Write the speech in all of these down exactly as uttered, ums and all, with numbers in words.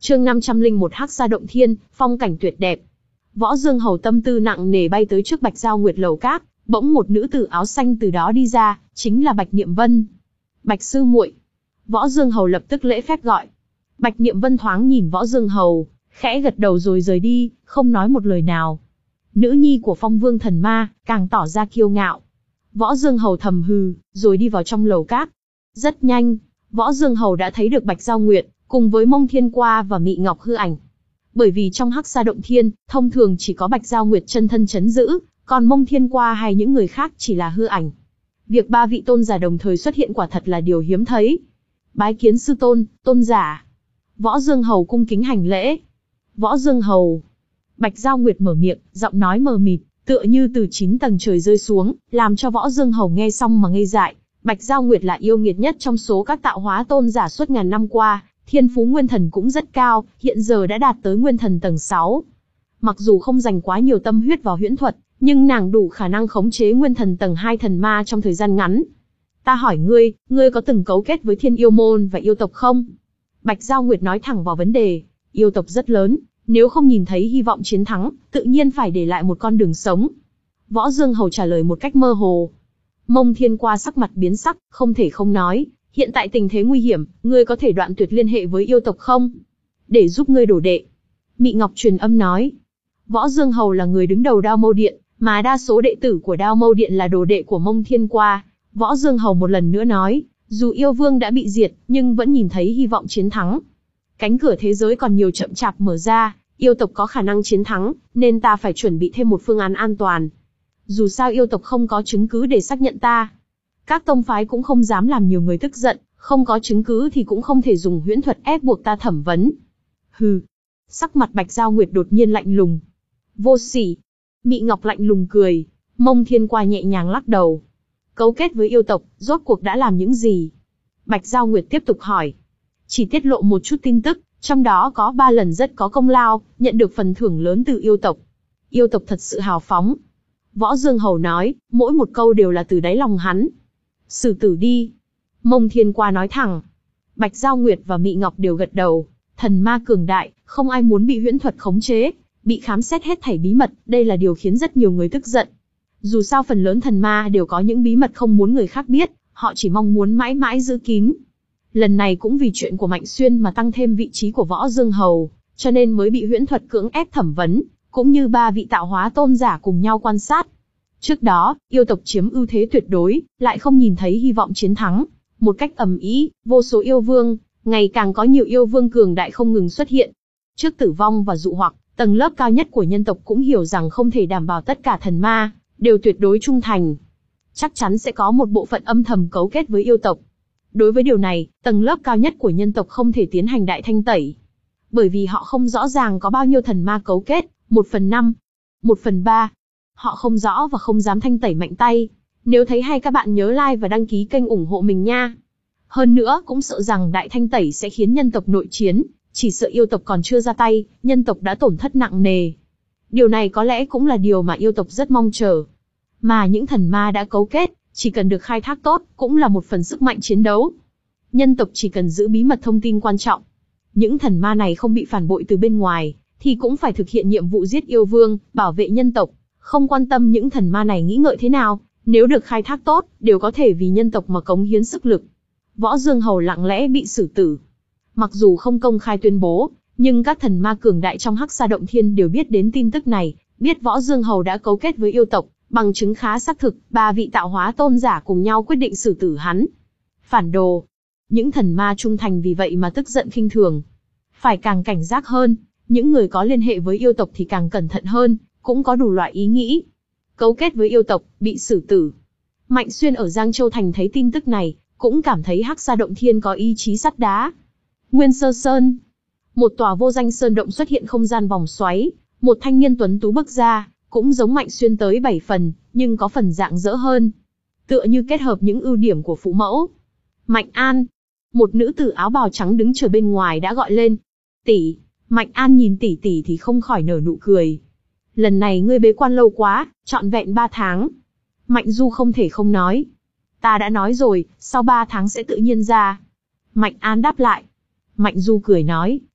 Chương năm trăm lẻ một Hắc Sa Động Thiên, phong cảnh tuyệt đẹp. Võ Dương Hầu tâm tư nặng nề bay tới trước Bạch Giao Nguyệt lầu các, bỗng một nữ tử áo xanh từ đó đi ra, chính là Bạch Niệm Vân. Bạch sư muội. Võ Dương Hầu lập tức lễ phép gọi. Bạch Niệm Vân thoáng nhìn Võ Dương Hầu, khẽ gật đầu rồi rời đi, không nói một lời nào. Nữ nhi của Phong Vương Thần Ma, càng tỏ ra kiêu ngạo. Võ Dương Hầu thầm hừ, rồi đi vào trong lầu các. Rất nhanh, Võ Dương Hầu đã thấy được Bạch Giao Nguyệt, cùng với Mông Thiên Qua và Mị Ngọc hư ảnh. Bởi vì trong Hắc Sa Động Thiên, thông thường chỉ có Bạch Giao Nguyệt chân thân chấn giữ, còn Mông Thiên Qua hay những người khác chỉ là hư ảnh. Việc ba vị tôn giả đồng thời xuất hiện quả thật là điều hiếm thấy. Bái kiến sư tôn, tôn giả. Võ Dương Hầu cung kính hành lễ. Võ Dương Hầu. Bạch Giao Nguyệt mở miệng, giọng nói mờ mịt, tựa như từ chín tầng trời rơi xuống, làm cho Võ Dương Hầu nghe xong mà ngây dại. Bạch Giao Nguyệt là yêu nghiệt nhất trong số các tạo hóa tôn giả suốt ngàn năm qua, thiên phú nguyên thần cũng rất cao, hiện giờ đã đạt tới nguyên thần tầng sáu. Mặc dù không dành quá nhiều tâm huyết vào huyễn thuật, nhưng nàng đủ khả năng khống chế nguyên thần tầng hai thần ma trong thời gian ngắn. Ta hỏi ngươi, ngươi có từng cấu kết với Thiên Yêu Môn và yêu tộc không? Bạch Giao Nguyệt nói thẳng vào vấn đề. Yêu tộc rất lớn, nếu không nhìn thấy hy vọng chiến thắng, tự nhiên phải để lại một con đường sống. Võ Dương Hầu trả lời một cách mơ hồ. Mông Thiên Qua sắc mặt biến sắc, không thể không nói, hiện tại tình thế nguy hiểm, ngươi có thể đoạn tuyệt liên hệ với yêu tộc không? Để giúp ngươi đổ đệ. Mị Ngọc truyền âm nói. Võ Dương Hầu là người đứng đầu Đao Mâu Điện, mà đa số đệ tử của Đao Mâu Điện là đồ đệ của Mông Thiên Qua. Võ Dương Hầu một lần nữa nói, dù yêu vương đã bị diệt, nhưng vẫn nhìn thấy hy vọng chiến thắng. Cánh cửa thế giới còn nhiều chậm chạp mở ra, yêu tộc có khả năng chiến thắng, nên ta phải chuẩn bị thêm một phương án an toàn. Dù sao yêu tộc không có chứng cứ để xác nhận ta. Các tông phái cũng không dám làm nhiều người tức giận, không có chứng cứ thì cũng không thể dùng huyễn thuật ép buộc ta thẩm vấn. Hừ. Sắc mặt Bạch Giao Nguyệt đột nhiên lạnh lùng. Vô sỉ. Mị Ngọc lạnh lùng cười. Mông Thiên Qua nhẹ nhàng lắc đầu. Cấu kết với yêu tộc, rốt cuộc đã làm những gì? Bạch Giao Nguyệt tiếp tục hỏi. Chỉ tiết lộ một chút tin tức, trong đó có ba lần rất có công lao, nhận được phần thưởng lớn từ yêu tộc. Yêu tộc thật sự hào phóng. Võ Dương Hầu nói, mỗi một câu đều là từ đáy lòng hắn. Xử tử đi. Mông Thiên Qua nói thẳng. Bạch Giao Nguyệt và Mị Ngọc đều gật đầu. Thần ma cường đại, không ai muốn bị huyễn thuật khống chế, bị khám xét hết thảy bí mật, đây là điều khiến rất nhiều người tức giận. Dù sao phần lớn thần ma đều có những bí mật không muốn người khác biết, họ chỉ mong muốn mãi mãi giữ kín. Lần này cũng vì chuyện của Mạnh Xuyên mà tăng thêm vị trí của Võ Dương Hầu, cho nên mới bị huyễn thuật cưỡng ép thẩm vấn, cũng như ba vị tạo hóa tôn giả cùng nhau quan sát. Trước đó, yêu tộc chiếm ưu thế tuyệt đối, lại không nhìn thấy hy vọng chiến thắng. Một cách ầm ĩ, vô số yêu vương, ngày càng có nhiều yêu vương cường đại không ngừng xuất hiện. Trước tử vong và dụ hoặc, tầng lớp cao nhất của nhân tộc cũng hiểu rằng không thể đảm bảo tất cả thần ma đều tuyệt đối trung thành. Chắc chắn sẽ có một bộ phận âm thầm cấu kết với yêu tộc. Đối với điều này, tầng lớp cao nhất của nhân tộc không thể tiến hành đại thanh tẩy. Bởi vì họ không rõ ràng có bao nhiêu thần ma cấu kết, một phần năm, một phần ba. Họ không rõ và không dám thanh tẩy mạnh tay. Nếu thấy hay các bạn nhớ like và đăng ký kênh ủng hộ mình nha. Hơn nữa cũng sợ rằng đại thanh tẩy sẽ khiến nhân tộc nội chiến, chỉ sợ yêu tộc còn chưa ra tay, nhân tộc đã tổn thất nặng nề. Điều này có lẽ cũng là điều mà yêu tộc rất mong chờ. Mà những thần ma đã cấu kết, chỉ cần được khai thác tốt, cũng là một phần sức mạnh chiến đấu. Nhân tộc chỉ cần giữ bí mật thông tin quan trọng. Những thần ma này không bị phản bội từ bên ngoài, thì cũng phải thực hiện nhiệm vụ giết yêu vương, bảo vệ nhân tộc. Không quan tâm những thần ma này nghĩ ngợi thế nào, nếu được khai thác tốt, đều có thể vì nhân tộc mà cống hiến sức lực. Võ Dương Hầu lặng lẽ bị xử tử. Mặc dù không công khai tuyên bố, nhưng các thần ma cường đại trong Hắc Sa Động Thiên đều biết đến tin tức này, biết Võ Dương Hầu đã cấu kết với yêu tộc, bằng chứng khá xác thực, ba vị tạo hóa tôn giả cùng nhau quyết định xử tử hắn. Phản đồ. Những thần ma trung thành vì vậy mà tức giận khinh thường. Phải càng cảnh giác hơn, những người có liên hệ với yêu tộc thì càng cẩn thận hơn, cũng có đủ loại ý nghĩ. Cấu kết với yêu tộc, bị xử tử. Mạnh Xuyên ở Giang Châu Thành thấy tin tức này, cũng cảm thấy Hắc Sa Động Thiên có ý chí sắt đá. Nguyên Sơ Sơn. Một tòa vô danh sơn động xuất hiện không gian vòng xoáy, một thanh niên tuấn tú bước ra, cũng giống Mạnh Xuyên tới bảy phần, nhưng có phần dạng dỡ hơn. Tựa như kết hợp những ưu điểm của phụ mẫu. Mạnh An. Một nữ tử áo bào trắng đứng chờ bên ngoài đã gọi lên. Tỷ. Mạnh An nhìn tỷ tỷ thì không khỏi nở nụ cười. Lần này ngươi bế quan lâu quá, trọn vẹn ba tháng. Mạnh Du không thể không nói. Ta đã nói rồi, sau ba tháng sẽ tự nhiên ra. Mạnh An đáp lại. Mạnh Du cười nói,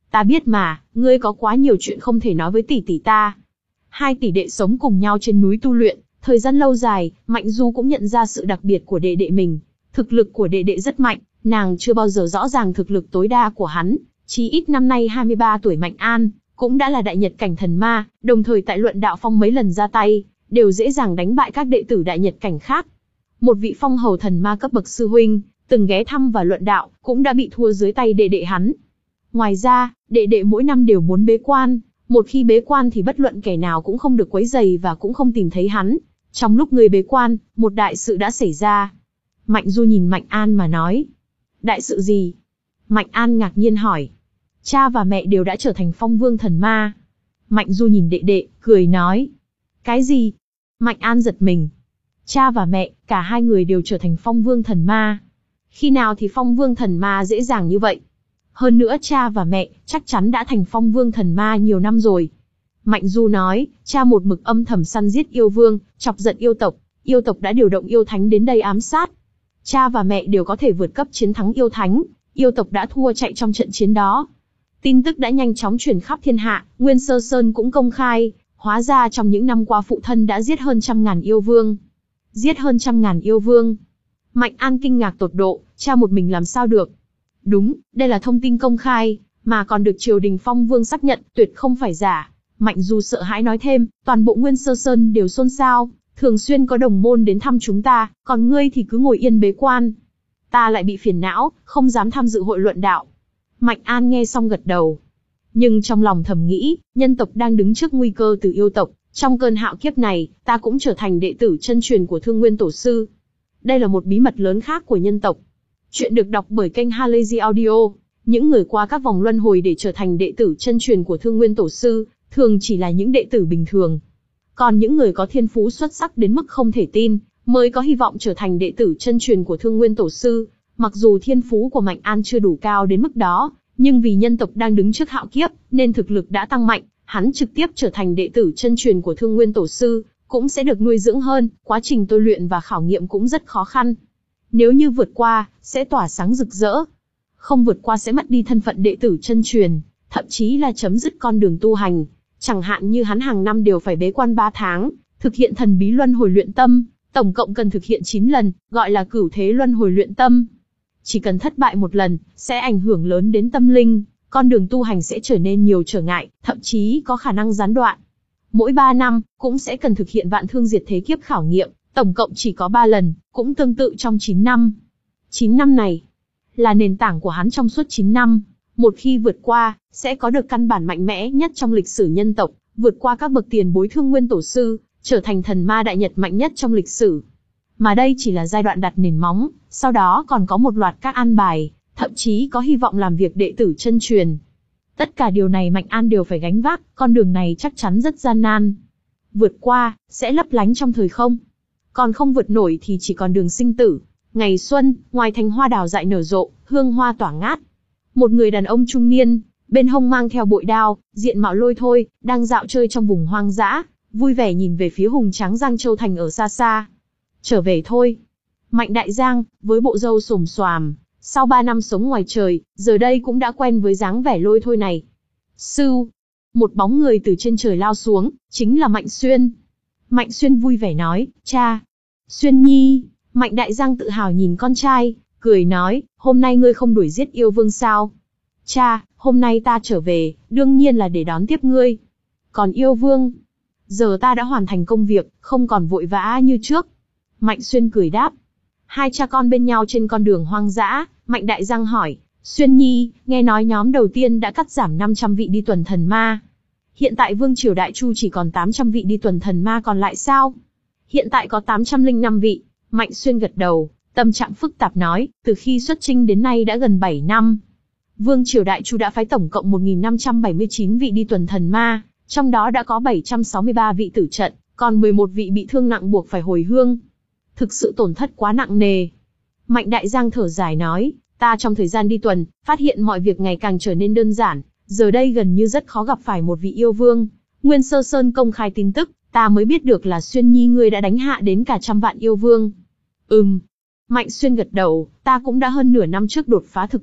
Ta biết mà, ngươi có quá nhiều chuyện không thể nói với tỷ tỷ ta. Hai tỷ đệ sống cùng nhau trên núi tu luyện, thời gian lâu dài, Mạnh Du cũng nhận ra sự đặc biệt của đệ đệ mình. Thực lực của đệ đệ rất mạnh, nàng chưa bao giờ rõ ràng thực lực tối đa của hắn. Chí ít năm nay hai mươi ba tuổi Mạnh An, cũng đã là đại nhật cảnh thần ma, đồng thời tại luận đạo phong mấy lần ra tay, đều dễ dàng đánh bại các đệ tử đại nhật cảnh khác. Một vị phong hầu thần ma cấp bậc sư huynh, từng ghé thăm và luận đạo, cũng đã bị thua dưới tay đệ đệ hắn. Ngoài ra, đệ đệ mỗi năm đều muốn bế quan, một khi bế quan thì bất luận kẻ nào cũng không được quấy rầy và cũng không tìm thấy hắn. Trong lúc người bế quan, một đại sự đã xảy ra. Mạnh Du nhìn Mạnh An mà nói. Đại sự gì? Mạnh An ngạc nhiên hỏi. Cha và mẹ đều đã trở thành phong vương thần ma. Mạnh Du nhìn đệ đệ, cười nói. Cái gì? Mạnh An giật mình. Cha và mẹ, cả hai người đều trở thành phong vương thần ma. Khi nào thì phong vương thần ma dễ dàng như vậy? Hơn nữa cha và mẹ, chắc chắn đã thành phong vương thần ma nhiều năm rồi. Mạnh Du nói, cha một mực âm thầm săn giết yêu vương, chọc giận yêu tộc. Yêu tộc đã điều động yêu thánh đến đây ám sát. Cha và mẹ đều có thể vượt cấp chiến thắng yêu thánh. Yêu tộc đã thua chạy trong trận chiến đó. Tin tức đã nhanh chóng truyền khắp thiên hạ, Nguyên Sơ Sơn cũng công khai. Hóa ra trong những năm qua phụ thân đã giết hơn trăm ngàn yêu vương. Giết hơn trăm ngàn yêu vương. Mạnh An kinh ngạc tột độ, cha một mình làm sao được. Đúng, đây là thông tin công khai, mà còn được triều đình phong vương xác nhận, tuyệt không phải giả. Mạnh Du sợ hãi nói thêm, toàn bộ Nguyên Sơ Sơn đều xôn xao, thường xuyên có đồng môn đến thăm chúng ta, còn ngươi thì cứ ngồi yên bế quan. Ta lại bị phiền não, không dám tham dự hội luận đạo. Mạnh An nghe xong gật đầu. Nhưng trong lòng thầm nghĩ, nhân tộc đang đứng trước nguy cơ từ yêu tộc, trong cơn hạo kiếp này, ta cũng trở thành đệ tử chân truyền của Thương Nguyên Tổ Sư. Đây là một bí mật lớn khác của nhân tộc. Chuyện được đọc bởi kênh Halazy Audio. Những người qua các vòng luân hồi để trở thành đệ tử chân truyền của Thương Nguyên Tổ Sư, thường chỉ là những đệ tử bình thường. Còn những người có thiên phú xuất sắc đến mức không thể tin, mới có hy vọng trở thành đệ tử chân truyền của Thương Nguyên Tổ Sư. Mặc dù thiên phú của Mạnh An chưa đủ cao đến mức đó, nhưng vì nhân tộc đang đứng trước hạo kiếp, nên thực lực đã tăng mạnh, hắn trực tiếp trở thành đệ tử chân truyền của Thương Nguyên Tổ Sư, cũng sẽ được nuôi dưỡng hơn, quá trình tôi luyện và khảo nghiệm cũng rất khó khăn. Nếu như vượt qua, sẽ tỏa sáng rực rỡ. Không vượt qua sẽ mất đi thân phận đệ tử chân truyền, thậm chí là chấm dứt con đường tu hành. Chẳng hạn như hắn hàng năm đều phải bế quan ba tháng, thực hiện thần bí luân hồi luyện tâm, tổng cộng cần thực hiện chín lần, gọi là cửu thế luân hồi luyện tâm. Chỉ cần thất bại một lần, sẽ ảnh hưởng lớn đến tâm linh, con đường tu hành sẽ trở nên nhiều trở ngại, thậm chí có khả năng gián đoạn. Mỗi ba năm, cũng sẽ cần thực hiện vạn thương diệt thế kiếp khảo nghiệm, tổng cộng chỉ có ba lần, cũng tương tự trong chín năm. chín năm này là nền tảng của hắn trong suốt chín năm. Một khi vượt qua, sẽ có được căn bản mạnh mẽ nhất trong lịch sử nhân tộc, vượt qua các bậc tiền bối Thương Nguyên Tổ Sư, trở thành thần ma đại nhật mạnh nhất trong lịch sử. Mà đây chỉ là giai đoạn đặt nền móng, sau đó còn có một loạt các an bài, thậm chí có hy vọng làm việc đệ tử chân truyền. Tất cả điều này Mạnh An đều phải gánh vác, con đường này chắc chắn rất gian nan. Vượt qua, sẽ lấp lánh trong thời không. Còn không vượt nổi thì chỉ còn đường sinh tử. Ngày xuân, ngoài thành hoa đào dại nở rộ, hương hoa tỏa ngát. Một người đàn ông trung niên, bên hông mang theo bội đao, diện mạo lôi thôi, đang dạo chơi trong vùng hoang dã, vui vẻ nhìn về phía hùng tráng Giang Châu Thành ở xa xa. Trở về thôi. Mạnh Đại Giang, với bộ râu xồm xoàm, sau ba năm sống ngoài trời, giờ đây cũng đã quen với dáng vẻ lôi thôi này. Sưu, một bóng người từ trên trời lao xuống, chính là Mạnh Xuyên. Mạnh Xuyên vui vẻ nói, cha. Xuyên nhi. Mạnh Đại Giang tự hào nhìn con trai, cười nói, hôm nay ngươi không đuổi giết yêu vương sao? Cha, hôm nay ta trở về, đương nhiên là để đón tiếp ngươi. Còn yêu vương? Giờ ta đã hoàn thành công việc, không còn vội vã như trước. Mạnh Xuyên cười đáp. Hai cha con bên nhau trên con đường hoang dã, Mạnh Đại Giang hỏi, Xuyên nhi, nghe nói nhóm đầu tiên đã cắt giảm năm trăm vị đi tuần thần ma. Hiện tại Vương Triều Đại Chu chỉ còn tám trăm vị đi tuần thần ma còn lại sao? Hiện tại có tám trăm lẻ năm vị. Mạnh Xuyên gật đầu, tâm trạng phức tạp nói, từ khi xuất chinh đến nay đã gần bảy năm. Vương Triều Đại Chu đã phái tổng cộng một nghìn năm trăm bảy mươi chín vị đi tuần thần ma, trong đó đã có bảy trăm sáu mươi ba vị tử trận, còn mười một vị bị thương nặng buộc phải hồi hương. Thực sự tổn thất quá nặng nề. Mạnh Đại Giang thở dài nói, ta trong thời gian đi tuần, phát hiện mọi việc ngày càng trở nên đơn giản, giờ đây gần như rất khó gặp phải một vị yêu vương. Nguyên Sơ Sơn công khai tin tức, ta mới biết được là Xuyên nhi ngươi đã đánh hạ đến cả trăm vạn yêu vương. Ừm. Mạnh Xuyên gật đầu, ta cũng đã hơn nửa năm trước đột phá thực lực,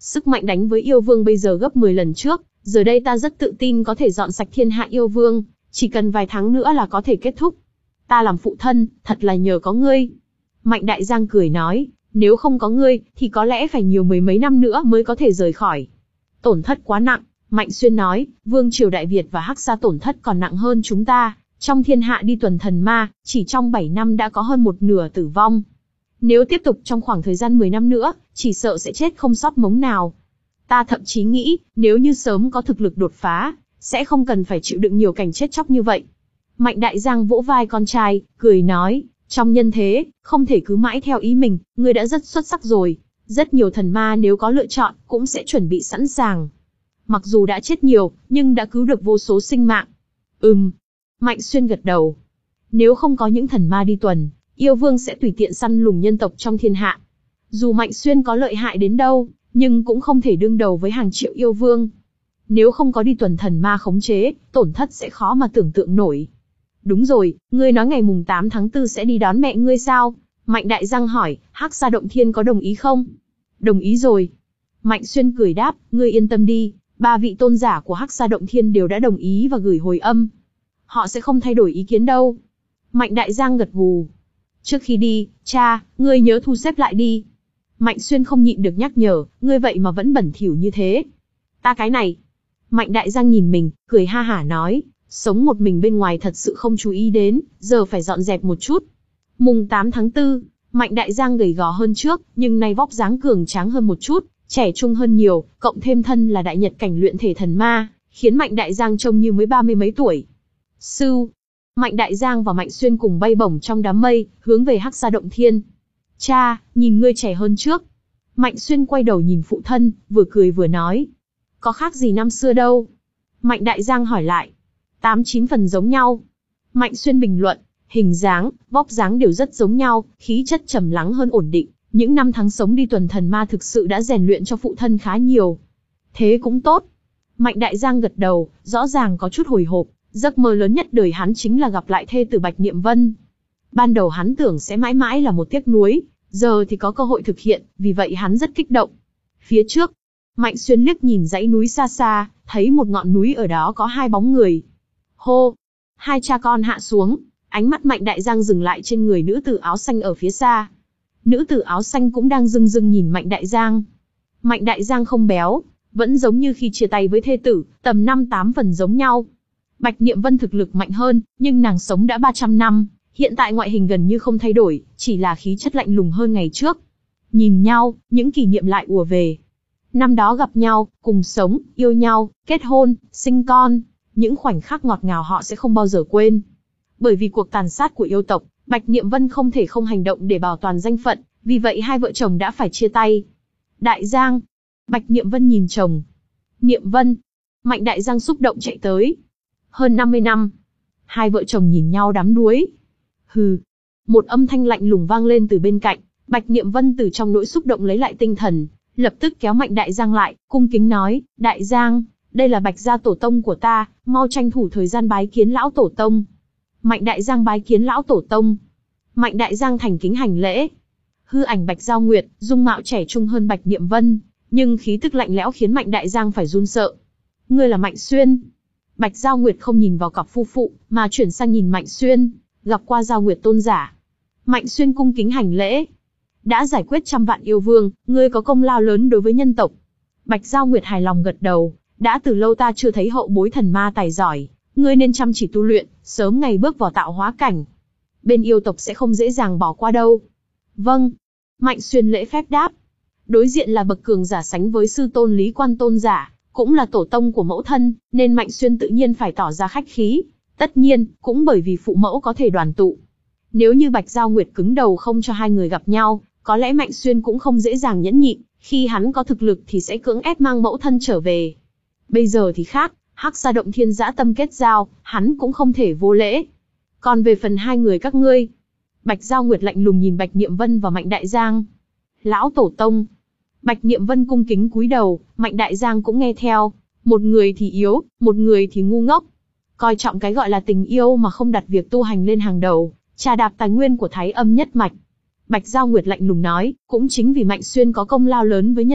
Sức mạnh đánh với yêu vương bây giờ gấp mười lần trước, giờ đây ta rất tự tin có thể dọn sạch thiên hạ yêu vương, chỉ cần vài tháng nữa là có thể kết thúc. Ta làm phụ thân, thật là nhờ có ngươi. Mạnh Đại Giang cười nói, nếu không có ngươi, thì có lẽ phải nhiều mười mấy năm nữa mới có thể rời khỏi. Tổn thất quá nặng, Mạnh Xuyên nói, Vương triều Đại Việt và Hắc Gia tổn thất còn nặng hơn chúng ta. Trong thiên hạ đi tuần thần ma, chỉ trong bảy năm đã có hơn một nửa tử vong. Nếu tiếp tục trong khoảng thời gian mười năm nữa, chỉ sợ sẽ chết không sót mống nào. Ta thậm chí nghĩ, nếu như sớm có thực lực đột phá, sẽ không cần phải chịu đựng nhiều cảnh chết chóc như vậy. Mạnh Đại Giang vỗ vai con trai, cười nói, trong nhân thế, không thể cứ mãi theo ý mình, ngươi đã rất xuất sắc rồi. Rất nhiều thần ma nếu có lựa chọn, cũng sẽ chuẩn bị sẵn sàng. Mặc dù đã chết nhiều, nhưng đã cứu được vô số sinh mạng. Ừm. Mạnh Xuyên gật đầu. Nếu không có những thần ma đi tuần, yêu vương sẽ tùy tiện săn lùng nhân tộc trong thiên hạ. Dù Mạnh Xuyên có lợi hại đến đâu, nhưng cũng không thể đương đầu với hàng triệu yêu vương. Nếu không có đi tuần thần ma khống chế, tổn thất sẽ khó mà tưởng tượng nổi. Đúng rồi, ngươi nói ngày mùng tám tháng tư sẽ đi đón mẹ ngươi sao? Mạnh Đại Giang hỏi, Hắc Gia Động Thiên có đồng ý không? Đồng ý rồi. Mạnh Xuyên cười đáp, ngươi yên tâm đi, ba vị tôn giả của Hắc Gia Động Thiên đều đã đồng ý và gửi hồi âm. Họ sẽ không thay đổi ý kiến đâu. Mạnh Đại Giang gật gù. Trước khi đi, cha, ngươi nhớ thu xếp lại đi. Mạnh Xuyên không nhịn được nhắc nhở, ngươi vậy mà vẫn bẩn thỉu như thế. Ta cái này. Mạnh Đại Giang nhìn mình, cười ha hả nói, sống một mình bên ngoài thật sự không chú ý đến, giờ phải dọn dẹp một chút. Mùng tám tháng tư, Mạnh Đại Giang gầy gò hơn trước, nhưng nay vóc dáng cường tráng hơn một chút, trẻ trung hơn nhiều, cộng thêm thân là đại nhật cảnh luyện thể thần ma, khiến Mạnh Đại Giang trông như mới ba mươi mấy tuổi. Sưu. Mạnh Đại Giang và Mạnh Xuyên cùng bay bổng trong đám mây, hướng về Hắc Gia Động Thiên. Cha, nhìn ngươi trẻ hơn trước. Mạnh Xuyên quay đầu nhìn phụ thân, vừa cười vừa nói. Có khác gì năm xưa đâu. Mạnh Đại Giang hỏi lại. Tám chín phần giống nhau. Mạnh Xuyên bình luận, hình dáng, vóc dáng đều rất giống nhau, khí chất trầm lắng hơn ổn định. Những năm tháng sống đi tuần thần ma thực sự đã rèn luyện cho phụ thân khá nhiều. Thế cũng tốt. Mạnh Đại Giang gật đầu, rõ ràng có chút hồi hộp. Giấc mơ lớn nhất đời hắn chính là gặp lại thê tử Bạch Niệm Vân. Ban đầu hắn tưởng sẽ mãi mãi là một tiếc nuối, giờ thì có cơ hội thực hiện, vì vậy hắn rất kích động. Phía trước, Mạnh Xuyên liếc nhìn dãy núi xa xa, thấy một ngọn núi ở đó có hai bóng người. Hô! Hai cha con hạ xuống, ánh mắt Mạnh Đại Giang dừng lại trên người nữ tử áo xanh ở phía xa. Nữ tử áo xanh cũng đang rưng rưng nhìn Mạnh Đại Giang. Mạnh Đại Giang không béo, vẫn giống như khi chia tay với thê tử, tầm năm tám phần giống nhau. Bạch Niệm Vân thực lực mạnh hơn, nhưng nàng sống đã ba trăm năm, hiện tại ngoại hình gần như không thay đổi, chỉ là khí chất lạnh lùng hơn ngày trước. Nhìn nhau, những kỷ niệm lại ùa về. Năm đó gặp nhau, cùng sống, yêu nhau, kết hôn, sinh con, những khoảnh khắc ngọt ngào họ sẽ không bao giờ quên. Bởi vì cuộc tàn sát của yêu tộc, Bạch Niệm Vân không thể không hành động để bảo toàn danh phận, vì vậy hai vợ chồng đã phải chia tay. Đại Giang. Bạch Niệm Vân nhìn chồng. Niệm Vân. Mạnh Đại Giang xúc động chạy tới. Hơn năm mươi năm. Hai vợ chồng nhìn nhau đắm đuối. Hừ. Một âm thanh lạnh lùng vang lên từ bên cạnh. Bạch Niệm Vân từ trong nỗi xúc động lấy lại tinh thần, lập tức kéo Mạnh Đại Giang lại, cung kính nói, Đại Giang, đây là Bạch gia tổ tông của ta, mau tranh thủ thời gian bái kiến lão tổ tông. Mạnh Đại Giang bái kiến lão tổ tông. Mạnh Đại Giang thành kính hành lễ. Hư ảnh Bạch Giao Nguyệt, dung mạo trẻ trung hơn Bạch Niệm Vân, nhưng khí tức lạnh lẽo khiến Mạnh Đại Giang phải run sợ. Ngươi là Mạnh Xuyên. Bạch Giao Nguyệt không nhìn vào cặp phu phụ, mà chuyển sang nhìn Mạnh Xuyên, gặp qua Giao Nguyệt tôn giả. Mạnh Xuyên cung kính hành lễ. Đã giải quyết trăm vạn yêu vương, ngươi có công lao lớn đối với nhân tộc. Bạch Giao Nguyệt hài lòng gật đầu, đã từ lâu ta chưa thấy hậu bối thần ma tài giỏi, ngươi nên chăm chỉ tu luyện, sớm ngày bước vào tạo hóa cảnh. Bên yêu tộc sẽ không dễ dàng bỏ qua đâu. Vâng. Mạnh Xuyên lễ phép đáp. Đối diện là bậc cường giả sánh với sư tôn Lý Quan tôn giả, cũng là tổ tông của mẫu thân, nên Mạnh Xuyên tự nhiên phải tỏ ra khách khí. Tất nhiên, cũng bởi vì phụ mẫu có thể đoàn tụ. Nếu như Bạch Giao Nguyệt cứng đầu không cho hai người gặp nhau, có lẽ Mạnh Xuyên cũng không dễ dàng nhẫn nhịn, khi hắn có thực lực thì sẽ cưỡng ép mang mẫu thân trở về. Bây giờ thì khác, Hắc Gia Động Thiên dã tâm kết giao, hắn cũng không thể vô lễ. Còn về phần hai người các ngươi, Bạch Giao Nguyệt lạnh lùng nhìn Bạch Niệm Vân và Mạnh Đại Giang. Lão tổ tông. Bạch Niệm Vân cung kính cúi đầu, Mạnh Đại Giang cũng nghe theo. Một người thì yếu, một người thì ngu ngốc. Coi trọng cái gọi là tình yêu mà không đặt việc tu hành lên hàng đầu, trà đạp tài nguyên của Thái Âm nhất mạch. Bạch Giao Nguyệt lạnh lùng nói, cũng chính vì Mạnh Xuyên có công lao lớn với nhân tộc,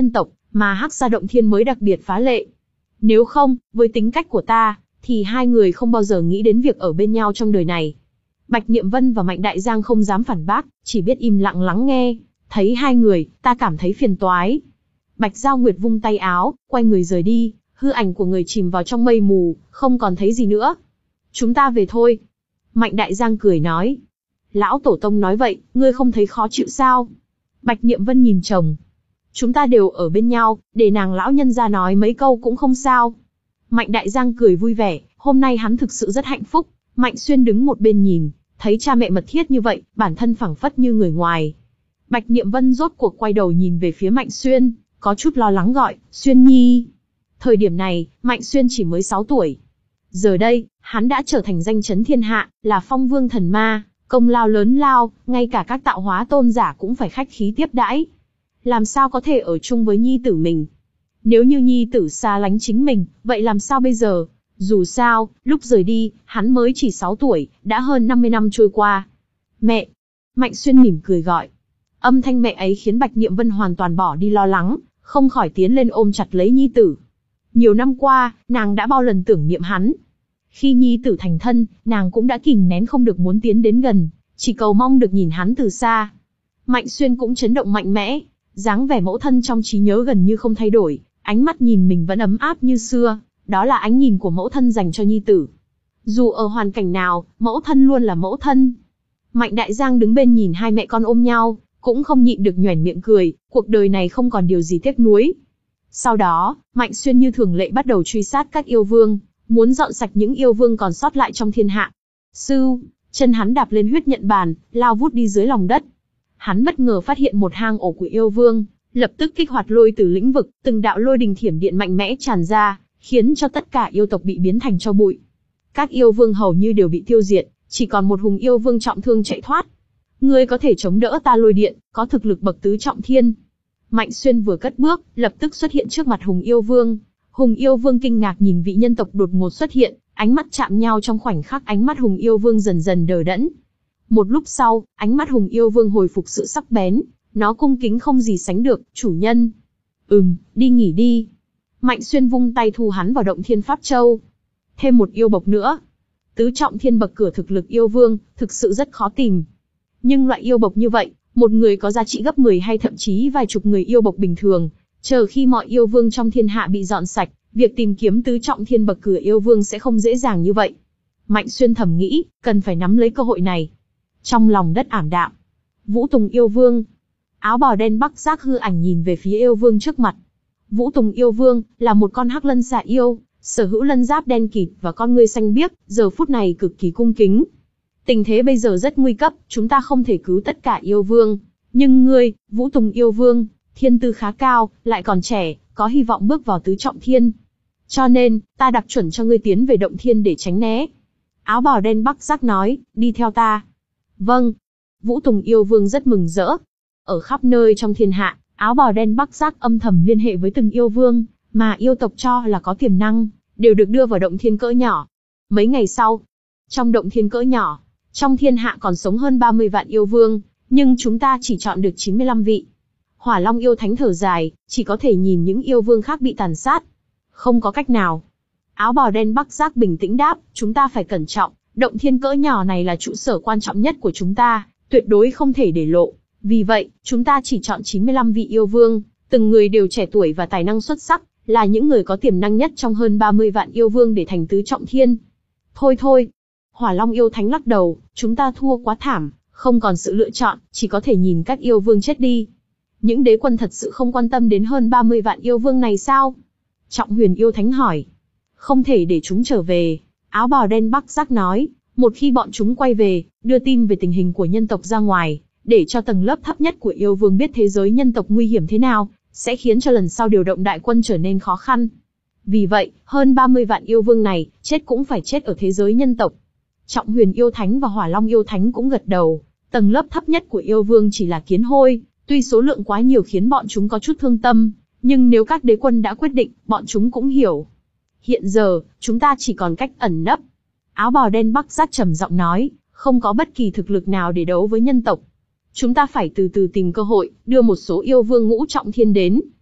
mà Hắc Sa Động Thiên mới đặc biệt phá lệ. Nếu không, với tính cách của ta, thì hai người không bao giờ nghĩ đến việc ở bên nhau trong đời này. Bạch Niệm Vân và Mạnh Đại Giang không dám phản bác, chỉ biết im lặng lắng nghe. Thấy hai người, ta cảm thấy phiền toái. Bạch Giao Nguyệt vung tay áo, quay người rời đi, hư ảnh của người chìm vào trong mây mù, không còn thấy gì nữa. Chúng ta về thôi. Mạnh Đại Giang cười nói. Lão Tổ Tông nói vậy, ngươi không thấy khó chịu sao? Bạch Niệm Vân nhìn chồng. Chúng ta đều ở bên nhau, để nàng lão nhân ra nói mấy câu cũng không sao. Mạnh Đại Giang cười vui vẻ, hôm nay hắn thực sự rất hạnh phúc. Mạnh Xuyên đứng một bên nhìn, thấy cha mẹ mật thiết như vậy, bản thân phảng phất như người ngoài. Bạch Niệm Vân rốt cuộc quay đầu nhìn về phía Mạnh Xuyên, có chút lo lắng gọi, Xuyên Nhi. Thời điểm này, Mạnh Xuyên chỉ mới sáu tuổi. Giờ đây, hắn đã trở thành danh chấn thiên hạ, là phong vương thần ma, công lao lớn lao, ngay cả các tạo hóa tôn giả cũng phải khách khí tiếp đãi. Làm sao có thể ở chung với nhi tử mình? Nếu như nhi tử xa lánh chính mình, vậy làm sao bây giờ? Dù sao, lúc rời đi, hắn mới chỉ sáu tuổi, đã hơn năm mươi năm trôi qua. Mẹ! Mạnh Xuyên mỉm cười gọi. Âm thanh mẹ ấy khiến Bạch Niệm Vân hoàn toàn bỏ đi lo lắng, không khỏi tiến lên ôm chặt lấy nhi tử. Nhiều năm qua, nàng đã bao lần tưởng niệm hắn. Khi nhi tử thành thân, nàng cũng đã kìm nén không được muốn tiến đến gần, chỉ cầu mong được nhìn hắn từ xa. Mạnh Xuyên cũng chấn động mạnh mẽ, dáng vẻ mẫu thân trong trí nhớ gần như không thay đổi, ánh mắt nhìn mình vẫn ấm áp như xưa, đó là ánh nhìn của mẫu thân dành cho nhi tử. Dù ở hoàn cảnh nào, mẫu thân luôn là mẫu thân. Mạnh Đại Giang đứng bên nhìn hai mẹ con ôm nhau, cũng không nhịn được nhoẻn miệng cười, cuộc đời này không còn điều gì tiếc nuối. Sau đó, Mạnh Xuyên như thường lệ bắt đầu truy sát các yêu vương, muốn dọn sạch những yêu vương còn sót lại trong thiên hạ. Sưu, chân hắn đạp lên huyết nhận bàn, lao vút đi dưới lòng đất. Hắn bất ngờ phát hiện một hang ổ của yêu vương, lập tức kích hoạt lôi từ lĩnh vực, từng đạo lôi đình thiểm điện mạnh mẽ tràn ra, khiến cho tất cả yêu tộc bị biến thành tro bụi. Các yêu vương hầu như đều bị tiêu diệt, chỉ còn một hùng yêu vương trọng thương chạy thoát. Ngươi có thể chống đỡ ta lôi điện, có thực lực bậc tứ trọng thiên. Mạnh Xuyên vừa cất bước, lập tức xuất hiện trước mặt hùng yêu vương. Hùng yêu vương kinh ngạc nhìn vị nhân tộc đột ngột xuất hiện, ánh mắt chạm nhau trong khoảnh khắc, ánh mắt hùng yêu vương dần dần đờ đẫn. Một lúc sau, ánh mắt hùng yêu vương hồi phục sự sắc bén, nó cung kính không gì sánh được, chủ nhân. Ừm, đi nghỉ đi. Mạnh Xuyên vung tay thu hắn vào động thiên pháp châu. Thêm một yêu bộc nữa. Tứ trọng thiên bậc cửa thực lực yêu vương, thực sự rất khó tìm. Nhưng loại yêu bộc như vậy, một người có giá trị gấp mười hay thậm chí vài chục người yêu bộc bình thường. Chờ khi mọi yêu vương trong thiên hạ bị dọn sạch, việc tìm kiếm tứ trọng thiên bậc cửa yêu vương sẽ không dễ dàng như vậy. Mạnh Xuyên thầm nghĩ, cần phải nắm lấy cơ hội này. Trong lòng đất ảm đạm, Vũ Tùng yêu vương, áo bào đen Bắc Giác hư ảnh nhìn về phía yêu vương trước mặt. Vũ Tùng yêu vương là một con hắc lân xà yêu, sở hữu lân giáp đen kịt và con ngươi xanh biếc, giờ phút này cực kỳ cung kính. Tình thế bây giờ rất nguy cấp, chúng ta không thể cứu tất cả yêu vương, nhưng ngươi, Vũ Tùng yêu vương, thiên tư khá cao, lại còn trẻ, có hy vọng bước vào tứ trọng thiên. Cho nên, ta đặc chuẩn cho ngươi tiến về động thiên để tránh né. Áo bào đen Bắc Giác nói, đi theo ta. Vâng. Vũ Tùng yêu vương rất mừng rỡ. Ở khắp nơi trong thiên hạ, áo bào đen Bắc Giác âm thầm liên hệ với từng yêu vương, mà yêu tộc cho là có tiềm năng, đều được đưa vào động thiên cỡ nhỏ. Mấy ngày sau, trong động thiên cỡ nhỏ, trong thiên hạ còn sống hơn ba mươi vạn yêu vương, nhưng chúng ta chỉ chọn được chín mươi lăm vị. Hỏa Long yêu thánh thở dài, chỉ có thể nhìn những yêu vương khác bị tàn sát. Không có cách nào. Áo bào đen Bắc Giác bình tĩnh đáp, chúng ta phải cẩn trọng, động thiên cỡ nhỏ này là trụ sở quan trọng nhất của chúng ta, tuyệt đối không thể để lộ. Vì vậy, chúng ta chỉ chọn chín mươi lăm vị yêu vương, từng người đều trẻ tuổi và tài năng xuất sắc, là những người có tiềm năng nhất trong hơn ba mươi vạn yêu vương để thành tứ trọng thiên. Thôi thôi. Hỏa Long yêu thánh lắc đầu, chúng ta thua quá thảm, không còn sự lựa chọn, chỉ có thể nhìn các yêu vương chết đi. Những đế quân thật sự không quan tâm đến hơn ba mươi vạn yêu vương này sao? Trọng Huyền yêu thánh hỏi. Không thể để chúng trở về. Áo bào đen Bắc Giác nói, một khi bọn chúng quay về, đưa tin về tình hình của nhân tộc ra ngoài, để cho tầng lớp thấp nhất của yêu vương biết thế giới nhân tộc nguy hiểm thế nào, sẽ khiến cho lần sau điều động đại quân trở nên khó khăn. Vì vậy, hơn ba mươi vạn yêu vương này, chết cũng phải chết ở thế giới nhân tộc. Trọng Huyền yêu thánh và Hỏa Long yêu thánh cũng gật đầu, tầng lớp thấp nhất của yêu vương chỉ là kiến hôi, tuy số lượng quá nhiều khiến bọn chúng có chút thương tâm, nhưng nếu các đế quân đã quyết định, bọn chúng cũng hiểu. Hiện giờ, chúng ta chỉ còn cách ẩn nấp. Áo bào đen Bắc Giác trầm giọng nói, không có bất kỳ thực lực nào để đấu với nhân tộc. Chúng ta phải từ từ tìm cơ hội, đưa một số yêu vương ngũ trọng thiên đến.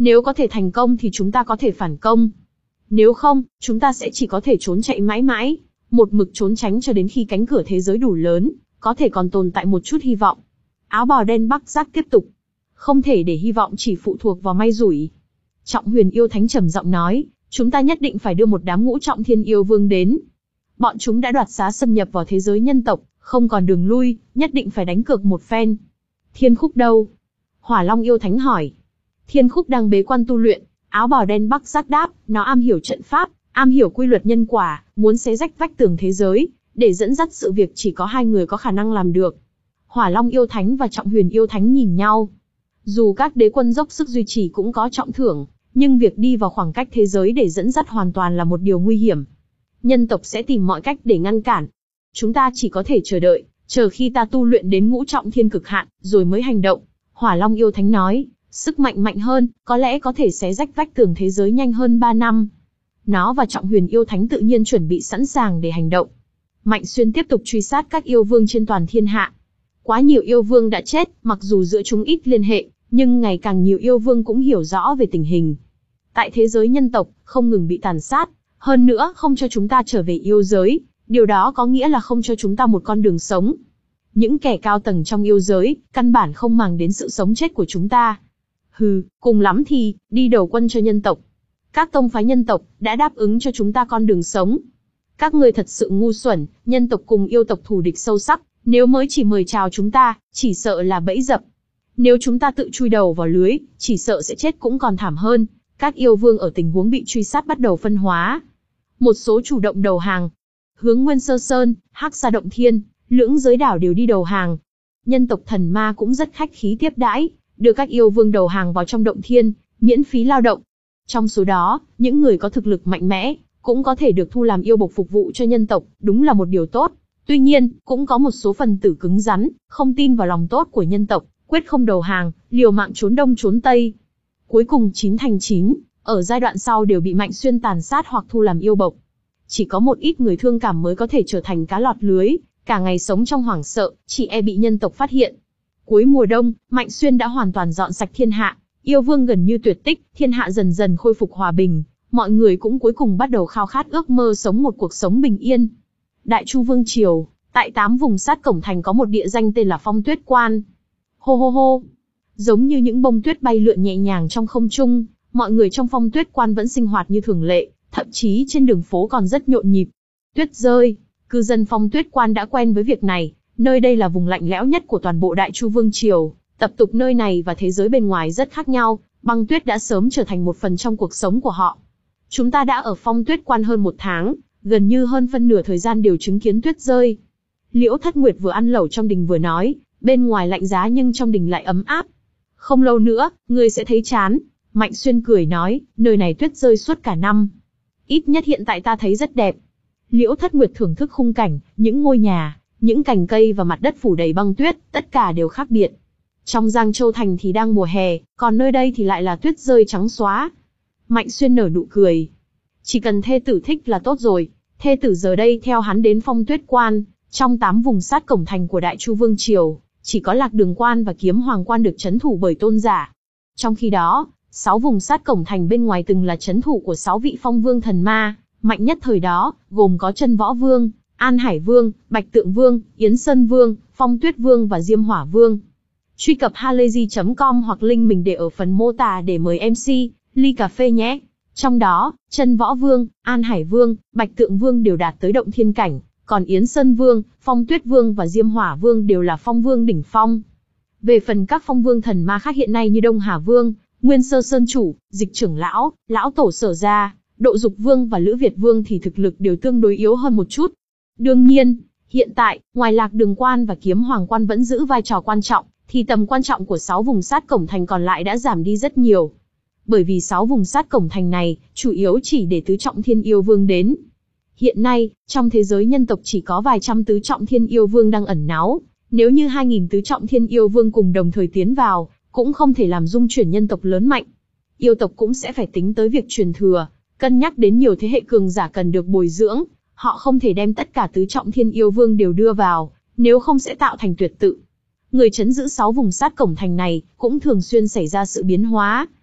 Nếu có thể thành công thì chúng ta có thể phản công. Nếu không, chúng ta sẽ chỉ có thể trốn chạy mãi mãi, một mực trốn tránh cho đến khi cánh cửa thế giới đủ lớn, có thể còn tồn tại một chút hy vọng. Áo bào đen Bắc Giác tiếp tục. Không thể để hy vọng chỉ phụ thuộc vào may rủi. Trọng Huyền Yêu Thánh trầm giọng nói, chúng ta nhất định phải đưa một đám ngũ trọng thiên yêu vương đến. Bọn chúng đã đoạt xá xâm nhập vào thế giới nhân tộc, không còn đường lui, nhất định phải đánh cược một phen. Thiên Khúc đâu? Hỏa Long Yêu Thánh hỏi. Thiên Khúc đang bế quan tu luyện. Áo bào đen Bắc Giác đáp, nó am hiểu trận pháp, am hiểu quy luật nhân quả, muốn xé rách vách tường thế giới, để dẫn dắt sự việc chỉ có hai người có khả năng làm được. Hỏa Long Yêu Thánh và Trọng Huyền Yêu Thánh nhìn nhau. Dù các đế quân dốc sức duy trì cũng có trọng thưởng, nhưng việc đi vào khoảng cách thế giới để dẫn dắt hoàn toàn là một điều nguy hiểm. Nhân tộc sẽ tìm mọi cách để ngăn cản. Chúng ta chỉ có thể chờ đợi, chờ khi ta tu luyện đến ngũ trọng thiên cực hạn, rồi mới hành động. Hỏa Long Yêu Thánh nói, sức mạnh mạnh hơn, có lẽ có thể xé rách vách tường thế giới nhanh hơn ba năm. Nó và Trọng Huyền Yêu Thánh tự nhiên chuẩn bị sẵn sàng để hành động. Mạnh Xuyên tiếp tục truy sát các yêu vương trên toàn thiên hạ. Quá nhiều yêu vương đã chết, mặc dù giữa chúng ít liên hệ, nhưng ngày càng nhiều yêu vương cũng hiểu rõ về tình hình. Tại thế giới nhân tộc, không ngừng bị tàn sát, hơn nữa không cho chúng ta trở về yêu giới, điều đó có nghĩa là không cho chúng ta một con đường sống. Những kẻ cao tầng trong yêu giới, căn bản không màng đến sự sống chết của chúng ta. Hừ, cùng lắm thì, đi đầu quân cho nhân tộc. Các tông phái nhân tộc, đã đáp ứng cho chúng ta con đường sống. Các ngươi thật sự ngu xuẩn, nhân tộc cùng yêu tộc thù địch sâu sắc, nếu mới chỉ mời chào chúng ta, chỉ sợ là bẫy dập. Nếu chúng ta tự chui đầu vào lưới, chỉ sợ sẽ chết cũng còn thảm hơn. Các yêu vương ở tình huống bị truy sát bắt đầu phân hóa. Một số chủ động đầu hàng. Hướng Nguyên Sơ Sơn, Hắc Sa Động Thiên, lưỡng giới đảo đều đi đầu hàng. Nhân tộc thần ma cũng rất khách khí tiếp đãi, đưa các yêu vương đầu hàng vào trong động thiên, miễn phí lao động. Trong số đó, những người có thực lực mạnh mẽ, cũng có thể được thu làm yêu bộc phục vụ cho nhân tộc, đúng là một điều tốt. Tuy nhiên, cũng có một số phần tử cứng rắn, không tin vào lòng tốt của nhân tộc, quyết không đầu hàng, liều mạng trốn đông trốn tây. Cuối cùng chín thành chín, ở giai đoạn sau đều bị Mạnh Xuyên tàn sát hoặc thu làm yêu bộc. Chỉ có một ít người thương cảm mới có thể trở thành cá lọt lưới, cả ngày sống trong hoảng sợ, chỉ e bị nhân tộc phát hiện. Cuối mùa đông, Mạnh Xuyên đã hoàn toàn dọn sạch thiên hạ, yêu vương gần như tuyệt tích, thiên hạ dần dần khôi phục hòa bình, mọi người cũng cuối cùng bắt đầu khao khát ước mơ sống một cuộc sống bình yên. Đại Chu Vương Triều, tại tám vùng sát cổng thành có một địa danh tên là Phong Tuyết Quan. Hô hô hô, giống như những bông tuyết bay lượn nhẹ nhàng trong không trung, mọi người trong Phong Tuyết Quan vẫn sinh hoạt như thường lệ, thậm chí trên đường phố còn rất nhộn nhịp. Tuyết rơi, cư dân Phong Tuyết Quan đã quen với việc này, nơi đây là vùng lạnh lẽo nhất của toàn bộ Đại Chu Vương Triều, tập tục nơi này và thế giới bên ngoài rất khác nhau, băng tuyết đã sớm trở thành một phần trong cuộc sống của họ. Chúng ta đã ở Phong Tuyết Quan hơn một tháng, gần như hơn phân nửa thời gian đều chứng kiến tuyết rơi. Liễu Thất Nguyệt vừa ăn lẩu trong đình vừa nói, bên ngoài lạnh giá nhưng trong đình lại ấm áp. Không lâu nữa, ngươi sẽ thấy chán. Mạnh Xuyên cười nói, nơi này tuyết rơi suốt cả năm. Ít nhất hiện tại ta thấy rất đẹp. Liễu Thất Nguyệt thưởng thức khung cảnh, những ngôi nhà, những cành cây và mặt đất phủ đầy băng tuyết, tất cả đều khác biệt. Trong Giang Châu Thành thì đang mùa hè, còn nơi đây thì lại là tuyết rơi trắng xóa. Mạnh Xuyên nở nụ cười. Chỉ cần thê tử thích là tốt rồi. Thê tử giờ đây theo hắn đến Phong Tuyết Quan, trong tám vùng sát cổng thành của Đại Chu Vương Triều, chỉ có Lạc Đường Quan và Kiếm Hoàng Quan được trấn thủ bởi tôn giả. Trong khi đó, sáu vùng sát cổng thành bên ngoài từng là trấn thủ của sáu vị phong vương thần ma, mạnh nhất thời đó, gồm có Chân Võ Vương, An Hải Vương, Bạch Tượng Vương, Yến Sơn Vương, Phong Tuyết Vương và Diêm Hỏa Vương. Truy cập halayzi chấm com hoặc link mình để ở phần mô tả để mời em xê, ly cà phê nhé. Trong đó, Chân Võ Vương, An Hải Vương, Bạch Tượng Vương đều đạt tới động thiên cảnh, còn Yến Sơn Vương, Phong Tuyết Vương và Diêm Hỏa Vương đều là phong vương đỉnh phong. Về phần các phong vương thần ma khác hiện nay như Đông Hà Vương, Nguyên Sơ Sơn Chủ, Dịch Trưởng Lão, Lão Tổ Sở Gia, Độ Dục Vương và Lữ Việt Vương thì thực lực đều tương đối yếu hơn một chút. Đương nhiên, hiện tại, ngoài Lạc Đường Quan và Kiếm Hoàng Quan vẫn giữ vai trò quan trọng, thì tầm quan trọng của sáu vùng sát cổng thành còn lại đã giảm đi rất nhiều. Bởi vì sáu vùng sát cổng thành này, chủ yếu chỉ để tứ trọng thiên yêu vương đến. Hiện nay, trong thế giới nhân tộc chỉ có vài trăm tứ trọng thiên yêu vương đang ẩn náu, nếu như hai nghìn tứ trọng thiên yêu vương cùng đồng thời tiến vào, cũng không thể làm dung chuyển nhân tộc lớn mạnh. Yêu tộc cũng sẽ phải tính tới việc truyền thừa, cân nhắc đến nhiều thế hệ cường giả cần được bồi dưỡng, họ không thể đem tất cả tứ trọng thiên yêu vương đều đưa vào, nếu không sẽ tạo thành tuyệt tự. Người trấn giữ sáu vùng sát cổng thành này cũng thường xuyên xảy ra sự biến hóa.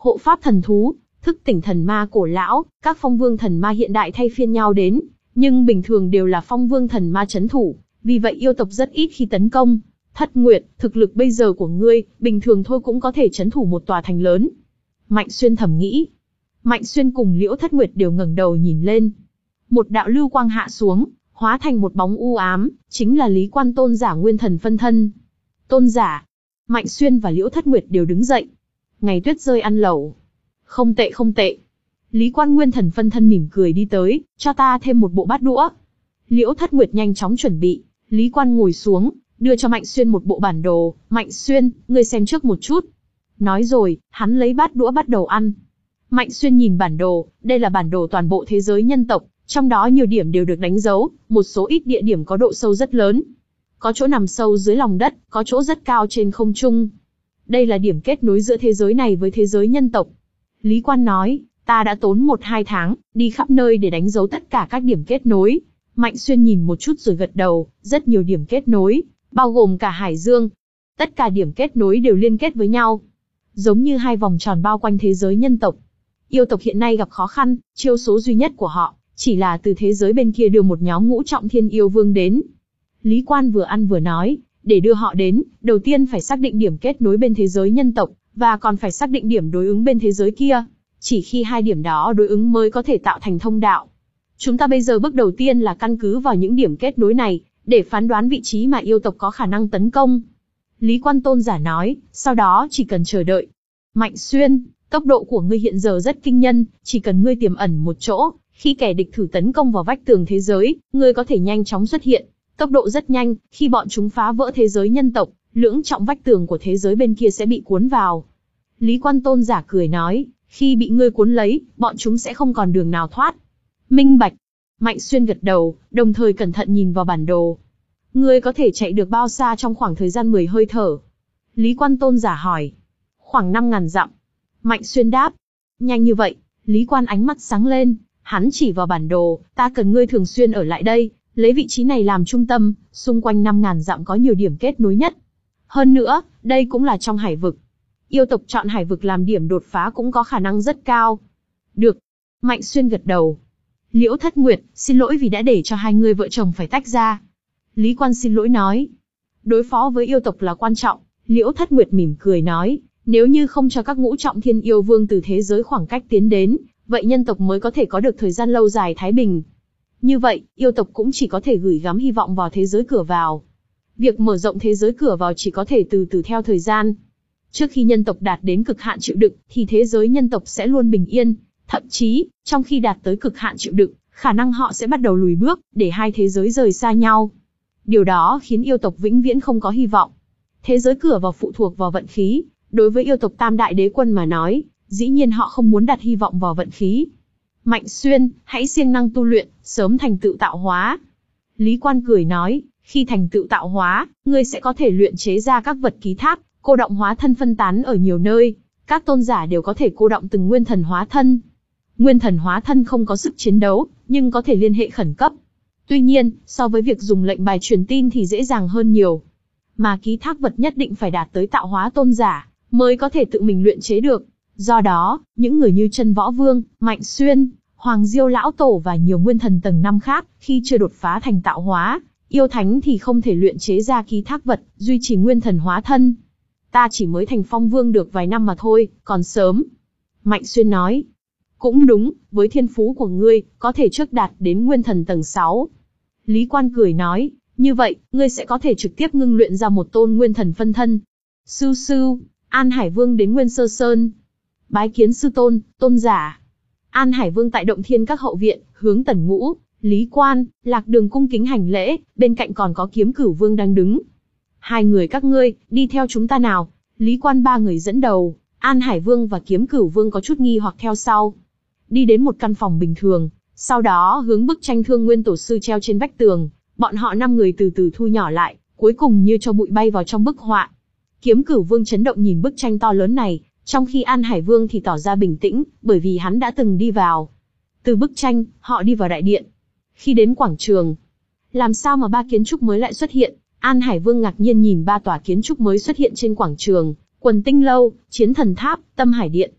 hộ pháp thần thú, thức tỉnh thần ma cổ lão, các phong vương thần ma hiện đại thay phiên nhau đến, nhưng bình thường đều là phong vương thần ma trấn thủ, vì vậy yêu tộc rất ít khi tấn công. Thất Nguyệt, thực lực bây giờ của ngươi, bình thường thôi cũng có thể trấn thủ một tòa thành lớn. Mạnh Xuyên thầm nghĩ. Mạnh Xuyên cùng Liễu Thất Nguyệt đều ngẩng đầu nhìn lên. Một đạo lưu quang hạ xuống, hóa thành một bóng u ám, chính là Lý Quan tôn giả nguyên thần phân thân. Tôn giả. Mạnh Xuyên và Liễu Thất Nguyệt đều đứng dậy. Ngày tuyết rơi ăn lẩu. Không tệ không tệ. Lý Quan nguyên thần phân thân mỉm cười đi tới, cho ta thêm một bộ bát đũa. Liễu Thất Nguyệt nhanh chóng chuẩn bị, Lý Quan ngồi xuống, đưa cho Mạnh Xuyên một bộ bản đồ. Mạnh Xuyên, ngươi xem trước một chút. Nói rồi, hắn lấy bát đũa bắt đầu ăn. Mạnh Xuyên nhìn bản đồ, đây là bản đồ toàn bộ thế giới nhân tộc, trong đó nhiều điểm đều được đánh dấu, một số ít địa điểm có độ sâu rất lớn. Có chỗ nằm sâu dưới lòng đất, có chỗ rất cao trên không trung. Đây là điểm kết nối giữa thế giới này với thế giới nhân tộc. Lý Quan nói, ta đã tốn một hai tháng, đi khắp nơi để đánh dấu tất cả các điểm kết nối. Mạnh Xuyên nhìn một chút rồi gật đầu, rất nhiều điểm kết nối, bao gồm cả Hải Dương. Tất cả điểm kết nối đều liên kết với nhau, giống như hai vòng tròn bao quanh thế giới nhân tộc. Yêu tộc hiện nay gặp khó khăn, chiêu số duy nhất của họ, chỉ là từ thế giới bên kia đưa một nhóm ngũ trọng thiên yêu vương đến. Lý Quan vừa ăn vừa nói, để đưa họ đến, đầu tiên phải xác định điểm kết nối bên thế giới nhân tộc, và còn phải xác định điểm đối ứng bên thế giới kia. Chỉ khi hai điểm đó đối ứng mới có thể tạo thành thông đạo. Chúng ta bây giờ bước đầu tiên là căn cứ vào những điểm kết nối này, để phán đoán vị trí mà yêu tộc có khả năng tấn công. Lý Quan tôn giả nói, sau đó chỉ cần chờ đợi. Mạnh Xuyên, tốc độ của ngươi hiện giờ rất kinh nhân, chỉ cần ngươi tiềm ẩn một chỗ, khi kẻ địch thử tấn công vào vách tường thế giới, ngươi có thể nhanh chóng xuất hiện. Tốc độ rất nhanh, khi bọn chúng phá vỡ thế giới nhân tộc, lưỡng trọng vách tường của thế giới bên kia sẽ bị cuốn vào. Lý Quan tôn giả cười nói, khi bị ngươi cuốn lấy, bọn chúng sẽ không còn đường nào thoát. Minh bạch. Mạnh Xuyên gật đầu, đồng thời cẩn thận nhìn vào bản đồ. Ngươi có thể chạy được bao xa trong khoảng thời gian mười hơi thở? Lý Quan tôn giả hỏi. Khoảng năm ngàn dặm. Mạnh Xuyên đáp. Nhanh như vậy? Lý Quan ánh mắt sáng lên, hắn chỉ vào bản đồ, ta cần ngươi thường xuyên ở lại đây, lấy vị trí này làm trung tâm, xung quanh năm ngàn dặm có nhiều điểm kết nối nhất. Hơn nữa, đây cũng là trong hải vực. Yêu tộc chọn hải vực làm điểm đột phá cũng có khả năng rất cao. Được. Mạnh Xuyên gật đầu. Liễu Thất Nguyệt, xin lỗi vì đã để cho hai người vợ chồng phải tách ra. Lý Quan xin lỗi nói. Đối phó với yêu tộc là quan trọng. Liễu Thất Nguyệt mỉm cười nói, nếu như không cho các ngũ trọng thiên yêu vương từ thế giới khoảng cách tiến đến, vậy nhân tộc mới có thể có được thời gian lâu dài thái bình. Như vậy, yêu tộc cũng chỉ có thể gửi gắm hy vọng vào thế giới cửa vào. Việc mở rộng thế giới cửa vào chỉ có thể từ từ theo thời gian. Trước khi nhân tộc đạt đến cực hạn chịu đựng, thì thế giới nhân tộc sẽ luôn bình yên. Thậm chí, trong khi đạt tới cực hạn chịu đựng, khả năng họ sẽ bắt đầu lùi bước, để hai thế giới rời xa nhau. Điều đó khiến yêu tộc vĩnh viễn không có hy vọng. Thế giới cửa vào phụ thuộc vào vận khí. Đối với yêu tộc Tam Đại Đế Quân mà nói, dĩ nhiên họ không muốn đặt hy vọng vào vận khí. Mạnh Xuyên, hãy siêng năng tu luyện, sớm thành tựu tạo hóa. Lý Quan cười nói, khi thành tựu tạo hóa, ngươi sẽ có thể luyện chế ra các vật ký thác, cô động hóa thân phân tán ở nhiều nơi. Các tôn giả đều có thể cô động từng nguyên thần hóa thân. Nguyên thần hóa thân không có sức chiến đấu, nhưng có thể liên hệ khẩn cấp. Tuy nhiên, so với việc dùng lệnh bài truyền tin thì dễ dàng hơn nhiều. Mà ký thác vật nhất định phải đạt tới tạo hóa tôn giả, mới có thể tự mình luyện chế được. Do đó, những người như Chân Võ Vương, Mạnh Xuyên, Hoàng Diêu Lão Tổ và nhiều nguyên thần tầng năm khác, khi chưa đột phá thành tạo hóa, yêu thánh thì không thể luyện chế ra ký thác vật, duy trì nguyên thần hóa thân. Ta chỉ mới thành Phong Vương được vài năm mà thôi, còn sớm. Mạnh Xuyên nói. Cũng đúng, với thiên phú của ngươi, có thể trước đạt đến nguyên thần tầng sáu. Lý Quan cười nói, như vậy, ngươi sẽ có thể trực tiếp ngưng luyện ra một tôn nguyên thần phân thân. Sư sư, An Hải Vương đến Nguyên Sơ Sơn. Bái kiến sư tôn, tôn giả. An Hải Vương tại Động Thiên Các hậu viện, hướng Tần Ngũ, Lý Quan, Lạc Đường cung kính hành lễ, bên cạnh còn có Kiếm Cửu Vương đang đứng. Hai người các ngươi, đi theo chúng ta nào. Lý Quan ba người dẫn đầu, An Hải Vương và Kiếm Cửu Vương có chút nghi hoặc theo sau. Đi đến một căn phòng bình thường, sau đó hướng bức tranh Thương Nguyên Tổ Sư treo trên vách tường, bọn họ năm người từ từ thu nhỏ lại, cuối cùng như cho bụi bay vào trong bức họa. Kiếm Cửu Vương chấn động nhìn bức tranh to lớn này, trong khi An Hải Vương thì tỏ ra bình tĩnh, bởi vì hắn đã từng đi vào. Từ bức tranh, họ đi vào đại điện. Khi đến quảng trường, làm sao mà ba kiến trúc mới lại xuất hiện? An Hải Vương ngạc nhiên nhìn ba tòa kiến trúc mới xuất hiện trên quảng trường, Quần Tinh Lâu, Chiến Thần Tháp, Tâm Hải Điện.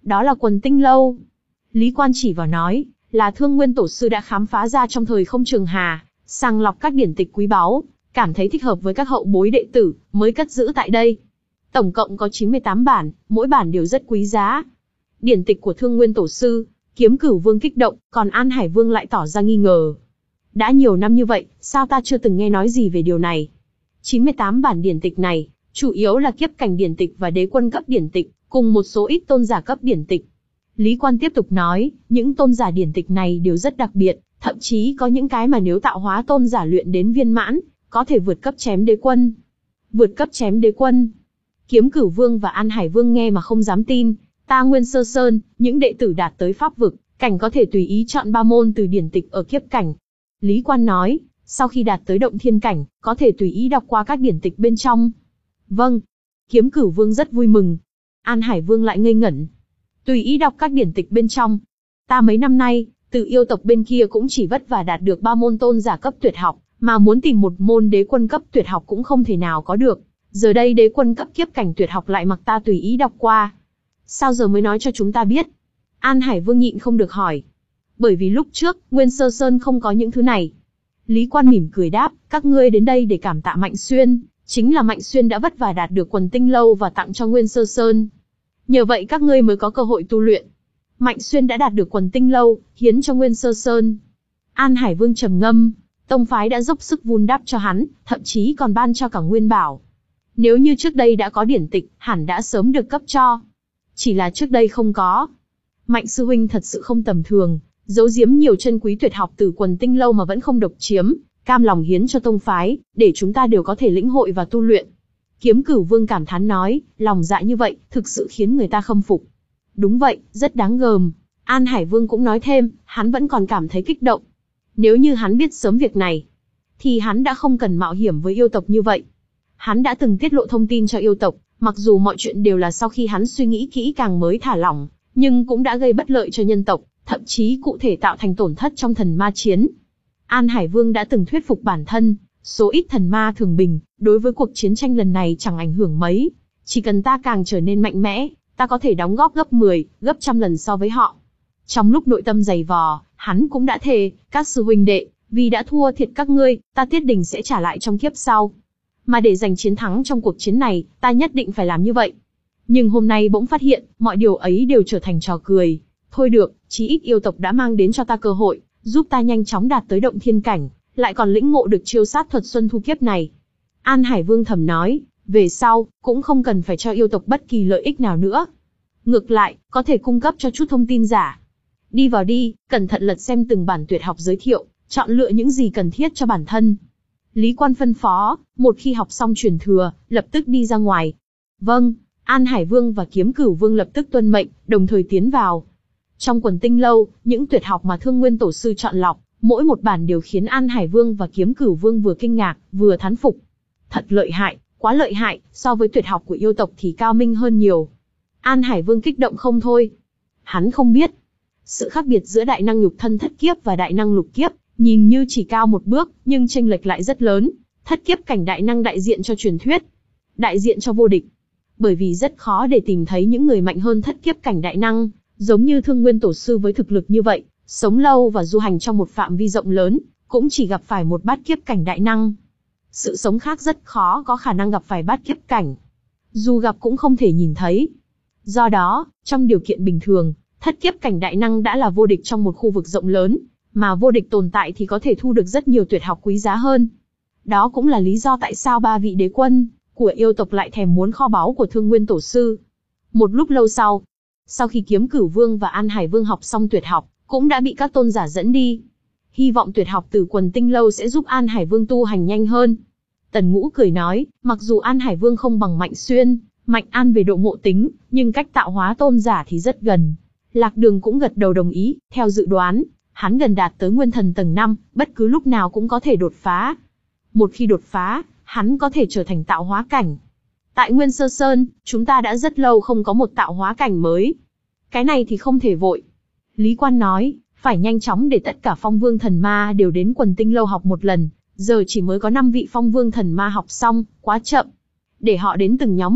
Đó là Quần Tinh Lâu. Lý Quan chỉ vào nói, là Thương Nguyên Tổ sư đã khám phá ra trong thời không trường hà, sàng lọc các điển tịch quý báu, cảm thấy thích hợp với các hậu bối đệ tử, mới cất giữ tại đây. Tổng cộng có chín mươi tám bản, mỗi bản đều rất quý giá. Điển tịch của Thương Nguyên Tổ sư, Kiếm Cửu Vương kích động, còn An Hải Vương lại tỏ ra nghi ngờ. Đã nhiều năm như vậy, sao ta chưa từng nghe nói gì về điều này? chín mươi tám bản điển tịch này, chủ yếu là kiếp cảnh điển tịch và đế quân cấp điển tịch, cùng một số ít tôn giả cấp điển tịch. Lý Quan tiếp tục nói, những tôn giả điển tịch này đều rất đặc biệt, thậm chí có những cái mà nếu tạo hóa tôn giả luyện đến viên mãn, có thể vượt cấp chém đế quân. Vượt cấp chém đế quân. Kiếm Cửu Vương và An Hải Vương nghe mà không dám tin, ta Nguyên Sơ Sơn, những đệ tử đạt tới pháp vực, cảnh có thể tùy ý chọn ba môn từ điển tịch ở kiếp cảnh. Lý Quan nói, sau khi đạt tới động thiên cảnh, có thể tùy ý đọc qua các điển tịch bên trong. Vâng. Kiếm Cửu Vương rất vui mừng. An Hải Vương lại ngây ngẩn. Tùy ý đọc các điển tịch bên trong. Ta mấy năm nay, từ yêu tộc bên kia cũng chỉ vất vả đạt được ba môn tôn giả cấp tuyệt học, mà muốn tìm một môn đế quân cấp tuyệt học cũng không thể nào có được. Giờ đây đế quân cấp kiếp cảnh tuyệt học lại mặc ta tùy ý đọc qua. Sao giờ mới nói cho chúng ta biết? An Hải Vương nhịn không được hỏi. Bởi vì lúc trước, Nguyên Sơ Sơn không có những thứ này. Lý Quan mỉm cười đáp, các ngươi đến đây để cảm tạ Mạnh Xuyên, chính là Mạnh Xuyên đã vất vả đạt được Quần Tinh Lâu và tặng cho Nguyên Sơ Sơn. Nhờ vậy các ngươi mới có cơ hội tu luyện. Mạnh Xuyên đã đạt được Quần Tinh Lâu, hiến cho Nguyên Sơ Sơn. An Hải Vương trầm ngâm, tông phái đã dốc sức vun đắp cho hắn, thậm chí còn ban cho cả Nguyên Bảo. Nếu như trước đây đã có điển tịch, hẳn đã sớm được cấp cho. Chỉ là trước đây không có. Mạnh sư huynh thật sự không tầm thường, giấu giếm nhiều chân quý tuyệt học từ Quần Tinh Lâu mà vẫn không độc chiếm, cam lòng hiến cho tông phái, để chúng ta đều có thể lĩnh hội và tu luyện. Kiếm Cửu Vương cảm thán nói, lòng dạ như vậy, thực sự khiến người ta khâm phục. Đúng vậy, rất đáng gờm. An Hải Vương cũng nói thêm, hắn vẫn còn cảm thấy kích động. Nếu như hắn biết sớm việc này, thì hắn đã không cần mạo hiểm với yêu tộc như vậy. Hắn đã từng tiết lộ thông tin cho yêu tộc, mặc dù mọi chuyện đều là sau khi hắn suy nghĩ kỹ càng mới thả lỏng, nhưng cũng đã gây bất lợi cho nhân tộc, thậm chí cụ thể tạo thành tổn thất trong thần ma chiến. An Hải Vương đã từng thuyết phục bản thân, số ít thần ma thường bình, đối với cuộc chiến tranh lần này chẳng ảnh hưởng mấy. Chỉ cần ta càng trở nên mạnh mẽ, ta có thể đóng góp gấp mười, gấp trăm lần so với họ. Trong lúc nội tâm dày vò, hắn cũng đã thề, các sư huynh đệ, vì đã thua thiệt các ngươi, ta Tiết Đình sẽ trả lại trong kiếp sau. Mà để giành chiến thắng trong cuộc chiến này, ta nhất định phải làm như vậy. Nhưng hôm nay bỗng phát hiện, mọi điều ấy đều trở thành trò cười. Thôi được, chí ít yêu tộc đã mang đến cho ta cơ hội, giúp ta nhanh chóng đạt tới động thiên cảnh, lại còn lĩnh ngộ được chiêu sát thuật xuân thu kiếp này. An Hải Vương thầm nói, về sau, cũng không cần phải cho yêu tộc bất kỳ lợi ích nào nữa. Ngược lại, có thể cung cấp cho chút thông tin giả. Đi vào đi, cẩn thận lật xem từng bản tuyệt học giới thiệu, chọn lựa những gì cần thiết cho bản thân. Lý Quan phân phó, một khi học xong truyền thừa, lập tức đi ra ngoài. Vâng, An Hải Vương và Kiếm Cửu Vương lập tức tuân mệnh, đồng thời tiến vào. Trong Quần Tinh Lâu, những tuyệt học mà Thương Nguyên Tổ sư chọn lọc, mỗi một bản đều khiến An Hải Vương và Kiếm Cửu Vương vừa kinh ngạc, vừa thán phục. Thật lợi hại, quá lợi hại, so với tuyệt học của yêu tộc thì cao minh hơn nhiều. An Hải Vương kích động không thôi. Hắn không biết, sự khác biệt giữa đại năng nhục thân thất kiếp và đại năng lục kiếp, nhìn như chỉ cao một bước, nhưng chênh lệch lại rất lớn. Thất kiếp cảnh đại năng đại diện cho truyền thuyết, đại diện cho vô địch. Bởi vì rất khó để tìm thấy những người mạnh hơn thất kiếp cảnh đại năng, giống như Thương Nguyên Tổ sư với thực lực như vậy, sống lâu và du hành trong một phạm vi rộng lớn, cũng chỉ gặp phải một bát kiếp cảnh đại năng. Sự sống khác rất khó có khả năng gặp phải bát kiếp cảnh. Dù gặp cũng không thể nhìn thấy. Do đó, trong điều kiện bình thường, thất kiếp cảnh đại năng đã là vô địch trong một khu vực rộng lớn, mà vô địch tồn tại thì có thể thu được rất nhiều tuyệt học quý giá hơn. Đó cũng là lý do tại sao ba vị đế quân của yêu tộc lại thèm muốn kho báu của Thương Nguyên Tổ sư. Một lúc lâu sau, sau khi Kiếm Cửu Vương và An Hải Vương học xong tuyệt học, cũng đã bị các tôn giả dẫn đi. Hy vọng tuyệt học từ Quần Tinh Lâu sẽ giúp An Hải Vương tu hành nhanh hơn. Tần Ngũ cười nói, mặc dù An Hải Vương không bằng Mạnh Xuyên, Mạnh An về độ ngộ tính, nhưng cách tạo hóa tôn giả thì rất gần. Lạc Đường cũng gật đầu đồng ý, theo dự đoán, hắn gần đạt tới Nguyên Thần tầng năm, bất cứ lúc nào cũng có thể đột phá. Một khi đột phá, hắn có thể trở thành tạo hóa cảnh. Tại Nguyên Sơ Sơn, chúng ta đã rất lâu không có một tạo hóa cảnh mới. Cái này thì không thể vội. Lý Quan nói, phải nhanh chóng để tất cả phong vương thần ma đều đến Quần Tinh Lâu học một lần, giờ chỉ mới có năm vị phong vương thần ma học xong, quá chậm. Để họ đến từng nhóm một,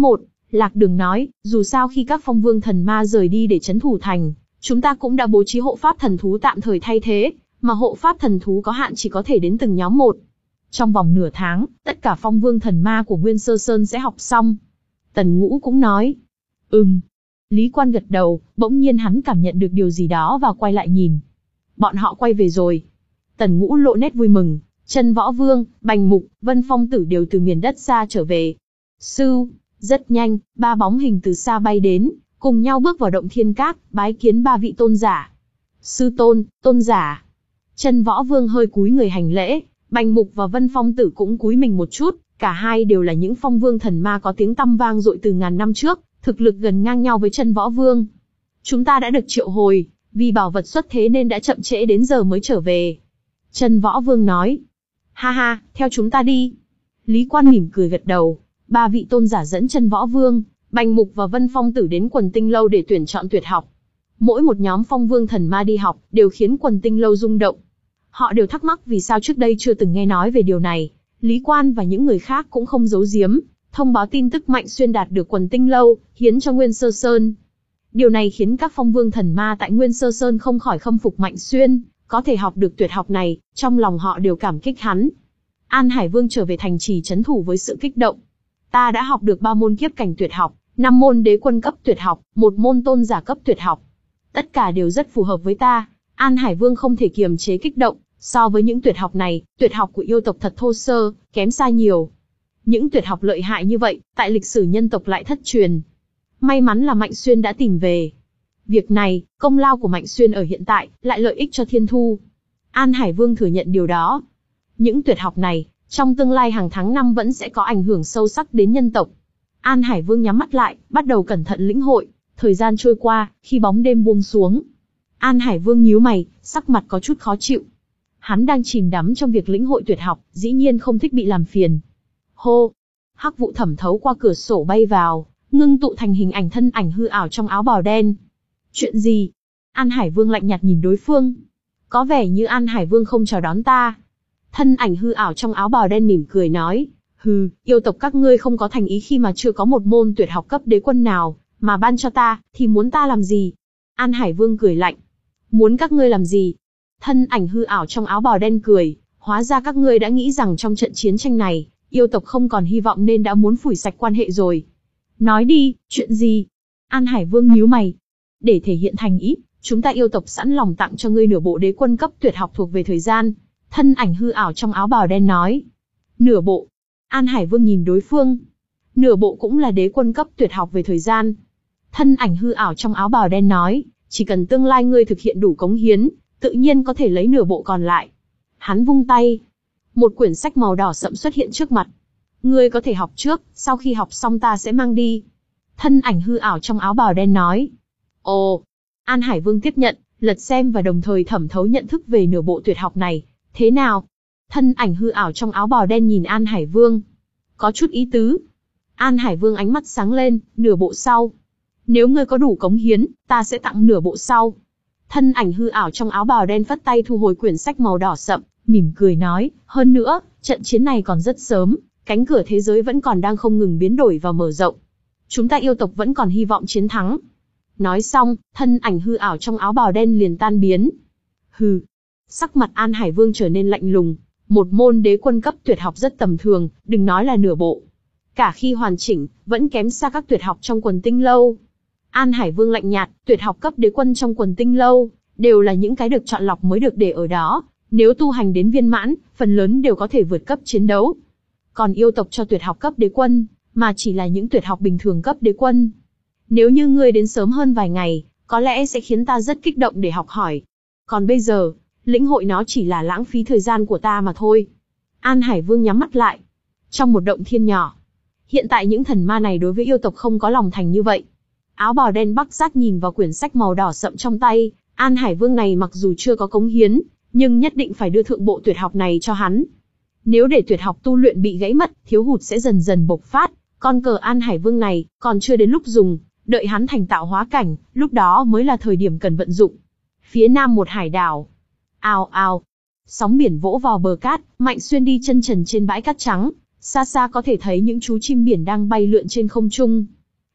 Lạc Đường nói, dù sao khi các phong vương thần ma rời đi để trấn thủ thành, chúng ta cũng đã bố trí hộ pháp thần thú tạm thời thay thế, mà hộ pháp thần thú có hạn chỉ có thể đến từng nhóm một. Trong vòng nửa tháng, tất cả phong vương thần ma của Nguyên Sơ Sơn sẽ học xong. Tần Ngũ cũng nói, ừm. Lý Quan gật đầu, bỗng nhiên hắn cảm nhận được điều gì đó và quay lại nhìn. Bọn họ quay về rồi. Tần Ngũ lộ nét vui mừng, Chân Võ Vương, Bành Mục, Vân Phong Tử đều từ miền đất xa trở về. Sư, rất nhanh, ba bóng hình từ xa bay đến, cùng nhau bước vào động thiên các, bái kiến ba vị tôn giả. Sư tôn, tôn giả. Chân Võ Vương hơi cúi người hành lễ, Bành Mục và Vân Phong Tử cũng cúi mình một chút, cả hai đều là những phong vương thần ma có tiếng tăm vang dội từ ngàn năm trước, thực lực gần ngang nhau với Chân Võ Vương. Chúng ta đã được triệu hồi, vì bảo vật xuất thế nên đã chậm trễ đến giờ mới trở về. Chân Võ Vương nói, ha ha, theo chúng ta đi. Lý Quan mỉm cười gật đầu, ba vị tôn giả dẫn Chân Võ Vương, Bành Mục và Vân Phong Tử đến Quần Tinh Lâu để tuyển chọn tuyệt học. Mỗi một nhóm phong vương thần ma đi học, đều khiến Quần Tinh Lâu rung động. Họ đều thắc mắc vì sao trước đây chưa từng nghe nói về điều này. Lý Quan và những người khác cũng không giấu giếm, thông báo tin tức Mạnh Xuyên đạt được Quần Tinh Lâu, hiến cho Nguyên Sơ Sơn. Điều này khiến các phong vương thần ma tại Nguyên Sơ Sơn không khỏi khâm phục Mạnh Xuyên, có thể học được tuyệt học này, trong lòng họ đều cảm kích hắn. An Hải Vương trở về thành trì trấn thủ với sự kích động. Ta đã học được ba môn kiếp cảnh tuyệt học, năm môn đế quân cấp tuyệt học, một môn tôn giả cấp tuyệt học. Tất cả đều rất phù hợp với ta. An Hải Vương không thể kiềm chế kích động, so với những tuyệt học này, tuyệt học của yêu tộc thật thô sơ, kém xa nhiều. Những tuyệt học lợi hại như vậy, tại lịch sử nhân tộc lại thất truyền. May mắn là Mạnh Xuyên đã tìm về. Việc này, công lao của Mạnh Xuyên ở hiện tại, lại lợi ích cho Thiên Thu. An Hải Vương thừa nhận điều đó. Những tuyệt học này, trong tương lai hàng tháng năm vẫn sẽ có ảnh hưởng sâu sắc đến nhân tộc. An Hải Vương nhắm mắt lại, bắt đầu cẩn thận lĩnh hội. Thời gian trôi qua, khi bóng đêm buông xuống, An Hải Vương nhíu mày, sắc mặt có chút khó chịu. Hắn đang chìm đắm trong việc lĩnh hội tuyệt học, dĩ nhiên không thích bị làm phiền. Hô! Hắc vụ thẩm thấu qua cửa sổ bay vào, ngưng tụ thành hình ảnh thân ảnh hư ảo trong áo bào đen. Chuyện gì? An Hải Vương lạnh nhạt nhìn đối phương. Có vẻ như An Hải Vương không chào đón ta. Thân ảnh hư ảo trong áo bào đen mỉm cười nói, hừ, yêu tộc các ngươi không có thành ý khi mà chưa có một môn tuyệt học cấp đế quân nào, mà ban cho ta, thì muốn ta làm gì? An Hải Vương cười lạnh. Muốn các ngươi làm gì? Thân ảnh hư ảo trong áo bào đen cười, hóa ra các ngươi đã nghĩ rằng trong trận chiến tranh này, yêu tộc không còn hy vọng nên đã muốn phủi sạch quan hệ rồi. Nói đi, chuyện gì? An Hải Vương nhíu mày. Để thể hiện thành ý, chúng ta yêu tộc sẵn lòng tặng cho ngươi nửa bộ đế quân cấp tuyệt học thuộc về thời gian. Thân ảnh hư ảo trong áo bào đen nói. Nửa bộ. An Hải Vương nhìn đối phương. Nửa bộ cũng là đế quân cấp tuyệt học về thời gian. Thân ảnh hư ảo trong áo bào đen nói, chỉ cần tương lai ngươi thực hiện đủ cống hiến, tự nhiên có thể lấy nửa bộ còn lại. Hắn vung tay. Một quyển sách màu đỏ sậm xuất hiện trước mặt. Ngươi có thể học trước, sau khi học xong ta sẽ mang đi. Thân ảnh hư ảo trong áo bào đen nói. Ồ! An Hải Vương tiếp nhận, lật xem và đồng thời thẩm thấu nhận thức về nửa bộ tuyệt học này. Thế nào? Thân ảnh hư ảo trong áo bào đen nhìn An Hải Vương. Có chút ý tứ. An Hải Vương ánh mắt sáng lên, nửa bộ sau. Nếu ngươi có đủ cống hiến, ta sẽ tặng nửa bộ sau. Thân ảnh hư ảo trong áo bào đen phất tay thu hồi quyển sách màu đỏ sậm, mỉm cười nói, hơn nữa, trận chiến này còn rất sớm, cánh cửa thế giới vẫn còn đang không ngừng biến đổi và mở rộng. Chúng ta yêu tộc vẫn còn hy vọng chiến thắng. Nói xong, thân ảnh hư ảo trong áo bào đen liền tan biến. Hừ. Sắc mặt An Hải Vương trở nên lạnh lùng, một môn đế quân cấp tuyệt học rất tầm thường, đừng nói là nửa bộ. Cả khi hoàn chỉnh, vẫn kém xa các tuyệt học trong Quần Tinh Lâu. An Hải Vương lạnh nhạt, tuyệt học cấp đế quân trong Quần Tinh Lâu, đều là những cái được chọn lọc mới được để ở đó. Nếu tu hành đến viên mãn, phần lớn đều có thể vượt cấp chiến đấu. Còn yêu tộc cho tuyệt học cấp đế quân, mà chỉ là những tuyệt học bình thường cấp đế quân. Nếu như ngươi đến sớm hơn vài ngày, có lẽ sẽ khiến ta rất kích động để học hỏi. Còn bây giờ, lĩnh hội nó chỉ là lãng phí thời gian của ta mà thôi. An Hải Vương nhắm mắt lại. Trong một động thiên nhỏ. Hiện tại những thần ma này đối với yêu tộc không có lòng thành như vậy. Áo bào đen Bắc Giác nhìn vào quyển sách màu đỏ sậm trong tay. An Hải Vương này mặc dù chưa có cống hiến, nhưng nhất định phải đưa thượng bộ tuyệt học này cho hắn. Nếu để tuyệt học tu luyện bị gãy mất, thiếu hụt sẽ dần dần bộc phát. Con cờ An Hải Vương này, còn chưa đến lúc dùng, đợi hắn thành tạo hóa cảnh, lúc đó mới là thời điểm cần vận dụng. Phía nam một hải đảo. Ào ào. Sóng biển vỗ vào bờ cát, Mạnh Xuyên đi chân trần trên bãi cát trắng. Xa xa có thể thấy những chú chim biển đang bay lượn trên không trung.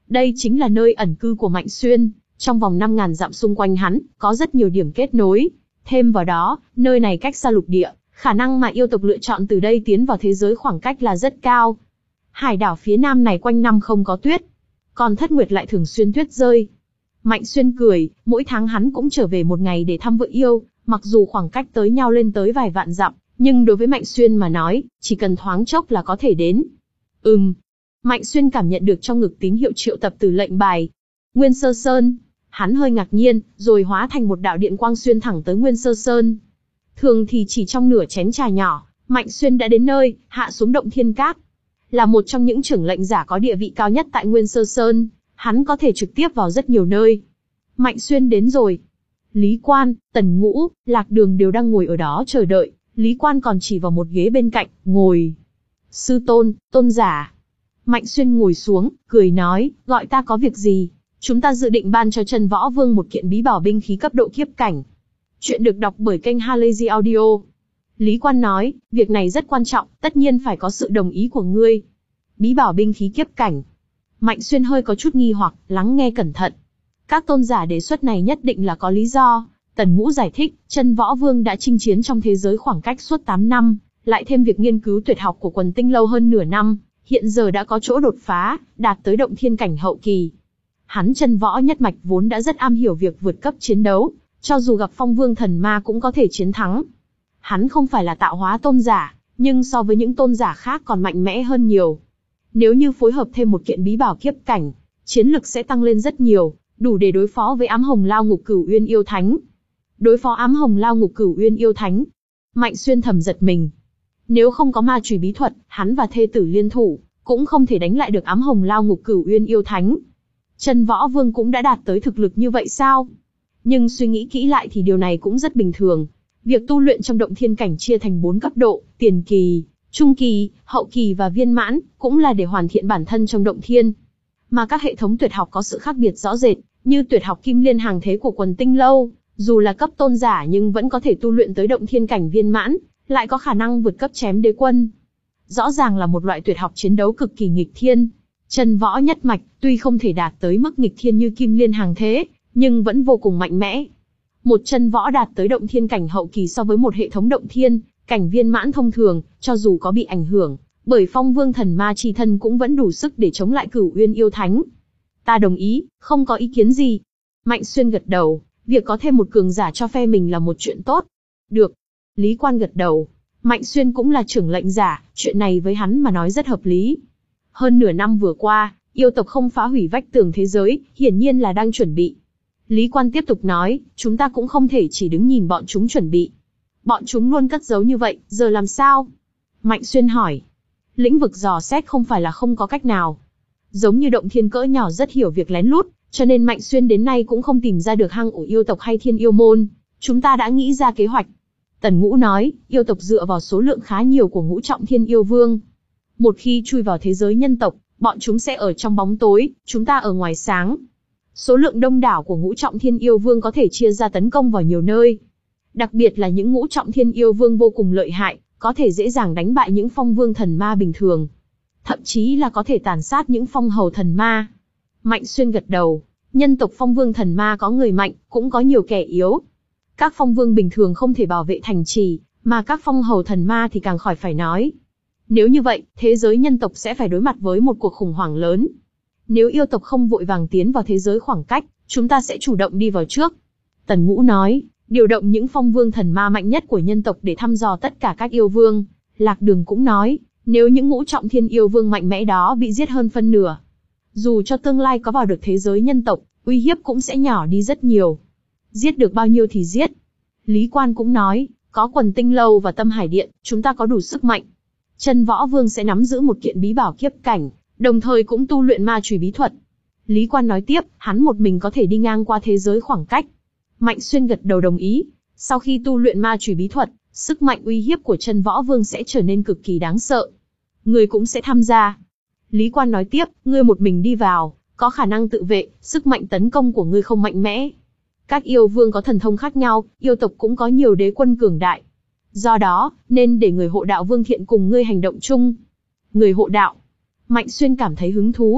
Đây chính là nơi ẩn cư của Mạnh Xuyên, trong vòng năm ngàn dặm xung quanh hắn, có rất nhiều điểm kết nối. Thêm vào đó, nơi này cách xa lục địa, khả năng mà yêu tộc lựa chọn từ đây tiến vào thế giới khoảng cách là rất cao. Hải đảo phía nam này quanh năm không có tuyết, còn Thất Nguyệt lại thường xuyên tuyết rơi. Mạnh Xuyên cười, mỗi tháng hắn cũng trở về một ngày để thăm vợ yêu, mặc dù khoảng cách tới nhau lên tới vài vạn dặm, nhưng đối với Mạnh Xuyên mà nói, chỉ cần thoáng chốc là có thể đến. Ừm. Mạnh Xuyên cảm nhận được trong ngực tín hiệu triệu tập từ lệnh bài. Nguyên Sơ Sơn. Hắn hơi ngạc nhiên, rồi hóa thành một đạo điện quang xuyên thẳng tới Nguyên Sơ Sơn. Thường thì chỉ trong nửa chén trà nhỏ, Mạnh Xuyên đã đến nơi, hạ xuống động thiên cát. Là một trong những trưởng lệnh giả có địa vị cao nhất tại Nguyên Sơ Sơn, hắn có thể trực tiếp vào rất nhiều nơi. Mạnh Xuyên đến rồi. Lý Quan, Tần Ngũ, Lạc Đường đều đang ngồi ở đó chờ đợi, Lý Quan còn chỉ vào một ghế bên cạnh, ngồi. Sư tôn, tôn giả. Mạnh Xuyên ngồi xuống, cười nói, gọi ta có việc gì? Chúng ta dự định ban cho Chân Võ Vương một kiện bí bảo binh khí cấp độ kiếp cảnh. Chuyện được đọc bởi kênh Halazy Audio. Lý Quan nói, việc này rất quan trọng, tất nhiên phải có sự đồng ý của ngươi. Bí bảo binh khí kiếp cảnh. Mạnh Xuyên hơi có chút nghi hoặc, lắng nghe cẩn thận. Các tôn giả đề xuất này nhất định là có lý do. Tần Ngũ giải thích, Chân Võ Vương đã chinh chiến trong thế giới khoảng cách suốt tám năm, lại thêm việc nghiên cứu tuyệt học của Quần Tinh Lâu hơn nửa năm, hiện giờ đã có chỗ đột phá, đạt tới động thiên cảnh hậu kỳ. Hắn Chân Võ nhất mạch vốn đã rất am hiểu việc vượt cấp chiến đấu, cho dù gặp Phong Vương thần ma cũng có thể chiến thắng. Hắn không phải là tạo hóa tôn giả, nhưng so với những tôn giả khác còn mạnh mẽ hơn nhiều. Nếu như phối hợp thêm một kiện bí bảo kiếp cảnh, chiến lực sẽ tăng lên rất nhiều, đủ để đối phó với Ám Hồng Lao Ngục Cửu Uyên Yêu Thánh. Đối phó Ám Hồng Lao Ngục Cửu Uyên Yêu Thánh. Mạnh Xuyên thầm giật mình. Nếu không có ma chùy bí thuật, hắn và thê tử liên thủ, cũng không thể đánh lại được Ám Hồng Lao Ngục Cửu Uyên Yêu Thánh. Chân Võ Vương cũng đã đạt tới thực lực như vậy sao? Nhưng suy nghĩ kỹ lại thì điều này cũng rất bình thường. Việc tu luyện trong động thiên cảnh chia thành bốn cấp độ, tiền kỳ, trung kỳ, hậu kỳ và viên mãn, cũng là để hoàn thiện bản thân trong động thiên. Mà các hệ thống tuyệt học có sự khác biệt rõ rệt, như tuyệt học Kim Liên Hàng Thế của Quần Tinh Lâu, dù là cấp tôn giả nhưng vẫn có thể tu luyện tới động thiên cảnh viên mãn, lại có khả năng vượt cấp chém đế quân. Rõ ràng là một loại tuyệt học chiến đấu cực kỳ nghịch thiên. Chân Võ nhất mạch, tuy không thể đạt tới mức nghịch thiên như Kim Liên Hàng Thế, nhưng vẫn vô cùng mạnh mẽ. Một chân võ đạt tới động thiên cảnh hậu kỳ so với một hệ thống động thiên cảnh viên mãn thông thường, cho dù có bị ảnh hưởng bởi Phong Vương thần ma chi thân cũng vẫn đủ sức để chống lại Cửu Uyên Yêu Thánh. Ta đồng ý, không có ý kiến gì. Mạnh Xuyên gật đầu, việc có thêm một cường giả cho phe mình là một chuyện tốt. Được. Lý Quan gật đầu. Mạnh Xuyên cũng là trưởng lệnh giả, chuyện này với hắn mà nói rất hợp lý. Hơn nửa năm vừa qua, yêu tộc không phá hủy vách tường thế giới, hiển nhiên là đang chuẩn bị. Lý Quan tiếp tục nói, chúng ta cũng không thể chỉ đứng nhìn bọn chúng chuẩn bị. Bọn chúng luôn cất giấu như vậy, giờ làm sao? Mạnh Xuyên hỏi. Lĩnh vực dò xét không phải là không có cách nào. Giống như động thiên cỡ nhỏ rất hiểu việc lén lút, cho nên Mạnh Xuyên đến nay cũng không tìm ra được hang ổ yêu tộc hay thiên yêu môn. Chúng ta đã nghĩ ra kế hoạch. Tần Ngũ nói, yêu tộc dựa vào số lượng khá nhiều của ngũ trọng thiên yêu vương. Một khi chui vào thế giới nhân tộc, bọn chúng sẽ ở trong bóng tối, chúng ta ở ngoài sáng. Số lượng đông đảo của ngũ trọng thiên yêu vương có thể chia ra tấn công vào nhiều nơi. Đặc biệt là những ngũ trọng thiên yêu vương vô cùng lợi hại, có thể dễ dàng đánh bại những phong vương thần ma bình thường. Thậm chí là có thể tàn sát những phong hầu thần ma. Mạnh Xuyên gật đầu, nhân tộc phong vương thần ma có người mạnh, cũng có nhiều kẻ yếu. Các phong vương bình thường không thể bảo vệ thành trì, mà các phong hầu thần ma thì càng khỏi phải nói. Nếu như vậy, thế giới nhân tộc sẽ phải đối mặt với một cuộc khủng hoảng lớn. Nếu yêu tộc không vội vàng tiến vào thế giới khoảng cách, chúng ta sẽ chủ động đi vào trước. Tần Ngũ nói, điều động những phong vương thần ma mạnh nhất của nhân tộc để thăm dò tất cả các yêu vương. Lạc Đường cũng nói, nếu những ngũ trọng thiên yêu vương mạnh mẽ đó bị giết hơn phân nửa, dù cho tương lai có vào được thế giới nhân tộc, uy hiếp cũng sẽ nhỏ đi rất nhiều. Giết được bao nhiêu thì giết. Lý Quan cũng nói, có Quần Tinh Lâu và Tâm Hải Điện, chúng ta có đủ sức mạnh. Chân Võ Vương sẽ nắm giữ một kiện bí bảo kiếp cảnh, đồng thời cũng tu luyện ma chùy bí thuật. Lý Quan nói tiếp, hắn một mình có thể đi ngang qua thế giới khoảng cách. Mạnh Xuyên gật đầu đồng ý. Sau khi tu luyện ma chùy bí thuật, sức mạnh uy hiếp của Chân Võ Vương sẽ trở nên cực kỳ đáng sợ. Người cũng sẽ tham gia. Lý Quan nói tiếp, ngươi một mình đi vào, có khả năng tự vệ, sức mạnh tấn công của ngươi không mạnh mẽ. Các yêu vương có thần thông khác nhau, yêu tộc cũng có nhiều đế quân cường đại. Do đó, nên để người hộ đạo Vương Thiện cùng ngươi hành động chung. Người hộ đạo. Mạnh Xuyên cảm thấy hứng thú.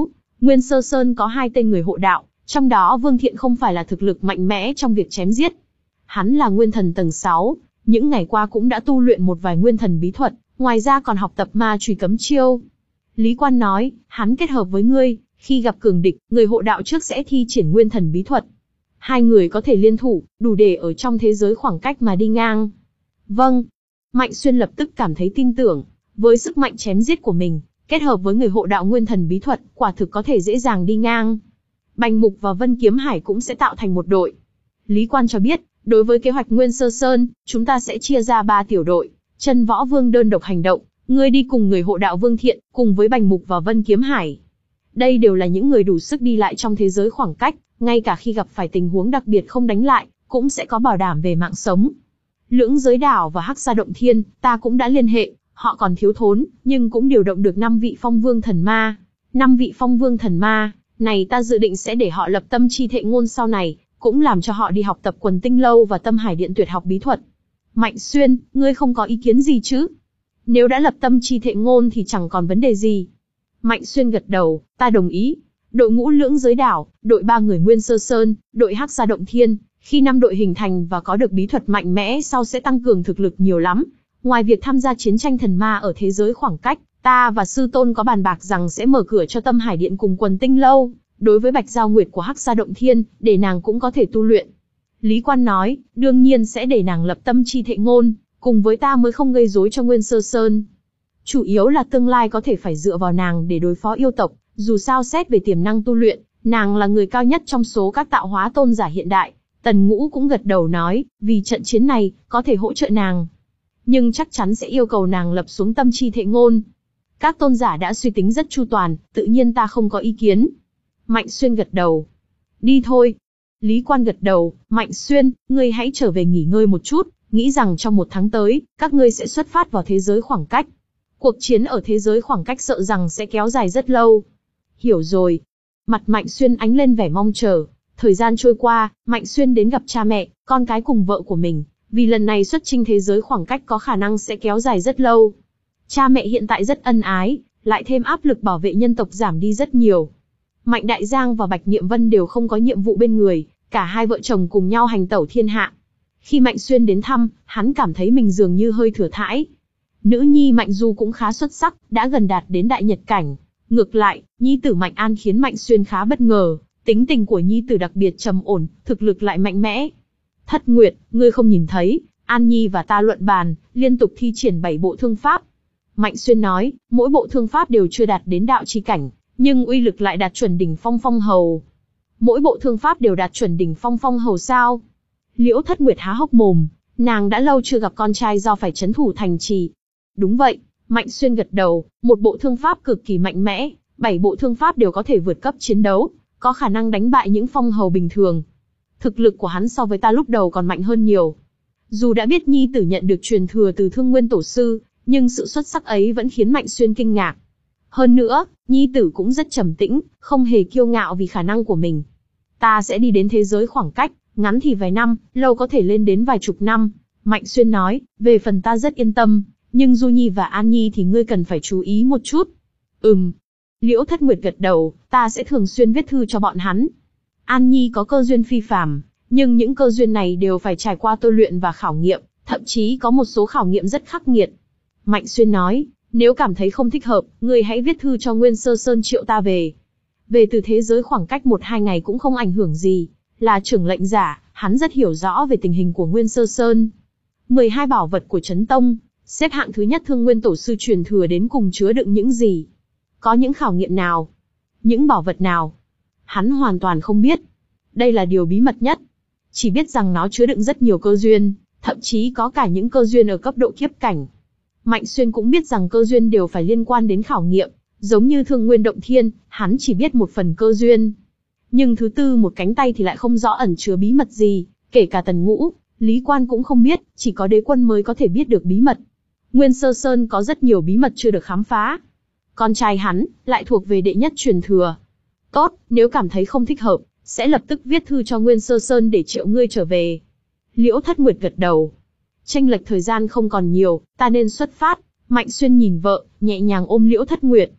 Nguyên Sơ Sơn có hai tên người hộ đạo, trong đó Vương Thiện không phải là thực lực mạnh mẽ trong việc chém giết. Hắn là nguyên thần tầng sáu, những ngày qua cũng đã tu luyện một vài nguyên thần bí thuật, ngoài ra còn học tập ma chùy cấm chiêu. Lý Quan nói, hắn kết hợp với ngươi, khi gặp cường địch, người hộ đạo trước sẽ thi triển nguyên thần bí thuật. Hai người có thể liên thủ, đủ để ở trong thế giới khoảng cách mà đi ngang. Vâng. Mạnh Xuyên lập tức cảm thấy tin tưởng, với sức mạnh chém giết của mình, kết hợp với người hộ đạo nguyên thần bí thuật, quả thực có thể dễ dàng đi ngang. Bành Mục và Vân Kiếm Hải cũng sẽ tạo thành một đội. Lý Quan cho biết, đối với kế hoạch Nguyên Sơ Sơn, chúng ta sẽ chia ra ba tiểu đội. Chân Võ Vương đơn độc hành động, ngươi đi cùng người hộ đạo Vương Thiện, cùng với Bành Mục và Vân Kiếm Hải. Đây đều là những người đủ sức đi lại trong thế giới khoảng cách, ngay cả khi gặp phải tình huống đặc biệt không đánh lại, cũng sẽ có bảo đảm về mạng sống. Lưỡng Giới Đảo và Hắc Sa Động Thiên, ta cũng đã liên hệ, họ còn thiếu thốn, nhưng cũng điều động được năm vị Phong Vương thần ma. Năm vị Phong Vương thần ma, này ta dự định sẽ để họ lập tâm chi thệ ngôn sau này, cũng làm cho họ đi học tập Quần Tinh Lâu và Tâm Hải Điện tuyệt học bí thuật. Mạnh Xuyên, ngươi không có ý kiến gì chứ? Nếu đã lập tâm chi thệ ngôn thì chẳng còn vấn đề gì. Mạnh Xuyên gật đầu, ta đồng ý. Đội ngũ Lưỡng Giới Đảo, đội ba người Nguyên Sơ Sơn, đội Hắc Sa Động Thiên, khi năm đội hình thành và có được bí thuật mạnh mẽ sau sẽ tăng cường thực lực nhiều lắm. Ngoài việc tham gia chiến tranh thần ma ở thế giới khoảng cách, ta và sư tôn có bàn bạc rằng sẽ mở cửa cho Tâm Hải Điện cùng Quần Tinh Lâu, đối với Bạch Giao Nguyệt của Hắc Sa Động Thiên, để nàng cũng có thể tu luyện. Lý Quan nói, đương nhiên sẽ để nàng lập tâm chi thệ ngôn, cùng với ta mới không gây rối cho Nguyên Sơ Sơn. Chủ yếu là tương lai có thể phải dựa vào nàng để đối phó yêu tộc, dù sao xét về tiềm năng tu luyện, nàng là người cao nhất trong số các tạo hóa tôn giả hiện đại. Tần Ngũ cũng gật đầu nói, vì trận chiến này, có thể hỗ trợ nàng. Nhưng chắc chắn sẽ yêu cầu nàng lập xuống tâm chi thệ ngôn. Các tôn giả đã suy tính rất chu toàn, tự nhiên ta không có ý kiến. Mạnh Xuyên gật đầu. Đi thôi. Lý Quan gật đầu, Mạnh Xuyên, ngươi hãy trở về nghỉ ngơi một chút, nghĩ rằng trong một tháng tới, các ngươi sẽ xuất phát vào thế giới khoảng cách. Cuộc chiến ở thế giới khoảng cách sợ rằng sẽ kéo dài rất lâu. Hiểu rồi. Mặt Mạnh Xuyên ánh lên vẻ mong chờ. Thời gian trôi qua, Mạnh Xuyên đến gặp cha mẹ, con cái cùng vợ của mình, vì lần này xuất chinh thế giới khoảng cách có khả năng sẽ kéo dài rất lâu. Cha mẹ hiện tại rất ân ái, lại thêm áp lực bảo vệ nhân tộc giảm đi rất nhiều. Mạnh Đại Giang và Bạch Niệm Vân đều không có nhiệm vụ bên người, cả hai vợ chồng cùng nhau hành tẩu thiên hạ. Khi Mạnh Xuyên đến thăm, hắn cảm thấy mình dường như hơi thừa thãi. Nữ nhi Mạnh Du cũng khá xuất sắc, đã gần đạt đến đại nhật cảnh. Ngược lại, nhi tử Mạnh An khiến Mạnh Xuyên khá bất ngờ. Tính tình của nhi tử đặc biệt trầm ổn, thực lực lại mạnh mẽ. Thất Nguyệt, ngươi không nhìn thấy, An Nhi và ta luận bàn, liên tục thi triển bảy bộ thương pháp. Mạnh Xuyên nói, mỗi bộ thương pháp đều chưa đạt đến đạo chi cảnh, nhưng uy lực lại đạt chuẩn đỉnh phong phong hầu. Mỗi bộ thương pháp đều đạt chuẩn đỉnh phong phong hầu sao? Liễu Thất Nguyệt há hốc mồm, nàng đã lâu chưa gặp con trai do phải trấn thủ thành trì. Đúng vậy, Mạnh Xuyên gật đầu, một bộ thương pháp cực kỳ mạnh mẽ, bảy bộ thương pháp đều có thể vượt cấp chiến đấu, có khả năng đánh bại những phong hầu bình thường. Thực lực của hắn so với ta lúc đầu còn mạnh hơn nhiều. Dù đã biết nhi tử nhận được truyền thừa từ Thương Nguyên Tổ Sư, nhưng sự xuất sắc ấy vẫn khiến Mạnh Xuyên kinh ngạc. Hơn nữa, nhi tử cũng rất trầm tĩnh, không hề kiêu ngạo vì khả năng của mình. Ta sẽ đi đến thế giới khoảng cách, ngắn thì vài năm, lâu có thể lên đến vài chục năm. Mạnh Xuyên nói, về phần ta rất yên tâm, nhưng Du Nhi và An Nhi thì ngươi cần phải chú ý một chút. Ừm. Liễu Thất Nguyệt gật đầu, ta sẽ thường xuyên viết thư cho bọn hắn. An Nhi có cơ duyên phi phàm, nhưng những cơ duyên này đều phải trải qua tôi luyện và khảo nghiệm, thậm chí có một số khảo nghiệm rất khắc nghiệt. Mạnh Xuyên nói, nếu cảm thấy không thích hợp, ngươi hãy viết thư cho Nguyên Sơ Sơn triệu ta về. Về từ thế giới khoảng cách một hai ngày cũng không ảnh hưởng gì, là trưởng lệnh giả, hắn rất hiểu rõ về tình hình của Nguyên Sơ Sơn. mười hai bảo vật của Chấn Tông, xếp hạng thứ nhất Thương Nguyên Tổ Sư truyền thừa đến cùng chứa đựng những gì? Có những khảo nghiệm nào? Những bảo vật nào? Hắn hoàn toàn không biết. Đây là điều bí mật nhất. Chỉ biết rằng nó chứa đựng rất nhiều cơ duyên, thậm chí có cả những cơ duyên ở cấp độ kiếp cảnh. Mạnh Xuyên cũng biết rằng cơ duyên đều phải liên quan đến khảo nghiệm, giống như Thương Nguyên Động Thiên, hắn chỉ biết một phần cơ duyên. Nhưng thứ tư một cánh tay thì lại không rõ ẩn chứa bí mật gì, kể cả Tần Ngũ, Lý Quan cũng không biết, chỉ có Đế Quân mới có thể biết được bí mật. Nguyên Sơ Sơn có rất nhiều bí mật chưa được khám phá. Con trai hắn, lại thuộc về đệ nhất truyền thừa. Tốt, nếu cảm thấy không thích hợp, sẽ lập tức viết thư cho Nguyên Sơ Sơn để triệu ngươi trở về. Liễu Thất Nguyệt gật đầu. Chênh lệch thời gian không còn nhiều, ta nên xuất phát. Mạnh Xuyên nhìn vợ, nhẹ nhàng ôm Liễu Thất Nguyệt.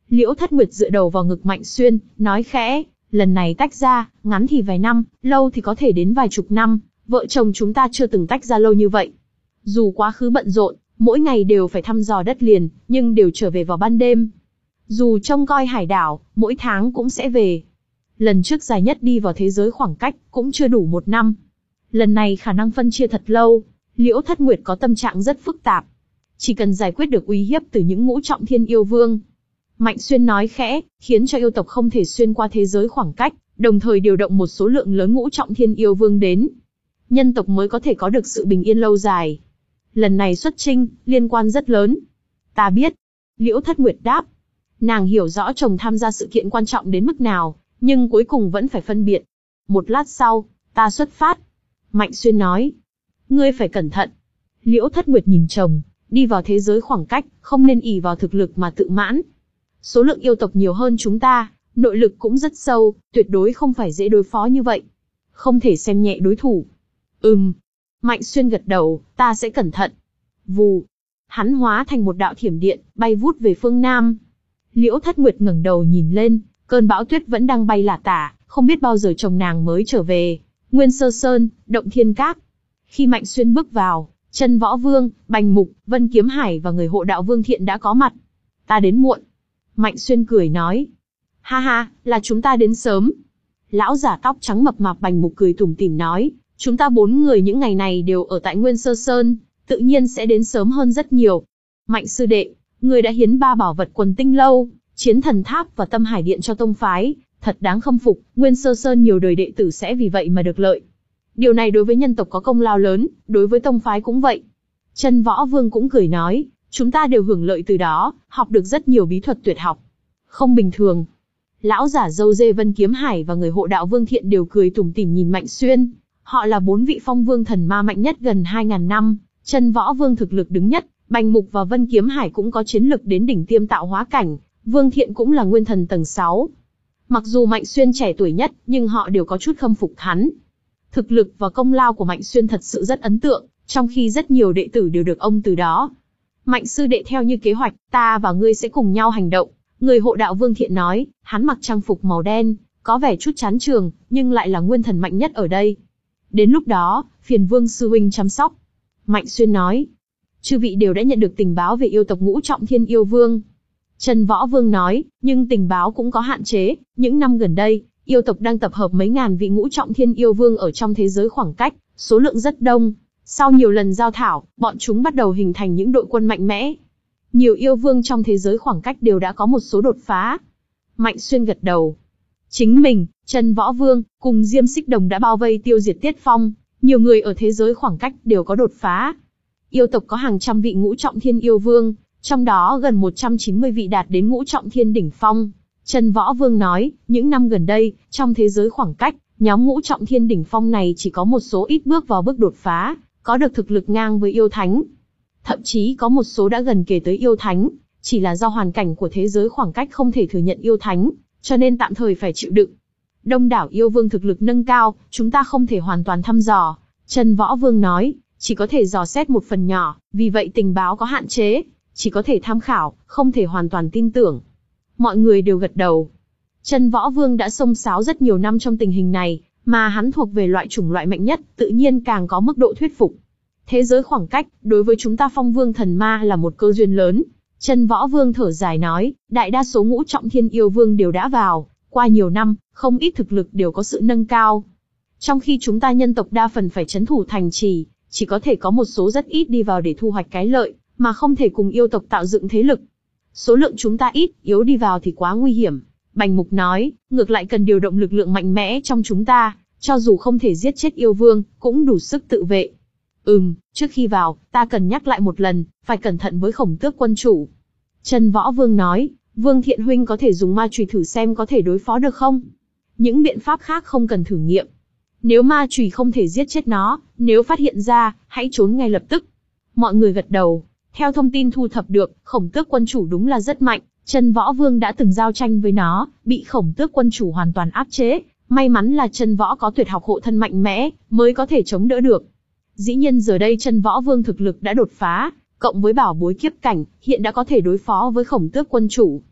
Liễu Thất Nguyệt dựa đầu vào ngực Mạnh Xuyên, nói khẽ, lần này tách ra, ngắn thì vài năm, lâu thì có thể đến vài chục năm, vợ chồng chúng ta chưa từng tách ra lâu như vậy. Dù quá khứ bận rộn, mỗi ngày đều phải thăm dò đất liền, nhưng đều trở về vào ban đêm. Dù trông coi hải đảo, mỗi tháng cũng sẽ về. Lần trước dài nhất đi vào thế giới khoảng cách, cũng chưa đủ một năm. Lần này khả năng phân chia thật lâu, Liễu Thất Nguyệt có tâm trạng rất phức tạp. Chỉ cần giải quyết được uy hiếp từ những ngũ trọng thiên yêu vương. Mạnh Xuyên nói khẽ, khiến cho yêu tộc không thể xuyên qua thế giới khoảng cách, đồng thời điều động một số lượng lớn ngũ trọng thiên yêu vương đến. Nhân tộc mới có thể có được sự bình yên lâu dài. Lần này xuất chinh, liên quan rất lớn. Ta biết. Liễu Thất Nguyệt đáp. Nàng hiểu rõ chồng tham gia sự kiện quan trọng đến mức nào, nhưng cuối cùng vẫn phải phân biệt. Một lát sau, ta xuất phát. Mạnh Xuyên nói. Ngươi phải cẩn thận. Liễu Thất Nguyệt nhìn chồng, đi vào thế giới khoảng cách, không nên ỷ vào thực lực mà tự mãn. Số lượng yêu tộc nhiều hơn chúng ta, nội lực cũng rất sâu, tuyệt đối không phải dễ đối phó như vậy. Không thể xem nhẹ đối thủ. Ừm. Mạnh Xuyên gật đầu, ta sẽ cẩn thận. Vù. Hắn hóa thành một đạo thiểm điện, bay vút về phương Nam. Liễu Thất Nguyệt ngẩng đầu nhìn lên, cơn bão tuyết vẫn đang bay lả tả, không biết bao giờ chồng nàng mới trở về. Nguyên Sơ Sơn, Động Thiên Các. Khi Mạnh Xuyên bước vào, Chân Võ Vương, Bành Mục, Vân Kiếm Hải và người hộ đạo Vương Thiện đã có mặt. Ta đến muộn. Mạnh Xuyên cười nói. Ha ha, là chúng ta đến sớm. Lão giả tóc trắng mập mạp Bành Mục cười tủm tỉm nói, chúng ta bốn người những ngày này đều ở tại Nguyên Sơ Sơn, tự nhiên sẽ đến sớm hơn rất nhiều. Mạnh sư đệ, người đã hiến ba bảo vật Quần Tinh Lâu, Chiến Thần Tháp và Tâm Hải Điện cho tông phái, thật đáng khâm phục, Nguyên Sơ Sơn nhiều đời đệ tử sẽ vì vậy mà được lợi. Điều này đối với nhân tộc có công lao lớn, đối với tông phái cũng vậy. Chân Võ Vương cũng cười nói, chúng ta đều hưởng lợi từ đó, học được rất nhiều bí thuật tuyệt học. Không bình thường. Lão giả râu dê Vân Kiếm Hải và người hộ đạo Vương Thiện đều cười tủm tỉm nhìn Mạnh Xuyên. Họ là bốn vị phong vương thần ma mạnh nhất gần hai ngàn năm, Chân Võ Vương thực lực đứng nhất, Bành Mục và Vân Kiếm Hải cũng có chiến lực đến đỉnh tiêm tạo hóa cảnh, Vương Thiện cũng là nguyên thần tầng sáu. Mặc dù Mạnh Xuyên trẻ tuổi nhất, nhưng họ đều có chút khâm phục hắn. Thực lực và công lao của Mạnh Xuyên thật sự rất ấn tượng, trong khi rất nhiều đệ tử đều được ông từ đó. Mạnh sư đệ theo như kế hoạch, ta và ngươi sẽ cùng nhau hành động. Người hộ đạo Vương Thiện nói, hắn mặc trang phục màu đen, có vẻ chút chán trường, nhưng lại là nguyên thần mạnh nhất ở đây. Đến lúc đó, phiền Vương sư huynh chăm sóc. Mạnh Xuyên nói, chư vị đều đã nhận được tình báo về yêu tộc ngũ trọng thiên yêu vương. Chân Võ Vương nói, nhưng tình báo cũng có hạn chế, những năm gần đây, yêu tộc đang tập hợp mấy ngàn vị ngũ trọng thiên yêu vương ở trong thế giới khoảng cách, số lượng rất đông. Sau nhiều lần giao thảo, bọn chúng bắt đầu hình thành những đội quân mạnh mẽ. Nhiều yêu vương trong thế giới khoảng cách đều đã có một số đột phá. Mạnh Xuyên gật đầu. Chính mình, Chân Võ Vương, cùng Diêm Xích Đồng đã bao vây tiêu diệt Tiết Phong, nhiều người ở thế giới khoảng cách đều có đột phá. Yêu tộc có hàng trăm vị ngũ trọng thiên yêu vương, trong đó gần một trăm chín mươi vị đạt đến ngũ trọng thiên đỉnh phong. Chân Võ Vương nói, những năm gần đây, trong thế giới khoảng cách, nhóm ngũ trọng thiên đỉnh phong này chỉ có một số ít bước vào bước đột phá, có được thực lực ngang với yêu thánh. Thậm chí có một số đã gần kề tới yêu thánh, chỉ là do hoàn cảnh của thế giới khoảng cách không thể thừa nhận yêu thánh, cho nên tạm thời phải chịu đựng. Đông đảo yêu vương thực lực nâng cao, chúng ta không thể hoàn toàn thăm dò. Chân Võ Vương nói, chỉ có thể dò xét một phần nhỏ, vì vậy tình báo có hạn chế, chỉ có thể tham khảo, không thể hoàn toàn tin tưởng. Mọi người đều gật đầu. Chân Võ Vương đã xông xáo rất nhiều năm trong tình hình này, mà hắn thuộc về loại chủng loại mạnh nhất, tự nhiên càng có mức độ thuyết phục. Thế giới khoảng cách, đối với chúng ta phong vương thần ma là một cơ duyên lớn. Chân Võ Vương thở dài nói, đại đa số ngũ trọng thiên yêu vương đều đã vào, qua nhiều năm, không ít thực lực đều có sự nâng cao. Trong khi chúng ta nhân tộc đa phần phải trấn thủ thành trì, chỉ có thể có một số rất ít đi vào để thu hoạch cái lợi, mà không thể cùng yêu tộc tạo dựng thế lực. Số lượng chúng ta ít, yếu đi vào thì quá nguy hiểm. Bành Mục nói, ngược lại cần điều động lực lượng mạnh mẽ trong chúng ta, cho dù không thể giết chết yêu vương, cũng đủ sức tự vệ. Ừm, trước khi vào, ta cần nhắc lại một lần, phải cẩn thận với Khổng Tước quân chủ. Chân Võ Vương nói, Vương Thiện huynh có thể dùng ma chùy thử xem có thể đối phó được không? Những biện pháp khác không cần thử nghiệm. Nếu ma chùy không thể giết chết nó, nếu phát hiện ra, hãy trốn ngay lập tức. Mọi người gật đầu. Theo thông tin thu thập được, Khổng Tước quân chủ đúng là rất mạnh. Chân Võ Vương đã từng giao tranh với nó, bị Khổng Tước quân chủ hoàn toàn áp chế. May mắn là Chân Võ có tuyệt học hộ thân mạnh mẽ, mới có thể chống đỡ được. Dĩ nhiên giờ đây Chân Võ Vương thực lực đã đột phá, cộng với bảo bối kiếp cảnh, hiện đã có thể đối phó với Khổng Tước quân chủ.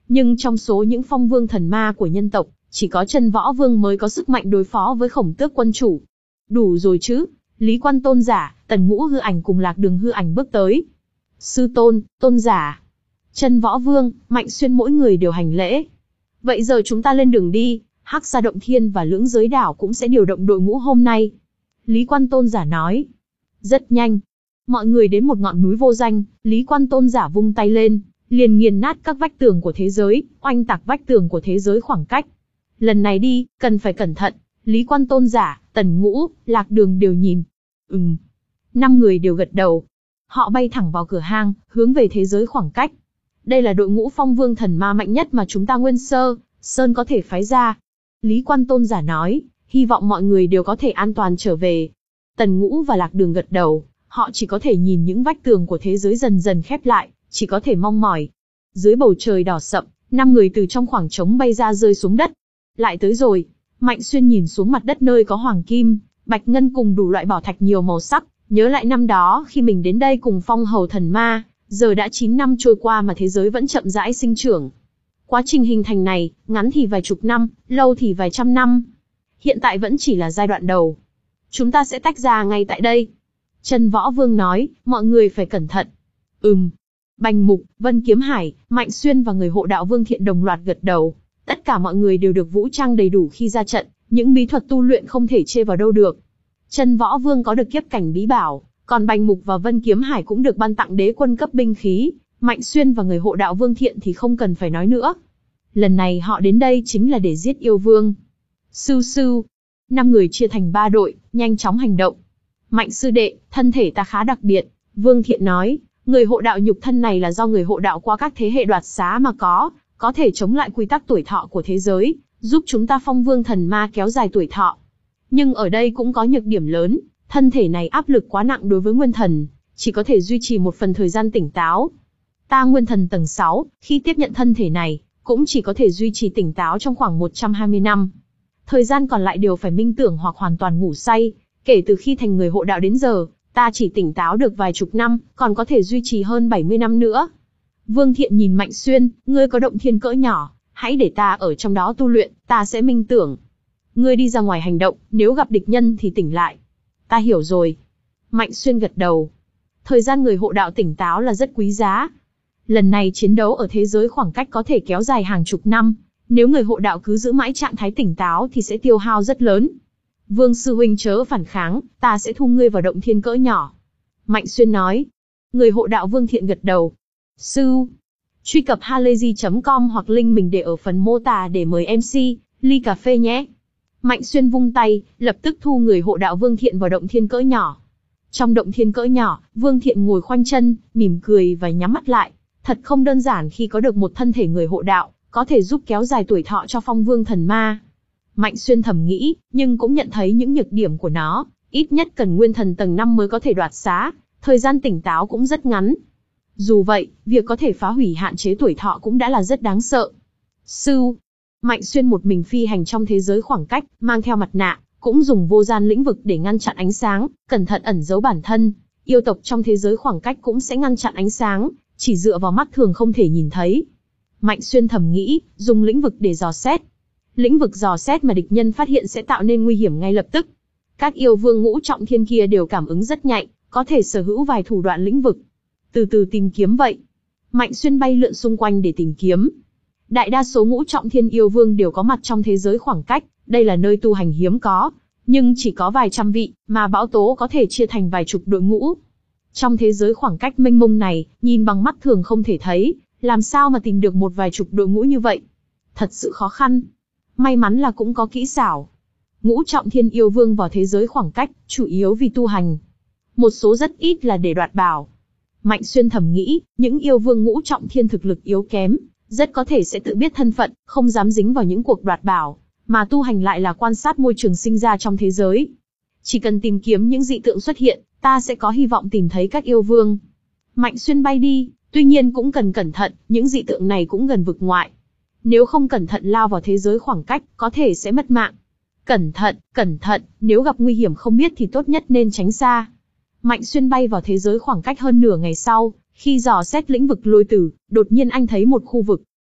Nhưng trong số những phong vương thần ma của nhân tộc, chỉ có Chân Võ Vương mới có sức mạnh đối phó với Khổng Tước quân chủ. Đủ rồi chứ? Lý Quan tôn giả, Tần Ngũ hư ảnh cùng Lạc Đường hư ảnh bước tới. Sư tôn, tôn giả. Chân Võ Vương, Mạnh Xuyên mỗi người đều hành lễ. Vậy giờ chúng ta lên đường đi, Hắc Sa Động Thiên và Lưỡng Giới Đảo cũng sẽ điều động đội ngũ hôm nay. Lý Quan tôn giả nói. Rất nhanh. Mọi người đến một ngọn núi vô danh, Lý Quan tôn giả vung tay lên, liền nghiền nát các vách tường của thế giới, oanh tạc vách tường của thế giới khoảng cách. Lần này đi, cần phải cẩn thận. Lý Quan tôn giả, Tần Ngũ, Lạc Đường đều nhìn. Ừm. Năm người đều gật đầu. Họ bay thẳng vào cửa hang, hướng về thế giới khoảng cách. Đây là đội ngũ phong vương thần ma mạnh nhất mà chúng ta Nguyên Sơ, Sơn có thể phái ra. Lý Quan tôn giả nói, hy vọng mọi người đều có thể an toàn trở về. Tần Ngũ và Lạc Đường gật đầu, họ chỉ có thể nhìn những vách tường của thế giới dần dần khép lại, chỉ có thể mong mỏi. Dưới bầu trời đỏ sậm, năm người từ trong khoảng trống bay ra rơi xuống đất. Lại tới rồi. Mạnh Xuyên nhìn xuống mặt đất nơi có hoàng kim, bạch ngân cùng đủ loại bảo thạch nhiều màu sắc, nhớ lại năm đó khi mình đến đây cùng phong hầu thần ma, giờ đã chín năm trôi qua mà thế giới vẫn chậm rãi sinh trưởng. Quá trình hình thành này, ngắn thì vài chục năm, lâu thì vài trăm năm. Hiện tại vẫn chỉ là giai đoạn đầu. Chúng ta sẽ tách ra ngay tại đây. Chân Võ Vương nói, mọi người phải cẩn thận. Ừm. Bành Mục, Vân Kiếm Hải, Mạnh Xuyên và người hộ đạo Vương Thiện đồng loạt gật đầu. Tất cả mọi người đều được vũ trang đầy đủ khi ra trận, những bí thuật tu luyện không thể chê vào đâu được. Chân Võ Vương có được kiếp cảnh bí bảo, còn Bành Mục và Vân Kiếm Hải cũng được ban tặng đế quân cấp binh khí, Mạnh Xuyên và người hộ đạo Vương Thiện thì không cần phải nói nữa. Lần này họ đến đây chính là để giết yêu vương. Sưu sưu. Năm người chia thành ba đội, nhanh chóng hành động. Mạnh sư đệ, thân thể ta khá đặc biệt, Vương Thiện nói, người hộ đạo nhục thân này là do người hộ đạo qua các thế hệ đoạt xá mà có, có thể chống lại quy tắc tuổi thọ của thế giới, giúp chúng ta phong vương thần ma kéo dài tuổi thọ. Nhưng ở đây cũng có nhược điểm lớn, thân thể này áp lực quá nặng đối với nguyên thần, chỉ có thể duy trì một phần thời gian tỉnh táo. Ta nguyên thần tầng sáu, khi tiếp nhận thân thể này, cũng chỉ có thể duy trì tỉnh táo trong khoảng một trăm hai mươi năm. Thời gian còn lại đều phải minh tưởng hoặc hoàn toàn ngủ say, kể từ khi thành người hộ đạo đến giờ, ta chỉ tỉnh táo được vài chục năm, còn có thể duy trì hơn bảy mươi năm nữa. Vương Thiện nhìn Mạnh Xuyên, ngươi có động thiên cỡ nhỏ, hãy để ta ở trong đó tu luyện, ta sẽ minh tưởng. Ngươi đi ra ngoài hành động, nếu gặp địch nhân thì tỉnh lại. Ta hiểu rồi. Mạnh Xuyên gật đầu. Thời gian người hộ đạo tỉnh táo là rất quý giá. Lần này chiến đấu ở thế giới khoảng cách có thể kéo dài hàng chục năm, nếu người hộ đạo cứ giữ mãi trạng thái tỉnh táo thì sẽ tiêu hao rất lớn. Vương sư huynh chớ phản kháng, ta sẽ thu ngươi vào động thiên cỡ nhỏ. Mạnh Xuyên nói. Người hộ đạo Vương Thiện gật đầu. Sư. Truy cập halayzi chấm com hoặc link mình để ở phần mô tả để mời em xê, ly cà phê nhé. Mạnh Xuyên vung tay, lập tức thu người hộ đạo Vương Thiện vào động thiên cỡ nhỏ. Trong động thiên cỡ nhỏ, Vương Thiện ngồi khoanh chân, mỉm cười và nhắm mắt lại. Thật không đơn giản khi có được một thân thể người hộ đạo, có thể giúp kéo dài tuổi thọ cho phong vương thần ma. Mạnh Xuyên thầm nghĩ, nhưng cũng nhận thấy những nhược điểm của nó, ít nhất cần nguyên thần tầng năm mới có thể đoạt xá, thời gian tỉnh táo cũng rất ngắn. Dù vậy, việc có thể phá hủy hạn chế tuổi thọ cũng đã là rất đáng sợ. Sư. Mạnh Xuyên một mình phi hành trong thế giới khoảng cách, mang theo mặt nạ, cũng dùng vô gian lĩnh vực để ngăn chặn ánh sáng, cẩn thận ẩn giấu bản thân. Yêu tộc trong thế giới khoảng cách cũng sẽ ngăn chặn ánh sáng, chỉ dựa vào mắt thường không thể nhìn thấy. Mạnh Xuyên thầm nghĩ, dùng lĩnh vực để dò xét. Lĩnh vực dò xét mà địch nhân phát hiện sẽ tạo nên nguy hiểm ngay lập tức. Các yêu vương ngũ trọng thiên kia đều cảm ứng rất nhạy, có thể sở hữu vài thủ đoạn lĩnh vực. Từ từ tìm kiếm vậy. Mạnh Xuyên bay lượn xung quanh để tìm kiếm. Đại đa số ngũ trọng thiên yêu vương đều có mặt trong thế giới khoảng cách, đây là nơi tu hành hiếm có, nhưng chỉ có vài trăm vị, mà bão tố có thể chia thành vài chục đội ngũ. Trong thế giới khoảng cách mênh mông này, nhìn bằng mắt thường không thể thấy, làm sao mà tìm được một vài chục đội ngũ như vậy? Thật sự khó khăn. May mắn là cũng có kỹ xảo. Ngũ trọng thiên yêu vương vào thế giới khoảng cách, chủ yếu vì tu hành. Một số rất ít là để đoạt bảo. Mạnh Xuyên thầm nghĩ, những yêu vương ngũ trọng thiên thực lực yếu kém, rất có thể sẽ tự biết thân phận, không dám dính vào những cuộc đoạt bảo, mà tu hành lại là quan sát môi trường sinh ra trong thế giới. Chỉ cần tìm kiếm những dị tượng xuất hiện, ta sẽ có hy vọng tìm thấy các yêu vương. Mạnh Xuyên bay đi, tuy nhiên cũng cần cẩn thận, những dị tượng này cũng gần vực ngoại. Nếu không cẩn thận lao vào thế giới khoảng cách, có thể sẽ mất mạng. Cẩn thận, cẩn thận, nếu gặp nguy hiểm không biết thì tốt nhất nên tránh xa. Mạnh Xuyên bay vào thế giới khoảng cách hơn nửa ngày sau, khi dò xét lĩnh vực lôi tử, đột nhiên anh thấy một khu vực.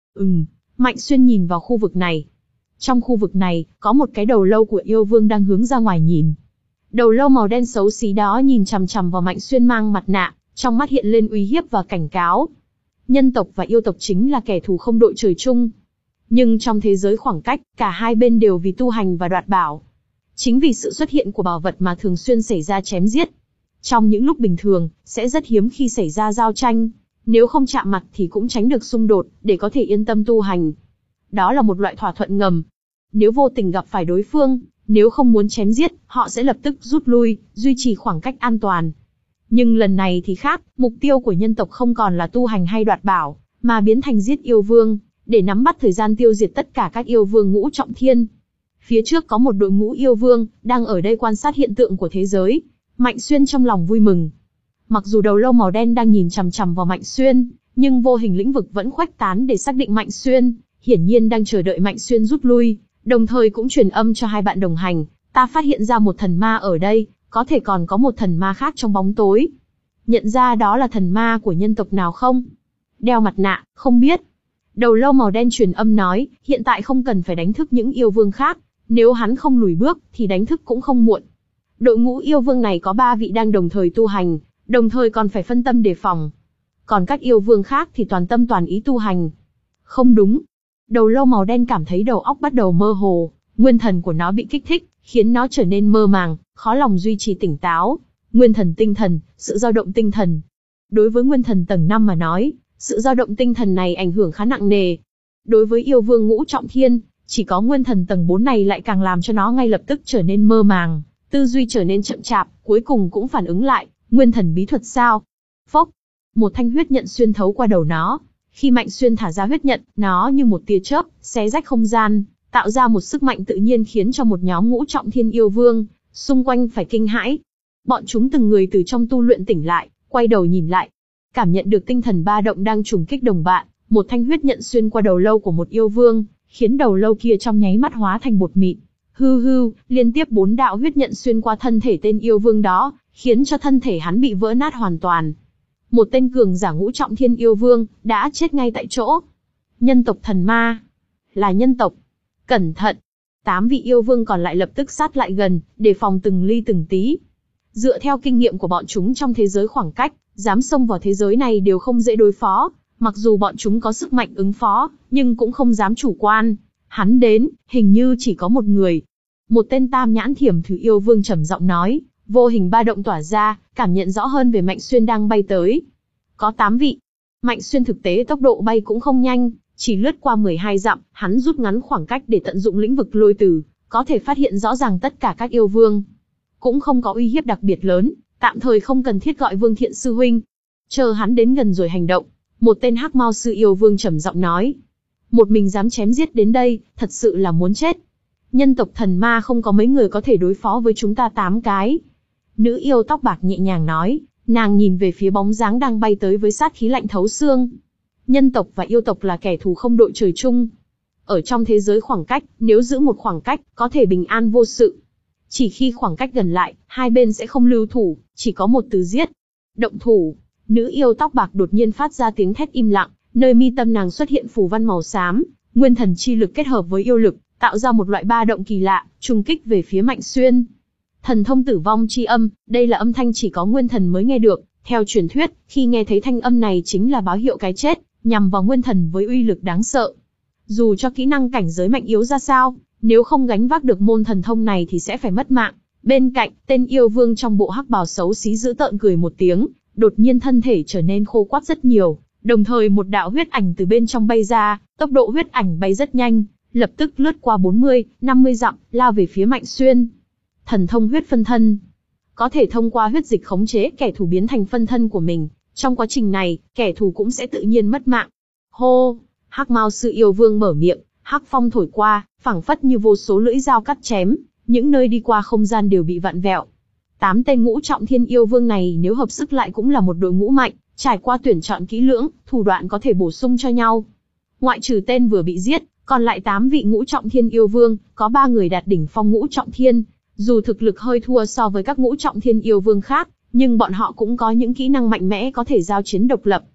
Ừm, Mạnh Xuyên nhìn vào khu vực này. Trong khu vực này, có một cái đầu lâu của yêu vương đang hướng ra ngoài nhìn. Đầu lâu màu đen xấu xí đó nhìn chằm chằm vào Mạnh Xuyên mang mặt nạ, trong mắt hiện lên uy hiếp và cảnh cáo. Nhân tộc và yêu tộc chính là kẻ thù không đội trời chung. Nhưng trong thế giới khoảng cách, cả hai bên đều vì tu hành và đoạt bảo. Chính vì sự xuất hiện của bảo vật mà thường xuyên xảy ra chém giết. Trong những lúc bình thường, sẽ rất hiếm khi xảy ra giao tranh. Nếu không chạm mặt thì cũng tránh được xung đột, để có thể yên tâm tu hành. Đó là một loại thỏa thuận ngầm. Nếu vô tình gặp phải đối phương, nếu không muốn chém giết, họ sẽ lập tức rút lui, duy trì khoảng cách an toàn. Nhưng lần này thì khác, mục tiêu của nhân tộc không còn là tu hành hay đoạt bảo, mà biến thành giết yêu vương, để nắm bắt thời gian tiêu diệt tất cả các yêu vương ngũ trọng thiên. Phía trước có một đội ngũ yêu vương, đang ở đây quan sát hiện tượng của thế giới. Mạnh Xuyên trong lòng vui mừng. Mặc dù đầu lâu màu đen đang nhìn chằm chằm vào Mạnh Xuyên, nhưng vô hình lĩnh vực vẫn khuếch tán để xác định Mạnh Xuyên, hiển nhiên đang chờ đợi Mạnh Xuyên rút lui, đồng thời cũng truyền âm cho hai bạn đồng hành. Ta phát hiện ra một thần ma ở đây, có thể còn có một thần ma khác trong bóng tối. Nhận ra đó là thần ma của nhân tộc nào không? Đeo mặt nạ, không biết. Đầu lâu màu đen truyền âm nói, hiện tại không cần phải đánh thức những yêu vương khác, nếu hắn không lùi bước, thì đánh thức cũng không muộn. Đội ngũ yêu vương này có ba vị đang đồng thời tu hành, đồng thời còn phải phân tâm đề phòng. Còn các yêu vương khác thì toàn tâm toàn ý tu hành. Không đúng. Đầu lâu màu đen cảm thấy đầu óc bắt đầu mơ hồ, nguyên thần của nó bị kích thích, khiến nó trở nên mơ màng, khó lòng duy trì tỉnh táo. Nguyên thần tinh thần, sự dao động tinh thần. Đối với nguyên thần tầng năm mà nói, sự dao động tinh thần này ảnh hưởng khá nặng nề. Đối với yêu vương ngũ trọng thiên, chỉ có nguyên thần tầng bốn này lại càng làm cho nó ngay lập tức trở nên mơ màng, tư duy trở nên chậm chạp, cuối cùng cũng phản ứng lại, nguyên thần bí thuật sao? Phốc, một thanh huyết nhận xuyên thấu qua đầu nó. Khi Mạnh Xuyên thả ra huyết nhận, nó như một tia chớp, xé rách không gian, tạo ra một sức mạnh tự nhiên khiến cho một nhóm ngũ trọng thiên yêu vương xung quanh phải kinh hãi. Bọn chúng từng người từ trong tu luyện tỉnh lại, quay đầu nhìn lại, cảm nhận được tinh thần ba động đang trùng kích đồng bạn, một thanh huyết nhận xuyên qua đầu lâu của một yêu vương, khiến đầu lâu kia trong nháy mắt hóa thành bột mịn. Hư hư, liên tiếp bốn đạo huyết nhận xuyên qua thân thể tên yêu vương đó, khiến cho thân thể hắn bị vỡ nát hoàn toàn. Một tên cường giả ngũ trọng thiên yêu vương đã chết ngay tại chỗ. Nhân tộc thần ma, là nhân tộc. Cẩn thận. Tám vị yêu vương còn lại lập tức sát lại gần, đề phòng từng ly từng tí. Dựa theo kinh nghiệm của bọn chúng trong thế giới khoảng cách, dám xông vào thế giới này đều không dễ đối phó. Mặc dù bọn chúng có sức mạnh ứng phó, nhưng cũng không dám chủ quan. Hắn đến, hình như chỉ có một người. Một tên tam nhãn thiểm thử yêu vương trầm giọng nói, vô hình ba động tỏa ra, cảm nhận rõ hơn về Mạnh Xuyên đang bay tới. Có tám vị. Mạnh Xuyên thực tế tốc độ bay cũng không nhanh, chỉ lướt qua mười hai dặm, hắn rút ngắn khoảng cách để tận dụng lĩnh vực lôi tử, có thể phát hiện rõ ràng tất cả các yêu vương. Cũng không có uy hiếp đặc biệt lớn, tạm thời không cần thiết gọi Vương Thiện sư huynh. Chờ hắn đến gần rồi hành động. Một tên hắc mao sư yêu vương trầm giọng nói. Một mình dám chém giết đến đây, thật sự là muốn chết. Nhân tộc thần ma không có mấy người có thể đối phó với chúng ta tám cái. Nữ yêu tóc bạc nhẹ nhàng nói, nàng nhìn về phía bóng dáng đang bay tới với sát khí lạnh thấu xương. Nhân tộc và yêu tộc là kẻ thù không đội trời chung. Ở trong thế giới khoảng cách, nếu giữ một khoảng cách, có thể bình an vô sự. Chỉ khi khoảng cách gần lại, hai bên sẽ không lưu thủ, chỉ có một từ giết. Động thủ. Nữ yêu tóc bạc đột nhiên phát ra tiếng thét im lặng, nơi mi tâm nàng xuất hiện phù văn màu xám, nguyên thần chi lực kết hợp với yêu lực, tạo ra một loại ba động kỳ lạ, trùng kích về phía Mạnh Xuyên. Thần thông tử vong chi âm, đây là âm thanh chỉ có nguyên thần mới nghe được. Theo truyền thuyết, khi nghe thấy thanh âm này chính là báo hiệu cái chết, nhằm vào nguyên thần với uy lực đáng sợ. Dù cho kỹ năng cảnh giới mạnh yếu ra sao, nếu không gánh vác được môn thần thông này thì sẽ phải mất mạng. Bên cạnh, tên yêu vương trong bộ hắc bào xấu xí dữ tợn cười một tiếng, đột nhiên thân thể trở nên khô quắt rất nhiều, đồng thời một đạo huyết ảnh từ bên trong bay ra, tốc độ huyết ảnh bay rất nhanh, lập tức lướt qua bốn mươi, năm mươi dặm, lao về phía Mạnh Xuyên. Thần thông huyết phân thân. Có thể thông qua huyết dịch khống chế kẻ thù biến thành phân thân của mình, trong quá trình này, kẻ thù cũng sẽ tự nhiên mất mạng. Hô, hắc mao sư yêu vương mở miệng, hắc phong thổi qua, phảng phất như vô số lưỡi dao cắt chém, những nơi đi qua không gian đều bị vặn vẹo. Tám tên ngũ trọng thiên yêu vương này nếu hợp sức lại cũng là một đội ngũ mạnh, trải qua tuyển chọn kỹ lưỡng, thủ đoạn có thể bổ sung cho nhau. Ngoại trừ tên vừa bị giết, còn lại tám vị ngũ trọng thiên yêu vương, có ba người đạt đỉnh phong ngũ trọng thiên. Dù thực lực hơi thua so với các ngũ trọng thiên yêu vương khác, nhưng bọn họ cũng có những kỹ năng mạnh mẽ có thể giao chiến độc lập.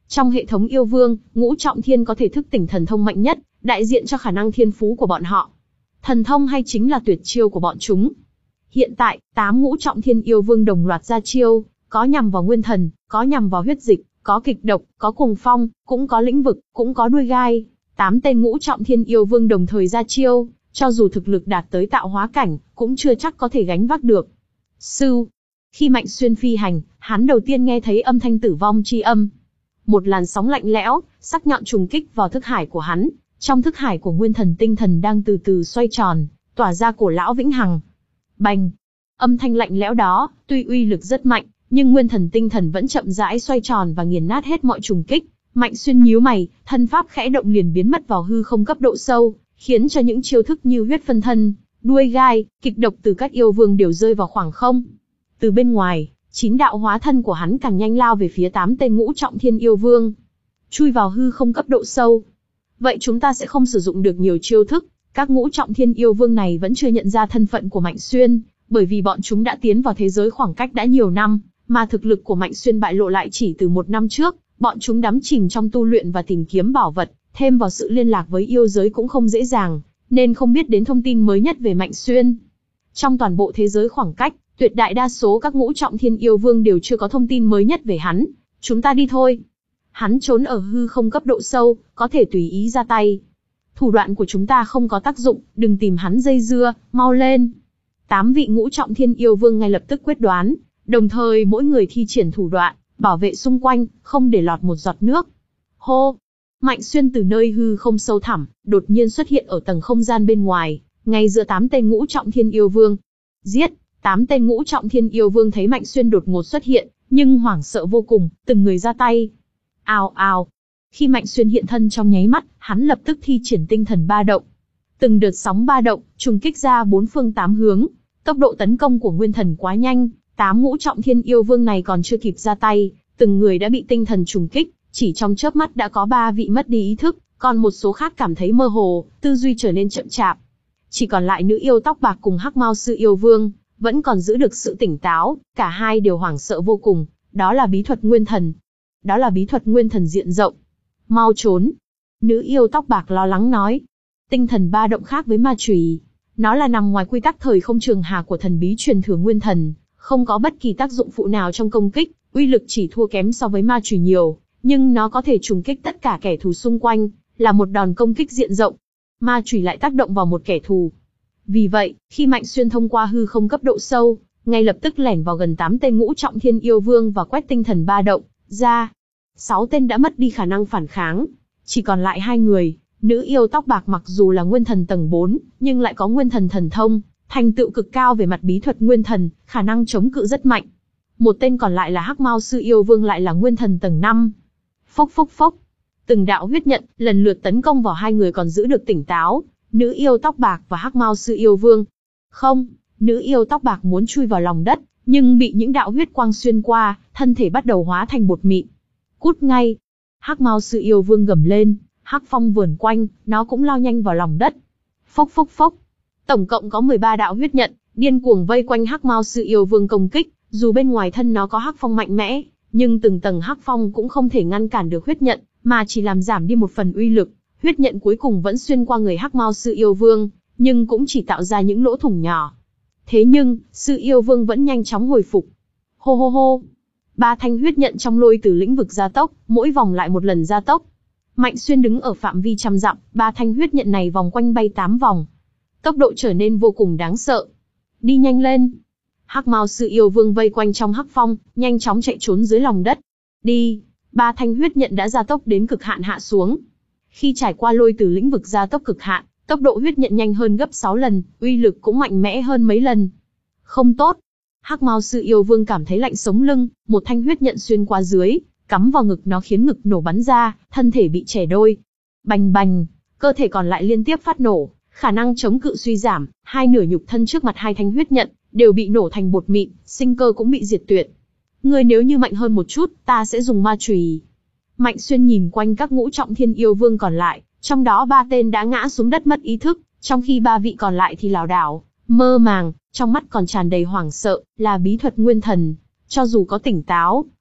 Trong hệ thống yêu vương, ngũ trọng thiên có thể thức tỉnh thần thông mạnh nhất, đại diện cho khả năng thiên phú của bọn họ. Thần thông hay chính là tuyệt chiêu của bọn chúng. Hiện tại, tám ngũ trọng thiên yêu vương đồng loạt ra chiêu, có nhằm vào nguyên thần, có nhằm vào huyết dịch, có kịch độc, có cuồng phong, cũng có lĩnh vực, cũng có đuôi gai. Tám tên ngũ trọng thiên yêu vương đồng thời ra chiêu, cho dù thực lực đạt tới tạo hóa cảnh, cũng chưa chắc có thể gánh vác được. Sưu. Khi Mạnh Xuyên phi hành, hắn đầu tiên nghe thấy âm thanh tử vong chi âm. Một làn sóng lạnh lẽo, sắc nhọn trùng kích vào thức hải của hắn. Trong thức hải của nguyên thần tinh thần đang từ từ xoay tròn, tỏa ra cổ lão vĩnh hằng. Bành! Âm thanh lạnh lẽo đó, tuy uy lực rất mạnh, nhưng nguyên thần tinh thần vẫn chậm rãi xoay tròn và nghiền nát hết mọi trùng kích. Mạnh Xuyên nhíu mày, thân pháp khẽ động liền biến mất vào hư không cấp độ sâu, khiến cho những chiêu thức như huyết phân thân, đuôi gai, kịch độc từ các yêu vương đều rơi vào khoảng không. Từ bên ngoài, chín đạo hóa thân của hắn càng nhanh lao về phía tám tên ngũ trọng thiên yêu vương, chui vào hư không cấp độ sâu. Vậy chúng ta sẽ không sử dụng được nhiều chiêu thức. Các ngũ trọng thiên yêu vương này vẫn chưa nhận ra thân phận của Mạnh Xuyên, bởi vì bọn chúng đã tiến vào thế giới khoảng cách đã nhiều năm, mà thực lực của Mạnh Xuyên bại lộ lại chỉ từ một năm trước. Bọn chúng đắm chìm trong tu luyện và tìm kiếm bảo vật, thêm vào sự liên lạc với yêu giới cũng không dễ dàng, nên không biết đến thông tin mới nhất về Mạnh Xuyên. Trong toàn bộ thế giới khoảng cách, tuyệt đại đa số các ngũ trọng thiên yêu vương đều chưa có thông tin mới nhất về hắn. Chúng ta đi thôi. Hắn trốn ở hư không cấp độ sâu, có thể tùy ý ra tay. Thủ đoạn của chúng ta không có tác dụng, đừng tìm hắn dây dưa, mau lên. Tám vị ngũ trọng thiên yêu vương ngay lập tức quyết đoán, đồng thời mỗi người thi triển thủ đoạn, bảo vệ xung quanh, không để lọt một giọt nước. Hô! Mạnh Xuyên từ nơi hư không sâu thẳm, đột nhiên xuất hiện ở tầng không gian bên ngoài, ngay giữa tám tên ngũ trọng thiên yêu vương. Giết! Tám tên ngũ trọng thiên yêu vương thấy Mạnh Xuyên đột ngột xuất hiện, nhưng hoảng sợ vô cùng, từng người ra tay. Ào ào! Khi Mạnh Xuyên hiện thân trong nháy mắt, hắn lập tức thi triển tinh thần ba động. Từng đợt sóng ba động, trùng kích ra bốn phương tám hướng. Tốc độ tấn công của nguyên thần quá nhanh, tám ngũ trọng thiên yêu vương này còn chưa kịp ra tay, từng người đã bị tinh thần trùng kích, chỉ trong chớp mắt đã có ba vị mất đi ý thức, còn một số khác cảm thấy mơ hồ, tư duy trở nên chậm chạp. Chỉ còn lại nữ yêu tóc bạc cùng hắc mao sư yêu vương, vẫn còn giữ được sự tỉnh táo, cả hai đều hoảng sợ vô cùng, đó là bí thuật nguyên thần. Đó là bí thuật nguyên thần diện rộng. Mau trốn. Nữ yêu tóc bạc lo lắng nói. Tinh thần ba động khác với ma chùy. Nó là nằm ngoài quy tắc thời không trường hà của thần bí truyền thừa nguyên thần, không có bất kỳ tác dụng phụ nào trong công kích, uy lực chỉ thua kém so với ma chùy nhiều, nhưng nó có thể trùng kích tất cả kẻ thù xung quanh, là một đòn công kích diện rộng. Ma chùy lại tác động vào một kẻ thù. Vì vậy, khi Mạnh Xuyên thông qua hư không cấp độ sâu, ngay lập tức lẻn vào gần tám tên ngũ trọng thiên yêu vương và quét tinh thần ba động ra. Sáu tên đã mất đi khả năng phản kháng, chỉ còn lại hai người. Nữ yêu tóc bạc mặc dù là nguyên thần tầng bốn, nhưng lại có nguyên thần thần thông, thành tựu cực cao về mặt bí thuật nguyên thần, khả năng chống cự rất mạnh. Một tên còn lại là hắc mao sư yêu vương lại là nguyên thần tầng năm. Phốc phốc phốc. Từng đạo huyết nhận, lần lượt tấn công vào hai người còn giữ được tỉnh táo, nữ yêu tóc bạc và hắc mao sư yêu vương. Không, nữ yêu tóc bạc muốn chui vào lòng đất, nhưng bị những đạo huyết quang xuyên qua, thân thể bắt đầu hóa thành bột mịn. Cút ngay. Hắc mao sư yêu vương gầm lên. Hắc phong vườn quanh, nó cũng lao nhanh vào lòng đất. Phốc phốc phốc. Tổng cộng có mười ba đạo huyết nhận, điên cuồng vây quanh hắc mao sư yêu vương công kích. Dù bên ngoài thân nó có hắc phong mạnh mẽ, nhưng từng tầng hắc phong cũng không thể ngăn cản được huyết nhận, mà chỉ làm giảm đi một phần uy lực. Huyết nhận cuối cùng vẫn xuyên qua người hắc mao sư yêu vương, nhưng cũng chỉ tạo ra những lỗ thủng nhỏ. Thế nhưng, sư yêu vương vẫn nhanh chóng hồi phục. Hô hô hô. Ba thanh huyết nhận trong lôi từ lĩnh vực gia tốc, mỗi vòng lại một lần gia tốc. Mạnh Xuyên đứng ở phạm vi trăm dặm, ba thanh huyết nhận này vòng quanh bay tám vòng. Tốc độ trở nên vô cùng đáng sợ. Đi nhanh lên. Hắc mao sư yêu vương vây quanh trong hắc phong, nhanh chóng chạy trốn dưới lòng đất. Đi. Ba thanh huyết nhận đã gia tốc đến cực hạn hạ xuống. Khi trải qua lôi từ lĩnh vực gia tốc cực hạn, tốc độ huyết nhận nhanh hơn gấp sáu lần, uy lực cũng mạnh mẽ hơn mấy lần. Không tốt. Hắc mao sư yêu vương cảm thấy lạnh sống lưng, một thanh huyết nhận xuyên qua dưới, cắm vào ngực nó khiến ngực nổ bắn ra, thân thể bị chẻ đôi. Bành bành, cơ thể còn lại liên tiếp phát nổ, khả năng chống cự suy giảm, hai nửa nhục thân trước mặt hai thanh huyết nhận đều bị nổ thành bột mịn, sinh cơ cũng bị diệt tuyệt. Ngươi nếu như mạnh hơn một chút, ta sẽ dùng ma chùy. Mạnh Xuyên nhìn quanh các ngũ trọng thiên yêu vương còn lại, trong đó ba tên đã ngã xuống đất mất ý thức, trong khi ba vị còn lại thì lảo đảo, mơ màng, trong mắt còn tràn đầy hoảng sợ, là bí thuật nguyên thần. Cho dù có tỉnh táo,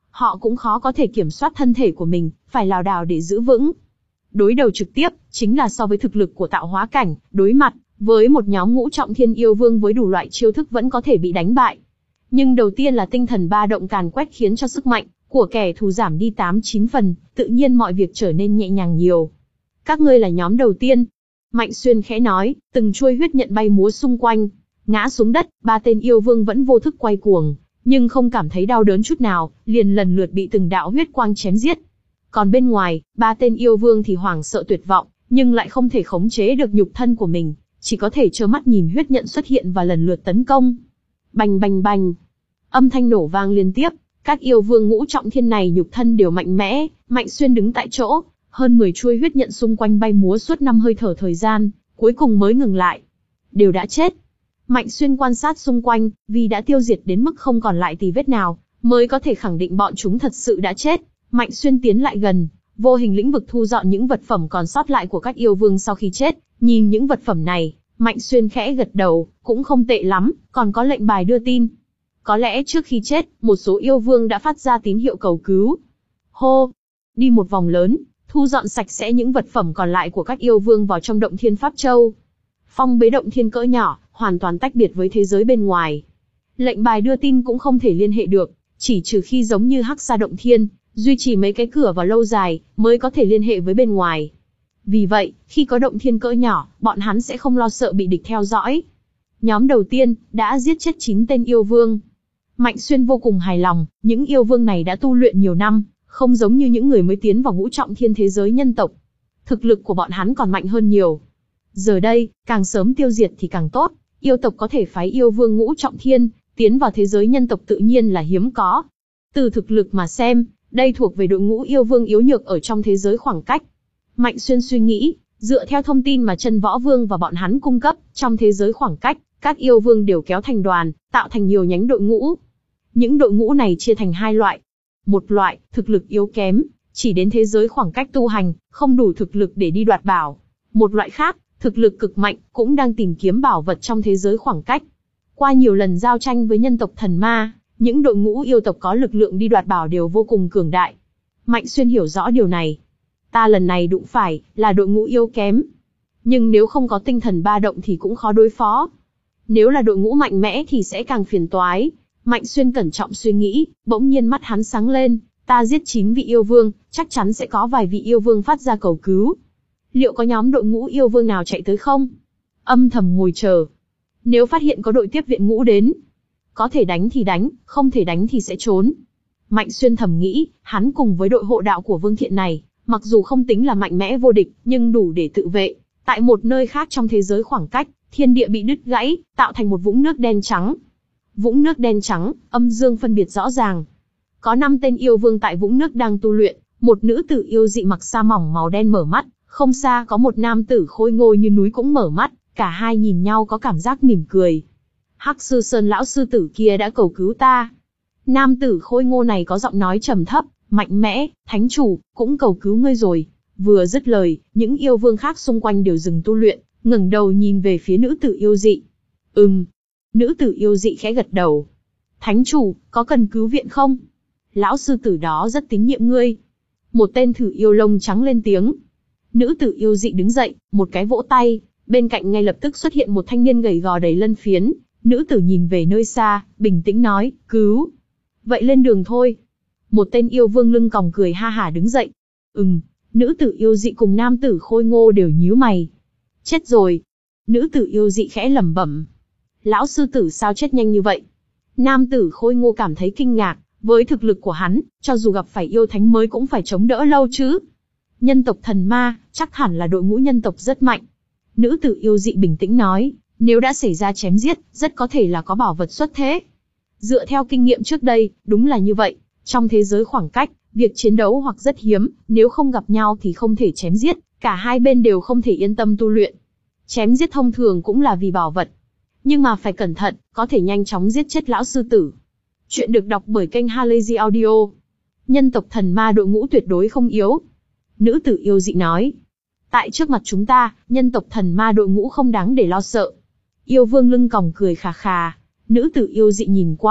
họ cũng khó có thể kiểm soát thân thể của mình, phải lảo đảo để giữ vững. Đối đầu trực tiếp, chính là so với thực lực của tạo hóa cảnh, đối mặt với một nhóm ngũ trọng thiên yêu vương với đủ loại chiêu thức vẫn có thể bị đánh bại. Nhưng đầu tiên là tinh thần ba động càn quét khiến cho sức mạnh của kẻ thù giảm đi tám chín phần, tự nhiên mọi việc trở nên nhẹ nhàng nhiều. Các ngươi là nhóm đầu tiên. Mạnh Xuyên khẽ nói, từng chuôi huyết nhận bay múa xung quanh. Ngã xuống đất, ba tên yêu vương vẫn vô thức quay cuồng, nhưng không cảm thấy đau đớn chút nào, liền lần lượt bị từng đạo huyết quang chém giết. Còn bên ngoài, ba tên yêu vương thì hoảng sợ tuyệt vọng, nhưng lại không thể khống chế được nhục thân của mình, chỉ có thể trơ mắt nhìn huyết nhận xuất hiện và lần lượt tấn công. Bành bành bành. Âm thanh nổ vang liên tiếp, các yêu vương ngũ trọng thiên này nhục thân đều mạnh mẽ. Mạnh Xuyên đứng tại chỗ, hơn mười chuôi huyết nhận xung quanh bay múa suốt năm hơi thở thời gian, cuối cùng mới ngừng lại. Đều đã chết. Mạnh Xuyên quan sát xung quanh, vì đã tiêu diệt đến mức không còn lại tì vết nào, mới có thể khẳng định bọn chúng thật sự đã chết. Mạnh Xuyên tiến lại gần, vô hình lĩnh vực thu dọn những vật phẩm còn sót lại của các yêu vương sau khi chết. Nhìn những vật phẩm này, Mạnh Xuyên khẽ gật đầu, cũng không tệ lắm, còn có lệnh bài đưa tin. Có lẽ trước khi chết, một số yêu vương đã phát ra tín hiệu cầu cứu. Hô! Đi một vòng lớn, thu dọn sạch sẽ những vật phẩm còn lại của các yêu vương vào trong động thiên Pháp Châu. Phong bế động thiên cỡ nhỏ, hoàn toàn tách biệt với thế giới bên ngoài. Lệnh bài đưa tin cũng không thể liên hệ được, chỉ trừ khi giống như Hắc Sa động thiên, duy trì mấy cái cửa vào lâu dài, mới có thể liên hệ với bên ngoài. Vì vậy, khi có động thiên cỡ nhỏ, bọn hắn sẽ không lo sợ bị địch theo dõi. Nhóm đầu tiên, đã giết chết chín tên yêu vương. Mạnh Xuyên vô cùng hài lòng, những yêu vương này đã tu luyện nhiều năm, không giống như những người mới tiến vào ngũ trọng thiên thế giới nhân tộc. Thực lực của bọn hắn còn mạnh hơn nhiều. Giờ đây, càng sớm tiêu diệt thì càng tốt, yêu tộc có thể phái yêu vương ngũ trọng thiên, tiến vào thế giới nhân tộc tự nhiên là hiếm có. Từ thực lực mà xem, đây thuộc về đội ngũ yêu vương yếu nhược ở trong thế giới khoảng cách. Mạnh Xuyên suy nghĩ, dựa theo thông tin mà Chân Võ Vương và bọn hắn cung cấp, trong thế giới khoảng cách, các yêu vương đều kéo thành đoàn, tạo thành nhiều nhánh đội ngũ. Những đội ngũ này chia thành hai loại. Một loại, thực lực yếu kém, chỉ đến thế giới khoảng cách tu hành, không đủ thực lực để đi đoạt bảo. Một loại khác, thực lực cực mạnh, cũng đang tìm kiếm bảo vật trong thế giới khoảng cách. Qua nhiều lần giao tranh với nhân tộc thần ma, những đội ngũ yêu tộc có lực lượng đi đoạt bảo đều vô cùng cường đại. Mạnh Xuyên hiểu rõ điều này. Ta lần này đụng phải, là đội ngũ yếu kém. Nhưng nếu không có tinh thần ba động thì cũng khó đối phó. Nếu là đội ngũ mạnh mẽ thì sẽ càng phiền toái. Mạnh Xuyên cẩn trọng suy nghĩ, bỗng nhiên mắt hắn sáng lên. Ta giết chín vị yêu vương, chắc chắn sẽ có vài vị yêu vương phát ra cầu cứu. Liệu có nhóm đội ngũ yêu vương nào chạy tới không? Âm thầm ngồi chờ. Nếu phát hiện có đội tiếp viện ngũ đến, có thể đánh thì đánh, không thể đánh thì sẽ trốn. Mạnh Xuyên thầm nghĩ, hắn cùng với đội hộ đạo của Vương Thiện này, mặc dù không tính là mạnh mẽ vô địch, nhưng đủ để tự vệ. Tại một nơi khác trong thế giới khoảng cách, thiên địa bị đứt gãy, tạo thành một vũng nước đen trắng. Vũng nước đen trắng, âm dương phân biệt rõ ràng. Có năm tên yêu vương tại vũng nước đang tu luyện, một nữ tử yêu dị mặc sa mỏng màu đen mở mắt, không xa có một nam tử khôi ngô như núi cũng mở mắt, cả hai nhìn nhau có cảm giác mỉm cười. Hắc Sư Sơn lão sư tử kia đã cầu cứu ta. Nam tử khôi ngô này có giọng nói trầm thấp, mạnh mẽ, thánh chủ, cũng cầu cứu ngươi rồi. Vừa dứt lời, những yêu vương khác xung quanh đều dừng tu luyện, ngẩng đầu nhìn về phía nữ tử yêu dị. Ừm. Nữ tử yêu dị khẽ gật đầu. Thánh chủ, có cần cứu viện không? Lão sư tử đó rất tín nhiệm ngươi. Một tên thử yêu lông trắng lên tiếng. Nữ tử yêu dị đứng dậy, một cái vỗ tay, bên cạnh ngay lập tức xuất hiện một thanh niên gầy gò đầy lân phiến. Nữ tử nhìn về nơi xa, bình tĩnh nói, cứu. Vậy lên đường thôi. Một tên yêu vương lưng còng cười ha hả đứng dậy. Ừm, nữ tử yêu dị cùng nam tử khôi ngô đều nhíu mày. Chết rồi. Nữ tử yêu dị khẽ lẩm bẩm. Lão sư tử sao chết nhanh như vậy? Nam tử khôi ngô cảm thấy kinh ngạc, với thực lực của hắn, cho dù gặp phải yêu thánh mới cũng phải chống đỡ lâu chứ. Nhân tộc thần ma, chắc hẳn là đội ngũ nhân tộc rất mạnh. Nữ tử yêu dị bình tĩnh nói, nếu đã xảy ra chém giết, rất có thể là có bảo vật xuất thế. Dựa theo kinh nghiệm trước đây, đúng là như vậy. Trong thế giới khoảng cách, việc chiến đấu hoặc rất hiếm, nếu không gặp nhau thì không thể chém giết, cả hai bên đều không thể yên tâm tu luyện. Chém giết thông thường cũng là vì bảo vật. Nhưng mà phải cẩn thận, có thể nhanh chóng giết chết lão sư tử. Chuyện được đọc bởi kênh Halazy Audio. Nhân tộc thần ma đội ngũ tuyệt đối không yếu. Nữ tử yêu dị nói. Tại trước mặt chúng ta, nhân tộc thần ma đội ngũ không đáng để lo sợ. Yêu vương lưng còng cười khà khà. Nữ tử yêu dị nhìn qua,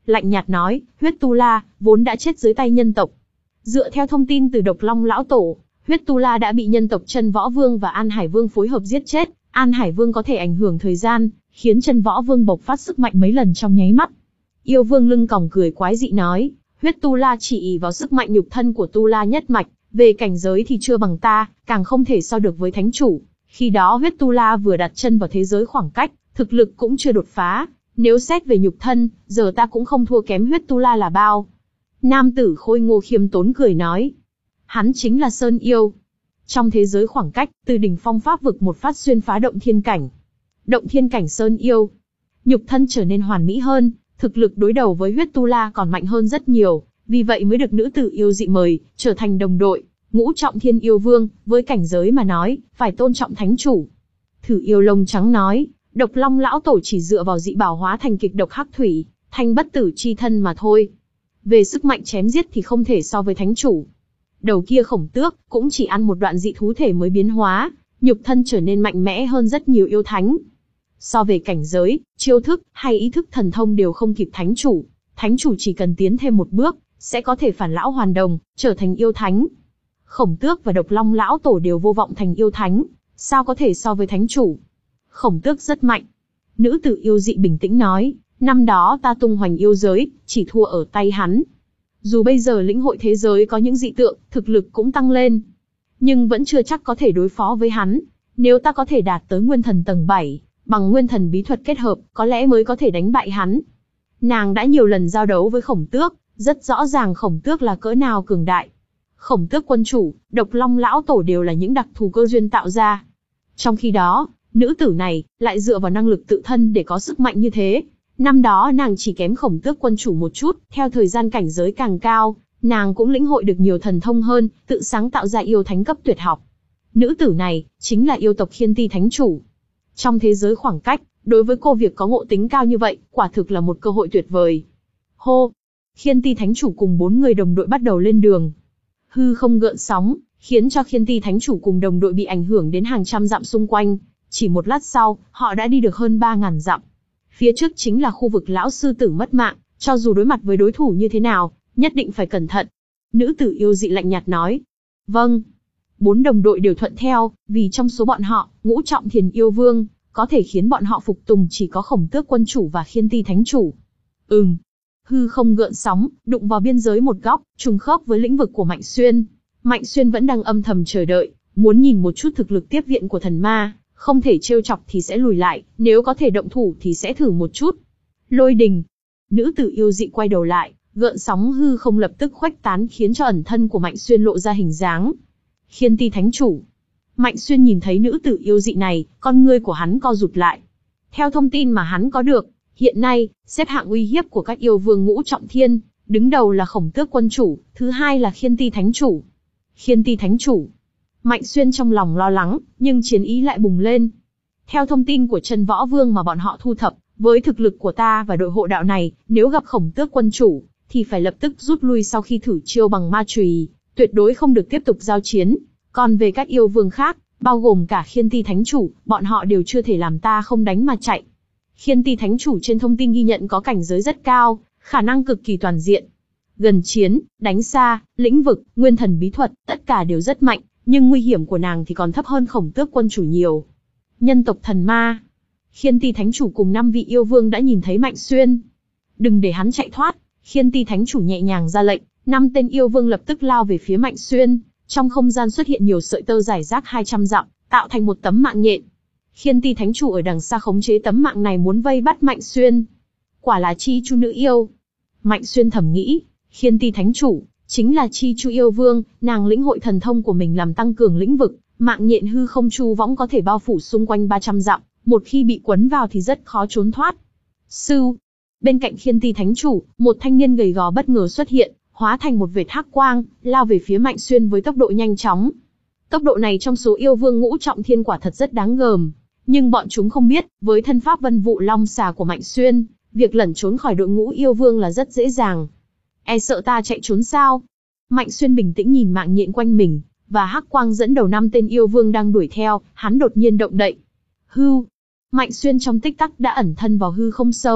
lạnh nhạt nói, huyết tu la, vốn đã chết dưới tay nhân tộc. Dựa theo thông tin từ Độc Long lão tổ, huyết tu la đã bị nhân tộc Chân Võ Vương và An Hải Vương phối hợp giết chết. An Hải Vương có thể ảnh hưởng thời gian, khiến Chân Võ Vương bộc phát sức mạnh mấy lần trong nháy mắt. Yêu Vương lưng còng cười quái dị nói, huyết tu la chỉ ỷ vào sức mạnh nhục thân của tu la nhất mạch, về cảnh giới thì chưa bằng ta, càng không thể so được với thánh chủ. Khi đó huyết tu la vừa đặt chân vào thế giới khoảng cách, thực lực cũng chưa đột phá. Nếu xét về nhục thân, giờ ta cũng không thua kém huyết tu la là bao. Nam tử khôi ngô khiêm tốn cười nói, hắn chính là Sơn Yêu. Trong thế giới khoảng cách, từ đỉnh phong pháp vực một phát xuyên phá động thiên cảnh. Động thiên cảnh Sơn Yêu. Nhục thân trở nên hoàn mỹ hơn, thực lực đối đầu với huyết tu la còn mạnh hơn rất nhiều, vì vậy mới được nữ tử yêu dị mời, trở thành đồng đội. Ngũ trọng thiên yêu vương, với cảnh giới mà nói, phải tôn trọng thánh chủ. Thử yêu lông trắng nói, Độc Long lão tổ chỉ dựa vào dị bảo hóa thành kịch độc hắc thủy, thành bất tử chi thân mà thôi. Về sức mạnh chém giết thì không thể so với thánh chủ. Đầu kia Khổng Tước cũng chỉ ăn một đoạn dị thú thể mới biến hóa, nhục thân trở nên mạnh mẽ hơn rất nhiều yêu thánh. So về cảnh giới, chiêu thức hay ý thức thần thông đều không kịp thánh chủ. Thánh chủ chỉ cần tiến thêm một bước, sẽ có thể phản lão hoàn đồng, trở thành yêu thánh. Khổng Tước và Độc Long lão tổ đều vô vọng thành yêu thánh, sao có thể so với thánh chủ? Khổng Tước rất mạnh. Nữ tử yêu dị bình tĩnh nói, năm đó ta tung hoành yêu giới, chỉ thua ở tay hắn. Dù bây giờ lĩnh hội thế giới có những dị tượng, thực lực cũng tăng lên, nhưng vẫn chưa chắc có thể đối phó với hắn. Nếu ta có thể đạt tới nguyên thần tầng bảy, bằng nguyên thần bí thuật kết hợp, có lẽ mới có thể đánh bại hắn. Nàng đã nhiều lần giao đấu với Khổng Tước, rất rõ ràng Khổng Tước là cỡ nào cường đại. Khổng Tước quân chủ, Độc Long lão tổ đều là những đặc thù cơ duyên tạo ra. Trong khi đó, nữ tử này lại dựa vào năng lực tự thân để có sức mạnh như thế. Năm đó nàng chỉ kém Khổng Tước quân chủ một chút, theo thời gian cảnh giới càng cao, nàng cũng lĩnh hội được nhiều thần thông hơn, tự sáng tạo ra yêu thánh cấp tuyệt học. Nữ tử này chính là yêu tộc Khiên Ti thánh chủ. Trong thế giới khoảng cách, đối với cô việc có ngộ tính cao như vậy, quả thực là một cơ hội tuyệt vời. Hô! Khiên Ti thánh chủ cùng bốn người đồng đội bắt đầu lên đường. Hư không gợn sóng, khiến cho Khiên Ti thánh chủ cùng đồng đội bị ảnh hưởng đến hàng trăm dặm xung quanh. Chỉ một lát sau, họ đã đi được hơn ba ngàn dặm. Phía trước chính là khu vực lão sư tử mất mạng, cho dù đối mặt với đối thủ như thế nào, nhất định phải cẩn thận. Nữ tử yêu dị lạnh nhạt nói. Vâng. Bốn đồng đội đều thuận theo, vì trong số bọn họ, ngũ trọng thiền yêu vương, có thể khiến bọn họ phục tùng chỉ có Khổng Tước quân chủ và Khiên Ti thánh chủ. Ừm. Hư không gợn sóng, đụng vào biên giới một góc, trùng khớp với lĩnh vực của Mạnh Xuyên. Mạnh Xuyên vẫn đang âm thầm chờ đợi, muốn nhìn một chút thực lực tiếp viện của thần ma, không thể trêu chọc thì sẽ lùi lại, nếu có thể động thủ thì sẽ thử một chút. Lôi đình. Nữ tử yêu dị quay đầu lại, gợn sóng hư không lập tức khuếch tán khiến cho ẩn thân của Mạnh Xuyên lộ ra hình dáng. Khiên Ti thánh chủ. Mạnh Xuyên nhìn thấy nữ tử yêu dị này, con ngươi của hắn co rụt lại. Theo thông tin mà hắn có được, hiện nay, xếp hạng uy hiếp của các yêu vương ngũ trọng thiên, đứng đầu là Khổng Tước quân chủ, thứ hai là Khiên Ti thánh chủ. Khiên Ti thánh chủ. Mạnh Xuyên trong lòng lo lắng, nhưng chiến ý lại bùng lên. Theo thông tin của Chân Võ Vương mà bọn họ thu thập, với thực lực của ta và đội hộ đạo này, nếu gặp Khổng Tước quân chủ, thì phải lập tức rút lui sau khi thử chiêu bằng ma chùy, tuyệt đối không được tiếp tục giao chiến. Còn về các yêu vương khác, bao gồm cả Khiên Ti thánh chủ, bọn họ đều chưa thể làm ta không đánh mà chạy. Khiên Ti thánh chủ trên thông tin ghi nhận có cảnh giới rất cao, khả năng cực kỳ toàn diện. Gần chiến, đánh xa, lĩnh vực, nguyên thần bí thuật, tất cả đều rất mạnh, nhưng nguy hiểm của nàng thì còn thấp hơn Khổng Tước quân chủ nhiều. Nhân tộc thần ma. Khiên Ti thánh chủ cùng năm vị yêu vương đã nhìn thấy Mạnh Xuyên. Đừng để hắn chạy thoát, Khiên Ti thánh chủ nhẹ nhàng ra lệnh, năm tên yêu vương lập tức lao về phía Mạnh Xuyên. Trong không gian xuất hiện nhiều sợi tơ rải rác hai trăm dặm, tạo thành một tấm mạng nhện. Khiên Ti thánh chủ ở đằng xa khống chế tấm mạng này muốn vây bắt Mạnh Xuyên. Quả là Chi Chu nữ yêu. Mạnh Xuyên thầm nghĩ, Khiên Ti thánh chủ chính là Chi Chu yêu vương, nàng lĩnh hội thần thông của mình làm tăng cường lĩnh vực, mạng nhện hư không chu võng có thể bao phủ xung quanh ba trăm dặm, một khi bị quấn vào thì rất khó trốn thoát. Sưu. Bên cạnh Khiên Ti thánh chủ, một thanh niên gầy gò bất ngờ xuất hiện, hóa thành một vệt hắc quang, lao về phía Mạnh Xuyên với tốc độ nhanh chóng. Tốc độ này trong số yêu vương ngũ trọng thiên quả thật rất đáng gờm, nhưng bọn chúng không biết, với thân pháp vân vụ long xà của Mạnh Xuyên, việc lẩn trốn khỏi đội ngũ yêu vương là rất dễ dàng. E sợ ta chạy trốn sao? Mạnh Xuyên bình tĩnh nhìn mạng nhện quanh mình, và hắc quang dẫn đầu năm tên yêu vương đang đuổi theo, hắn đột nhiên động đậy. Hưu! Mạnh Xuyên trong tích tắc đã ẩn thân vào hư không sâu,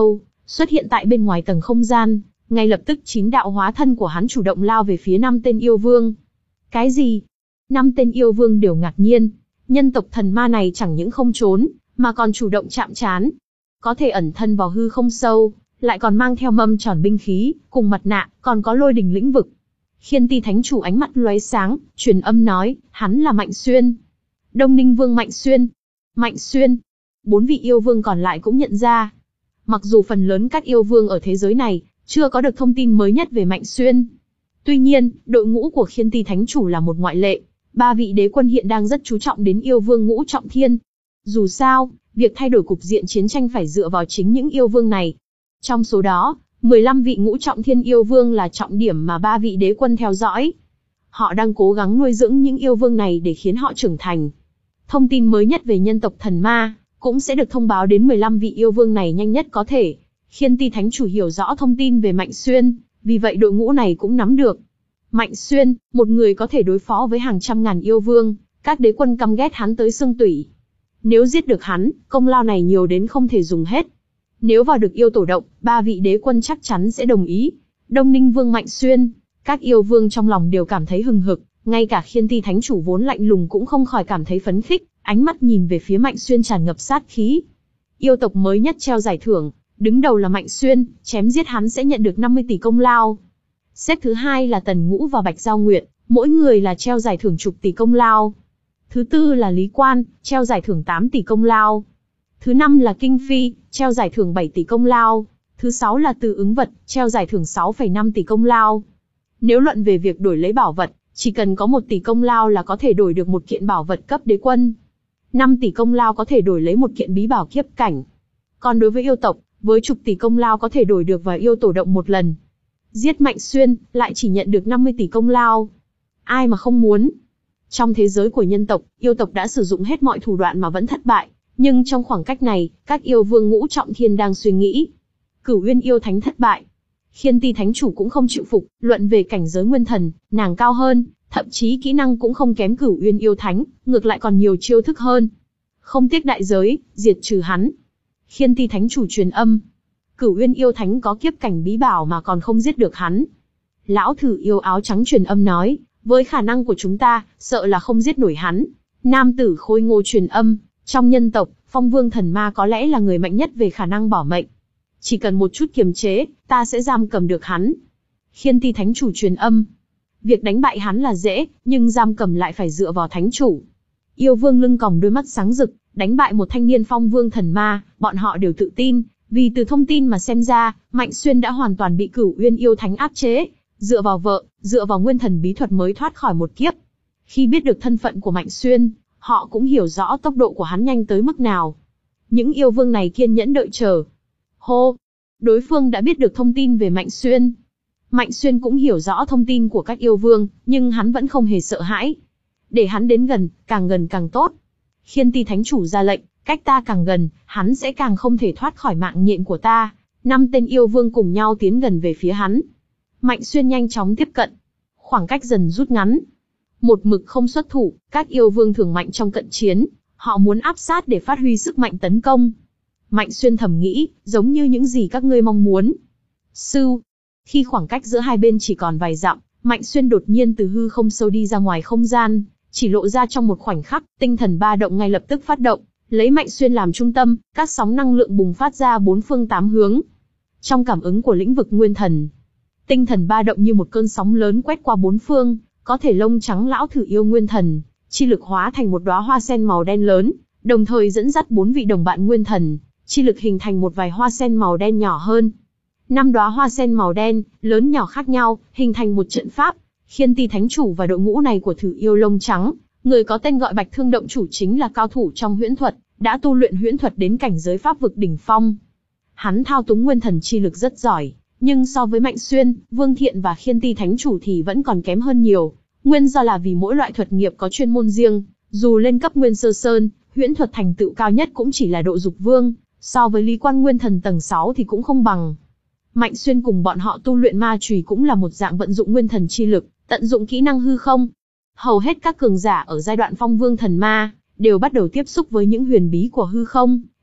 xuất hiện tại bên ngoài tầng không gian, ngay lập tức chín đạo hóa thân của hắn chủ động lao về phía năm tên yêu vương. Cái gì? Năm tên yêu vương đều ngạc nhiên, nhân tộc thần ma này chẳng những không trốn, mà còn chủ động chạm trán. Có thể ẩn thân vào hư không sâu, lại còn mang theo mâm tròn binh khí, cùng mặt nạ, còn có lôi đình lĩnh vực. Khiên Ti Thánh Chủ ánh mắt lóe sáng, truyền âm nói, hắn là Mạnh Xuyên. Đông Ninh Vương Mạnh Xuyên. Mạnh Xuyên. Bốn vị yêu vương còn lại cũng nhận ra. Mặc dù phần lớn các yêu vương ở thế giới này, chưa có được thông tin mới nhất về Mạnh Xuyên. Tuy nhiên, đội ngũ của Khiên Ti Thánh Chủ là một ngoại lệ. Ba vị đế quân hiện đang rất chú trọng đến yêu vương ngũ trọng thiên. Dù sao, việc thay đổi cục diện chiến tranh phải dựa vào chính những yêu vương này. Trong số đó, mười lăm vị ngũ trọng thiên yêu vương là trọng điểm mà ba vị đế quân theo dõi. Họ đang cố gắng nuôi dưỡng những yêu vương này để khiến họ trưởng thành. Thông tin mới nhất về nhân tộc thần ma cũng sẽ được thông báo đến mười lăm vị yêu vương này nhanh nhất có thể. Khiên Ti Thánh Chủ hiểu rõ thông tin về Mạnh Xuyên, vì vậy đội ngũ này cũng nắm được. Mạnh Xuyên, một người có thể đối phó với hàng trăm ngàn yêu vương, các đế quân căm ghét hắn tới xương tủy. Nếu giết được hắn, công lao này nhiều đến không thể dùng hết. Nếu vào được yêu tổ động, ba vị đế quân chắc chắn sẽ đồng ý. Đông Ninh Vương Mạnh Xuyên, các yêu vương trong lòng đều cảm thấy hừng hực, ngay cả Khiên Ti Thánh Chủ vốn lạnh lùng cũng không khỏi cảm thấy phấn khích, ánh mắt nhìn về phía Mạnh Xuyên tràn ngập sát khí. Yêu tộc mới nhất treo giải thưởng, đứng đầu là Mạnh Xuyên, chém giết hắn sẽ nhận được năm mươi tỷ công lao. Xếp thứ hai là Tần Ngũ và Bạch Giao Nguyệt, mỗi người là treo giải thưởng chục tỷ công lao. Thứ tư là Lý Quan, treo giải thưởng tám tỷ công lao. Thứ năm là Kinh Phi, treo giải thưởng bảy tỷ công lao. Thứ sáu là Từ Ứng Vật, treo giải thưởng sáu phẩy năm tỷ công lao. Nếu luận về việc đổi lấy bảo vật, chỉ cần có một tỷ công lao là có thể đổi được một kiện bảo vật cấp đế quân. năm tỷ công lao có thể đổi lấy một kiện bí bảo kiếp cảnh. Còn đối với yêu tộc, với chục tỷ công lao có thể đổi được vào yêu tổ động một lần. Giết Mạnh Xuyên, lại chỉ nhận được năm mươi tỷ công lao. Ai mà không muốn. Trong thế giới của nhân tộc, yêu tộc đã sử dụng hết mọi thủ đoạn mà vẫn thất bại. Nhưng trong khoảng cách này, các yêu vương ngũ trọng thiên đang suy nghĩ. Cửu Uyên yêu thánh thất bại. Khiên Ti Thánh Chủ cũng không chịu phục, luận về cảnh giới nguyên thần, nàng cao hơn, thậm chí kỹ năng cũng không kém Cửu Uyên yêu thánh, ngược lại còn nhiều chiêu thức hơn. Không tiếc đại giới, diệt trừ hắn. Khiên Ti Thánh Chủ truyền âm. Cửu Uyên yêu thánh có kiếp cảnh bí bảo mà còn không giết được hắn. Lão thử yêu áo trắng truyền âm nói, với khả năng của chúng ta, sợ là không giết nổi hắn. Nam tử khôi ngô truyền âm, trong nhân tộc, Phong Vương thần ma có lẽ là người mạnh nhất về khả năng bỏ mệnh. Chỉ cần một chút kiềm chế, ta sẽ giam cầm được hắn. Khiên Ti Thánh Chủ truyền âm. Việc đánh bại hắn là dễ, nhưng giam cầm lại phải dựa vào Thánh Chủ. Yêu vương lưng còng đôi mắt sáng rực, đánh bại một thanh niên Phong Vương thần ma, bọn họ đều tự tin, vì từ thông tin mà xem ra, Mạnh Xuyên đã hoàn toàn bị Cửu Uyên yêu thánh áp chế, dựa vào vợ, dựa vào nguyên thần bí thuật mới thoát khỏi một kiếp. Khi biết được thân phận của Mạnh Xuyên, họ cũng hiểu rõ tốc độ của hắn nhanh tới mức nào. Những yêu vương này kiên nhẫn đợi chờ. Hô! Đối phương đã biết được thông tin về Mạnh Xuyên. Mạnh Xuyên cũng hiểu rõ thông tin của các yêu vương, nhưng hắn vẫn không hề sợ hãi. Để hắn đến gần, càng gần càng tốt. Khiên Ti Thánh Chủ ra lệnh, cách ta càng gần, hắn sẽ càng không thể thoát khỏi mạng nhện của ta. Năm tên yêu vương cùng nhau tiến gần về phía hắn. Mạnh Xuyên nhanh chóng tiếp cận. Khoảng cách dần rút ngắn. Một mực không xuất thủ, các yêu vương thường mạnh trong cận chiến. Họ muốn áp sát để phát huy sức mạnh tấn công. Mạnh Xuyên thầm nghĩ, giống như những gì các ngươi mong muốn. Sưu. Khi khoảng cách giữa hai bên chỉ còn vài dặm, Mạnh Xuyên đột nhiên từ hư không sâu đi ra ngoài không gian, chỉ lộ ra trong một khoảnh khắc, tinh thần ba động ngay lập tức phát động, lấy Mạnh Xuyên làm trung tâm, các sóng năng lượng bùng phát ra bốn phương tám hướng. Trong cảm ứng của lĩnh vực nguyên thần, tinh thần ba động như một cơn sóng lớn quét qua bốn phương, có thể lông trắng lão thử yêu nguyên thần, chi lực hóa thành một đóa hoa sen màu đen lớn, đồng thời dẫn dắt bốn vị đồng bạn nguyên thần, chi lực hình thành một vài hoa sen màu đen nhỏ hơn. Năm đóa hoa sen màu đen, lớn nhỏ khác nhau, hình thành một trận pháp. Khiên Ti Thánh Chủ và đội ngũ này của thử yêu lông trắng, người có tên gọi Bạch Thương Động Chủ chính là cao thủ trong huyễn thuật, đã tu luyện huyễn thuật đến cảnh giới pháp vực đỉnh phong. Hắn thao túng nguyên thần chi lực rất giỏi, nhưng so với Mạnh Xuyên, Vương Thiện và Khiên Ti Thánh Chủ thì vẫn còn kém hơn nhiều. Nguyên do là vì mỗi loại thuật nghiệp có chuyên môn riêng, dù lên cấp Nguyên Sơ Sơn, huyễn thuật thành tựu cao nhất cũng chỉ là độ dục vương, so với Lý Quan Nguyên Thần tầng sáu thì cũng không bằng. Mạnh Xuyên cùng bọn họ tu luyện ma chùy cũng là một dạng vận dụng nguyên thần chi lực, tận dụng kỹ năng hư không. Hầu hết các cường giả ở giai đoạn Phong Vương thần ma đều bắt đầu tiếp xúc với những huyền bí của hư không,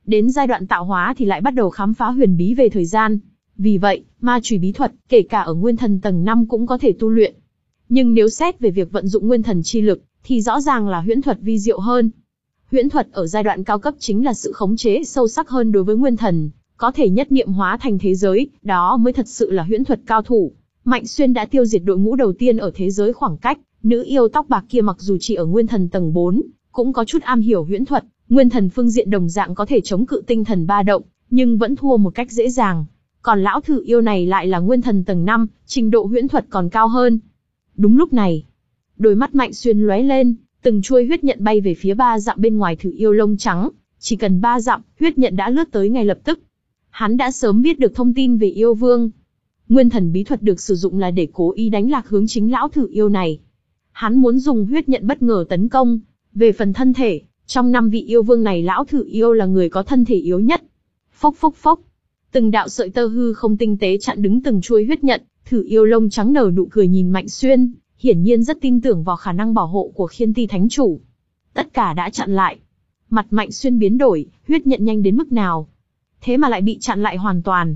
Đến giai đoạn tạo hóa thì lại bắt đầu khám phá huyền bí về thời gian. Vì vậy, ma chùy bí thuật, kể cả ở nguyên thần tầng năm cũng có thể tu luyện. Nhưng nếu xét về việc vận dụng nguyên thần chi lực, thì rõ ràng là huyễn thuật vi diệu hơn. Huyễn thuật ở giai đoạn cao cấp chính là sự khống chế sâu sắc hơn đối với nguyên thần, có thể nhất niệm hóa thành thế giới, đó mới thật sự là huyễn thuật cao thủ. Mạnh Xuyên đã tiêu diệt đội ngũ đầu tiên ở thế giới khoảng cách, nữ yêu tóc bạc kia mặc dù chỉ ở nguyên thần tầng bốn, cũng có chút am hiểu huyễn thuật, nguyên thần phương diện đồng dạng có thể chống cự tinh thần ba động, nhưng vẫn thua một cách dễ dàng. Còn lão thử yêu này lại là nguyên thần tầng năm, trình độ huyễn thuật còn cao hơn. Đúng lúc này, đôi mắt Mạnh Xuyên lóe lên, từng chuôi huyết nhận bay về phía ba dặm bên ngoài thử yêu lông trắng, chỉ cần ba dặm, huyết nhận đã lướt tới ngay lập tức. Hắn đã sớm biết được thông tin về yêu vương. Nguyên thần bí thuật được sử dụng là để cố ý đánh lạc hướng chính lão thử yêu này. Hắn muốn dùng huyết nhận bất ngờ tấn công. Về phần thân thể, trong năm vị yêu vương này lão thử yêu là người có thân thể yếu nhất. Phốc phốc phốc. Từng đạo sợi tơ hư không tinh tế chặn đứng từng chuôi huyết nhận, thử yêu lông trắng nở nụ cười nhìn Mạnh Xuyên, hiển nhiên rất tin tưởng vào khả năng bảo hộ của Khiên Ti Thánh Chủ. Tất cả đã chặn lại. Mặt Mạnh Xuyên biến đổi, huyết nhận nhanh đến mức nào? Thế mà lại bị chặn lại hoàn toàn.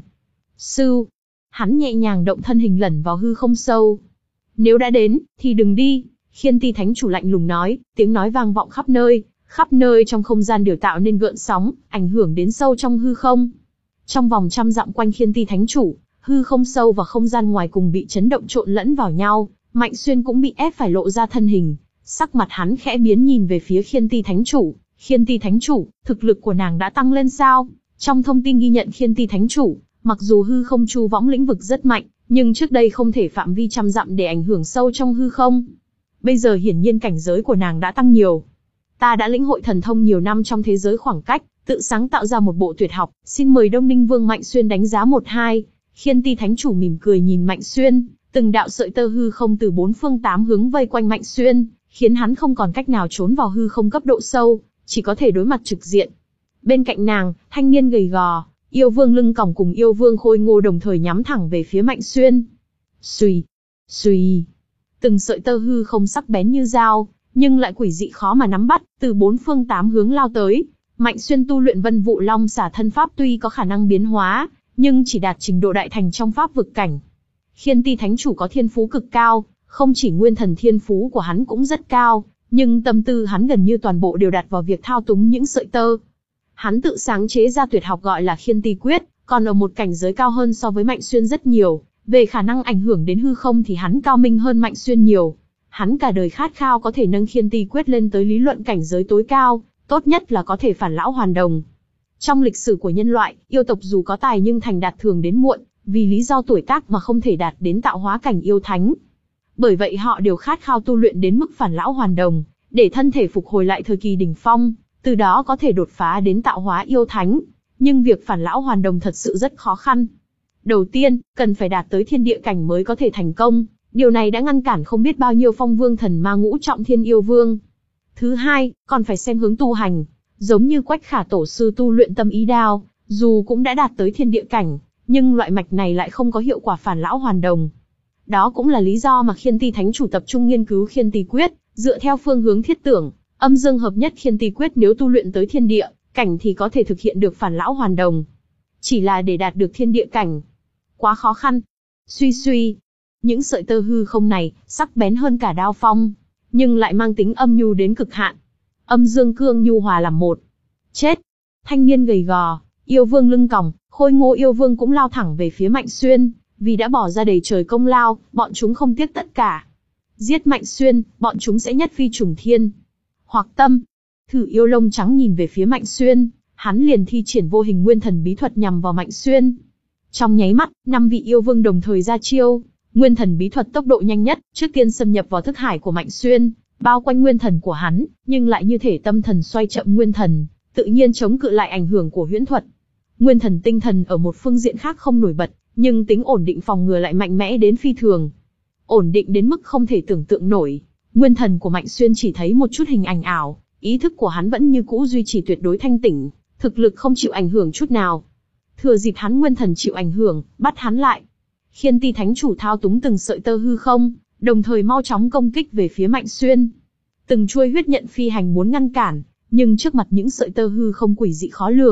Sư, hắn nhẹ nhàng động thân hình lẩn vào hư không sâu. Nếu đã đến, thì đừng đi. Khiên Ti Thánh Chủ lạnh lùng nói, tiếng nói vang vọng khắp nơi, khắp nơi trong không gian đều tạo nên gợn sóng, ảnh hưởng đến sâu trong hư không. Trong vòng trăm dặm quanh Khiên Ti Thánh Chủ, hư không sâu và không gian ngoài cùng bị chấn động trộn lẫn vào nhau, Mạnh Xuyên cũng bị ép phải lộ ra thân hình. Sắc mặt hắn khẽ biến nhìn về phía Khiên Ti Thánh Chủ. Khiên Ti Thánh Chủ, thực lực của nàng đã tăng lên sao? Trong thông tin ghi nhận Khiên Ti Thánh Chủ, mặc dù hư không chu võng lĩnh vực rất mạnh, nhưng trước đây không thể phạm vi trăm dặm để ảnh hưởng sâu trong hư không. Bây giờ hiển nhiên cảnh giới của nàng đã tăng nhiều. Ta đã lĩnh hội thần thông nhiều năm trong thế giới khoảng cách, tự sáng tạo ra một bộ tuyệt học, xin mời Đông Ninh Vương Mạnh Xuyên đánh giá một hai. Khiên Ti Thánh Chủ mỉm cười nhìn Mạnh Xuyên, từng đạo sợi tơ hư không từ bốn phương tám hướng vây quanh Mạnh Xuyên, khiến hắn không còn cách nào trốn vào hư không cấp độ sâu, chỉ có thể đối mặt trực diện. Bên cạnh nàng, thanh niên gầy gò, yêu vương lưng còng cùng yêu vương khôi ngô đồng thời nhắm thẳng về phía Mạnh Xuyên. Xùy, xùy, từng sợi tơ hư không sắc bén như dao, nhưng lại quỷ dị khó mà nắm bắt, từ bốn phương tám hướng lao tới. Mạnh Xuyên tu luyện Vân Vụ Long Xả Thân Pháp tuy có khả năng biến hóa, nhưng chỉ đạt trình độ đại thành trong pháp vực cảnh. Khiên Ti Thánh Chủ có thiên phú cực cao, không chỉ nguyên thần thiên phú của hắn cũng rất cao, nhưng tâm tư hắn gần như toàn bộ đều đặt vào việc thao túng những sợi tơ. Hắn tự sáng chế ra tuyệt học gọi là Khiên Ti Quyết, còn ở một cảnh giới cao hơn so với Mạnh Xuyên rất nhiều. Về khả năng ảnh hưởng đến hư không thì hắn cao minh hơn Mạnh Xuyên nhiều. Hắn cả đời khát khao có thể nâng Khiên Ti Quyết lên tới lý luận cảnh giới tối cao, tốt nhất là có thể phản lão hoàn đồng. Trong lịch sử của nhân loại, yêu tộc dù có tài nhưng thành đạt thường đến muộn, vì lý do tuổi tác mà không thể đạt đến tạo hóa cảnh yêu thánh. Bởi vậy họ đều khát khao tu luyện đến mức phản lão hoàn đồng, để thân thể phục hồi lại thời kỳ đỉnh phong, từ đó có thể đột phá đến tạo hóa yêu thánh. Nhưng việc phản lão hoàn đồng thật sự rất khó khăn. Đầu tiên, cần phải đạt tới thiên địa cảnh mới có thể thành công, điều này đã ngăn cản không biết bao nhiêu phong vương thần ma ngũ trọng thiên yêu vương. Thứ hai, còn phải xem hướng tu hành, giống như Quách Khả tổ sư tu luyện Tâm Ý Đao, dù cũng đã đạt tới thiên địa cảnh, nhưng loại mạch này lại không có hiệu quả phản lão hoàn đồng. Đó cũng là lý do mà Khiên Ti Thánh Chủ tập trung nghiên cứu Khiên Ti Quyết, dựa theo phương hướng thiết tưởng, âm dương hợp nhất Khiên Ti Quyết nếu tu luyện tới thiên địa cảnh thì có thể thực hiện được phản lão hoàn đồng. Chỉ là để đạt được thiên địa cảnh, quá khó khăn. Suy suy, những sợi tơ hư không này sắc bén hơn cả đao phong, nhưng lại mang tính âm nhu đến cực hạn. Âm dương cương nhu hòa làm một. Chết! Thanh niên gầy gò, yêu vương lưng còng, khôi ngô yêu vương cũng lao thẳng về phía Mạnh Xuyên, vì đã bỏ ra đầy trời công lao, bọn chúng không tiếc tất cả. Giết Mạnh Xuyên, bọn chúng sẽ nhất phi trùng thiên. Hoặc tâm, thử yêu lông trắng nhìn về phía Mạnh Xuyên, hắn liền thi triển vô hình nguyên thần bí thuật nhằm vào Mạnh Xuyên. Trong nháy mắt, năm vị yêu vương đồng thời ra chiêu, nguyên thần bí thuật tốc độ nhanh nhất, trước tiên xâm nhập vào thức hải của Mạnh Xuyên, bao quanh nguyên thần của hắn, nhưng lại như thể tâm thần xoay chậm nguyên thần, tự nhiên chống cự lại ảnh hưởng của huyễn thuật. Nguyên thần tinh thần ở một phương diện khác không nổi bật, nhưng tính ổn định phòng ngừa lại mạnh mẽ đến phi thường. Ổn định đến mức không thể tưởng tượng nổi. Nguyên thần của Mạnh Xuyên chỉ thấy một chút hình ảnh ảo, ý thức của hắn vẫn như cũ duy trì tuyệt đối thanh tỉnh, thực lực không chịu ảnh hưởng chút nào. Thừa dịp hắn nguyên thần chịu ảnh hưởng, bắt hắn lại. Khiên Ti Thánh Chủ thao túng từng sợi tơ hư không, đồng thời mau chóng công kích về phía Mạnh Xuyên. Từng chuôi huyết nhận phi hành muốn ngăn cản, nhưng trước mặt những sợi tơ hư không quỷ dị khó lường,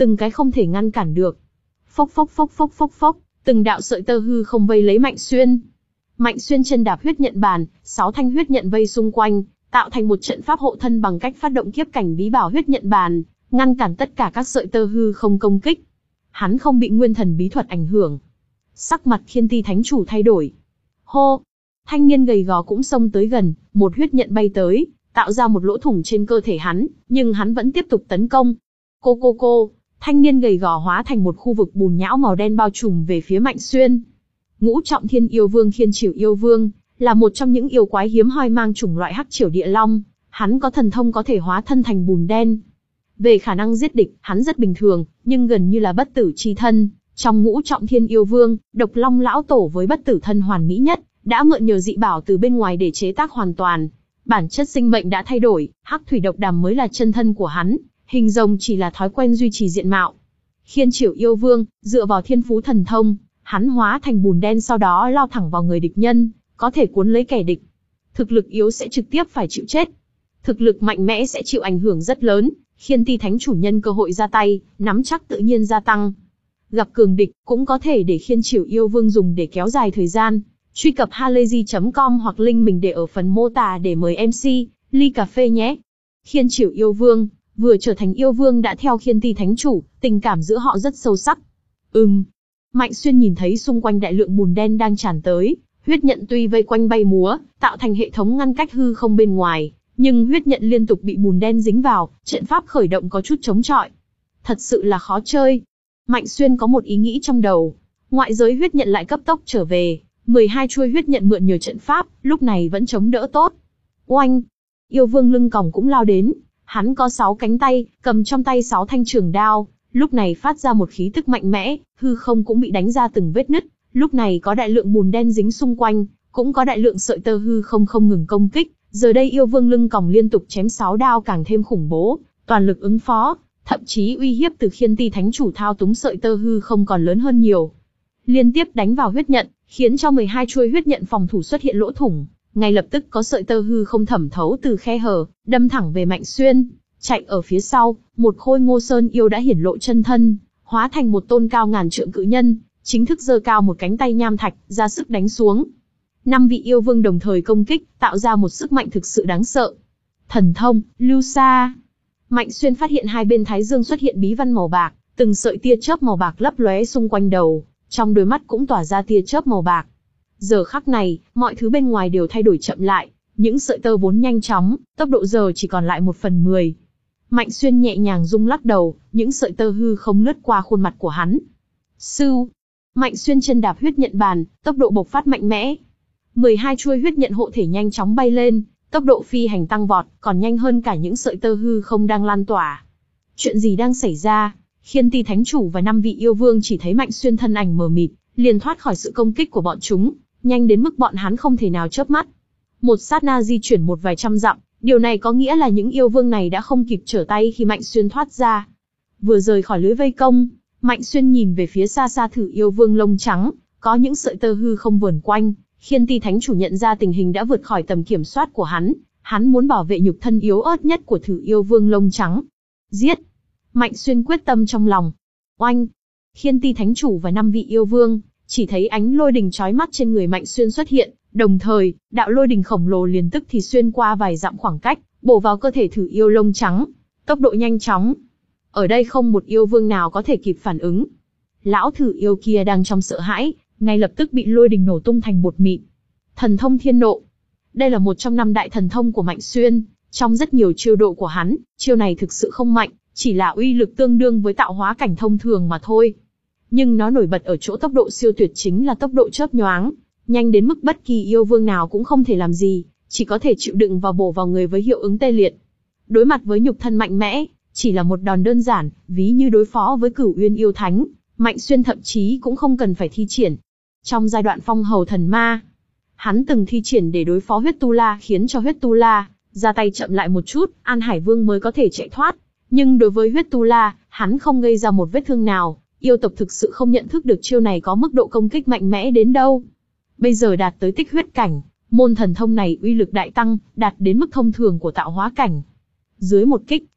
từng cái không thể ngăn cản được. Phốc phốc phốc phốc phốc phốc, từng đạo sợi tơ hư không vây lấy Mạnh Xuyên. Mạnh Xuyên chân đạp huyết nhận bàn, sáu thanh huyết nhận vây xung quanh, tạo thành một trận pháp hộ thân bằng cách phát động kiếp cảnh bí bảo huyết nhận bàn, ngăn cản tất cả các sợi tơ hư không công kích. Hắn không bị nguyên thần bí thuật ảnh hưởng. Sắc mặt Khiên Ti Thánh Chủ thay đổi. Hô! Thanh niên gầy gò cũng xông tới gần, một huyết nhận bay tới, tạo ra một lỗ thủng trên cơ thể hắn, nhưng hắn vẫn tiếp tục tấn công. Cô cô cô! Thanh niên gầy gò hóa thành một khu vực bùn nhão màu đen bao trùm về phía Mạnh Xuyên. Ngũ Trọng Thiên Yêu Vương Khiên Chỉu Yêu Vương là một trong những yêu quái hiếm hoi mang chủng loại Hắc Triểu Địa Long, hắn có thần thông có thể hóa thân thành bùn đen. Về khả năng giết địch, hắn rất bình thường, nhưng gần như là bất tử chi thân. Trong Ngũ Trọng Thiên Yêu Vương, Độc Long lão tổ với bất tử thân hoàn mỹ nhất, đã mượn nhờ dị bảo từ bên ngoài để chế tác hoàn toàn. Bản chất sinh mệnh đã thay đổi, Hắc Thủy Độc Đàm mới là chân thân của hắn, hình rồng chỉ là thói quen duy trì diện mạo. Khiên Chỉu Yêu Vương, dựa vào thiên phú thần thông, hắn hóa thành bùn đen sau đó lao thẳng vào người địch nhân, có thể cuốn lấy kẻ địch. Thực lực yếu sẽ trực tiếp phải chịu chết. Thực lực mạnh mẽ sẽ chịu ảnh hưởng rất lớn, Khiên Ti Thánh Chủ nhân cơ hội ra tay, nắm chắc tự nhiên gia tăng. Gặp cường địch, cũng có thể để Khiên Chỉu Yêu Vương dùng để kéo dài thời gian. Truy cập halayzi chấm com hoặc link mình để ở phần mô tả để mời em xê, ly cà phê nhé. Khiên Chỉu Yêu Vương, vừa trở thành yêu vương đã theo Khiên Ti Thánh Chủ, tình cảm giữa họ rất sâu sắc. Ừm. Mạnh Xuyên nhìn thấy xung quanh đại lượng bùn đen đang tràn tới, huyết nhận tuy vây quanh bay múa, tạo thành hệ thống ngăn cách hư không bên ngoài, nhưng huyết nhận liên tục bị bùn đen dính vào, trận pháp khởi động có chút chống chọi. Thật sự là khó chơi. Mạnh Xuyên có một ý nghĩ trong đầu. Ngoại giới huyết nhận lại cấp tốc trở về, mười hai chuôi huyết nhận mượn nhờ trận pháp, lúc này vẫn chống đỡ tốt. Oanh! Yêu vương lưng còng cũng lao đến, hắn có sáu cánh tay, cầm trong tay sáu thanh trường đao, lúc này phát ra một khí tức mạnh mẽ, hư không cũng bị đánh ra từng vết nứt, lúc này có đại lượng bùn đen dính xung quanh, cũng có đại lượng sợi tơ hư không không ngừng công kích, giờ đây yêu vương lưng còng liên tục chém sáu đao càng thêm khủng bố, toàn lực ứng phó, thậm chí uy hiếp từ Khiên Ti Thánh Chủ thao túng sợi tơ hư không còn lớn hơn nhiều. Liên tiếp đánh vào huyết nhận, khiến cho mười hai chuôi huyết nhận phòng thủ xuất hiện lỗ thủng, ngay lập tức có sợi tơ hư không thẩm thấu từ khe hở, đâm thẳng về Mạnh Xuyên. Chạy ở phía sau, một khôi Ngô Sơn yêu đã hiển lộ chân thân, hóa thành một tôn cao ngàn trượng cự nhân, chính thức giơ cao một cánh tay nham thạch, ra sức đánh xuống. Năm vị yêu vương đồng thời công kích, tạo ra một sức mạnh thực sự đáng sợ. Thần thông, lưu sa. Mạnh Xuyên phát hiện hai bên thái dương xuất hiện bí văn màu bạc, từng sợi tia chớp màu bạc lấp lóe xung quanh đầu, trong đôi mắt cũng tỏa ra tia chớp màu bạc. Giờ khắc này, mọi thứ bên ngoài đều thay đổi chậm lại, những sợi tơ vốn nhanh chóng, tốc độ giờ chỉ còn lại một phần mười. Mạnh Xuyên nhẹ nhàng rung lắc đầu, những sợi tơ hư không lướt qua khuôn mặt của hắn. Sưu. Mạnh Xuyên chân đạp huyết nhận bàn, tốc độ bộc phát mạnh mẽ. mười hai chuôi huyết nhận hộ thể nhanh chóng bay lên, tốc độ phi hành tăng vọt, còn nhanh hơn cả những sợi tơ hư không đang lan tỏa. Chuyện gì đang xảy ra? Khiên Ti Thánh Chủ và năm vị yêu vương chỉ thấy Mạnh Xuyên thân ảnh mờ mịt, liền thoát khỏi sự công kích của bọn chúng, nhanh đến mức bọn hắn không thể nào chớp mắt. Một sát na di chuyển một vài trăm dặm, điều này có nghĩa là những yêu vương này đã không kịp trở tay khi Mạnh Xuyên thoát ra. Vừa rời khỏi lưới vây công, Mạnh Xuyên nhìn về phía xa xa Thử Yêu Vương lông trắng, có những sợi tơ hư không vờn quanh. Khiên Ti Thánh Chủ nhận ra tình hình đã vượt khỏi tầm kiểm soát của hắn, hắn muốn bảo vệ nhục thân yếu ớt nhất của Thử Yêu Vương lông trắng. Giết! Mạnh Xuyên quyết tâm trong lòng. Oanh! Khiên Ti Thánh Chủ và năm vị yêu vương chỉ thấy ánh lôi đình chói mắt trên người Mạnh Xuyên xuất hiện, đồng thời, đạo lôi đình khổng lồ liền tức thì xuyên qua vài dặm khoảng cách, bổ vào cơ thể Thử Yêu lông trắng. Tốc độ nhanh chóng. Ở đây không một yêu vương nào có thể kịp phản ứng. Lão Thử Yêu kia đang trong sợ hãi, ngay lập tức bị lôi đình nổ tung thành bột mịn. Thần thông thiên nộ. Đây là một trong năm đại thần thông của Mạnh Xuyên, trong rất nhiều chiêu độ của hắn, chiêu này thực sự không mạnh, chỉ là uy lực tương đương với tạo hóa cảnh thông thường mà thôi. Nhưng nó nổi bật ở chỗ tốc độ siêu tuyệt, chính là tốc độ chớp nhoáng, nhanh đến mức bất kỳ yêu vương nào cũng không thể làm gì, chỉ có thể chịu đựng và bổ vào người với hiệu ứng tê liệt. Đối mặt với nhục thân mạnh mẽ, chỉ là một đòn đơn giản, ví như đối phó với Cửu Uyên yêu thánh, Mạnh Xuyên thậm chí cũng không cần phải thi triển. Trong giai đoạn phong hầu thần ma, hắn từng thi triển để đối phó huyết tu la, khiến cho huyết tu la ra tay chậm lại một chút, An Hải Vương mới có thể chạy thoát. Nhưng đối với huyết tu la, hắn không gây ra một vết thương nào, yêu tộc thực sự không nhận thức được chiêu này có mức độ công kích mạnh mẽ đến đâu. Bây giờ đạt tới tích huyết cảnh, môn thần thông này uy lực đại tăng, đạt đến mức thông thường của tạo hóa cảnh. Dưới một kích,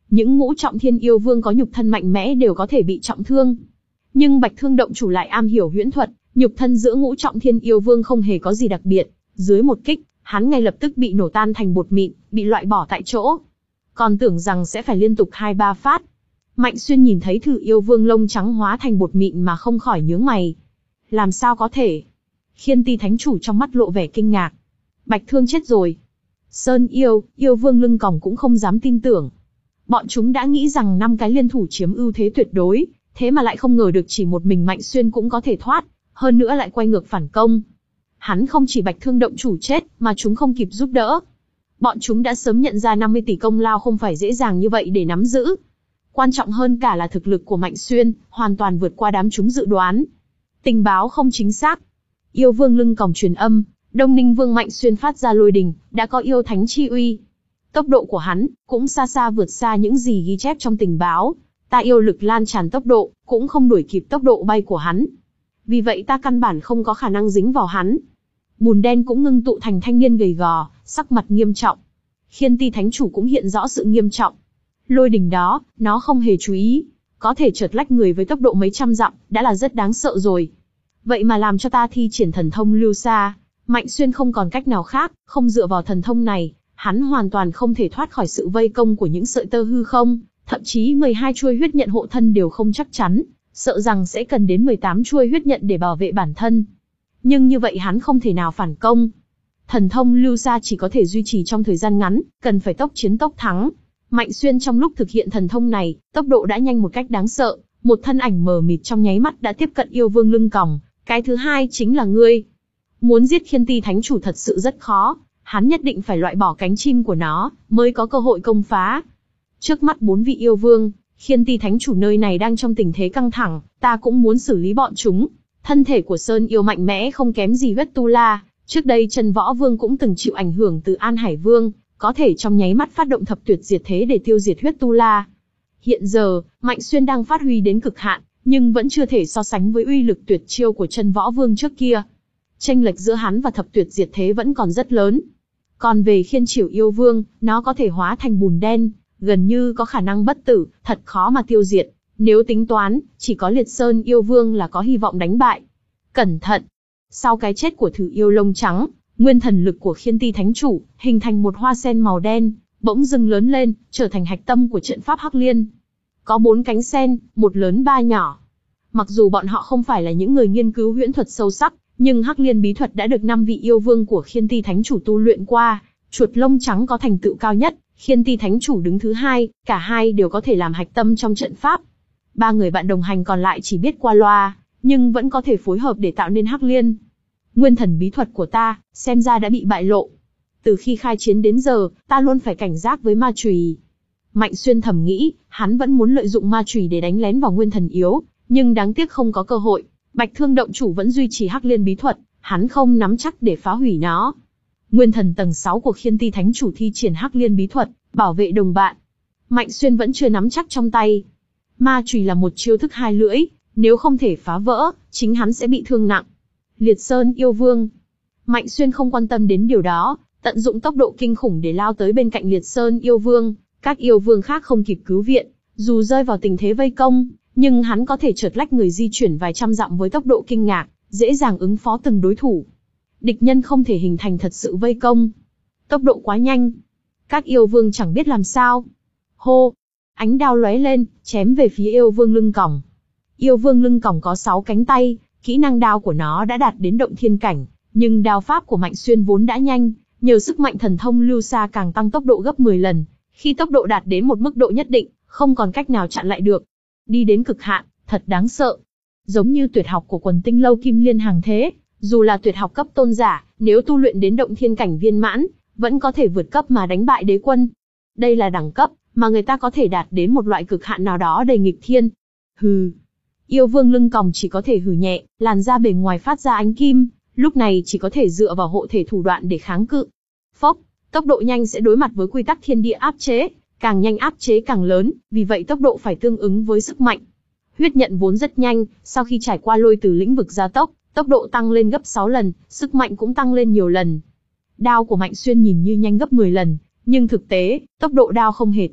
Những ngũ trọng thiên yêu vương có nhục thân mạnh mẽ đều có thể bị trọng thương. Nhưng Bạch Thương động chủ lại am hiểu huyễn thuật, nhục thân giữa ngũ trọng thiên yêu vương không hề có gì đặc biệt. Dưới một kích, hắn ngay lập tức bị nổ tan thành bột mịn, bị loại bỏ tại chỗ. Còn tưởng rằng sẽ phải liên tục hai ba phát. Mạnh Xuyên nhìn thấy thử yêu vương lông trắng hóa thành bột mịn mà không khỏi nhướng mày. Làm sao có thể? Khiên Ti thánh chủ trong mắt lộ vẻ kinh ngạc. Bạch Thương chết rồi. Sơn yêu, yêu vương lưng còng cũng không dám tin tưởng. Bọn chúng đã nghĩ rằng năm cái liên thủ chiếm ưu thế tuyệt đối, thế mà lại không ngờ được chỉ một mình Mạnh Xuyên cũng có thể thoát, hơn nữa lại quay ngược phản công. Hắn không chỉ Bạch Thương động chủ chết, mà chúng không kịp giúp đỡ. Bọn chúng đã sớm nhận ra năm mươi tỷ công lao không phải dễ dàng như vậy để nắm giữ. Quan trọng hơn cả là thực lực của Mạnh Xuyên, hoàn toàn vượt qua đám chúng dự đoán. Tình báo không chính xác. Yêu vương lưng còng truyền âm, Đông Ninh Vương Mạnh Xuyên phát ra lôi đình, đã có yêu thánh chi uy. Tốc độ của hắn, cũng xa xa vượt xa những gì ghi chép trong tình báo. Ta yêu lực lan tràn tốc độ, cũng không đuổi kịp tốc độ bay của hắn. Vì vậy ta căn bản không có khả năng dính vào hắn. Bùn đen cũng ngưng tụ thành thanh niên gầy gò, sắc mặt nghiêm trọng. Khiên Ti thánh chủ cũng hiện rõ sự nghiêm trọng. Lôi đình đó, nó không hề chú ý. Có thể chợt lách người với tốc độ mấy trăm dặm, đã là rất đáng sợ rồi. Vậy mà làm cho ta thi triển thần thông lưu xa. Mạnh Xuyên không còn cách nào khác, không dựa vào thần thông này, hắn hoàn toàn không thể thoát khỏi sự vây công của những sợi tơ hư không, thậm chí mười hai chuôi huyết nhận hộ thân đều không chắc chắn, sợ rằng sẽ cần đến mười tám chuôi huyết nhận để bảo vệ bản thân. Nhưng như vậy hắn không thể nào phản công. Thần thông lưu xa chỉ có thể duy trì trong thời gian ngắn, cần phải tốc chiến tốc thắng. Mạnh Xuyên trong lúc thực hiện thần thông này, tốc độ đã nhanh một cách đáng sợ, một thân ảnh mờ mịt trong nháy mắt đã tiếp cận yêu vương lưng còng. Cái thứ hai chính là ngươi. Muốn giết Khiên Ti thánh chủ thật sự rất khó, hắn nhất định phải loại bỏ cánh chim của nó, mới có cơ hội công phá. Trước mắt bốn vị yêu vương, Khiên Ti thánh chủ nơi này đang trong tình thế căng thẳng, ta cũng muốn xử lý bọn chúng. Thân thể của Sơn yêu mạnh mẽ không kém gì huyết tu la, trước đây Chân Võ Vương cũng từng chịu ảnh hưởng từ An Hải Vương, có thể trong nháy mắt phát động thập tuyệt diệt thế để tiêu diệt huyết tu la. Hiện giờ, Mạnh Xuyên đang phát huy đến cực hạn, nhưng vẫn chưa thể so sánh với uy lực tuyệt chiêu của Chân Võ Vương trước kia. Chênh lệch giữa hắn và thập tuyệt diệt thế vẫn còn rất lớn. Còn về Khiên Triểu yêu vương, nó có thể hóa thành bùn đen, gần như có khả năng bất tử, thật khó mà tiêu diệt. Nếu tính toán, chỉ có Liệt Sơn yêu vương là có hy vọng đánh bại. Cẩn thận! Sau cái chết của thử yêu lông trắng, nguyên thần lực của Khiên Ti thánh chủ, hình thành một hoa sen màu đen, bỗng dưng lớn lên, trở thành hạch tâm của trận pháp Hắc Liên. Có bốn cánh sen, một lớn ba nhỏ. Mặc dù bọn họ không phải là những người nghiên cứu huyễn thuật sâu sắc, nhưng Hắc Liên bí thuật đã được năm vị yêu vương của Khiên Ti thánh chủ tu luyện qua. Chuột lông trắng có thành tựu cao nhất, Khiên Ti thánh chủ đứng thứ hai, cả hai đều có thể làm hạch tâm trong trận pháp. Ba người bạn đồng hành còn lại chỉ biết qua loa, nhưng vẫn có thể phối hợp để tạo nên Hắc Liên. Nguyên thần bí thuật của ta, xem ra đã bị bại lộ. Từ khi khai chiến đến giờ, ta luôn phải cảnh giác với ma chùy. Mạnh Xuyên thầm nghĩ, hắn vẫn muốn lợi dụng ma chùy để đánh lén vào nguyên thần yếu, nhưng đáng tiếc không có cơ hội. Bạch Thương động chủ vẫn duy trì Hắc Liên bí thuật, hắn không nắm chắc để phá hủy nó. Nguyên thần tầng sáu của Khiên Ti thánh chủ thi triển Hắc Liên bí thuật, bảo vệ đồng bạn. Mạnh Xuyên vẫn chưa nắm chắc trong tay. Ma chùy là một chiêu thức hai lưỡi, nếu không thể phá vỡ, chính hắn sẽ bị thương nặng. Liệt Sơn yêu vương. Mạnh Xuyên không quan tâm đến điều đó, tận dụng tốc độ kinh khủng để lao tới bên cạnh Liệt Sơn yêu vương. Các yêu vương khác không kịp cứu viện, dù rơi vào tình thế vây công, nhưng hắn có thể chợt lách người di chuyển vài trăm dặm với tốc độ kinh ngạc, dễ dàng ứng phó từng đối thủ. Địch nhân không thể hình thành thật sự vây công. Tốc độ quá nhanh. Các yêu vương chẳng biết làm sao. Hô! Ánh đao lóe lên, chém về phía yêu vương lưng còng. Yêu vương lưng còng có sáu cánh tay, kỹ năng đao của nó đã đạt đến động thiên cảnh, nhưng đao pháp của Mạnh Xuyên vốn đã nhanh, nhờ sức mạnh thần thông lưu xa càng tăng tốc độ gấp mười lần. Khi tốc độ đạt đến một mức độ nhất định, không còn cách nào chặn lại được. Đi đến cực hạn, thật đáng sợ. Giống như tuyệt học của quần tinh lâu kim liên hàng thế, dù là tuyệt học cấp tôn giả, nếu tu luyện đến động thiên cảnh viên mãn, vẫn có thể vượt cấp mà đánh bại đế quân. Đây là đẳng cấp mà người ta có thể đạt đến một loại cực hạn nào đó đầy nghịch thiên. Hừ. Yêu vương lưng còng chỉ có thể hừ nhẹ, làn da bề ngoài phát ra ánh kim, lúc này chỉ có thể dựa vào hộ thể thủ đoạn để kháng cự. Phốc, tốc độ nhanh sẽ đối mặt với quy tắc thiên địa áp chế, càng nhanh áp chế càng lớn, vì vậy tốc độ phải tương ứng với sức mạnh. Huyết nhận vốn rất nhanh, sau khi trải qua lôi từ lĩnh vực gia tốc, tốc độ tăng lên gấp sáu lần, sức mạnh cũng tăng lên nhiều lần. Đao của Mạnh Xuyên nhìn như nhanh gấp mười lần, nhưng thực tế, tốc độ đao không hề tăng,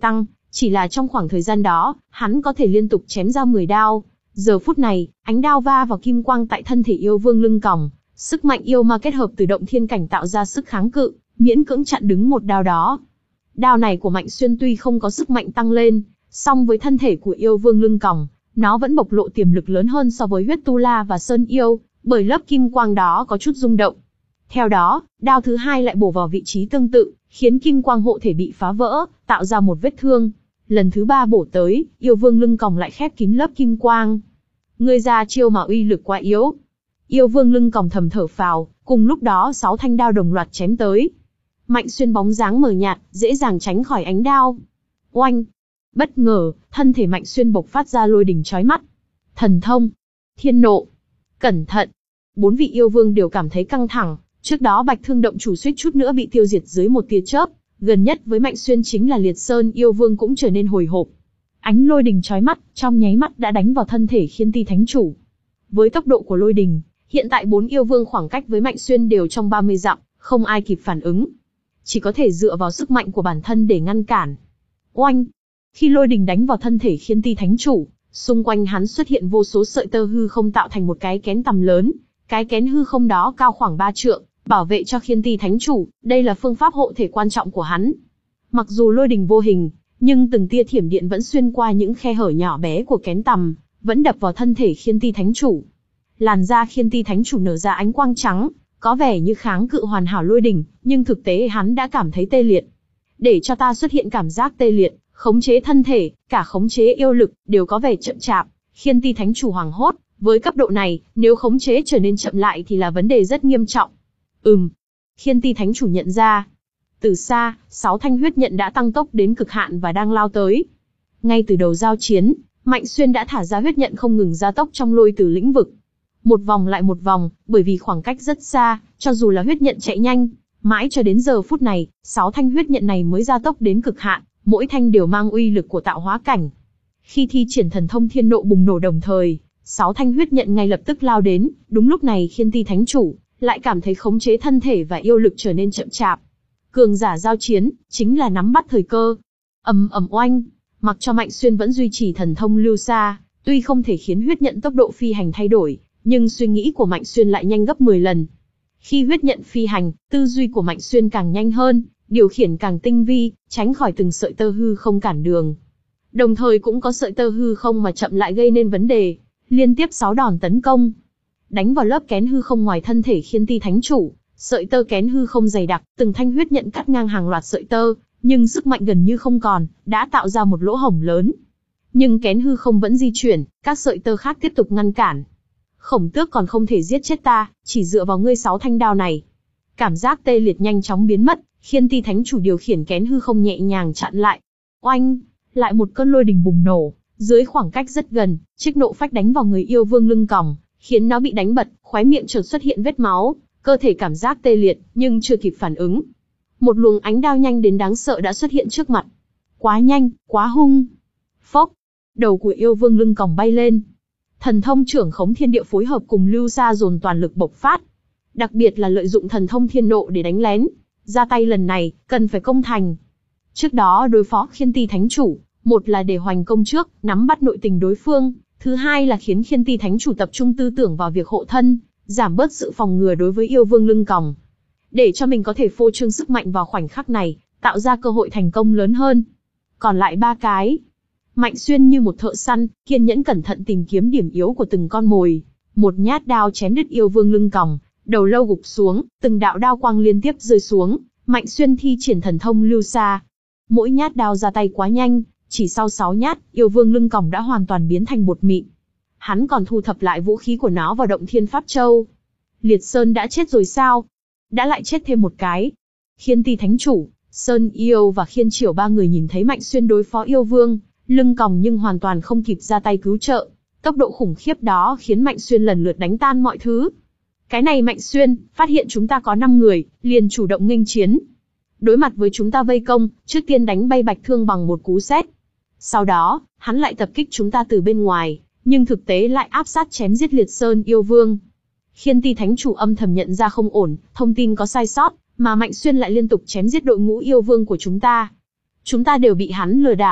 Chỉ là trong khoảng thời gian đó, hắn có thể liên tục chém ra mười đao. Giờ phút này, ánh đao va vào kim quang tại thân thể yêu vương lưng còng, sức mạnh yêu ma kết hợp từ động thiên cảnh tạo ra sức kháng cự, miễn cưỡng chặn đứng một đao đó. Đao này của Mạnh Xuyên tuy không có sức mạnh tăng lên, song với thân thể của yêu vương lưng còng, nó vẫn bộc lộ tiềm lực lớn hơn so với huyết tu la và sơn yêu, bởi lớp kim quang đó có chút rung động. Theo đó, đao thứ hai lại bổ vào vị trí tương tự, khiến kim quang hộ thể bị phá vỡ, tạo ra một vết thương. Lần thứ ba bổ tới, yêu vương lưng còng lại khép kín lớp kim quang. Ngươi ra chiêu mà uy lực quá yếu. Yêu vương lưng còng thầm thở phào, cùng lúc đó sáu thanh đao đồng loạt chém tới. Mạnh Xuyên bóng dáng mờ nhạt, dễ dàng tránh khỏi ánh đao. Oanh! Bất ngờ, thân thể Mạnh Xuyên bộc phát ra lôi đình chói mắt. Thần thông, thiên nộ, cẩn thận. Bốn vị yêu vương đều cảm thấy căng thẳng. Trước đó Bạch Thương động chủ suýt chút nữa bị tiêu diệt dưới một tia chớp. Gần nhất với Mạnh Xuyên chính là Liệt Sơn yêu vương cũng trở nên hồi hộp. Ánh lôi đình chói mắt, trong nháy mắt đã đánh vào thân thể Khiên Ti Thánh Chủ. Với tốc độ của lôi đình, hiện tại bốn yêu vương khoảng cách với Mạnh Xuyên đều trong ba mươi dặm, không ai kịp phản ứng. Chỉ có thể dựa vào sức mạnh của bản thân để ngăn cản. Oanh! Khi lôi đình đánh vào thân thể Khiên Ti Thánh Chủ, xung quanh hắn xuất hiện vô số sợi tơ hư không tạo thành một cái kén tầm lớn. Cái kén hư không đó cao khoảng ba trượng, bảo vệ cho Khiên Ti Thánh Chủ, đây là phương pháp hộ thể quan trọng của hắn. Mặc dù lôi đình vô hình, nhưng từng tia thiểm điện vẫn xuyên qua những khe hở nhỏ bé của kén tầm, vẫn đập vào thân thể Khiên Ti Thánh Chủ. Làn da Khiên Ti Thánh Chủ nở ra ánh quang trắng, có vẻ như kháng cự hoàn hảo lôi đình, nhưng thực tế hắn đã cảm thấy tê liệt. Để cho ta xuất hiện cảm giác tê liệt, khống chế thân thể, cả khống chế yêu lực, đều có vẻ chậm chạp. Khiên Ti Thánh Chủ hoảng hốt, với cấp độ này, nếu khống chế trở nên chậm lại thì là vấn đề rất nghiêm trọng. Ừm. Khiên Ti Thánh Chủ nhận ra. Từ xa, sáu thanh huyết nhận đã tăng tốc đến cực hạn và đang lao tới. Ngay từ đầu giao chiến, Mạnh Xuyên đã thả ra huyết nhận không ngừng gia tốc trong lôi từ lĩnh vực. Một vòng lại một vòng, bởi vì khoảng cách rất xa, cho dù là huyết nhận chạy nhanh, mãi cho đến giờ phút này, sáu thanh huyết nhận này mới gia tốc đến cực hạn, mỗi thanh đều mang uy lực của tạo hóa cảnh. Khi thi triển thần thông thiên nộ bùng nổ đồng thời, sáu thanh huyết nhận ngay lập tức lao đến, đúng lúc này Khiên Ti Thánh Chủ lại cảm thấy khống chế thân thể và yêu lực trở nên chậm chạp. Cường giả giao chiến, chính là nắm bắt thời cơ. Ầm ầm oanh, mặc cho Mạnh Xuyên vẫn duy trì thần thông lưu xa, tuy không thể khiến huyết nhận tốc độ phi hành thay đổi, nhưng suy nghĩ của Mạnh Xuyên lại nhanh gấp mười lần. Khi huyết nhận phi hành, tư duy của Mạnh Xuyên càng nhanh hơn, điều khiển càng tinh vi, tránh khỏi từng sợi tơ hư không cản đường. Đồng thời cũng có sợi tơ hư không mà chậm lại gây nên vấn đề. Liên tiếp sáu đòn tấn công, đánh vào lớp kén hư không ngoài thân thể Khiên Ti Thánh Chủ. Sợi tơ kén hư không dày đặc, từng thanh huyết nhận cắt ngang hàng loạt sợi tơ, nhưng sức mạnh gần như không còn, đã tạo ra một lỗ hổng lớn. Nhưng kén hư không vẫn di chuyển, các sợi tơ khác tiếp tục ngăn cản. Khổng Tước còn không thể giết chết ta, chỉ dựa vào ngươi sáu thanh đao này. Cảm giác tê liệt nhanh chóng biến mất, Khiên Ti Thánh Chủ điều khiển kén hư không nhẹ nhàng chặn lại. Oanh, lại một cơn lôi đình bùng nổ, dưới khoảng cách rất gần, chiếc nộ phách đánh vào người yêu vương lưng còng, khiến nó bị đánh bật, khóe miệng chợt xuất hiện vết máu. Cơ thể cảm giác tê liệt, nhưng chưa kịp phản ứng. Một luồng ánh đao nhanh đến đáng sợ đã xuất hiện trước mặt. Quá nhanh, quá hung. Phốc, đầu của yêu vương lưng còng bay lên. Thần thông trưởng khống thiên địa phối hợp cùng lưu sa dồn toàn lực bộc phát. Đặc biệt là lợi dụng thần thông thiên nộ để đánh lén. Ra tay lần này, cần phải công thành. Trước đó đối phó Khiên Ti Thánh Chủ, một là để hoành công trước, nắm bắt nội tình đối phương. Thứ hai là khiến Khiên Ti Thánh Chủ tập trung tư tưởng vào việc hộ thân, giảm bớt sự phòng ngừa đối với yêu vương lưng còng. Để cho mình có thể phô trương sức mạnh vào khoảnh khắc này, tạo ra cơ hội thành công lớn hơn. Còn lại ba cái. Mạnh Xuyên như một thợ săn, kiên nhẫn cẩn thận tìm kiếm điểm yếu của từng con mồi. Một nhát đao chém đứt yêu vương lưng còng, đầu lâu gục xuống, từng đạo đao quang liên tiếp rơi xuống. Mạnh Xuyên thi triển thần thông lưu sa. Mỗi nhát đao ra tay quá nhanh, chỉ sau sáu nhát, yêu vương lưng còng đã hoàn toàn biến thành bột mịn. Hắn còn thu thập lại vũ khí của nó vào động thiên pháp châu. Liệt Sơn đã chết rồi sao? Đã lại chết thêm một cái. Khiên Ti Thánh Chủ, Sơn Yêu và Khiên Triểu ba người nhìn thấy Mạnh Xuyên đối phó yêu vương lưng còng nhưng hoàn toàn không kịp ra tay cứu trợ. Tốc độ khủng khiếp đó khiến Mạnh Xuyên lần lượt đánh tan mọi thứ. Cái này Mạnh Xuyên, phát hiện chúng ta có năm người, liền chủ động nghênh chiến. Đối mặt với chúng ta vây công, trước tiên đánh bay Bạch Thương bằng một cú sét. Sau đó, hắn lại tập kích chúng ta từ bên ngoài, nhưng thực tế lại áp sát chém giết Liệt Sơn yêu vương. Khiên Ti Thánh Chủ âm thầm nhận ra không ổn, thông tin có sai sót, mà Mạnh Xuyên lại liên tục chém giết đội ngũ yêu vương của chúng ta. Chúng ta đều bị hắn lừa đảo.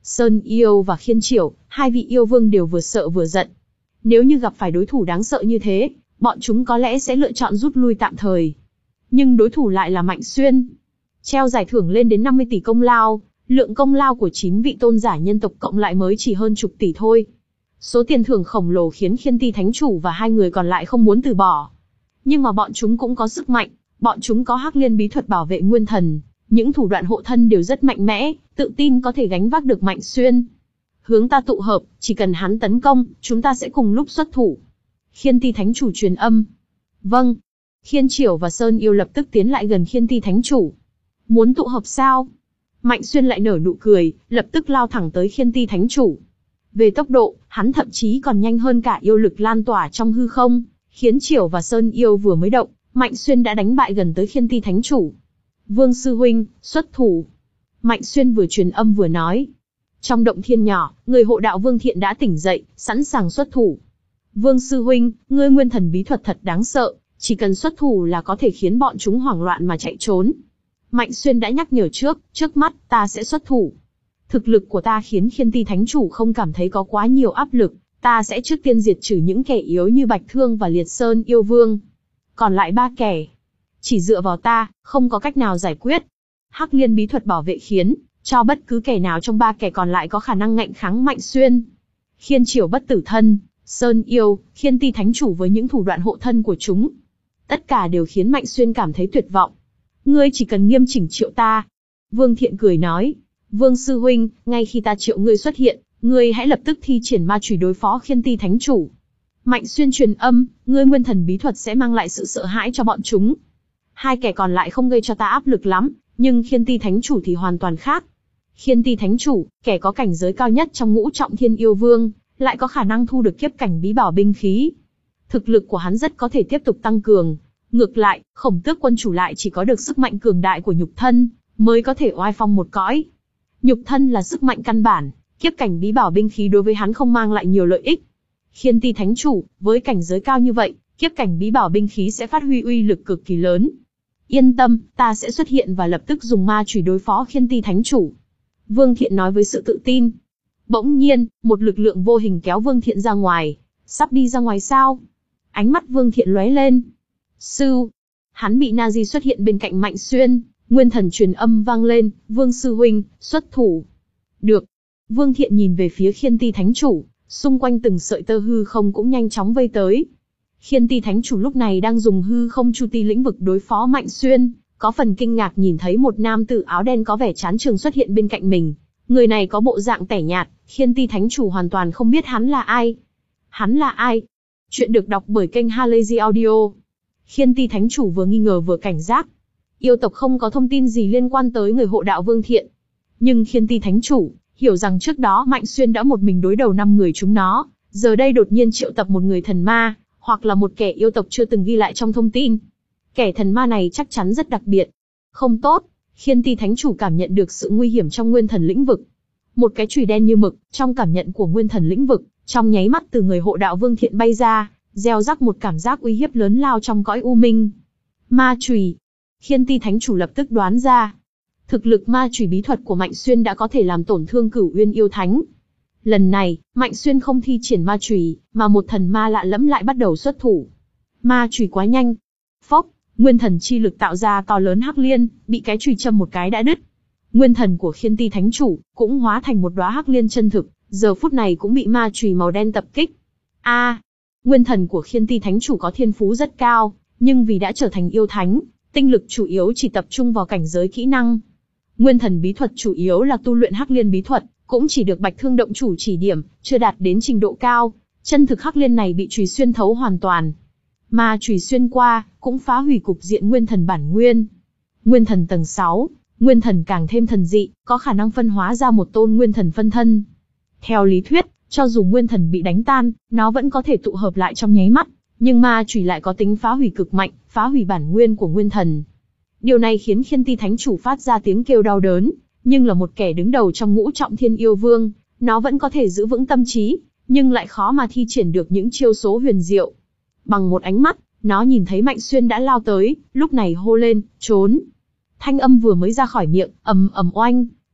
Sơn Yêu và Khiên Triểu, hai vị yêu vương đều vừa sợ vừa giận. Nếu như gặp phải đối thủ đáng sợ như thế, bọn chúng có lẽ sẽ lựa chọn rút lui tạm thời. Nhưng đối thủ lại là Mạnh Xuyên. Treo giải thưởng lên đến năm mươi tỷ công lao, lượng công lao của chín vị tôn giả nhân tộc cộng lại mới chỉ hơn chục tỷ thôi. Số tiền thưởng khổng lồ khiến Khiên Ti Thánh Chủ và hai người còn lại không muốn từ bỏ. Nhưng mà bọn chúng cũng có sức mạnh, bọn chúng có Hắc Liên bí thuật bảo vệ nguyên thần, những thủ đoạn hộ thân đều rất mạnh mẽ, tự tin có thể gánh vác được Mạnh Xuyên. Hướng ta tụ hợp, chỉ cần hắn tấn công, chúng ta sẽ cùng lúc xuất thủ. Khiên Ti Thánh Chủ truyền âm. Vâng. Khiên Triểu và Sơn Yêu lập tức tiến lại gần Khiên Ti Thánh Chủ. Muốn tụ hợp sao? Mạnh Xuyên lại nở nụ cười, lập tức lao thẳng tới Khiên Ti Thánh Chủ. Về tốc độ, hắn thậm chí còn nhanh hơn cả yêu lực lan tỏa trong hư không. Khiên Triểu và Sơn Yêu vừa mới động, Mạnh Xuyên đã đánh bại gần tới Khiên Ti Thánh Chủ. Vương sư huynh, xuất thủ. Mạnh Xuyên vừa truyền âm vừa nói. Trong động thiên nhỏ, người hộ đạo Vương Thiện đã tỉnh dậy, sẵn sàng xuất thủ. Vương sư huynh, ngươi nguyên thần bí thuật thật đáng sợ, chỉ cần xuất thủ là có thể khiến bọn chúng hoảng loạn mà chạy trốn. Mạnh Xuyên đã nhắc nhở trước, trước mắt ta sẽ xuất thủ. Thực lực của ta khiến Khiên Ti Thánh Chủ không cảm thấy có quá nhiều áp lực, ta sẽ trước tiên diệt trừ những kẻ yếu như Bạch Thương và Liệt Sơn yêu vương. Còn lại ba kẻ, chỉ dựa vào ta, không có cách nào giải quyết. Hắc Liên bí thuật bảo vệ khiến cho bất cứ kẻ nào trong ba kẻ còn lại có khả năng ngạnh kháng Mạnh Xuyên. Khiên Triểu bất tử thân, Sơn Yêu, Khiên Ti Thánh Chủ với những thủ đoạn hộ thân của chúng. Tất cả đều khiến Mạnh Xuyên cảm thấy tuyệt vọng. Ngươi chỉ cần nghiêm chỉnh triệu ta. Vương Thiện cười nói. Vương sư huynh, ngay khi ta triệu ngươi xuất hiện, ngươi hãy lập tức thi triển ma chùy đối phó Khiên Ti Thánh Chủ. Mạnh Xuyên truyền âm, ngươi nguyên thần bí thuật sẽ mang lại sự sợ hãi cho bọn chúng. Hai kẻ còn lại không gây cho ta áp lực lắm, nhưng Khiên Ti Thánh Chủ thì hoàn toàn khác. Khiên Ti Thánh Chủ, kẻ có cảnh giới cao nhất trong ngũ trọng thiên yêu vương, lại có khả năng thu được kiếp cảnh bí bảo binh khí. Thực lực của hắn rất có thể tiếp tục tăng cường. Ngược lại, Khổng Tước quân chủ lại chỉ có được sức mạnh cường đại của nhục thân, mới có thể oai phong một cõi. Nhục thân là sức mạnh căn bản, kiếp cảnh bí bảo binh khí đối với hắn không mang lại nhiều lợi ích. Khiên Ti Thánh Chủ, với cảnh giới cao như vậy, kiếp cảnh bí bảo binh khí sẽ phát huy uy lực cực kỳ lớn. Yên tâm, ta sẽ xuất hiện và lập tức dùng ma chùy đối phó Khiên Ti Thánh Chủ. Vương Thiện nói với sự tự tin. Bỗng nhiên, một lực lượng vô hình kéo Vương Thiện ra ngoài. Sắp đi ra ngoài sao? Ánh mắt Vương Thiện lóe lên. Sư, hắn bị Nazi xuất hiện bên cạnh Mạnh Xuyên, nguyên thần truyền âm vang lên, Vương sư huynh, xuất thủ. Được. Vương Thiện nhìn về phía Khiên Ti Thánh Chủ, xung quanh từng sợi tơ hư không cũng nhanh chóng vây tới. Khiên Ti Thánh Chủ lúc này đang dùng hư không chu ti lĩnh vực đối phó Mạnh Xuyên, có phần kinh ngạc nhìn thấy một nam tử áo đen có vẻ chán trường xuất hiện bên cạnh mình. Người này có bộ dạng tẻ nhạt, Khiên Ti Thánh Chủ hoàn toàn không biết hắn là ai. Hắn là ai? Chuyện được đọc bởi kênh Halazy Audio. Khiên Ti Thánh Chủ vừa nghi ngờ vừa cảnh giác. Yêu tộc không có thông tin gì liên quan tới người hộ đạo Vương Thiện. Nhưng Khiên Ti Thánh Chủ hiểu rằng trước đó Mạnh Xuyên đã một mình đối đầu năm người chúng nó, giờ đây đột nhiên triệu tập một người thần ma, hoặc là một kẻ yêu tộc chưa từng ghi lại trong thông tin. Kẻ thần ma này chắc chắn rất đặc biệt. Không tốt, Khiên Ti Thánh Chủ cảm nhận được sự nguy hiểm trong nguyên thần lĩnh vực. Một cái chùy đen như mực, trong cảm nhận của nguyên thần lĩnh vực, trong nháy mắt từ người hộ đạo Vương Thiện bay ra, gieo rắc một cảm giác uy hiếp lớn lao trong cõi u minh. Ma chùy. Khiên Ti Thánh Chủ lập tức đoán ra. Thực lực ma chùy bí thuật của Mạnh Xuyên đã có thể làm tổn thương Cửu Uyên yêu thánh. Lần này, Mạnh Xuyên không thi triển ma chùy, mà một thần ma lạ lẫm lại bắt đầu xuất thủ. Ma chùy quá nhanh. Phốc, nguyên thần chi lực tạo ra to lớn hắc liên, bị cái chùy châm một cái đã đứt. Nguyên thần của Khiên Ti Thánh Chủ cũng hóa thành một đóa hắc liên chân thực, giờ phút này cũng bị ma chùy màu đen tập kích. A, à, nguyên thần của Khiên Ti Thánh Chủ có thiên phú rất cao, nhưng vì đã trở thành yêu thánh, tinh lực chủ yếu chỉ tập trung vào cảnh giới kỹ năng. Nguyên thần bí thuật chủ yếu là tu luyện hắc liên bí thuật, cũng chỉ được Bạch Thương động chủ chỉ điểm, chưa đạt đến trình độ cao. Chân thực hắc liên này bị chùy xuyên thấu hoàn toàn. Mà chùy xuyên qua, cũng phá hủy cục diện nguyên thần bản nguyên. Nguyên thần tầng sáu, nguyên thần càng thêm thần dị, có khả năng phân hóa ra một tôn nguyên thần phân thân. Theo lý thuyết, cho dù nguyên thần bị đánh tan, nó vẫn có thể tụ hợp lại trong nháy mắt, nhưng ma chùy lại có tính phá hủy cực mạnh, phá hủy bản nguyên của nguyên thần. Điều này khiến Khiên Ti Thánh Chủ phát ra tiếng kêu đau đớn, nhưng là một kẻ đứng đầu trong ngũ trọng thiên yêu vương, nó vẫn có thể giữ vững tâm trí, nhưng lại khó mà thi triển được những chiêu số huyền diệu. Bằng một ánh mắt, nó nhìn thấy Mạnh Xuyên đã lao tới, lúc này hô lên, trốn. Thanh âm vừa mới ra khỏi miệng, ầm ầm oanh,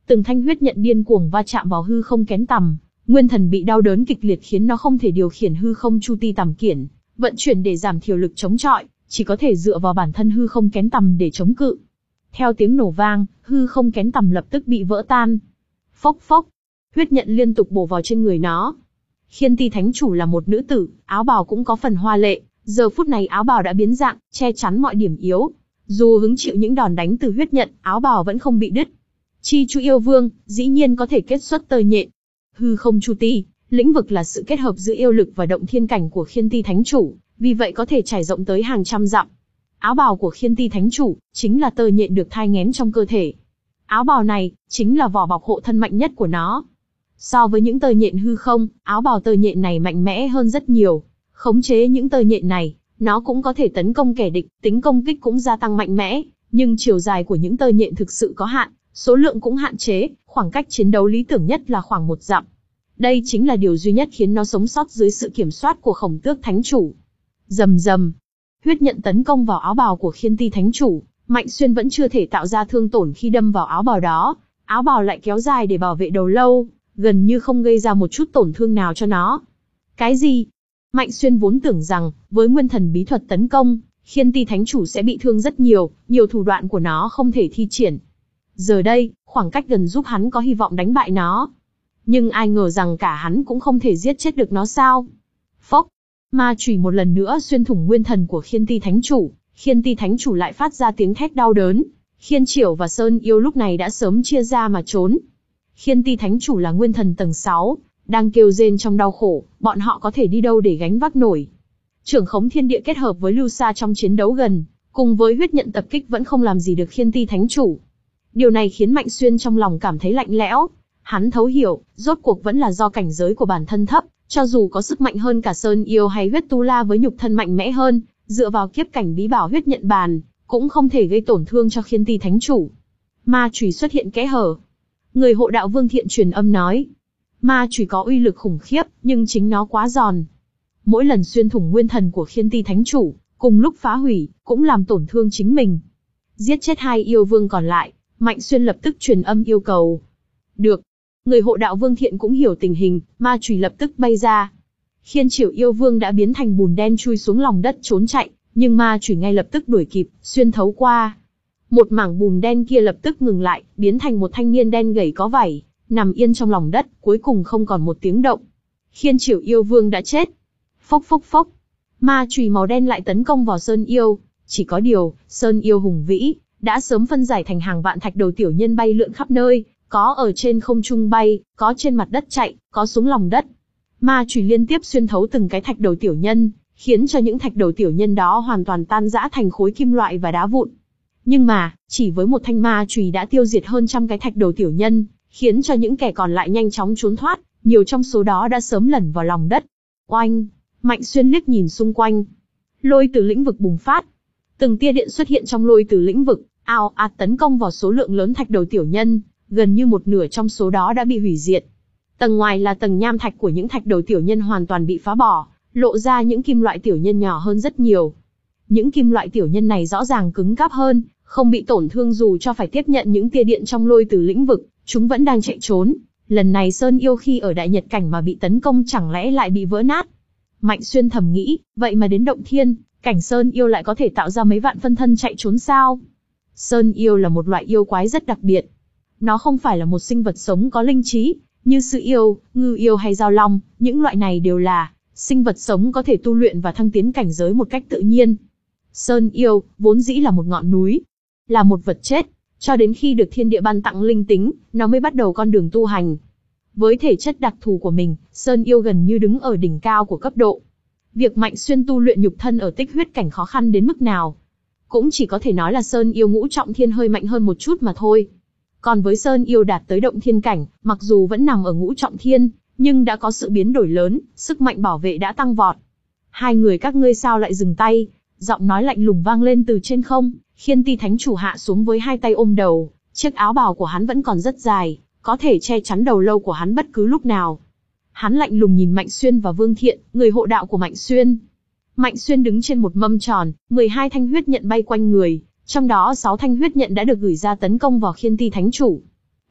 Từng thanh huyết nhận điên cuồng va chạm vào hư không kén tằm, nguyên thần bị đau đớn kịch liệt khiến nó không thể điều khiển hư không chu ti tằm kiển, vận chuyển để giảm thiểu lực chống chọi, chỉ có thể dựa vào bản thân hư không kén tằm để chống cự. Theo tiếng nổ vang, hư không kén tằm lập tức bị vỡ tan. Phốc phốc, huyết nhận liên tục bổ vào trên người nó. Khiên Ti Thánh Chủ là một nữ tử, áo bào cũng có phần hoa lệ, giờ phút này áo bào đã biến dạng, che chắn mọi điểm yếu. Dù hứng chịu những đòn đánh từ huyết nhận, áo bào vẫn không bị đứt. Chi Chu Yêu Vương, dĩ nhiên có thể kết xuất tơ nhện. Hư không chu ti, lĩnh vực là sự kết hợp giữa yêu lực và động thiên cảnh của Khiên Ti Thánh Chủ, vì vậy có thể trải rộng tới hàng trăm dặm. Áo bào của Khiên Ti Thánh Chủ chính là tơ nhện được thai nghén trong cơ thể. Áo bào này chính là vỏ bọc hộ thân mạnh nhất của nó. So với những tơ nhện hư không, áo bào tơ nhện này mạnh mẽ hơn rất nhiều. Khống chế những tơ nhện này, nó cũng có thể tấn công kẻ địch, tính công kích cũng gia tăng mạnh mẽ, nhưng chiều dài của những tơ nhện thực sự có hạn, số lượng cũng hạn chế, khoảng cách chiến đấu lý tưởng nhất là khoảng một dặm. Đây chính là điều duy nhất khiến nó sống sót dưới sự kiểm soát của Khổng Tước Thánh Chủ. Rầm rầm, huyết nhận tấn công vào áo bào của Khiên Ti Thánh Chủ, Mạnh Xuyên vẫn chưa thể tạo ra thương tổn khi đâm vào áo bào đó, áo bào lại kéo dài để bảo vệ đầu lâu, gần như không gây ra một chút tổn thương nào cho nó. Cái gì? Mạnh Xuyên vốn tưởng rằng, với nguyên thần bí thuật tấn công, Khiên Ti Thánh Chủ sẽ bị thương rất nhiều, nhiều thủ đoạn của nó không thể thi triển. Giờ đây, khoảng cách gần giúp hắn có hy vọng đánh bại nó. Nhưng ai ngờ rằng cả hắn cũng không thể giết chết được nó sao? Phốc, ma chùy một lần nữa xuyên thủng nguyên thần của Khiên Ti Thánh Chủ, Khiên Ti Thánh Chủ lại phát ra tiếng thét đau đớn. Khiên Triểu và Sơn Yêu lúc này đã sớm chia ra mà trốn. Khiên Ti Thánh Chủ là nguyên thần tầng sáu, đang kêu rên trong đau khổ, bọn họ có thể đi đâu để gánh vác nổi. Trưởng khống thiên địa kết hợp với lưu sa trong chiến đấu gần, cùng với huyết nhận tập kích vẫn không làm gì được Khiên Ti Thánh Chủ. Điều này khiến Mạnh Xuyên trong lòng cảm thấy lạnh lẽo. Hắn thấu hiểu, rốt cuộc vẫn là do cảnh giới của bản thân thấp, cho dù có sức mạnh hơn cả Sơn Yêu hay huyết tu la với nhục thân mạnh mẽ hơn, dựa vào kiếp cảnh bí bảo huyết nhận bàn, cũng không thể gây tổn thương cho Khiên Ti Thánh Chủ. Ma chùy xuất hiện kẽ hở. Người hộ đạo Vương Thiện truyền âm nói, ma chùy có uy lực khủng khiếp, nhưng chính nó quá giòn. Mỗi lần xuyên thủng nguyên thần của Khiên Ti Thánh Chủ, cùng lúc phá hủy, cũng làm tổn thương chính mình. Giết chết hai yêu vương còn lại, Mạnh Xuyên lập tức truyền âm yêu cầu. Được. Người hộ đạo Vương Thiện cũng hiểu tình hình, ma chùy lập tức bay ra. Khiên Triểu yêu vương đã biến thành bùn đen chui xuống lòng đất trốn chạy, nhưng ma chùy ngay lập tức đuổi kịp, xuyên thấu qua. Một mảng bùn đen kia lập tức ngừng lại, biến thành một thanh niên đen gầy có vảy, nằm yên trong lòng đất, cuối cùng không còn một tiếng động. Khiên Triểu yêu vương đã chết. Phốc phốc phốc. Ma chùy màu đen lại tấn công vào Sơn Yêu, chỉ có điều, Sơn Yêu hùng vĩ, đã sớm phân giải thành hàng vạn thạch đầu tiểu nhân bay lượn khắp nơi, có ở trên không trung bay, có trên mặt đất chạy, có xuống lòng đất. Ma chùy liên tiếp xuyên thấu từng cái thạch đầu tiểu nhân, khiến cho những thạch đầu tiểu nhân đó hoàn toàn tan rã thành khối kim loại và đá vụn. Nhưng mà, chỉ với một thanh ma chùy đã tiêu diệt hơn trăm cái thạch đầu tiểu nhân, khiến cho những kẻ còn lại nhanh chóng trốn thoát, nhiều trong số đó đã sớm lẩn vào lòng đất. Oanh! Mạnh Xuyên liếc nhìn xung quanh. Lôi từ lĩnh vực bùng phát. Từng tia điện xuất hiện trong lôi từ lĩnh vực, ào ạt tấn công vào số lượng lớn thạch đầu tiểu nhân, gần như một nửa trong số đó đã bị hủy diệt. Tầng ngoài là tầng nham thạch của những thạch đầu tiểu nhân hoàn toàn bị phá bỏ, lộ ra những kim loại tiểu nhân nhỏ hơn rất nhiều. Những kim loại tiểu nhân này rõ ràng cứng cáp hơn, không bị tổn thương dù cho phải tiếp nhận những tia điện trong lôi từ lĩnh vực, chúng vẫn đang chạy trốn. Lần này Sơn Yêu khi ở đại nhật cảnh mà bị tấn công chẳng lẽ lại bị vỡ nát. Mạnh Xuyên thầm nghĩ, vậy mà đến động thiên, cảnh Sơn Yêu lại có thể tạo ra mấy vạn phân thân chạy trốn sao? Sơn Yêu là một loại yêu quái rất đặc biệt. Nó không phải là một sinh vật sống có linh trí, như sư yêu, ngư yêu hay giao long, những loại này đều là sinh vật sống có thể tu luyện và thăng tiến cảnh giới một cách tự nhiên. Sơn Yêu, vốn dĩ là một ngọn núi, là một vật chết, cho đến khi được thiên địa ban tặng linh tính, nó mới bắt đầu con đường tu hành. Với thể chất đặc thù của mình, Sơn Yêu gần như đứng ở đỉnh cao của cấp độ. Việc Mạnh Xuyên tu luyện nhục thân ở tích huyết cảnh khó khăn đến mức nào, cũng chỉ có thể nói là Sơn Yêu ngũ trọng thiên hơi mạnh hơn một chút mà thôi. Còn với Sơn Yêu đạt tới động thiên cảnh, mặc dù vẫn nằm ở ngũ trọng thiên, nhưng đã có sự biến đổi lớn, sức mạnh bảo vệ đã tăng vọt. Hai người các ngươi sao lại dừng tay? Giọng nói lạnh lùng vang lên từ trên không, Khiên Ti Thánh Chủ hạ xuống với hai tay ôm đầu, chiếc áo bào của hắn vẫn còn rất dài, có thể che chắn đầu lâu của hắn bất cứ lúc nào. Hắn lạnh lùng nhìn Mạnh Xuyên và Vương Thiện, người hộ đạo của Mạnh Xuyên. Mạnh Xuyên đứng trên một mâm tròn, mười hai thanh huyết nhận bay quanh người, trong đó sáu thanh huyết nhận đã được gửi ra tấn công vào Khiên Ti Thánh Chủ.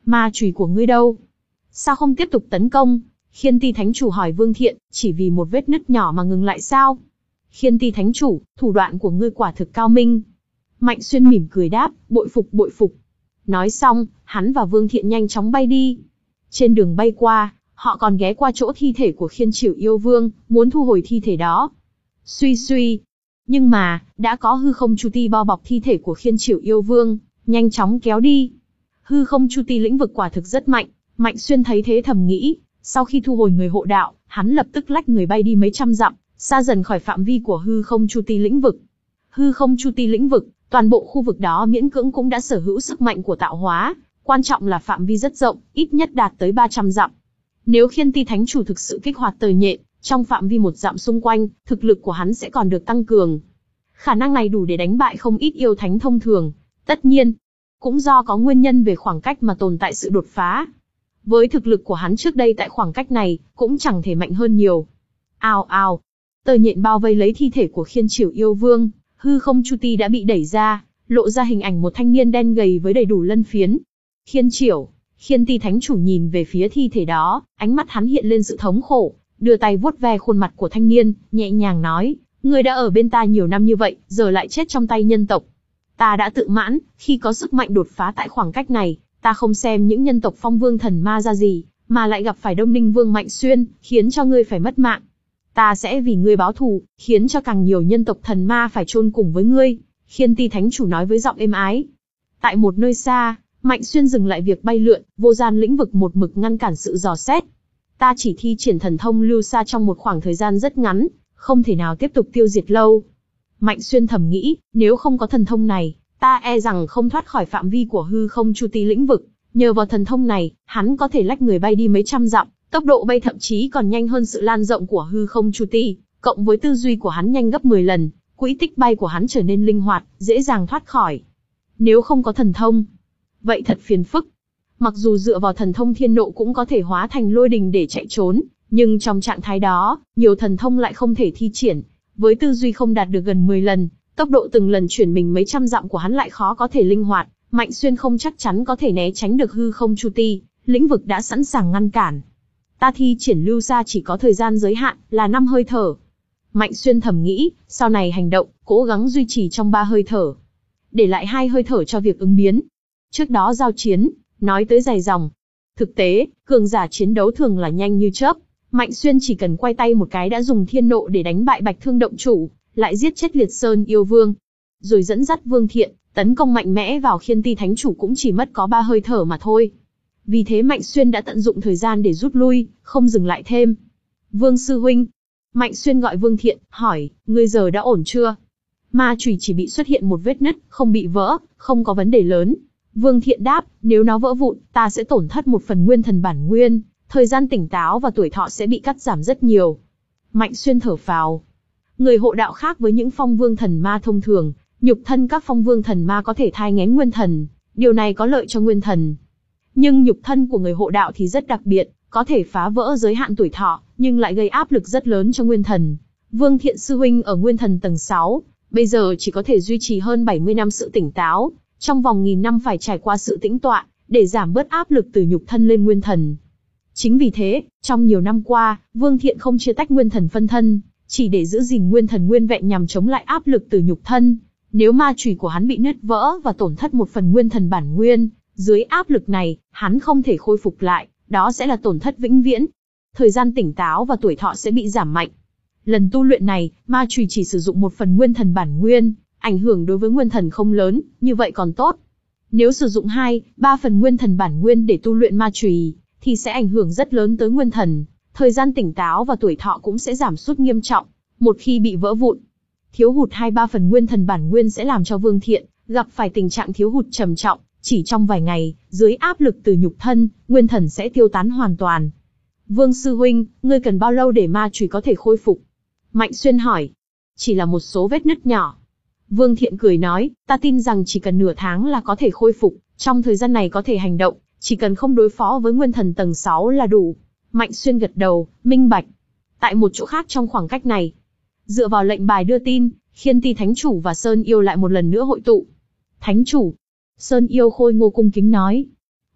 Ma chùy của ngươi đâu? Sao không tiếp tục tấn công? Khiên Ti Thánh Chủ hỏi Vương Thiện, chỉ vì một vết nứt nhỏ mà ngừng lại sao? Khiên Ti Thánh Chủ, thủ đoạn của ngươi quả thực cao minh. Mạnh Xuyên mỉm cười đáp, bội phục bội phục. Nói xong, hắn và Vương Thiện nhanh chóng bay đi. Trên đường bay qua, họ còn ghé qua chỗ thi thể của Khiên Chỉu Yêu Vương, muốn thu hồi thi thể đó. Suy suy. Nhưng mà, đã có hư không chu ti bao bọc thi thể của Khiên Chỉu Yêu Vương, nhanh chóng kéo đi. Hư không chu ti lĩnh vực quả thực rất mạnh, Mạnh Xuyên thấy thế thầm nghĩ, sau khi thu hồi người hộ đạo, hắn lập tức lách người bay đi mấy trăm dặm, xa dần khỏi phạm vi của hư không chu ti lĩnh vực. Hư không chu ti lĩnh vực, toàn bộ khu vực đó miễn cưỡng cũng đã sở hữu sức mạnh của tạo hóa, quan trọng là phạm vi rất rộng, ít nhất đạt tới ba trăm dặm. Nếu Khiên Ti Thánh Chủ thực sự kích hoạt tờ nhện, trong phạm vi một dặm xung quanh, thực lực của hắn sẽ còn được tăng cường. Khả năng này đủ để đánh bại không ít yêu thánh thông thường. Tất nhiên, cũng do có nguyên nhân về khoảng cách mà tồn tại sự đột phá. Với thực lực của hắn trước đây tại khoảng cách này, cũng chẳng thể mạnh hơn nhiều. Ào ào, tờ nhện bao vây lấy thi thể của Khiên Chỉu Yêu Vương, hư không chu ti đã bị đẩy ra, lộ ra hình ảnh một thanh niên đen gầy với đầy đủ lân phiến. Khiên Chỉu, Khiên Ti Thánh Chủ nhìn về phía thi thể đó, ánh mắt hắn hiện lên sự thống khổ, đưa tay vuốt ve khuôn mặt của thanh niên, nhẹ nhàng nói, ngươi đã ở bên ta nhiều năm như vậy, giờ lại chết trong tay nhân tộc. Ta đã tự mãn, khi có sức mạnh đột phá tại khoảng cách này, ta không xem những nhân tộc phong vương thần ma ra gì, mà lại gặp phải Đông Ninh Vương Mạnh Xuyên, khiến cho ngươi phải mất mạng. Ta sẽ vì ngươi báo thù, khiến cho càng nhiều nhân tộc thần ma phải chôn cùng với ngươi. Khiên Ti Thánh Chủ nói với giọng êm ái. Tại một nơi xa, Mạnh Xuyên dừng lại việc bay lượn, vô gian lĩnh vực một mực ngăn cản sự dò xét. Ta chỉ thi triển thần thông lưu xa trong một khoảng thời gian rất ngắn, không thể nào tiếp tục tiêu diệt lâu. Mạnh Xuyên thầm nghĩ, nếu không có thần thông này, ta e rằng không thoát khỏi phạm vi của hư không chu ti lĩnh vực. Nhờ vào thần thông này, hắn có thể lách người bay đi mấy trăm dặm, tốc độ bay thậm chí còn nhanh hơn sự lan rộng của hư không chu ti, cộng với tư duy của hắn nhanh gấp mười lần, quỹ tích bay của hắn trở nên linh hoạt, dễ dàng thoát khỏi. Nếu không có thần thông, vậy thật phiền phức. Mặc dù dựa vào thần thông thiên nộ cũng có thể hóa thành lôi đình để chạy trốn, nhưng trong trạng thái đó, nhiều thần thông lại không thể thi triển. Với tư duy không đạt được gần mười lần, tốc độ từng lần chuyển mình mấy trăm dặm của hắn lại khó có thể linh hoạt, Mạnh Xuyên không chắc chắn có thể né tránh được hư không chu ti, lĩnh vực đã sẵn sàng ngăn cản. Ta thi triển lưu xa chỉ có thời gian giới hạn, là năm hơi thở. Mạnh Xuyên thầm nghĩ, sau này hành động, cố gắng duy trì trong ba hơi thở. Để lại hai hơi thở cho việc ứng biến. Trước đó giao chiến, nói tới dài dòng. Thực tế, cường giả chiến đấu thường là nhanh như chớp. Mạnh Xuyên chỉ cần quay tay một cái đã dùng thiên nộ để đánh bại Bạch Thương Động Chủ, lại giết chết Liệt Sơn Yêu Vương. Rồi dẫn dắt Vương Thiện, tấn công mạnh mẽ vào Khiên Ti Thánh Chủ cũng chỉ mất có ba hơi thở mà thôi. Vì thế Mạnh Xuyên đã tận dụng thời gian để rút lui, không dừng lại thêm. Vương Sư Huynh. Mạnh Xuyên gọi Vương Thiện, hỏi, ngươi giờ đã ổn chưa? Ma chùy chỉ bị xuất hiện một vết nứt, không bị vỡ, không có vấn đề lớn. Vương Thiện đáp, nếu nó vỡ vụn, ta sẽ tổn thất một phần nguyên thần bản nguyên, thời gian tỉnh táo và tuổi thọ sẽ bị cắt giảm rất nhiều. Mạnh Xuyên thở phào. Người hộ đạo khác với những phong vương thần ma thông thường, nhục thân các phong vương thần ma có thể thai nghén nguyên thần, điều này có lợi cho nguyên thần. Nhưng nhục thân của người hộ đạo thì rất đặc biệt, có thể phá vỡ giới hạn tuổi thọ, nhưng lại gây áp lực rất lớn cho nguyên thần. Vương Thiện Sư Huynh ở nguyên thần tầng sáu, bây giờ chỉ có thể duy trì hơn bảy mươi năm sự tỉnh táo, trong vòng nghìn năm phải trải qua sự tĩnh tọa, để giảm bớt áp lực từ nhục thân lên nguyên thần. Chính vì thế, trong nhiều năm qua, Vương Thiện không chia tách nguyên thần phân thân, chỉ để giữ gìn nguyên thần nguyên vẹn nhằm chống lại áp lực từ nhục thân. Nếu ma chùy của hắn bị nứt vỡ và tổn thất một phần nguyên thần bản nguyên, dưới áp lực này, hắn không thể khôi phục lại, đó sẽ là tổn thất vĩnh viễn. Thời gian tỉnh táo và tuổi thọ sẽ bị giảm mạnh. Lần tu luyện này, ma chùy chỉ sử dụng một phần nguyên thần bản nguyên, ảnh hưởng đối với nguyên thần không lớn, như vậy còn tốt. Nếu sử dụng hai, ba phần nguyên thần bản nguyên để tu luyện ma chùy, thì sẽ ảnh hưởng rất lớn tới nguyên thần, thời gian tỉnh táo và tuổi thọ cũng sẽ giảm sút nghiêm trọng. Một khi bị vỡ vụn, thiếu hụt hai ba phần nguyên thần bản nguyên sẽ làm cho Vương Thiện gặp phải tình trạng thiếu hụt trầm trọng, chỉ trong vài ngày, dưới áp lực từ nhục thân, nguyên thần sẽ tiêu tán hoàn toàn. Vương Sư Huynh, ngươi cần bao lâu để ma chùy có thể khôi phục? Mạnh Xuyên hỏi. Chỉ là một số vết nứt nhỏ. Vương Thiện cười nói, ta tin rằng chỉ cần nửa tháng là có thể khôi phục, trong thời gian này có thể hành động, chỉ cần không đối phó với nguyên thần tầng sáu là đủ. Mạnh Xuyên gật đầu, minh bạch. Tại một chỗ khác trong khoảng cách này, dựa vào lệnh bài đưa tin, Khiên Ti Thánh Chủ và Sơn Yêu lại một lần nữa hội tụ. Thánh Chủ. Sơn Yêu khôi ngô cung kính nói.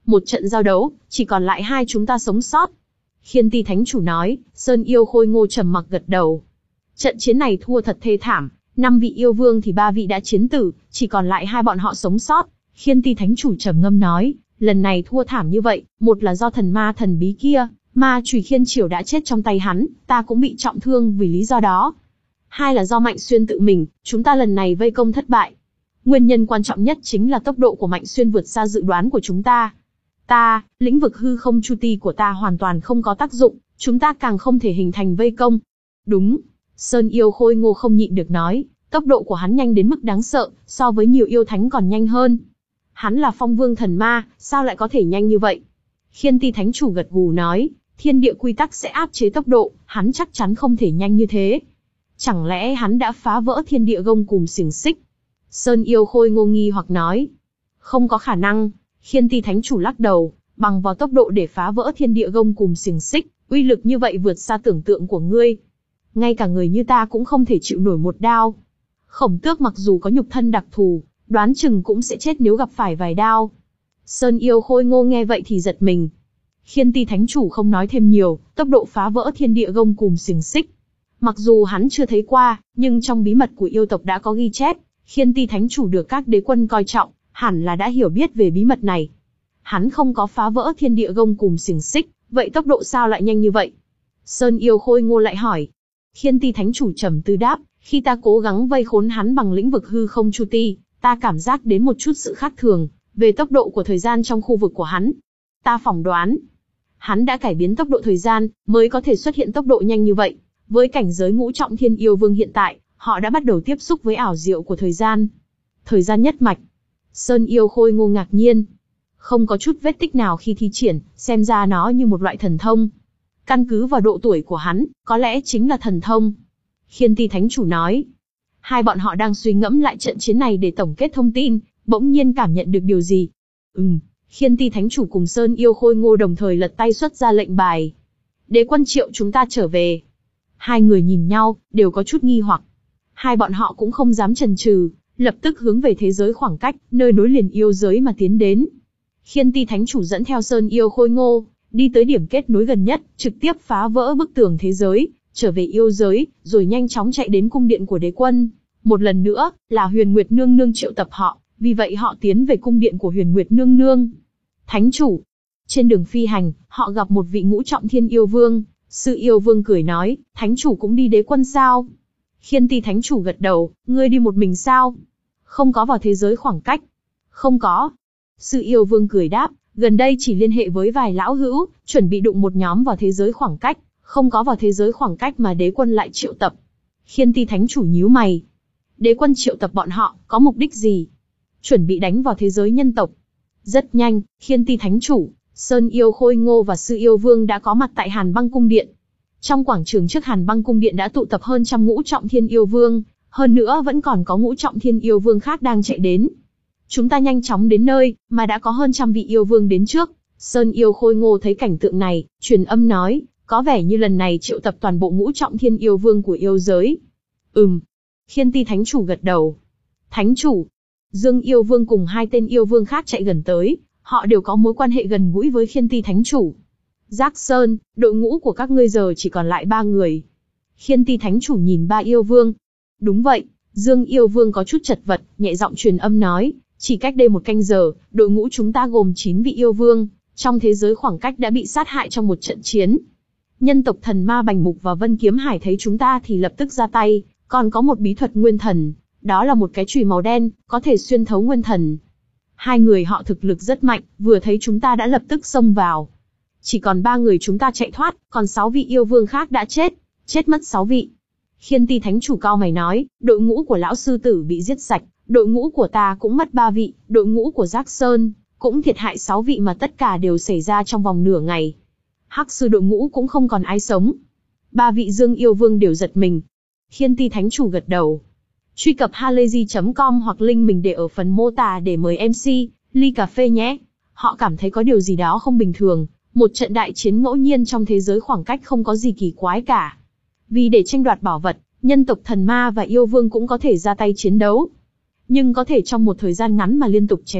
Một trận giao đấu, chỉ còn lại hai chúng ta sống sót. Khiên Ti Thánh Chủ nói. Sơn Yêu Khôi Ngô trầm mặc gật đầu. Trận chiến này thua thật thê thảm, năm vị yêu vương thì ba vị đã chiến tử, chỉ còn lại hai bọn họ sống sót. Khiên Ti Thánh Chủ trầm ngâm nói, lần này thua thảm như vậy, một là do thần ma thần bí kia, ma chùy Khiên Triều đã chết trong tay hắn, ta cũng bị trọng thương vì lý do đó. Hai là do Mạnh Xuyên tự mình, chúng ta lần này vây công thất bại. Nguyên nhân quan trọng nhất chính là tốc độ của Mạnh Xuyên vượt xa dự đoán của chúng ta. Ta, lĩnh vực hư không chu ti của ta hoàn toàn không có tác dụng, chúng ta càng không thể hình thành vây công. Đúng, Sơn Yêu Khôi Ngô không nhịn được nói, tốc độ của hắn nhanh đến mức đáng sợ, so với nhiều yêu thánh còn nhanh hơn. Hắn là phong vương thần ma, sao lại có thể nhanh như vậy? Khiên Ti Thánh Chủ gật gù nói, thiên địa quy tắc sẽ áp chế tốc độ, hắn chắc chắn không thể nhanh như thế. Chẳng lẽ hắn đã phá vỡ thiên địa gông cùm xiềng xích? Sơn Yêu Khôi Ngô nghi hoặc nói, không có khả năng. Khiên Ti Thánh Chủ lắc đầu, bằng vào tốc độ để phá vỡ thiên địa gông cùm xiềng xích, uy lực như vậy vượt xa tưởng tượng của ngươi. Ngay cả người như ta cũng không thể chịu nổi một đao. Khổng Tước mặc dù có nhục thân đặc thù, đoán chừng cũng sẽ chết nếu gặp phải vài đao. Sơn Yêu Khôi Ngô nghe vậy thì giật mình. Khiên Ti Thánh Chủ không nói thêm nhiều, tốc độ phá vỡ thiên địa gông cùm xiềng xích. Mặc dù hắn chưa thấy qua, nhưng trong bí mật của yêu tộc đã có ghi chép, Khiên Ti Thánh Chủ được các đế quân coi trọng, hẳn là đã hiểu biết về bí mật này. Hắn không có phá vỡ thiên địa gông cùm xiềng xích, vậy tốc độ sao lại nhanh như vậy? Sơn Yêu Khôi Ngô lại hỏi. Khiên Ti Thánh Chủ trầm tư đáp, khi ta cố gắng vây khốn hắn bằng lĩnh vực hư không chu ti, ta cảm giác đến một chút sự khác thường, về tốc độ của thời gian trong khu vực của hắn. Ta phỏng đoán, hắn đã cải biến tốc độ thời gian, mới có thể xuất hiện tốc độ nhanh như vậy. Với cảnh giới ngũ trọng thiên yêu vương hiện tại, họ đã bắt đầu tiếp xúc với ảo diệu của thời gian. Thời gian nhất mạch. Sơn Yêu Khôi Ngô ngạc nhiên. Không có chút vết tích nào khi thi triển, xem ra nó như một loại thần thông. Căn cứ vào độ tuổi của hắn, có lẽ chính là thần thông. Khiên Ti Thánh Chủ nói. Hai bọn họ đang suy ngẫm lại trận chiến này để tổng kết thông tin, bỗng nhiên cảm nhận được điều gì. Ừm, Khiên Ti Thánh Chủ cùng Sơn Yêu Khôi Ngô đồng thời lật tay xuất ra lệnh bài. Đế quân triệu chúng ta trở về. Hai người nhìn nhau, đều có chút nghi hoặc. Hai bọn họ cũng không dám chần chừ, lập tức hướng về thế giới khoảng cách, nơi nối liền yêu giới mà tiến đến. Khiên Ti Thánh Chủ dẫn theo Sơn Yêu Khôi Ngô, đi tới điểm kết nối gần nhất, trực tiếp phá vỡ bức tường thế giới, trở về yêu giới, rồi nhanh chóng chạy đến cung điện của đế quân. Một lần nữa, là Huyền Nguyệt Nương Nương triệu tập họ, vì vậy họ tiến về cung điện của Huyền Nguyệt Nương Nương. Thánh Chủ. Trên đường phi hành, họ gặp một vị ngũ trọng thiên yêu vương. Sư Yêu Vương cười nói, Thánh Chủ cũng đi đế quân sao? Khiên Ti Thánh Chủ gật đầu, ngươi đi một mình sao? Không có vào thế giới khoảng cách. Không có. Sư Yêu Vương cười đáp, gần đây chỉ liên hệ với vài lão hữu, chuẩn bị đụng một nhóm vào thế giới khoảng cách, không có vào thế giới khoảng cách mà đế quân lại triệu tập. Khiên Ti Thánh Chủ nhíu mày. Đế quân triệu tập bọn họ, có mục đích gì? Chuẩn bị đánh vào thế giới nhân tộc. Rất nhanh, Khiên Ti Thánh Chủ, Sơn Yêu Khôi Ngô và Sư Yêu Vương đã có mặt tại Hàn Băng Cung Điện. Trong quảng trường trước Hàn Băng Cung Điện đã tụ tập hơn trăm ngũ trọng thiên yêu vương, hơn nữa vẫn còn có ngũ trọng thiên yêu vương khác đang chạy đến. Chúng ta nhanh chóng đến nơi, mà đã có hơn trăm vị yêu vương đến trước. Sơn Yêu Khôi Ngô thấy cảnh tượng này, truyền âm nói, có vẻ như lần này triệu tập toàn bộ ngũ trọng thiên yêu vương của yêu giới. Ừm. Khiên Ti Thánh Chủ gật đầu. Thánh Chủ. Dương Yêu Vương cùng hai tên yêu vương khác chạy gần tới, họ đều có mối quan hệ gần gũi với Khiên Ti Thánh Chủ. Giác Sơn, đội ngũ của các ngươi giờ chỉ còn lại ba người. Khiên Ti Thánh Chủ nhìn ba yêu vương. Đúng vậy, Dương Yêu Vương có chút chật vật, nhẹ giọng truyền âm nói, chỉ cách đây một canh giờ, đội ngũ chúng ta gồm chín vị yêu vương, trong thế giới khoảng cách đã bị sát hại trong một trận chiến. Nhân tộc thần ma Bành Mục và Vân Kiếm Hải thấy chúng ta thì lập tức ra tay, còn có một bí thuật nguyên thần, đó là một cái chùy màu đen, có thể xuyên thấu nguyên thần. Hai người họ thực lực rất mạnh, vừa thấy chúng ta đã lập tức xông vào. Chỉ còn ba người chúng ta chạy thoát, còn sáu vị yêu vương khác đã chết, chết mất sáu vị. Khiên Ti Thánh Chủ cao mày nói, đội ngũ của lão sư tử bị giết sạch, đội ngũ của ta cũng mất ba vị, đội ngũ của Giác Sơn cũng thiệt hại sáu vị mà tất cả đều xảy ra trong vòng nửa ngày. Hắc sư đội ngũ cũng không còn ai sống. Ba vị Dương Yêu Vương đều giật mình. Khiên Ti Thánh Chủ gật đầu. Truy cập halayzi chấm com hoặc link mình để ở phần mô tả để mời em xê, ly cà phê nhé. Họ cảm thấy có điều gì đó không bình thường, một trận đại chiến ngẫu nhiên trong thế giới khoảng cách không có gì kỳ quái cả. Vì để tranh đoạt bảo vật, nhân tộc thần ma và yêu vương cũng có thể ra tay chiến đấu. Nhưng có thể trong một thời gian ngắn mà liên tục chém giết,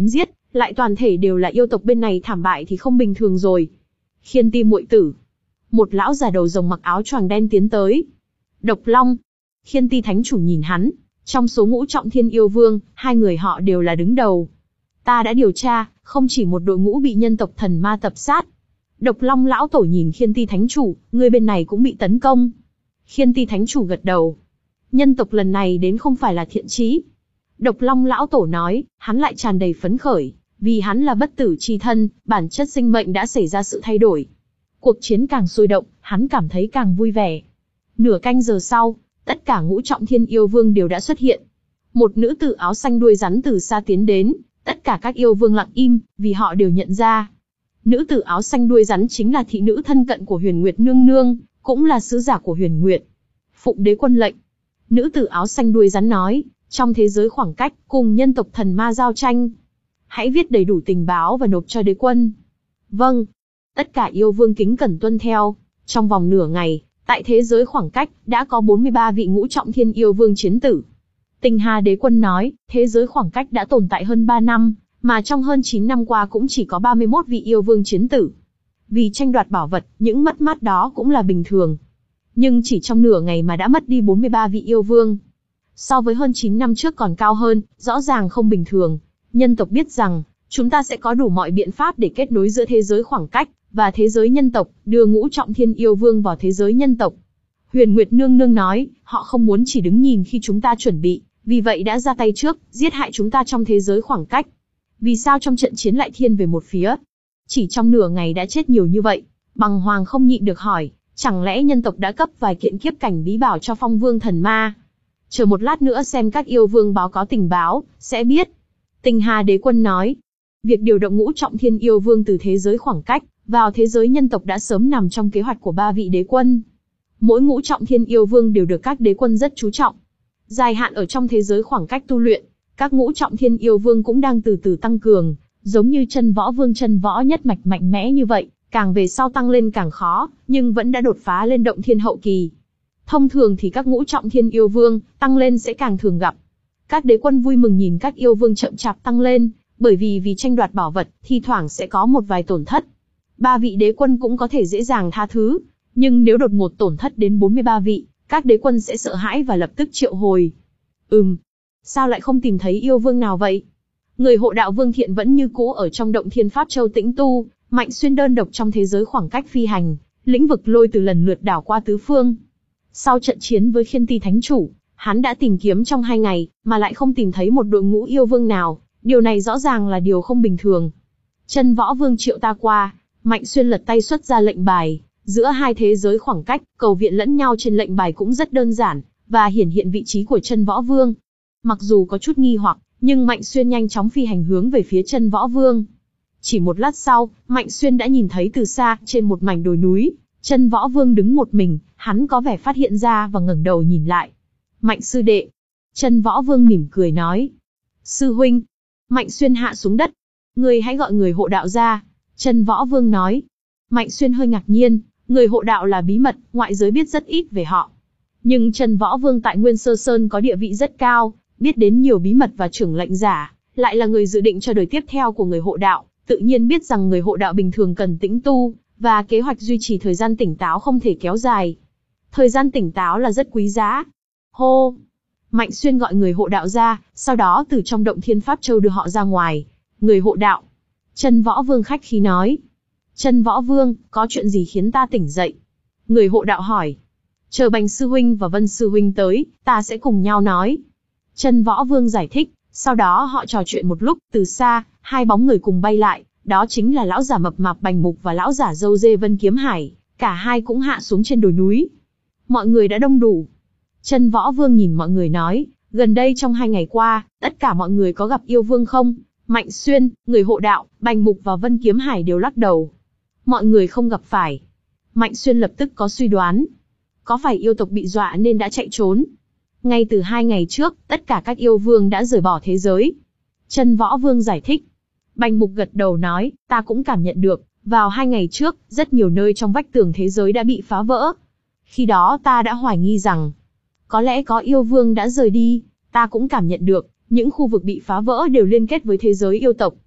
lại toàn thể đều là yêu tộc bên này thảm bại thì không bình thường rồi. Khiên Ti muội tử. Một lão già đầu rồng mặc áo choàng đen tiến tới. Độc Long. Khiên Ti thánh chủ nhìn hắn, trong số ngũ trọng thiên yêu vương, hai người họ đều là đứng đầu. Ta đã điều tra, không chỉ một đội ngũ bị nhân tộc thần ma tập sát. Độc Long lão tổ nhìn Khiên Ti thánh chủ, người bên này cũng bị tấn công. Khiên Ti thánh chủ gật đầu. Nhân tộc lần này đến không phải là thiện chí. Độc Long lão tổ nói, hắn lại tràn đầy phấn khởi, vì hắn là bất tử chi thân, bản chất sinh mệnh đã xảy ra sự thay đổi. Cuộc chiến càng sôi động, hắn cảm thấy càng vui vẻ. Nửa canh giờ sau, tất cả ngũ trọng thiên yêu vương đều đã xuất hiện. Một nữ tử áo xanh đuôi rắn từ xa tiến đến, tất cả các yêu vương lặng im, vì họ đều nhận ra. Nữ tử áo xanh đuôi rắn chính là thị nữ thân cận của Huyền Nguyệt nương nương, cũng là sứ giả của Huyền Nguyệt. Phụng đế quân lệnh. Nữ tử áo xanh đuôi rắn nói, trong thế giới khoảng cách, cùng nhân tộc thần ma giao tranh. Hãy viết đầy đủ tình báo và nộp cho đế quân. Vâng. Tất cả yêu vương kính cẩn tuân theo. Trong vòng nửa ngày, tại thế giới khoảng cách, đã có bốn mươi ba vị ngũ trọng thiên yêu vương chiến tử. Tinh Hà đế quân nói, thế giới khoảng cách đã tồn tại hơn ba năm, mà trong hơn chín năm qua cũng chỉ có ba mươi mốt vị yêu vương chiến tử. Vì tranh đoạt bảo vật, những mất mát đó cũng là bình thường. Nhưng chỉ trong nửa ngày mà đã mất đi bốn mươi ba vị yêu vương. So với hơn chín năm trước còn cao hơn, rõ ràng không bình thường. Nhân tộc biết rằng, chúng ta sẽ có đủ mọi biện pháp để kết nối giữa thế giới khoảng cách và thế giới nhân tộc, đưa ngũ trọng thiên yêu vương vào thế giới nhân tộc. Huyền Nguyệt nương nương nói, họ không muốn chỉ đứng nhìn khi chúng ta chuẩn bị, vì vậy đã ra tay trước, giết hại chúng ta trong thế giới khoảng cách. Vì sao trong trận chiến lại thiên về một phía? Chỉ trong nửa ngày đã chết nhiều như vậy. Bằng Hoàng không nhịn được hỏi, chẳng lẽ nhân tộc đã cấp vài kiện kiếp cảnh bí bảo cho Phong Vương thần ma? Chờ một lát nữa xem các yêu vương báo có tình báo, sẽ biết. Tinh Hà đế quân nói, việc điều động ngũ trọng thiên yêu vương từ thế giới khoảng cách vào thế giới nhân tộc đã sớm nằm trong kế hoạch của ba vị đế quân. Mỗi ngũ trọng thiên yêu vương đều được các đế quân rất chú trọng. Dài hạn ở trong thế giới khoảng cách tu luyện, các ngũ trọng thiên yêu vương cũng đang từ từ tăng cường, giống như Chân Võ Vương Chân Võ nhất mạch mạnh mẽ như vậy, càng về sau tăng lên càng khó, nhưng vẫn đã đột phá lên động thiên hậu kỳ. Thông thường thì các ngũ trọng thiên yêu vương tăng lên sẽ càng thường gặp. Các đế quân vui mừng nhìn các yêu vương chậm chạp tăng lên, bởi vì vì tranh đoạt bảo vật, thi thoảng sẽ có một vài tổn thất. Ba vị đế quân cũng có thể dễ dàng tha thứ, nhưng nếu đột ngột tổn thất đến bốn mươi ba vị, các đế quân sẽ sợ hãi và lập tức triệu hồi. Ừm, sao lại không tìm thấy yêu vương nào vậy? Người hộ đạo Vương Thiện vẫn như cũ ở trong động thiên Pháp Châu tĩnh tu, Mạnh Xuyên đơn độc trong thế giới khoảng cách phi hành, lĩnh vực lôi từ lần lượt đảo qua tứ phương. Sau trận chiến với Khiên Ti thánh chủ, hắn đã tìm kiếm trong hai ngày, mà lại không tìm thấy một đội ngũ yêu vương nào, điều này rõ ràng là điều không bình thường. Chân Võ Vương triệu ta qua, Mạnh Xuyên lật tay xuất ra lệnh bài, giữa hai thế giới khoảng cách, cầu viện lẫn nhau trên lệnh bài cũng rất đơn giản, và hiển hiện vị trí của Chân Võ Vương. Mặc dù có chút nghi hoặc, nhưng Mạnh Xuyên nhanh chóng phi hành hướng về phía Chân Võ Vương. Chỉ một lát sau, Mạnh Xuyên đã nhìn thấy từ xa, trên một mảnh đồi núi, Chân Võ Vương đứng một mình, hắn có vẻ phát hiện ra và ngẩng đầu nhìn lại. Mạnh sư đệ. Chân Võ Vương mỉm cười nói. Sư huynh. Mạnh Xuyên hạ xuống đất. Người hãy gọi người hộ đạo ra. Chân Võ Vương nói. Mạnh Xuyên hơi ngạc nhiên, người hộ đạo là bí mật, ngoại giới biết rất ít về họ. Nhưng Chân Võ Vương tại Nguyên Sơ Sơn có địa vị rất cao, biết đến nhiều bí mật và trưởng lệnh giả, lại là người dự định cho đời tiếp theo của người hộ đạo, tự nhiên biết rằng người hộ đạo bình thường cần tĩnh tu, và kế hoạch duy trì thời gian tỉnh táo không thể kéo dài. Thời gian tỉnh táo là rất quý giá. Hô! Mạnh Xuyên gọi người hộ đạo ra, sau đó từ trong động thiên Pháp Châu đưa họ ra ngoài. Người hộ đạo. Chân Võ Vương khách khí nói. Chân Võ Vương, có chuyện gì khiến ta tỉnh dậy? Người hộ đạo hỏi. Chờ Bành sư huynh và Vân sư huynh tới, ta sẽ cùng nhau nói. Chân Võ Vương giải thích, sau đó họ trò chuyện một lúc, từ xa, hai bóng người cùng bay lại, đó chính là lão giả mập mạp Bành Mục và lão giả râu dê Vân Kiếm Hải, cả hai cũng hạ xuống trên đồi núi. Mọi người đã đông đủ. Chân Võ Vương nhìn mọi người nói, gần đây trong hai ngày qua, tất cả mọi người có gặp yêu vương không? Mạnh Xuyên, người hộ đạo, Bành Mục và Vân Kiếm Hải đều lắc đầu. Mọi người không gặp phải. Mạnh Xuyên lập tức có suy đoán. Có phải yêu tộc bị dọa nên đã chạy trốn? Ngay từ hai ngày trước, tất cả các yêu vương đã rời bỏ thế giới. Chân Võ Vương giải thích. Bành Mục gật đầu nói, ta cũng cảm nhận được, vào hai ngày trước, rất nhiều nơi trong vách tường thế giới đã bị phá vỡ. Khi đó ta đã hoài nghi rằng, có lẽ có yêu vương đã rời đi, ta cũng cảm nhận được, những khu vực bị phá vỡ đều liên kết với thế giới yêu tộc.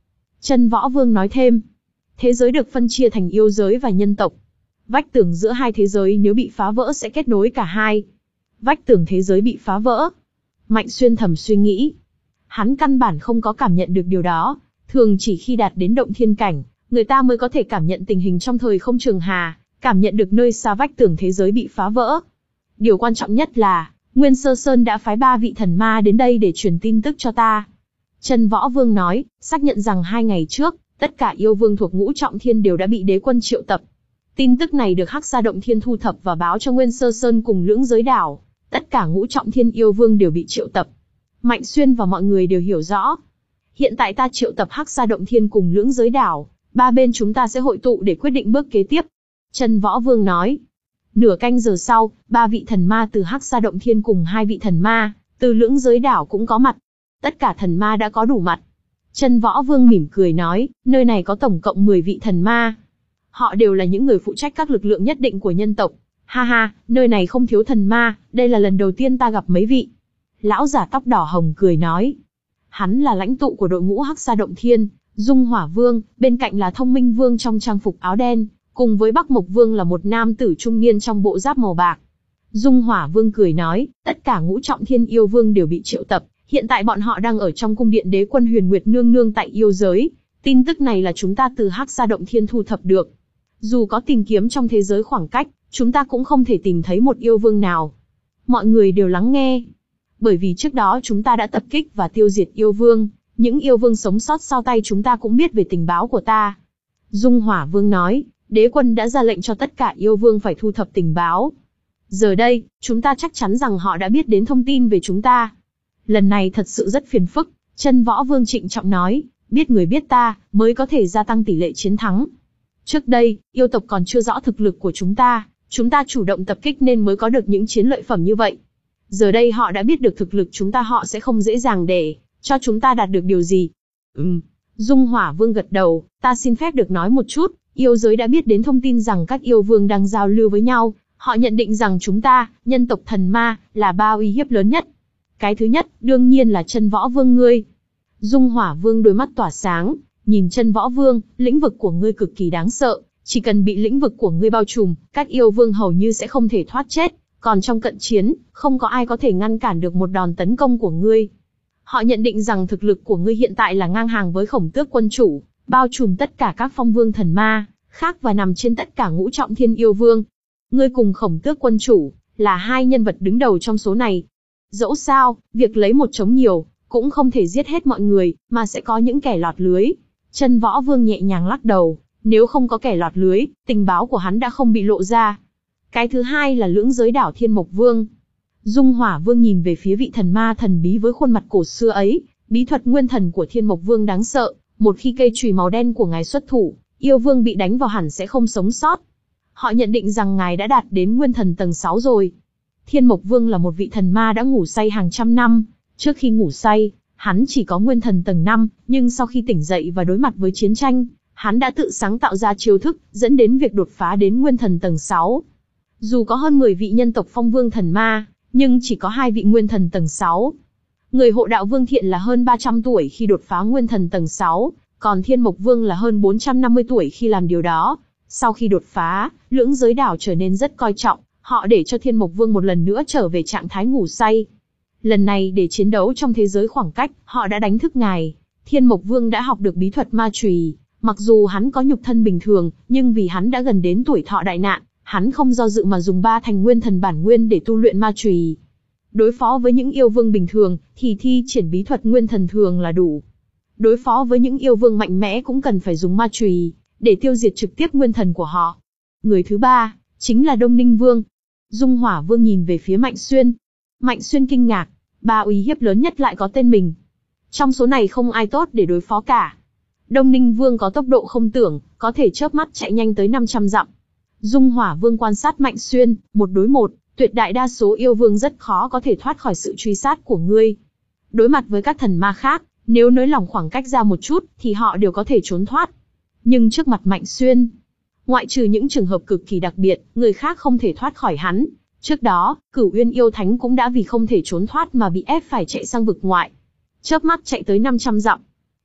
Chân Võ Vương nói thêm. Thế giới được phân chia thành yêu giới và nhân tộc. Vách tường giữa hai thế giới nếu bị phá vỡ sẽ kết nối cả hai. Vách tường thế giới bị phá vỡ. Mạnh Xuyên thầm suy nghĩ. Hắn căn bản không có cảm nhận được điều đó. Thường chỉ khi đạt đến động thiên cảnh, người ta mới có thể cảm nhận tình hình trong thời không trường hà, cảm nhận được nơi xa vách tường thế giới bị phá vỡ. Điều quan trọng nhất là, Nguyên Sơ Sơn đã phái ba vị thần ma đến đây để truyền tin tức cho ta. Chân Võ Vương nói, xác nhận rằng hai ngày trước, tất cả yêu vương thuộc ngũ trọng thiên đều đã bị đế quân triệu tập. Tin tức này được Hắc Sa Động Thiên thu thập và báo cho Nguyên Sơ Sơn cùng Lưỡng Giới Đảo. Tất cả ngũ trọng thiên yêu vương đều bị triệu tập. Mạnh Xuyên và mọi người đều hiểu rõ. Hiện tại ta triệu tập Hắc Sa Động Thiên cùng Lưỡng Giới Đảo, ba bên chúng ta sẽ hội tụ để quyết định bước kế tiếp. Chân Võ Vương nói. Nửa canh giờ sau, ba vị thần ma từ Hắc Sa Động Thiên cùng hai vị thần ma từ Lưỡng Giới Đảo cũng có mặt. Tất cả thần ma đã có đủ mặt. Chân Võ Vương mỉm cười nói, nơi này có tổng cộng mười vị thần ma. Họ đều là những người phụ trách các lực lượng nhất định của nhân tộc. Ha ha, nơi này không thiếu thần ma, đây là lần đầu tiên ta gặp mấy vị. Lão giả tóc đỏ hồng cười nói. Hắn là lãnh tụ của đội ngũ Hắc Sa Động Thiên, Dung Hỏa Vương, bên cạnh là Thông Minh Vương trong trang phục áo đen, cùng với Bắc Mộc Vương là một nam tử trung niên trong bộ giáp màu bạc. Dung Hỏa Vương cười nói, tất cả ngũ trọng thiên yêu vương đều bị triệu tập, hiện tại bọn họ đang ở trong cung điện đế quân Huyền Nguyệt Nương Nương tại yêu giới. Tin tức này là chúng ta từ Hắc Sa Động Thiên thu thập được. Dù có tìm kiếm trong thế giới khoảng cách, chúng ta cũng không thể tìm thấy một yêu vương nào. Mọi người đều lắng nghe. Bởi vì trước đó chúng ta đã tập kích và tiêu diệt yêu vương, những yêu vương sống sót sau tay chúng ta cũng biết về tình báo của ta. Dung Hỏa Vương nói, đế quân đã ra lệnh cho tất cả yêu vương phải thu thập tình báo. Giờ đây, chúng ta chắc chắn rằng họ đã biết đến thông tin về chúng ta. Lần này thật sự rất phiền phức, Chân Võ Vương trịnh trọng nói, biết người biết ta, mới có thể gia tăng tỷ lệ chiến thắng. Trước đây, yêu tộc còn chưa rõ thực lực của chúng ta, chúng ta chủ động tập kích nên mới có được những chiến lợi phẩm như vậy. Giờ đây họ đã biết được thực lực chúng ta, họ sẽ không dễ dàng để cho chúng ta đạt được điều gì. Ừm, Dung Hỏa Vương gật đầu, ta xin phép được nói một chút, yêu giới đã biết đến thông tin rằng các yêu vương đang giao lưu với nhau, họ nhận định rằng chúng ta, nhân tộc thần ma, là ba uy hiếp lớn nhất. Cái thứ nhất, đương nhiên là Chân Võ Vương ngươi. Dung Hỏa Vương đôi mắt tỏa sáng, nhìn Chân Võ Vương, lĩnh vực của ngươi cực kỳ đáng sợ, chỉ cần bị lĩnh vực của ngươi bao trùm, các yêu vương hầu như sẽ không thể thoát chết, còn trong cận chiến, không có ai có thể ngăn cản được một đòn tấn công của ngươi. Họ nhận định rằng thực lực của ngươi hiện tại là ngang hàng với Khổng Tước quân chủ, bao trùm tất cả các phong vương thần ma khác và nằm trên tất cả ngũ trọng thiên yêu vương. Ngươi cùng Khổng Tước quân chủ là hai nhân vật đứng đầu trong số này. Dẫu sao, việc lấy một chống nhiều cũng không thể giết hết mọi người, mà sẽ có những kẻ lọt lưới. Chân Võ Vương nhẹ nhàng lắc đầu, nếu không có kẻ lọt lưới, tình báo của hắn đã không bị lộ ra. Cái thứ hai là Lưỡng Giới Đảo Thiên Mộc Vương. Dung Hỏa Vương nhìn về phía vị thần ma thần bí với khuôn mặt cổ xưa ấy, bí thuật nguyên thần của Thiên Mộc Vương đáng sợ, một khi cây chùy màu đen của ngài xuất thủ, yêu vương bị đánh vào hẳn sẽ không sống sót. Họ nhận định rằng ngài đã đạt đến nguyên thần tầng sáu rồi. Thiên Mộc Vương là một vị thần ma đã ngủ say hàng trăm năm, trước khi ngủ say, hắn chỉ có nguyên thần tầng năm, nhưng sau khi tỉnh dậy và đối mặt với chiến tranh, hắn đã tự sáng tạo ra chiêu thức, dẫn đến việc đột phá đến nguyên thần tầng sáu. Dù có hơn mười vị nhân tộc phong vương thần ma, nhưng chỉ có hai vị nguyên thần tầng sáu. Người hộ đạo Vương Thiện là hơn ba trăm tuổi khi đột phá nguyên thần tầng sáu, còn Thiên Mộc Vương là hơn bốn trăm năm mươi tuổi khi làm điều đó. Sau khi đột phá, Lưỡng Giới Đảo trở nên rất coi trọng, họ để cho Thiên Mộc Vương một lần nữa trở về trạng thái ngủ say. Lần này để chiến đấu trong thế giới khoảng cách, họ đã đánh thức ngài. Thiên Mộc Vương đã học được bí thuật ma chùy, mặc dù hắn có nhục thân bình thường, nhưng vì hắn đã gần đến tuổi thọ đại nạn, hắn không do dự mà dùng ba thành nguyên thần bản nguyên để tu luyện ma chùy. Đối phó với những yêu vương bình thường, thì thi triển bí thuật nguyên thần thường là đủ. Đối phó với những yêu vương mạnh mẽ cũng cần phải dùng ma chùy, để tiêu diệt trực tiếp nguyên thần của họ. Người thứ ba, chính là Đông Ninh Vương. Dung Hỏa Vương nhìn về phía Mạnh Xuyên. Mạnh Xuyên kinh ngạc, ba uy hiếp lớn nhất lại có tên mình. Trong số này không ai tốt để đối phó cả. Đông Ninh Vương có tốc độ không tưởng, có thể chớp mắt chạy nhanh tới năm trăm dặm. Dung Hỏa Vương quan sát Mạnh Xuyên, một đối một, tuyệt đại đa số yêu vương rất khó có thể thoát khỏi sự truy sát của ngươi. Đối mặt với các thần ma khác, nếu nới lỏng khoảng cách ra một chút, thì họ đều có thể trốn thoát. Nhưng trước mặt Mạnh Xuyên, ngoại trừ những trường hợp cực kỳ đặc biệt, người khác không thể thoát khỏi hắn. Trước đó, Cửu Uyên yêu thánh cũng đã vì không thể trốn thoát mà bị ép phải chạy sang vực ngoại. Chớp mắt chạy tới năm trăm dặm.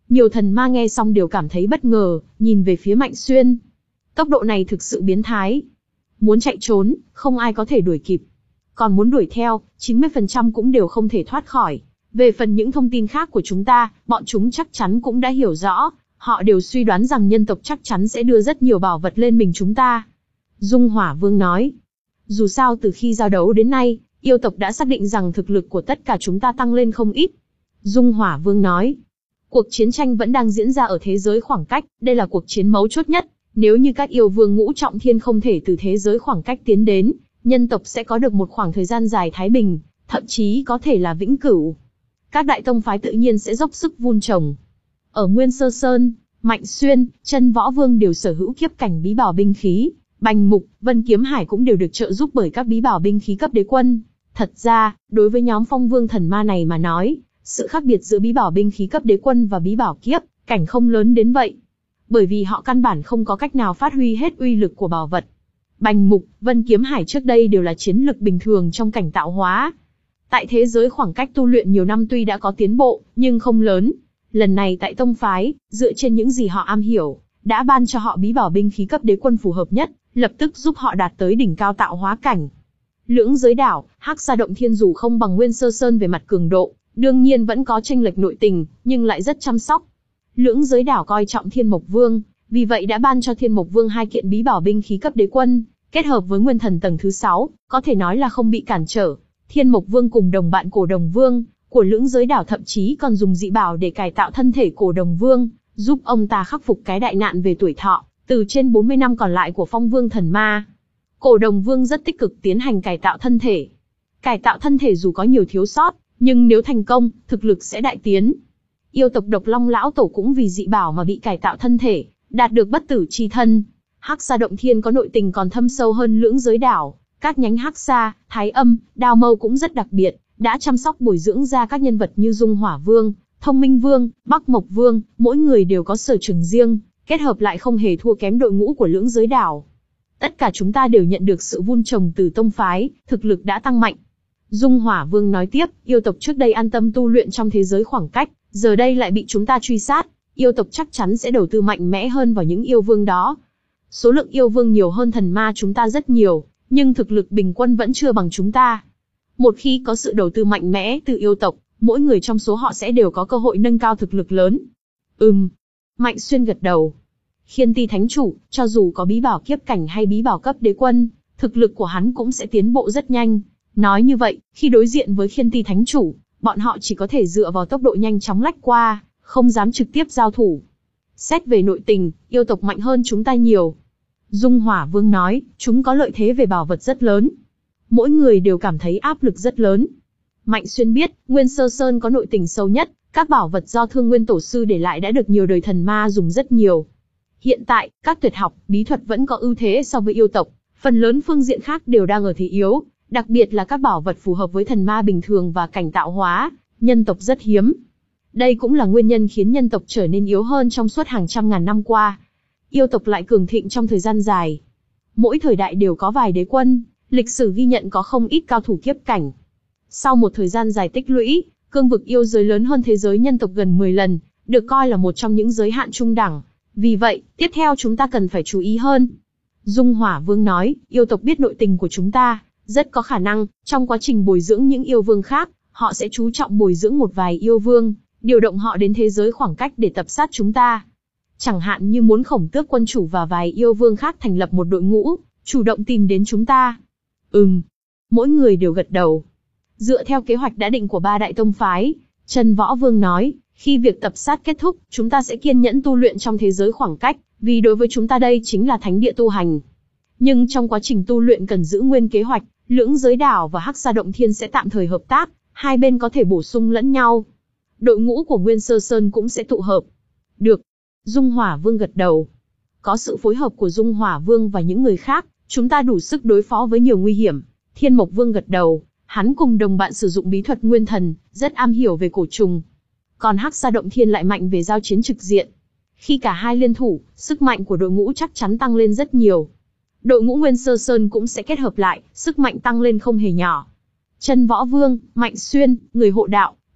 Nhiều thần ma nghe xong đều cảm thấy bất ngờ, nhìn về phía Mạnh Xuyên. Tốc độ này thực sự biến thái. Muốn chạy trốn, không ai có thể đuổi kịp. Còn muốn đuổi theo, chín mươi phần trăm cũng đều không thể thoát khỏi. Về phần những thông tin khác của chúng ta, bọn chúng chắc chắn cũng đã hiểu rõ. Họ đều suy đoán rằng nhân tộc chắc chắn sẽ đưa rất nhiều bảo vật lên mình chúng ta. Dung Hỏa Vương nói. Dù sao từ khi giao đấu đến nay, yêu tộc đã xác định rằng thực lực của tất cả chúng ta tăng lên không ít. Dung Hỏa Vương nói. Cuộc chiến tranh vẫn đang diễn ra ở thế giới khoảng cách, đây là cuộc chiến mấu chốt nhất. Nếu như các yêu vương ngũ trọng thiên không thể từ thế giới khoảng cách tiến đến, nhân tộc sẽ có được một khoảng thời gian dài thái bình, thậm chí có thể là vĩnh cửu. Các đại tông phái tự nhiên sẽ dốc sức vun trồng. Ở Nguyên Sơ Sơn, Mạnh Xuyên, Chân Võ Vương đều sở hữu kiếp cảnh bí bảo binh khí, Bành Mục, Vân Kiếm Hải cũng đều được trợ giúp bởi các bí bảo binh khí cấp đế quân. Thật ra, đối với nhóm Phong Vương thần ma này mà nói, sự khác biệt giữa bí bảo binh khí cấp đế quân và bí bảo kiếp cảnh không lớn đến vậy. Bởi vì họ căn bản không có cách nào phát huy hết uy lực của bảo vật. Bành Mục, Vân Kiếm Hải trước đây đều là chiến lực bình thường trong cảnh tạo hóa. Tại thế giới khoảng cách tu luyện nhiều năm tuy đã có tiến bộ, nhưng không lớn. Lần này tại tông phái, dựa trên những gì họ am hiểu, đã ban cho họ bí bảo binh khí cấp đế quân phù hợp nhất, lập tức giúp họ đạt tới đỉnh cao tạo hóa cảnh. Lưỡng giới đảo, Hắc Sa Động Thiên dù không bằng Nguyên Sơ Sơn về mặt cường độ, đương nhiên vẫn có chênh lệch nội tình, nhưng lại rất chăm sóc. Lưỡng giới đảo coi trọng Thiên Mộc Vương, vì vậy đã ban cho Thiên Mộc Vương hai kiện bí bảo binh khí cấp đế quân, kết hợp với Nguyên Thần tầng thứ sáu, có thể nói là không bị cản trở. Thiên Mộc Vương cùng đồng bạn Cổ Đồng Vương của lưỡng giới đảo thậm chí còn dùng dị bảo để cải tạo thân thể Cổ Đồng Vương, giúp ông ta khắc phục cái đại nạn về tuổi thọ, từ trên bốn mươi năm còn lại của Phong Vương thần ma. Cổ Đồng Vương rất tích cực tiến hành cải tạo thân thể. Cải tạo thân thể dù có nhiều thiếu sót, nhưng nếu thành công, thực lực sẽ đại tiến. Yêu tộc Độc Long lão tổ cũng vì dị bảo mà bị cải tạo thân thể, đạt được bất tử chi thân. Hắc Sa Động Thiên có nội tình còn thâm sâu hơn lưỡng giới đảo, các nhánh Hắc Sa, Thái Âm, Đao Mâu cũng rất đặc biệt, đã chăm sóc bồi dưỡng ra các nhân vật như Dung Hỏa Vương, Thông Minh Vương, Bắc Mộc Vương, mỗi người đều có sở trường riêng, kết hợp lại không hề thua kém đội ngũ của lưỡng giới đảo. Tất cả chúng ta đều nhận được sự vun trồng từ tông phái, thực lực đã tăng mạnh. Dung Hỏa Vương nói tiếp, yêu tộc trước đây an tâm tu luyện trong thế giới khoảng cách, giờ đây lại bị chúng ta truy sát, yêu tộc chắc chắn sẽ đầu tư mạnh mẽ hơn vào những yêu vương đó. Số lượng yêu vương nhiều hơn thần ma chúng ta rất nhiều, nhưng thực lực bình quân vẫn chưa bằng chúng ta. Một khi có sự đầu tư mạnh mẽ từ yêu tộc, mỗi người trong số họ sẽ đều có cơ hội nâng cao thực lực lớn. Ừm. Mạnh Xuyên gật đầu. Khiên Ti Thánh Chủ, cho dù có bí bảo kiếp cảnh hay bí bảo cấp đế quân, thực lực của hắn cũng sẽ tiến bộ rất nhanh. Nói như vậy, khi đối diện với Khiên Ti Thánh Chủ, bọn họ chỉ có thể dựa vào tốc độ nhanh chóng lách qua, không dám trực tiếp giao thủ. Xét về nội tình, yêu tộc mạnh hơn chúng ta nhiều. Dung Hỏa Vương nói, chúng có lợi thế về bảo vật rất lớn. Mỗi người đều cảm thấy áp lực rất lớn. Mạnh Xuyên biết, Nguyên Sơ Sơn có nội tình sâu nhất, các bảo vật do Thương Nguyên Tổ Sư để lại đã được nhiều đời thần ma dùng rất nhiều. Hiện tại, các tuyệt học, bí thuật vẫn có ưu thế so với yêu tộc, phần lớn phương diện khác đều đang ở thế yếu, đặc biệt là các bảo vật phù hợp với thần ma bình thường và cảnh tạo hóa, nhân tộc rất hiếm. Đây cũng là nguyên nhân khiến nhân tộc trở nên yếu hơn trong suốt hàng trăm ngàn năm qua. Yêu tộc lại cường thịnh trong thời gian dài. Mỗi thời đại đều có vài đế quân, lịch sử ghi nhận có không ít cao thủ kiếp cảnh. Sau một thời gian dài tích lũy, cương vực yêu giới lớn hơn thế giới nhân tộc gần mười lần, được coi là một trong những giới hạn trung đẳng. Vì vậy, tiếp theo chúng ta cần phải chú ý hơn. Dung Hỏa Vương nói, yêu tộc biết nội tình của chúng ta, rất có khả năng, trong quá trình bồi dưỡng những yêu vương khác, họ sẽ chú trọng bồi dưỡng một vài yêu vương, điều động họ đến thế giới khoảng cách để tập sát chúng ta. Chẳng hạn như muốn Khổng Tước quân chủ và vài yêu vương khác thành lập một đội ngũ, chủ động tìm đến chúng ta. Ừm. Mỗi người đều gật đầu. Dựa theo kế hoạch đã định của ba đại tông phái, Chân Võ Vương nói, khi việc tập sát kết thúc, chúng ta sẽ kiên nhẫn tu luyện trong thế giới khoảng cách, vì đối với chúng ta đây chính là thánh địa tu hành. Nhưng trong quá trình tu luyện cần giữ nguyên kế hoạch, lưỡng giới đảo và Hắc Sa Động Thiên sẽ tạm thời hợp tác, hai bên có thể bổ sung lẫn nhau. Đội ngũ của Nguyên Sơ Sơn cũng sẽ tụ hợp. Được. Dung Hỏa Vương gật đầu. Có sự phối hợp của Dung Hỏa Vương và những người khác, chúng ta đủ sức đối phó với nhiều nguy hiểm. Thiên Mộc Vương gật đầu, hắn cùng đồng bạn sử dụng bí thuật Nguyên Thần, rất am hiểu về cổ trùng. Còn Hắc Sa Động Thiên lại mạnh về giao chiến trực diện. Khi cả hai liên thủ, sức mạnh của đội ngũ chắc chắn tăng lên rất nhiều. Đội ngũ Nguyên Sơ Sơn cũng sẽ kết hợp lại, sức mạnh tăng lên không hề nhỏ. Chân Võ Vương, Mạnh Xuyên, người hộ đạo,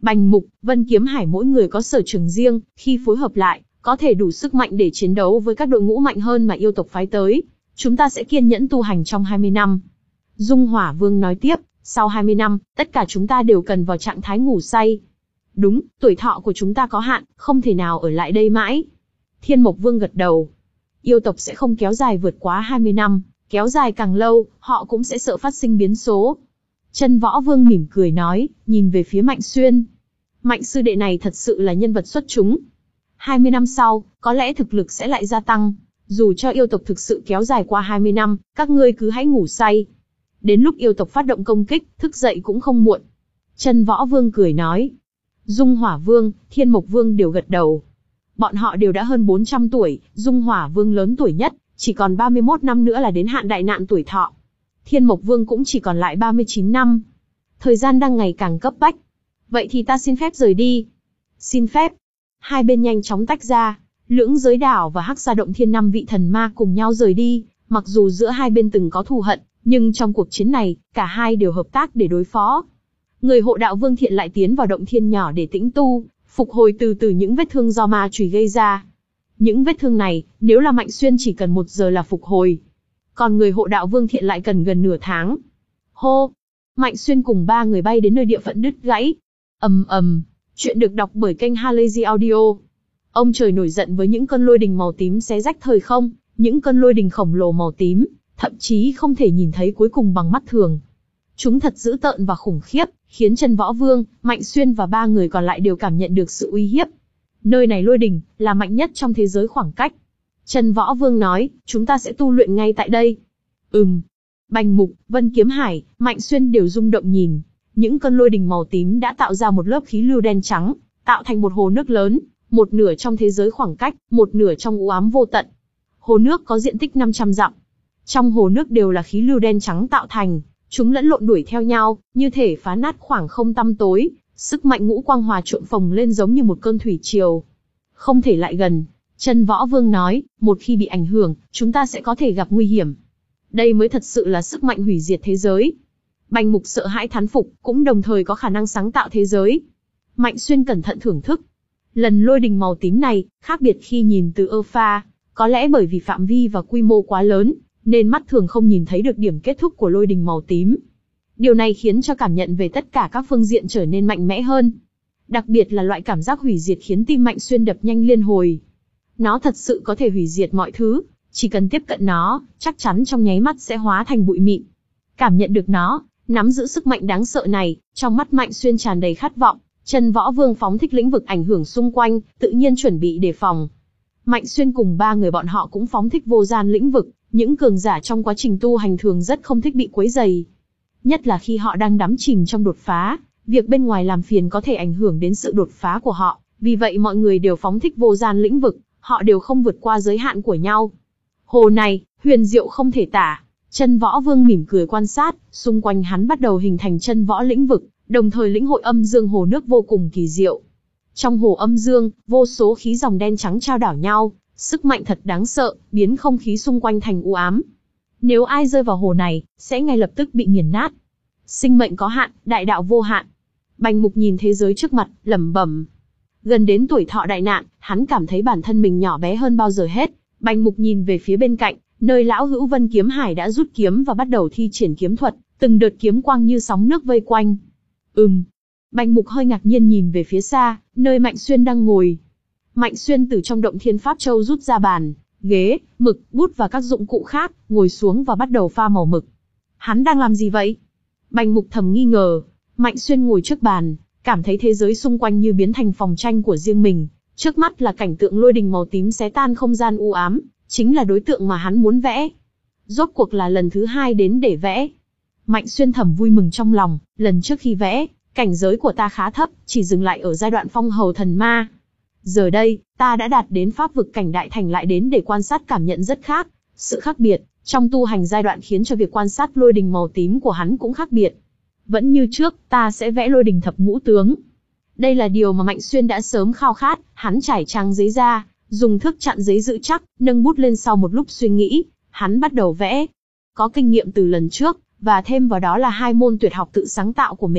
Bành Mục, Vân Kiếm Hải mỗi người có sở trường riêng, khi phối hợp lại, có thể đủ sức mạnh để chiến đấu với các đội ngũ mạnh hơn mà yêu tộc phái tới. Chúng ta sẽ kiên nhẫn tu hành trong hai mươi năm. Dung Hỏa Vương nói tiếp, sau hai mươi năm, tất cả chúng ta đều cần vào trạng thái ngủ say. Đúng, tuổi thọ của chúng ta có hạn, không thể nào ở lại đây mãi. Thiên Mộc Vương gật đầu. Yêu tộc sẽ không kéo dài vượt quá hai mươi năm, kéo dài càng lâu, họ cũng sẽ sợ phát sinh biến số. Chân Võ Vương mỉm cười nói, nhìn về phía Mạnh Xuyên. Mạnh sư đệ này thật sự là nhân vật xuất chúng. hai mươi năm sau, có lẽ thực lực sẽ lại gia tăng. Dù cho yêu tộc thực sự kéo dài qua hai mươi năm, các ngươi cứ hãy ngủ say. Đến lúc yêu tộc phát động công kích, thức dậy cũng không muộn. Chân Võ Vương cười nói. Dung Hỏa Vương, Thiên Mộc Vương đều gật đầu. Bọn họ đều đã hơn bốn trăm tuổi, Dung Hỏa Vương lớn tuổi nhất, chỉ còn ba mươi mốt năm nữa là đến hạn đại nạn tuổi thọ. Thiên Mộc Vương cũng chỉ còn lại ba mươi chín năm. Thời gian đang ngày càng cấp bách. Vậy thì ta xin phép rời đi. Xin phép. Hai bên nhanh chóng tách ra. Lưỡng Giới Đảo và Hắc Sa Động Thiên năm vị thần ma cùng nhau rời đi. Mặc dù giữa hai bên từng có thù hận, nhưng trong cuộc chiến này, cả hai đều hợp tác để đối phó. Người hộ đạo Vương Thiện lại tiến vào động thiên nhỏ để tĩnh tu, phục hồi từ từ những vết thương do ma chùy gây ra. Những vết thương này, nếu là Mạnh Xuyên chỉ cần một giờ là phục hồi. Còn người hộ đạo Vương Thiện lại cần gần nửa tháng. Hô! Mạnh Xuyên cùng ba người bay đến nơi địa phận đứt gãy. Ầm ầm. Chuyện được đọc bởi kênh Halazy Audio. Ông trời nổi giận với những cơn lôi đình màu tím xé rách thời không, những cơn lôi đình khổng lồ màu tím, thậm chí không thể nhìn thấy cuối cùng bằng mắt thường. Chúng thật dữ tợn và khủng khiếp, khiến Chân Võ Vương, Mạnh Xuyên và ba người còn lại đều cảm nhận được sự uy hiếp. Nơi này lôi đình, là mạnh nhất trong thế giới khoảng cách. Chân Võ Vương nói, chúng ta sẽ tu luyện ngay tại đây. Ừm. Bành Mục, Vân Kiếm Hải, Mạnh Xuyên đều rung động nhìn. Những cơn lôi đình màu tím đã tạo ra một lớp khí lưu đen trắng, tạo thành một hồ nước lớn, một nửa trong thế giới khoảng cách, một nửa trong u ám vô tận. Hồ nước có diện tích năm trăm dặm. Trong hồ nước đều là khí lưu đen trắng tạo thành, chúng lẫn lộn đuổi theo nhau, như thể phá nát khoảng không tăm tối, sức mạnh ngũ quang hòa trộn phồng lên giống như một cơn thủy triều. Không thể lại gần, Chân Võ Vương nói, một khi bị ảnh hưởng, chúng ta sẽ có thể gặp nguy hiểm. Đây mới thật sự là sức mạnh hủy diệt thế giới. Bành Mục sợ hãi thán phục, cũng đồng thời có khả năng sáng tạo thế giới. Mạnh Xuyên cẩn thận thưởng thức. Lần lôi đình màu tím này, khác biệt khi nhìn từ ơ pha, có lẽ bởi vì phạm vi và quy mô quá lớn, nên mắt thường không nhìn thấy được điểm kết thúc của lôi đình màu tím. Điều này khiến cho cảm nhận về tất cả các phương diện trở nên mạnh mẽ hơn. Đặc biệt là loại cảm giác hủy diệt khiến tim Mạnh Xuyên đập nhanh liên hồi. Nó thật sự có thể hủy diệt mọi thứ, chỉ cần tiếp cận nó, chắc chắn trong nháy mắt sẽ hóa thành bụi mịn. Cảm nhận được nó, nắm giữ sức mạnh đáng sợ này, trong mắt Mạnh Xuyên tràn đầy khát vọng, Chân Võ Vương phóng thích lĩnh vực ảnh hưởng xung quanh, tự nhiên chuẩn bị đề phòng. Mạnh Xuyên cùng ba người bọn họ cũng phóng thích vô gian lĩnh vực, những cường giả trong quá trình tu hành thường rất không thích bị quấy rầy. Nhất là khi họ đang đắm chìm trong đột phá, việc bên ngoài làm phiền có thể ảnh hưởng đến sự đột phá của họ, vì vậy mọi người đều phóng thích vô gian lĩnh vực, họ đều không vượt qua giới hạn của nhau. Hồ này, huyền diệu không thể tả. Chân Võ Vương mỉm cười quan sát, xung quanh hắn bắt đầu hình thành chân võ lĩnh vực, đồng thời lĩnh hội âm dương hồ nước vô cùng kỳ diệu. Trong hồ âm dương, vô số khí dòng đen trắng trao đảo nhau, sức mạnh thật đáng sợ, biến không khí xung quanh thành u ám. Nếu ai rơi vào hồ này, sẽ ngay lập tức bị nghiền nát. Sinh mệnh có hạn, đại đạo vô hạn. Bành Mục nhìn thế giới trước mặt, lẩm bẩm. Gần đến tuổi thọ đại nạn, hắn cảm thấy bản thân mình nhỏ bé hơn bao giờ hết. Bành Mục nhìn về phía bên cạnh, nơi lão hữu Vân Kiếm Hải đã rút kiếm và bắt đầu thi triển kiếm thuật, từng đợt kiếm quang như sóng nước vây quanh. Ừm. Bành Mục hơi ngạc nhiên nhìn về phía xa, nơi Mạnh Xuyên đang ngồi. Mạnh Xuyên từ trong động thiên pháp châu rút ra bàn, ghế, mực, bút và các dụng cụ khác, ngồi xuống và bắt đầu pha màu mực. Hắn đang làm gì vậy? Bành Mục thầm nghi ngờ. Mạnh Xuyên ngồi trước bàn, cảm thấy thế giới xung quanh như biến thành phòng tranh của riêng mình. Trước mắt là cảnh tượng lôi đình màu tím xé tan không gian u ám, chính là đối tượng mà hắn muốn vẽ. Rốt cuộc là lần thứ hai đến để vẽ. Mạnh Xuyên thầm vui mừng trong lòng, lần trước khi vẽ, cảnh giới của ta khá thấp, chỉ dừng lại ở giai đoạn phong hầu thần ma. Giờ đây, ta đã đạt đến pháp vực cảnh đại thành lại đến để quan sát cảm nhận rất khác. Sự khác biệt, trong tu hành giai đoạn khiến cho việc quan sát lôi đình màu tím của hắn cũng khác biệt. Vẫn như trước, ta sẽ vẽ lôi đình thập ngũ tướng. Đây là điều mà Mạnh Xuyên đã sớm khao khát, hắn trải trang giấy ra, dùng thước chặn giấy giữ chắc, nâng bút lên sau một lúc suy nghĩ, hắn bắt đầu vẽ. Có kinh nghiệm từ lần trước, và thêm vào đó là hai môn tuyệt học tự sáng tạo của mình,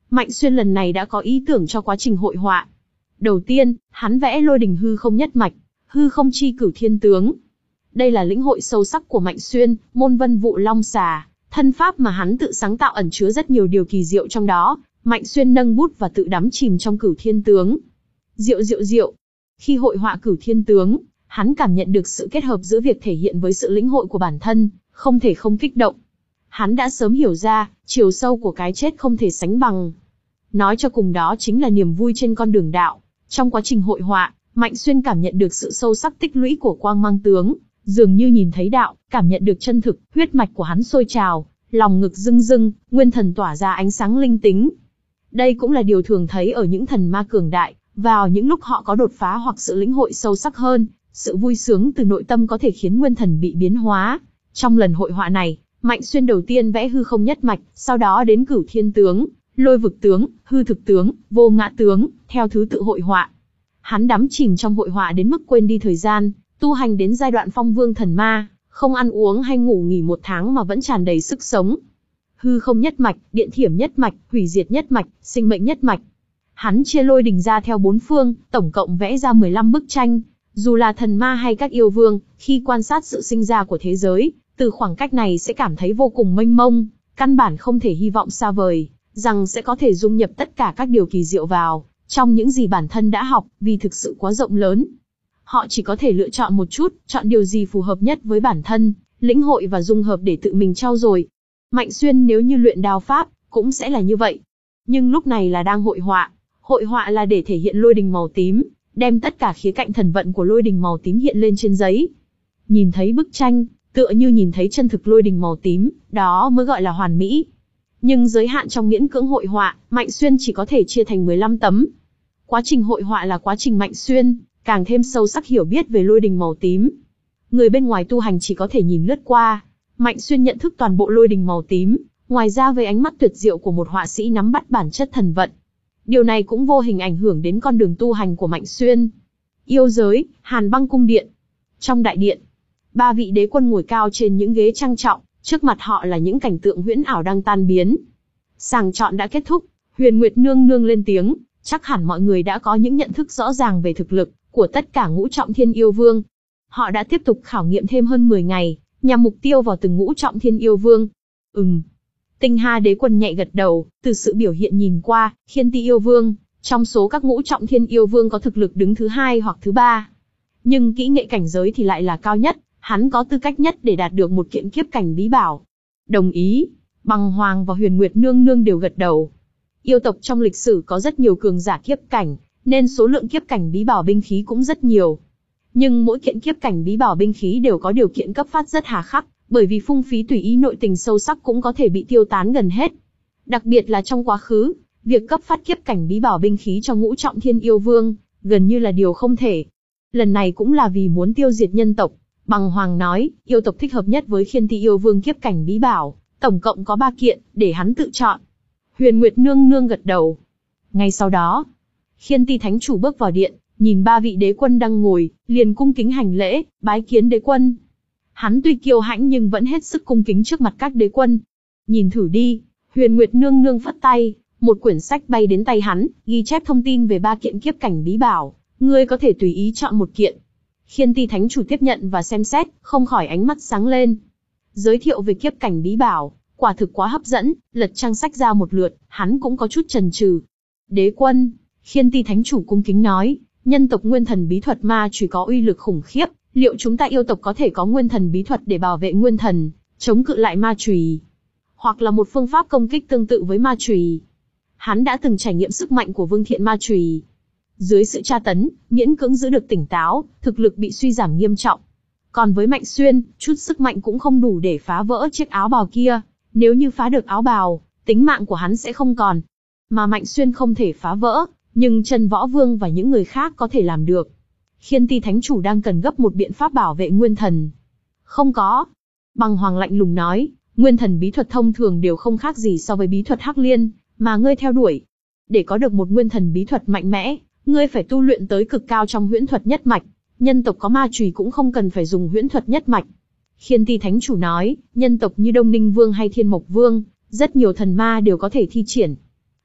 Mạnh Xuyên lần này đã có ý tưởng cho quá trình hội họa. Đầu tiên, hắn vẽ lôi đình hư không nhất mạch, hư không chi cửu thiên tướng. Đây là lĩnh hội sâu sắc của Mạnh Xuyên, môn vân vụ long xà, thân pháp mà hắn tự sáng tạo ẩn chứa rất nhiều điều kỳ diệu trong đó. Mạnh Xuyên nâng bút và tự đắm chìm trong cửu thiên tướng. Diệu diệu diệu. Khi hội họa cửu thiên tướng, hắn cảm nhận được sự kết hợp giữa việc thể hiện với sự lĩnh hội của bản thân, không thể không kích động. Hắn đã sớm hiểu ra, chiều sâu của cái chết không thể sánh bằng. Nói cho cùng đó chính là niềm vui trên con đường đạo. Trong quá trình hội họa, Mạnh Xuyên cảm nhận được sự sâu sắc tích lũy của quang mang tướng, dường như nhìn thấy đạo, cảm nhận được chân thực, huyết mạch của hắn sôi trào, lòng ngực rưng rưng, nguyên thần tỏa ra ánh sáng linh tính. Đây cũng là điều thường thấy ở những thần ma cường đại, vào những lúc họ có đột phá hoặc sự lĩnh hội sâu sắc hơn, sự vui sướng từ nội tâm có thể khiến nguyên thần bị biến hóa. Trong lần hội họa này, Mạnh Xuyên đầu tiên vẽ hư không nhất mạch, sau đó đến cửu thiên tướng, lôi vực tướng, hư thực tướng, vô ngã tướng, theo thứ tự hội họa. Hắn đắm chìm trong hội họa đến mức quên đi thời gian, tu hành đến giai đoạn phong vương thần ma, không ăn uống hay ngủ nghỉ một tháng mà vẫn tràn đầy sức sống. Hư không nhất mạch, điện thiểm nhất mạch, hủy diệt nhất mạch, sinh mệnh nhất mạch. Hắn chia lôi đình ra theo bốn phương, tổng cộng vẽ ra mười lăm bức tranh. Dù là thần ma hay các yêu vương, khi quan sát sự sinh ra của thế giới, từ khoảng cách này sẽ cảm thấy vô cùng mênh mông, căn bản không thể hy vọng xa vời, rằng sẽ có thể dung nhập tất cả các điều kỳ diệu vào, trong những gì bản thân đã học, vì thực sự quá rộng lớn. Họ chỉ có thể lựa chọn một chút, chọn điều gì phù hợp nhất với bản thân, lĩnh hội và dung hợp để tự mình trau dồi. Mạnh Xuyên nếu như luyện đao pháp, cũng sẽ là như vậy. Nhưng lúc này là đang hội họa. Hội họa là để thể hiện lôi đình màu tím, đem tất cả khía cạnh thần vận của lôi đình màu tím hiện lên trên giấy. Nhìn thấy bức tranh, tựa như nhìn thấy chân thực lôi đình màu tím, đó mới gọi là hoàn mỹ. Nhưng giới hạn trong miễn cưỡng hội họa, Mạnh Xuyên chỉ có thể chia thành mười lăm tấm. Quá trình hội họa là quá trình Mạnh Xuyên càng thêm sâu sắc hiểu biết về lôi đình màu tím. Người bên ngoài tu hành chỉ có thể nhìn lướt qua. Mạnh Xuyên nhận thức toàn bộ lôi đình màu tím, ngoài ra với ánh mắt tuyệt diệu của một họa sĩ nắm bắt bản chất thần vận. Điều này cũng vô hình ảnh hưởng đến con đường tu hành của Mạnh Xuyên. Yêu giới, Hàn Băng cung điện. Trong đại điện, ba vị đế quân ngồi cao trên những ghế trang trọng, trước mặt họ là những cảnh tượng huyễn ảo đang tan biến. Sàng chọn đã kết thúc, Huyền Nguyệt Nương Nương lên tiếng, chắc hẳn mọi người đã có những nhận thức rõ ràng về thực lực của tất cả ngũ trọng thiên yêu vương. Họ đã tiếp tục khảo nghiệm thêm hơn mười ngày, nhằm mục tiêu vào từng ngũ trọng thiên yêu vương. Ừm. Tinh Hà đế quân nhẹ gật đầu, từ sự biểu hiện nhìn qua, Khiên Ti yêu vương, trong số các ngũ trọng thiên yêu vương có thực lực đứng thứ hai hoặc thứ ba. Nhưng kỹ nghệ cảnh giới thì lại là cao nhất, hắn có tư cách nhất để đạt được một kiện kiếp cảnh bí bảo. Đồng ý, Bằng Hoàng và Huyền Nguyệt Nương Nương đều gật đầu. Yêu tộc trong lịch sử có rất nhiều cường giả kiếp cảnh, nên số lượng kiếp cảnh bí bảo binh khí cũng rất nhiều. Nhưng mỗi kiện kiếp cảnh bí bảo binh khí đều có điều kiện cấp phát rất hà khắc, bởi vì phung phí tùy ý nội tình sâu sắc cũng có thể bị tiêu tán gần hết. Đặc biệt là trong quá khứ, việc cấp phát kiếp cảnh bí bảo binh khí cho ngũ trọng thiên yêu vương, gần như là điều không thể. Lần này cũng là vì muốn tiêu diệt nhân tộc. Bằng Hoàng nói, yêu tộc thích hợp nhất với Khiên Ti yêu vương kiếp cảnh bí bảo, tổng cộng có ba kiện, để hắn tự chọn. Huyền Nguyệt Nương Nương gật đầu. Ngay sau đó, Khiên Ti thánh chủ bước vào điện, nhìn ba vị đế quân đang ngồi, liền cung kính hành lễ, bái kiến đế quân. Hắn tuy kiêu hãnh nhưng vẫn hết sức cung kính trước mặt các đế quân. Nhìn thử đi, Huyền Nguyệt Nương Nương phất tay, một quyển sách bay đến tay hắn, ghi chép thông tin về ba kiện kiếp cảnh bí bảo, ngươi có thể tùy ý chọn một kiện. Khiên Ti thánh chủ tiếp nhận và xem xét, không khỏi ánh mắt sáng lên. Giới thiệu về kiếp cảnh bí bảo, quả thực quá hấp dẫn, lật trang sách ra một lượt, hắn cũng có chút chần chừ. Đế quân, Khiên Ti thánh chủ cung kính nói, nhân tộc nguyên thần bí thuật ma chùy có uy lực khủng khiếp, liệu chúng ta yêu tộc có thể có nguyên thần bí thuật để bảo vệ nguyên thần, chống cự lại ma chùy, hoặc là một phương pháp công kích tương tự với ma chùy? Hắn đã từng trải nghiệm sức mạnh của Vương Thiện ma chùy. Dưới sự tra tấn, miễn cưỡng giữ được tỉnh táo, thực lực bị suy giảm nghiêm trọng. Còn với Mạnh Xuyên, chút sức mạnh cũng không đủ để phá vỡ chiếc áo bào kia. Nếu như phá được áo bào, tính mạng của hắn sẽ không còn. Mà Mạnh Xuyên không thể phá vỡ, nhưng Chân Võ Vương và những người khác có thể làm được. Khiên Ti thánh chủ đang cần gấp một biện pháp bảo vệ nguyên thần. Không có. Bằng Hoàng lạnh lùng nói, nguyên thần bí thuật thông thường đều không khác gì so với bí thuật Hắc Liên, mà ngươi theo đuổi. Để có được một nguyên thần bí thuật mạnh mẽ, ngươi phải tu luyện tới cực cao trong huyễn thuật nhất mạch. Nhân tộc có ma chùy cũng không cần phải dùng huyễn thuật nhất mạch. Khiên Ti thánh chủ nói, nhân tộc như Đông Ninh Vương hay Thiên Mộc Vương, rất nhiều thần ma đều có thể thi triển.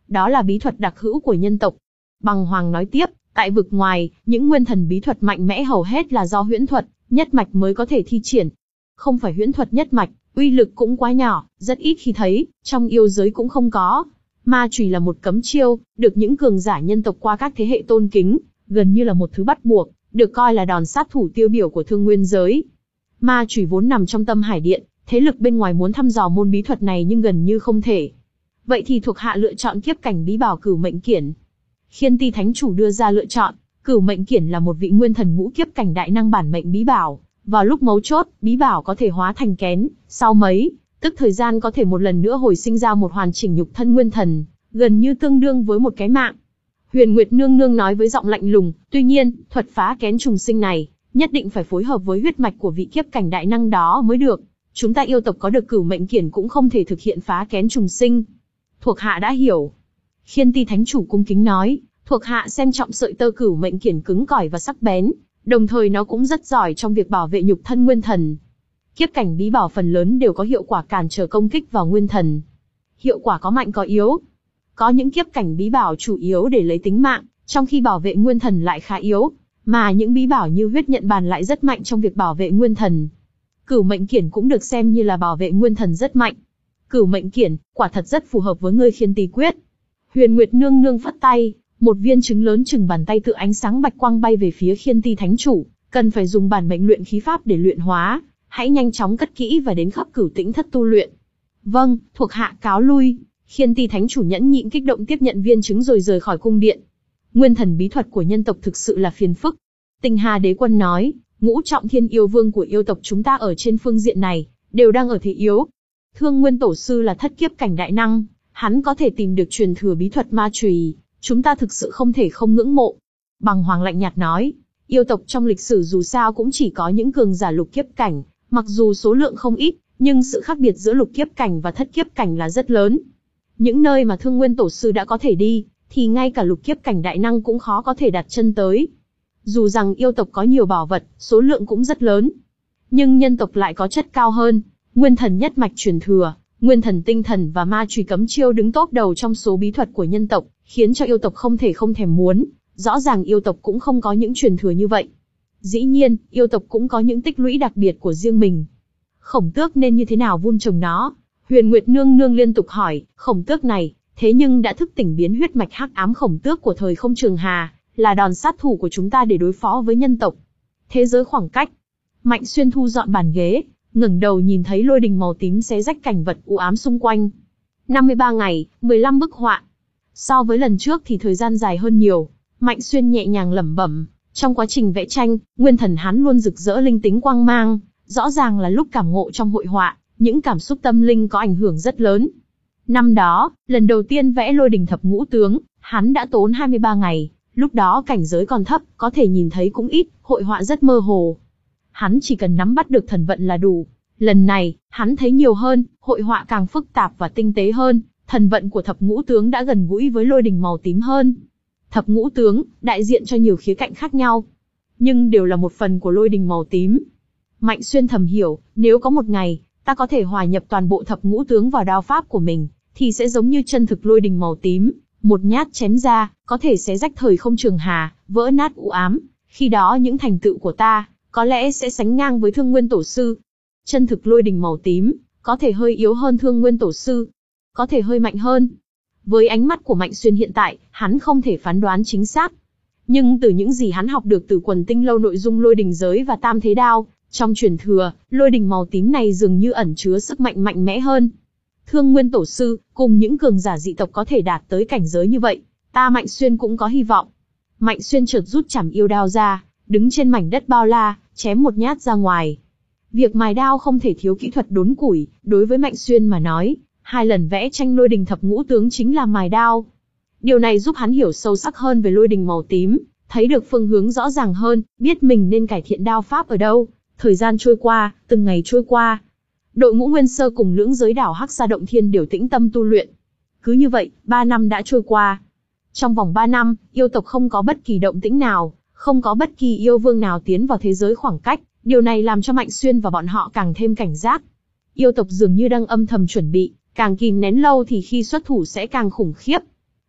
đó là bí thuật đặc hữu của nhân tộc. Bằng Hoàng nói tiếp, tại vực ngoài, những nguyên thần bí thuật mạnh mẽ hầu hết là do huyễn thuật, nhất mạch mới có thể thi triển. Không phải huyễn thuật nhất mạch, uy lực cũng quá nhỏ, rất ít khi thấy, trong yêu giới cũng không có. Ma chùy là một cấm chiêu, được những cường giả nhân tộc qua các thế hệ tôn kính, gần như là một thứ bắt buộc, được coi là đòn sát thủ tiêu biểu của thương nguyên giới. Ma chùy vốn nằm trong tâm hải điện, thế lực bên ngoài muốn thăm dò môn bí thuật này nhưng gần như không thể. Vậy thì thuộc hạ lựa chọn kiếp cảnh bí bảo Cửu Mệnh Kiển. Khiên Ti Thánh Chủ đưa ra lựa chọn, Cửu Mệnh Kiển là một vị nguyên thần ngũ kiếp cảnh đại năng bản mệnh bí bảo. Vào lúc mấu chốt, bí bảo có thể hóa thành kén, sau mấy, tức thời gian có thể một lần nữa hồi sinh ra một hoàn chỉnh nhục thân nguyên thần, gần như tương đương với một cái mạng. Huyền Nguyệt Nương Nương nói với giọng lạnh lùng, tuy nhiên, thuật phá kén trùng sinh này, nhất định phải phối hợp với huyết mạch của vị kiếp cảnh đại năng đó mới được. Chúng ta yêu tộc có được Cửu Mệnh Kiển cũng không thể thực hiện phá kén trùng sinh. Thuộc hạ đã hiểu. Khiên Ti Thánh Chủ cung kính nói, thuộc hạ xem trọng sợi tơ Cửu Mệnh Kiển cứng cỏi và sắc bén, đồng thời nó cũng rất giỏi trong việc bảo vệ nhục thân nguyên thần. Kiếp cảnh bí bảo phần lớn đều có hiệu quả cản trở công kích vào nguyên thần. Hiệu quả có mạnh có yếu. Có những kiếp cảnh bí bảo chủ yếu để lấy tính mạng, trong khi bảo vệ nguyên thần lại khá yếu, mà những bí bảo như huyết nhận bàn lại rất mạnh trong việc bảo vệ nguyên thần. Cửu Mệnh Kiển cũng được xem như là bảo vệ nguyên thần rất mạnh. Cửu Mệnh Kiển, quả thật rất phù hợp với ngươi Khiên Ti Quyết. Huyền Nguyệt Nương Nương phất tay, một viên trứng lớn chừng bàn tay tự ánh sáng bạch quang bay về phía Khiên Ti Thánh Chủ, cần phải dùng bản mệnh luyện khí pháp để luyện hóa, hãy nhanh chóng cất kỹ và đến khắp Cửu Tĩnh Thất tu luyện. Vâng, thuộc hạ cáo lui. Khiên Ti Thánh Chủ nhẫn nhịn kích động tiếp nhận viên trứng rồi rời khỏi cung điện. Nguyên thần bí thuật của nhân tộc thực sự là phiền phức. Tinh Hà Đế Quân nói, ngũ trọng thiên yêu vương của yêu tộc chúng ta ở trên phương diện này, đều đang ở thế yếu. Thương Nguyên Tổ Sư là thất kiếp cảnh đại năng, hắn có thể tìm được truyền thừa bí thuật ma chùy, chúng ta thực sự không thể không ngưỡng mộ. Bằng Hoàng lạnh nhạt nói, yêu tộc trong lịch sử dù sao cũng chỉ có những cường giả lục kiếp cảnh, mặc dù số lượng không ít, nhưng sự khác biệt giữa lục kiếp cảnh và thất kiếp cảnh là rất lớn. Những nơi mà Thương Nguyên Tổ Sư đã có thể đi, thì ngay cả lục kiếp cảnh đại năng cũng khó có thể đặt chân tới. Dù rằng yêu tộc có nhiều bảo vật, số lượng cũng rất lớn, nhưng nhân tộc lại có chất cao hơn, nguyên thần nhất mạch truyền thừa, nguyên thần tinh thần và ma chùy cấm chiêu đứng top đầu trong số bí thuật của nhân tộc, khiến cho yêu tộc không thể không thèm muốn. Rõ ràng yêu tộc cũng không có những truyền thừa như vậy. Dĩ nhiên, yêu tộc cũng có những tích lũy đặc biệt của riêng mình. Khổng Tước nên như thế nào vun trồng nó? Huyền Nguyệt Nương Nương liên tục hỏi, Khổng Tước này, thế nhưng đã thức tỉnh biến huyết mạch hắc ám Khổng Tước của thời không Trường Hà, là đòn sát thủ của chúng ta để đối phó với nhân tộc. Thế giới khoảng cách. Mạnh Xuyên thu dọn bàn ghế, ngẩng đầu nhìn thấy lôi đình màu tím xé rách cảnh vật u ám xung quanh. năm mươi ba ngày, mười lăm bức họa. So với lần trước thì thời gian dài hơn nhiều. Mạnh Xuyên nhẹ nhàng lẩm bẩm, trong quá trình vẽ tranh, nguyên thần hắn luôn rực rỡ linh tính quang mang, rõ ràng là lúc cảm ngộ trong hội họa, những cảm xúc tâm linh có ảnh hưởng rất lớn. Năm đó, lần đầu tiên vẽ lôi đình thập ngũ tướng, hắn đã tốn hai mươi ba ngày, lúc đó cảnh giới còn thấp, có thể nhìn thấy cũng ít, hội họa rất mơ hồ. Hắn chỉ cần nắm bắt được thần vận là đủ. Lần này, hắn thấy nhiều hơn, hội họa càng phức tạp và tinh tế hơn, thần vận của thập ngũ tướng đã gần gũi với lôi đình màu tím hơn. Thập ngũ tướng, đại diện cho nhiều khía cạnh khác nhau, nhưng đều là một phần của lôi đình màu tím. Mạnh Xuyên thầm hiểu, nếu có một ngày, ta có thể hòa nhập toàn bộ thập ngũ tướng vào đao pháp của mình, thì sẽ giống như chân thực lôi đình màu tím, một nhát chém ra, có thể xé rách thời không Trường Hà, vỡ nát u ám. Khi đó những thành tựu của ta, có lẽ sẽ sánh ngang với Thương Nguyên Tổ Sư. Chân thực lôi đình màu tím, có thể hơi yếu hơn Thương Nguyên Tổ Sư, có thể hơi mạnh hơn. Với ánh mắt của Mạnh Xuyên hiện tại, hắn không thể phán đoán chính xác. Nhưng từ những gì hắn học được từ quần tinh lâu nội dung lôi đình giới và tam thế đao, trong truyền thừa, lôi đình màu tím này dường như ẩn chứa sức mạnh mạnh mẽ hơn. Thương Nguyên Tổ Sư, cùng những cường giả dị tộc có thể đạt tới cảnh giới như vậy, ta Mạnh Xuyên cũng có hy vọng. Mạnh Xuyên chợt rút chảm yêu đao ra, đứng trên mảnh đất bao la, chém một nhát ra ngoài. Việc mài đao không thể thiếu kỹ thuật đốn củi, đối với Mạnh Xuyên mà nói, hai lần vẽ tranh lôi đình thập ngũ tướng chính là mài đao. Điều này giúp hắn hiểu sâu sắc hơn về lôi đình màu tím, thấy được phương hướng rõ ràng hơn, biết mình nên cải thiện đao pháp ở đâu. Thời gian trôi qua, từng ngày trôi qua. Đội ngũ Nguyên Sơ cùng lưỡng giới đảo Hắc Sa Động Thiên đều tĩnh tâm tu luyện. Cứ như vậy, ba năm đã trôi qua. Trong vòng ba năm, yêu tộc không có bất kỳ động tĩnh nào, không có bất kỳ yêu vương nào tiến vào thế giới khoảng cách. Điều này làm cho Mạnh Xuyên và bọn họ càng thêm cảnh giác. Yêu tộc dường như đang âm thầm chuẩn bị, càng kìm nén lâu thì khi xuất thủ sẽ càng khủng khiếp.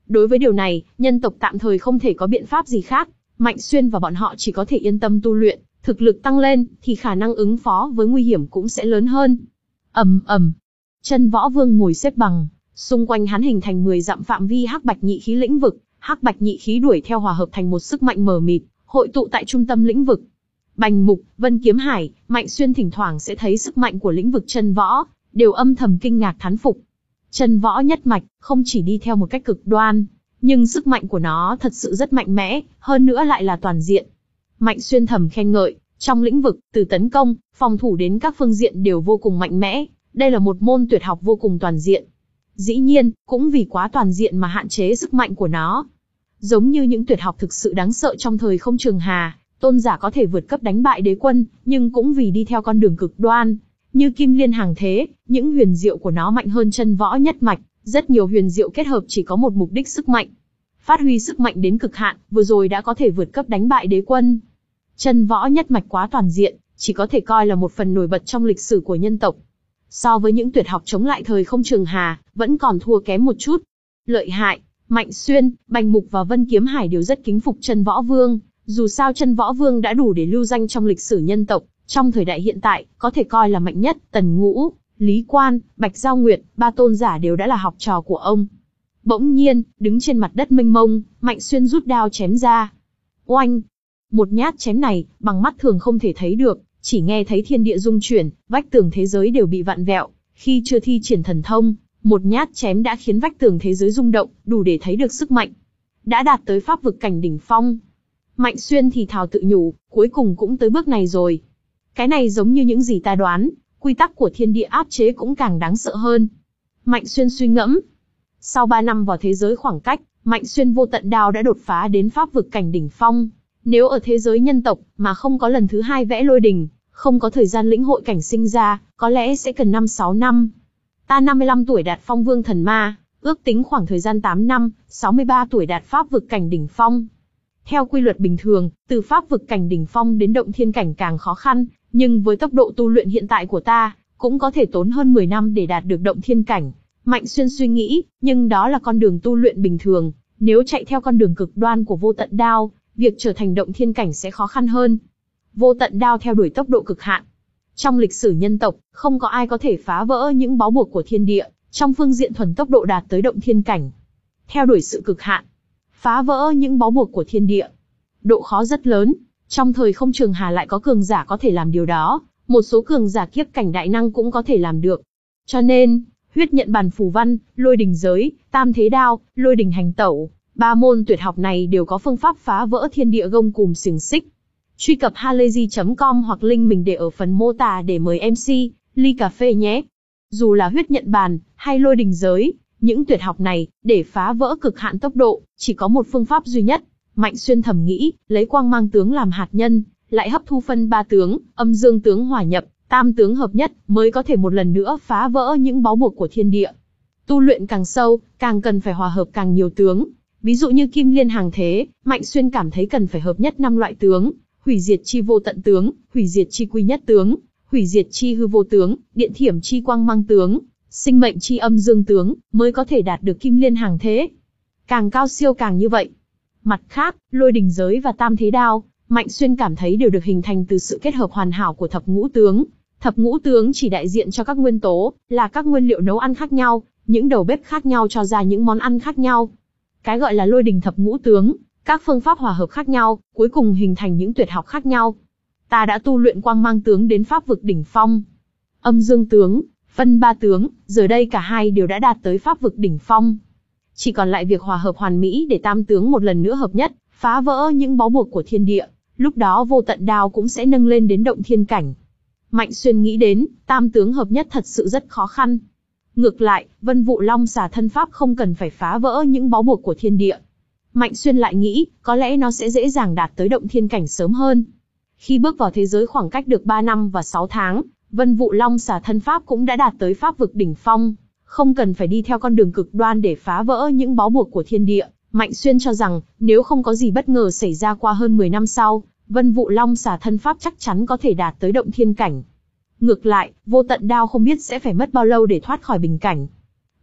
Đối với điều này, nhân tộc tạm thời không thể có biện pháp gì khác. Mạnh Xuyên và bọn họ chỉ có thể yên tâm tu luyện, thực lực tăng lên, thì khả năng ứng phó với nguy hiểm cũng sẽ lớn hơn. ầm ầm, Chân Võ Vương ngồi xếp bằng, xung quanh hắn hình thành mười dặm phạm vi hắc bạch nhị khí lĩnh vực, hắc bạch nhị khí đuổi theo hòa hợp thành một sức mạnh mờ mịt, hội tụ tại trung tâm lĩnh vực. Bành Mục, Vân Kiếm Hải, Mạnh Xuyên thỉnh thoảng sẽ thấy sức mạnh của lĩnh vực Chân Võ, đều âm thầm kinh ngạc thán phục. Chân Võ nhất mạch, không chỉ đi theo một cách cực đoan, nhưng sức mạnh của nó thật sự rất mạnh mẽ, hơn nữa lại là toàn diện. Mạnh Xuyên thầm khen ngợi, trong lĩnh vực, từ tấn công, phòng thủ đến các phương diện đều vô cùng mạnh mẽ, đây là một môn tuyệt học vô cùng toàn diện. Dĩ nhiên, cũng vì quá toàn diện mà hạn chế sức mạnh của nó. Giống như những tuyệt học thực sự đáng sợ trong thời không trường hà, tôn giả có thể vượt cấp đánh bại đế quân, nhưng cũng vì đi theo con đường cực đoan, như Kim Liên Hàng Thế, những huyền diệu của nó mạnh hơn Chân Võ nhất mạch, rất nhiều huyền diệu kết hợp chỉ có một mục đích sức mạnh. Phát huy sức mạnh đến cực hạn, vừa rồi đã có thể vượt cấp đánh bại đế quân. Chân Võ nhất mạch quá toàn diện, chỉ có thể coi là một phần nổi bật trong lịch sử của nhân tộc. So với những tuyệt học chống lại thời không trường hà, vẫn còn thua kém một chút. Lợi hại, Mạnh Xuyên, Bành Mục và Vân Kiếm Hải đều rất kính phục Chân Võ Vương, dù sao Chân Võ Vương đã đủ để lưu danh trong lịch sử nhân tộc, trong thời đại hiện tại, có thể coi là mạnh nhất. Tần Ngũ, Lý Quan, Bạch Giao Nguyệt, ba tôn giả đều đã là học trò của ông. Bỗng nhiên, đứng trên mặt đất mênh mông, Mạnh Xuyên rút đao chém ra. Oanh! Một nhát chém này, bằng mắt thường không thể thấy được, chỉ nghe thấy thiên địa rung chuyển, vách tường thế giới đều bị vặn vẹo. Khi chưa thi triển thần thông, một nhát chém đã khiến vách tường thế giới rung động, đủ để thấy được sức mạnh. Đã đạt tới pháp vực cảnh đỉnh phong. Mạnh Xuyên thì thào tự nhủ, cuối cùng cũng tới bước này rồi. Cái này giống như những gì ta đoán, quy tắc của thiên địa áp chế cũng càng đáng sợ hơn. Mạnh Xuyên suy ngẫm. Sau ba năm vào thế giới khoảng cách, Mạnh Xuyên vô tận đao đã đột phá đến pháp vực cảnh đỉnh phong. Nếu ở thế giới nhân tộc mà không có lần thứ hai vẽ lôi đình, không có thời gian lĩnh hội cảnh sinh ra, có lẽ sẽ cần năm sáu năm. Ta năm mươi lăm tuổi đạt phong vương thần ma, ước tính khoảng thời gian tám năm, sáu mươi ba tuổi đạt pháp vực cảnh đỉnh phong. Theo quy luật bình thường, từ pháp vực cảnh đỉnh phong đến động thiên cảnh càng khó khăn, nhưng với tốc độ tu luyện hiện tại của ta, cũng có thể tốn hơn mười năm để đạt được động thiên cảnh. Mạnh Xuyên suy nghĩ, nhưng đó là con đường tu luyện bình thường, nếu chạy theo con đường cực đoan của vô tận đao, việc trở thành động thiên cảnh sẽ khó khăn hơn. Vô tận đao theo đuổi tốc độ cực hạn. Trong lịch sử nhân tộc, không có ai có thể phá vỡ những báu buộc của thiên địa, trong phương diện thuần tốc độ đạt tới động thiên cảnh. Theo đuổi sự cực hạn, phá vỡ những báu buộc của thiên địa, độ khó rất lớn. Trong thời không trường hà lại có cường giả có thể làm điều đó, một số cường giả kiếp cảnh đại năng cũng có thể làm được. Cho nên, huyết nhận bàn phù văn, lôi đình giới, tam thế đao, lôi đình hành tẩu, ba môn tuyệt học này đều có phương pháp phá vỡ thiên địa gông cùm xiềng xích. Truy cập halayzi chấm com hoặc link mình để ở phần mô tả để mời em xê, ly cà phê nhé. Dù là huyết nhận bàn, hay lôi đình giới, những tuyệt học này, để phá vỡ cực hạn tốc độ, chỉ có một phương pháp duy nhất. Mạnh Xuyên thầm nghĩ, lấy quang mang tướng làm hạt nhân, lại hấp thu phân ba tướng, âm dương tướng hòa nhập, tam tướng hợp nhất, mới có thể một lần nữa phá vỡ những báu buộc của thiên địa. Tu luyện càng sâu, càng cần phải hòa hợp càng nhiều tướng. Ví dụ như Kim Liên Hàng Thế, Mạnh Xuyên cảm thấy cần phải hợp nhất năm loại tướng: hủy diệt chi vô tận tướng, hủy diệt chi quy nhất tướng, hủy diệt chi hư vô tướng, điện thiểm chi quang mang tướng, sinh mệnh chi âm dương tướng, mới có thể đạt được Kim Liên Hàng Thế. Càng cao siêu càng như vậy. Mặt khác, lôi đình giới và tam thế đao, Mạnh Xuyên cảm thấy đều được hình thành từ sự kết hợp hoàn hảo của thập ngũ tướng. Thập ngũ tướng chỉ đại diện cho các nguyên tố, là các nguyên liệu nấu ăn khác nhau, những đầu bếp khác nhau cho ra những món ăn khác nhau. Cái gọi là lôi đình thập ngũ tướng, các phương pháp hòa hợp khác nhau, cuối cùng hình thành những tuyệt học khác nhau. Ta đã tu luyện quang mang tướng đến pháp vực đỉnh phong. Âm dương tướng, phân ba tướng, giờ đây cả hai đều đã đạt tới pháp vực đỉnh phong. Chỉ còn lại việc hòa hợp hoàn mỹ để tam tướng một lần nữa hợp nhất, phá vỡ những báu buộc của thiên địa, lúc đó vô tận đao cũng sẽ nâng lên đến động thiên cảnh. Mạnh Xuyên nghĩ đến, tam tướng hợp nhất thật sự rất khó khăn. Ngược lại, Vân Vụ Long Xà thân pháp không cần phải phá vỡ những báu buộc của thiên địa. Mạnh Xuyên lại nghĩ, có lẽ nó sẽ dễ dàng đạt tới động thiên cảnh sớm hơn. Khi bước vào thế giới khoảng cách được ba năm và sáu tháng, Vân Vụ Long Xà thân pháp cũng đã đạt tới pháp vực đỉnh phong, không cần phải đi theo con đường cực đoan để phá vỡ những báu buộc của thiên địa. Mạnh Xuyên cho rằng, nếu không có gì bất ngờ xảy ra qua hơn mười năm sau, Vân Vụ Long Xà thân pháp chắc chắn có thể đạt tới động thiên cảnh. Ngược lại, vô tận đao không biết sẽ phải mất bao lâu để thoát khỏi bình cảnh.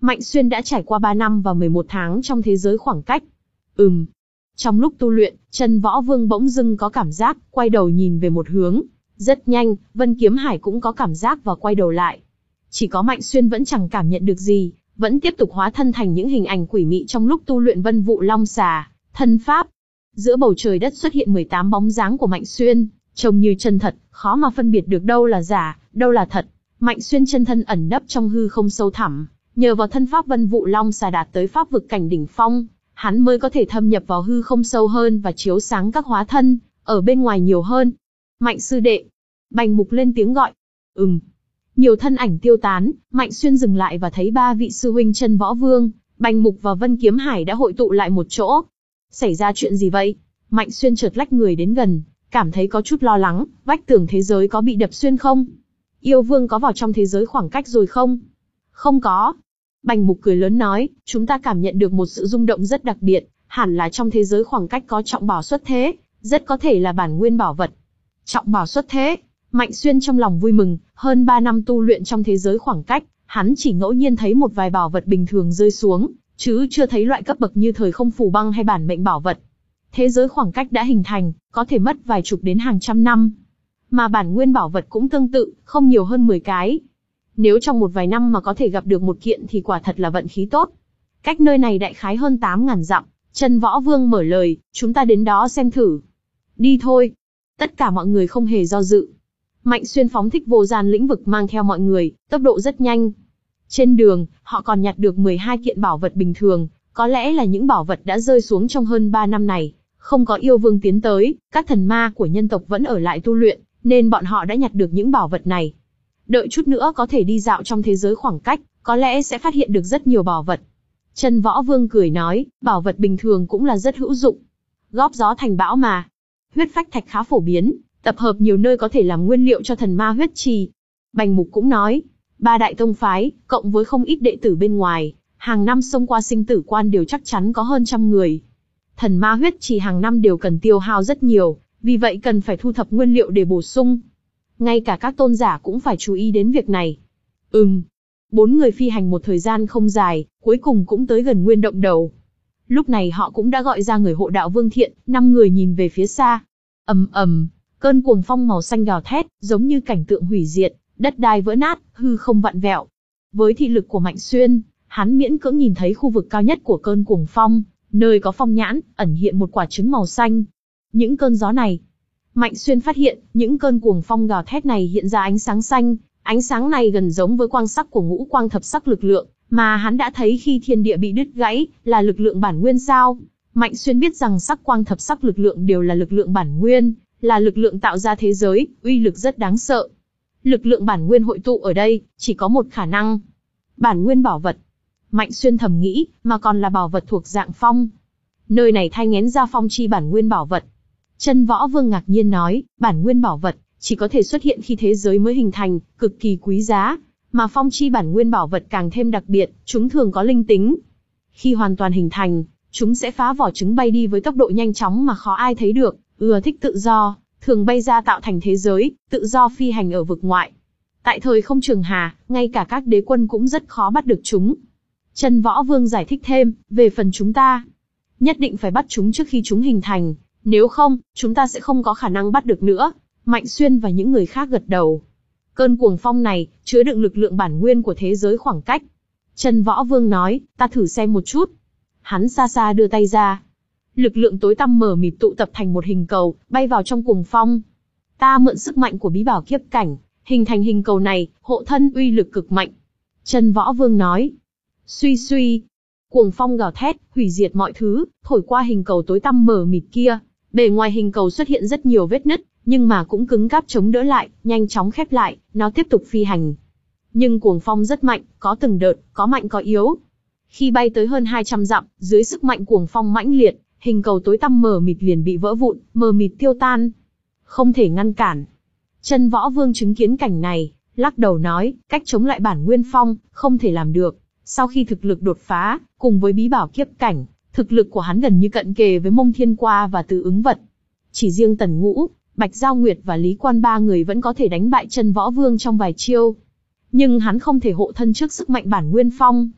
Mạnh Xuyên đã trải qua ba năm và mười một tháng trong thế giới khoảng cách. Ừm. Trong lúc tu luyện, Chân Võ Vương bỗng dưng có cảm giác, quay đầu nhìn về một hướng. Rất nhanh, Vân Kiếm Hải cũng có cảm giác và quay đầu lại. Chỉ có Mạnh Xuyên vẫn chẳng cảm nhận được gì, vẫn tiếp tục hóa thân thành những hình ảnh quỷ mị trong lúc tu luyện Vân Vụ Long Xà, thân pháp. Giữa bầu trời đất xuất hiện mười tám bóng dáng của Mạnh Xuyên, trông như chân thật, khó mà phân biệt được đâu là giả, đâu là thật. Mạnh Xuyên chân thân ẩn nấp trong hư không sâu thẳm, nhờ vào thân pháp Vân Vụ Long Xà đạt tới pháp vực cảnh đỉnh phong, hắn mới có thể thâm nhập vào hư không sâu hơn và chiếu sáng các hóa thân ở bên ngoài nhiều hơn. Mạnh sư đệ. Bành Mục lên tiếng gọi. Ừm. Nhiều thân ảnh tiêu tán, Mạnh Xuyên dừng lại và thấy ba vị sư huynh Chân Võ Vương, Bành Mục và Vân Kiếm Hải đã hội tụ lại một chỗ. Xảy ra chuyện gì vậy? Mạnh Xuyên chợt lách người đến gần, cảm thấy có chút lo lắng, vách tường thế giới có bị đập xuyên không? Yêu Vương có vào trong thế giới khoảng cách rồi không? Không có. Bành Mục cười lớn nói, chúng ta cảm nhận được một sự rung động rất đặc biệt, hẳn là trong thế giới khoảng cách có trọng bảo xuất thế, rất có thể là bản nguyên bảo vật. Trọng bảo xuất thế. Mạnh Xuyên trong lòng vui mừng, hơn ba năm tu luyện trong thế giới khoảng cách, hắn chỉ ngẫu nhiên thấy một vài bảo vật bình thường rơi xuống, chứ chưa thấy loại cấp bậc như thời không phù băng hay bản mệnh bảo vật. Thế giới khoảng cách đã hình thành, có thể mất vài chục đến hàng trăm năm. Mà bản nguyên bảo vật cũng tương tự, không nhiều hơn mười cái. Nếu trong một vài năm mà có thể gặp được một kiện thì quả thật là vận khí tốt. Cách nơi này đại khái hơn tám ngàn dặm, Chân Võ Vương mở lời, chúng ta đến đó xem thử. Đi thôi. Tất cả mọi người không hề do dự. Mạnh Xuyên phóng thích vô gian lĩnh vực mang theo mọi người, tốc độ rất nhanh. Trên đường, họ còn nhặt được mười hai kiện bảo vật bình thường, có lẽ là những bảo vật đã rơi xuống trong hơn ba năm này. Không có yêu vương tiến tới, các thần ma của nhân tộc vẫn ở lại tu luyện, nên bọn họ đã nhặt được những bảo vật này. Đợi chút nữa có thể đi dạo trong thế giới khoảng cách, có lẽ sẽ phát hiện được rất nhiều bảo vật. Chân Võ Vương cười nói, bảo vật bình thường cũng là rất hữu dụng. Góp gió thành bão mà. Huyết phách thạch khá phổ biến, tập hợp nhiều nơi có thể làm nguyên liệu cho thần ma huyết trì. Bành Mục cũng nói, ba đại tông phái, cộng với không ít đệ tử bên ngoài, hàng năm xông qua sinh tử quan đều chắc chắn có hơn trăm người. Thần ma huyết trì hàng năm đều cần tiêu hao rất nhiều, vì vậy cần phải thu thập nguyên liệu để bổ sung. Ngay cả các tôn giả cũng phải chú ý đến việc này. Ừm. Bốn người phi hành một thời gian không dài, cuối cùng cũng tới gần nguyên động đầu. Lúc này họ cũng đã gọi ra người hộ đạo Vương Thiện, năm người nhìn về phía xa. Ầm ầm, cơn cuồng phong màu xanh gào thét, giống như cảnh tượng hủy diệt, đất đai vỡ nát, hư không vặn vẹo. Với thị lực của Mạnh Xuyên, hắn miễn cưỡng nhìn thấy khu vực cao nhất của cơn cuồng phong, nơi có phong nhãn, ẩn hiện một quả trứng màu xanh. Những cơn gió này, Mạnh Xuyên phát hiện, những cơn cuồng phong gào thét này hiện ra ánh sáng xanh, ánh sáng này gần giống với quang sắc của ngũ quang thập sắc lực lượng, mà hắn đã thấy khi thiên địa bị đứt gãy, là lực lượng bản nguyên sao. Mạnh Xuyên biết rằng sắc quang thập sắc lực lượng đều là lực lượng bản nguyên, là lực lượng tạo ra thế giới, uy lực rất đáng sợ. Lực lượng bản nguyên hội tụ ở đây, chỉ có một khả năng. Bản nguyên bảo vật. Mạnh Xuyên thầm nghĩ, mà còn là bảo vật thuộc dạng phong. Nơi này thai nghén ra phong chi bản nguyên bảo vật. Chân Võ Vương ngạc nhiên nói, bản nguyên bảo vật, chỉ có thể xuất hiện khi thế giới mới hình thành, cực kỳ quý giá. Mà phong chi bản nguyên bảo vật càng thêm đặc biệt, chúng thường có linh tính. Khi hoàn toàn hình thành, chúng sẽ phá vỏ trứng bay đi với tốc độ nhanh chóng mà khó ai thấy được, ưa thích tự do, thường bay ra tạo thành thế giới, tự do phi hành ở vực ngoại. Tại thời không Trường Hà, ngay cả các đế quân cũng rất khó bắt được chúng. Chân Võ Vương giải thích thêm, về phần chúng ta, nhất định phải bắt chúng trước khi chúng hình thành, nếu không, chúng ta sẽ không có khả năng bắt được nữa. Mạnh Xuyên và những người khác gật đầu. Cơn cuồng phong này, chứa đựng lực lượng bản nguyên của thế giới khoảng cách. Chân Võ Vương nói, ta thử xem một chút. Hắn xa xa đưa tay ra. Lực lượng tối tăm mờ mịt tụ tập thành một hình cầu, bay vào trong cuồng phong. Ta mượn sức mạnh của bí bảo kiếp cảnh, hình thành hình cầu này, hộ thân uy lực cực mạnh. Chân Võ Vương nói. Suy suy. Cuồng phong gào thét, hủy diệt mọi thứ, thổi qua hình cầu tối tăm mờ mịt kia. Bề ngoài hình cầu xuất hiện rất nhiều vết nứt, nhưng mà cũng cứng cáp chống đỡ lại, nhanh chóng khép lại, nó tiếp tục phi hành. Nhưng cuồng phong rất mạnh, có từng đợt, có mạnh có yếu. Khi bay tới hơn hai trăm dặm, dưới sức mạnh cuồng phong mãnh liệt, hình cầu tối tăm mờ mịt liền bị vỡ vụn, mờ mịt tiêu tan. Không thể ngăn cản. Chân Võ Vương chứng kiến cảnh này, lắc đầu nói, cách chống lại bản nguyên phong, không thể làm được. Sau khi thực lực đột phá, cùng với bí bảo kiếp cảnh, thực lực của hắn gần như cận kề với Mông Thiên Qua và Từ Ứng Vật. Chỉ riêng Tần Ngũ, Bạch Giao Nguyệt và Lý Quan ba người vẫn có thể đánh bại Chân Võ Vương trong vài chiêu. Nhưng hắn không thể hộ thân trước sức mạnh bản nguyên phong.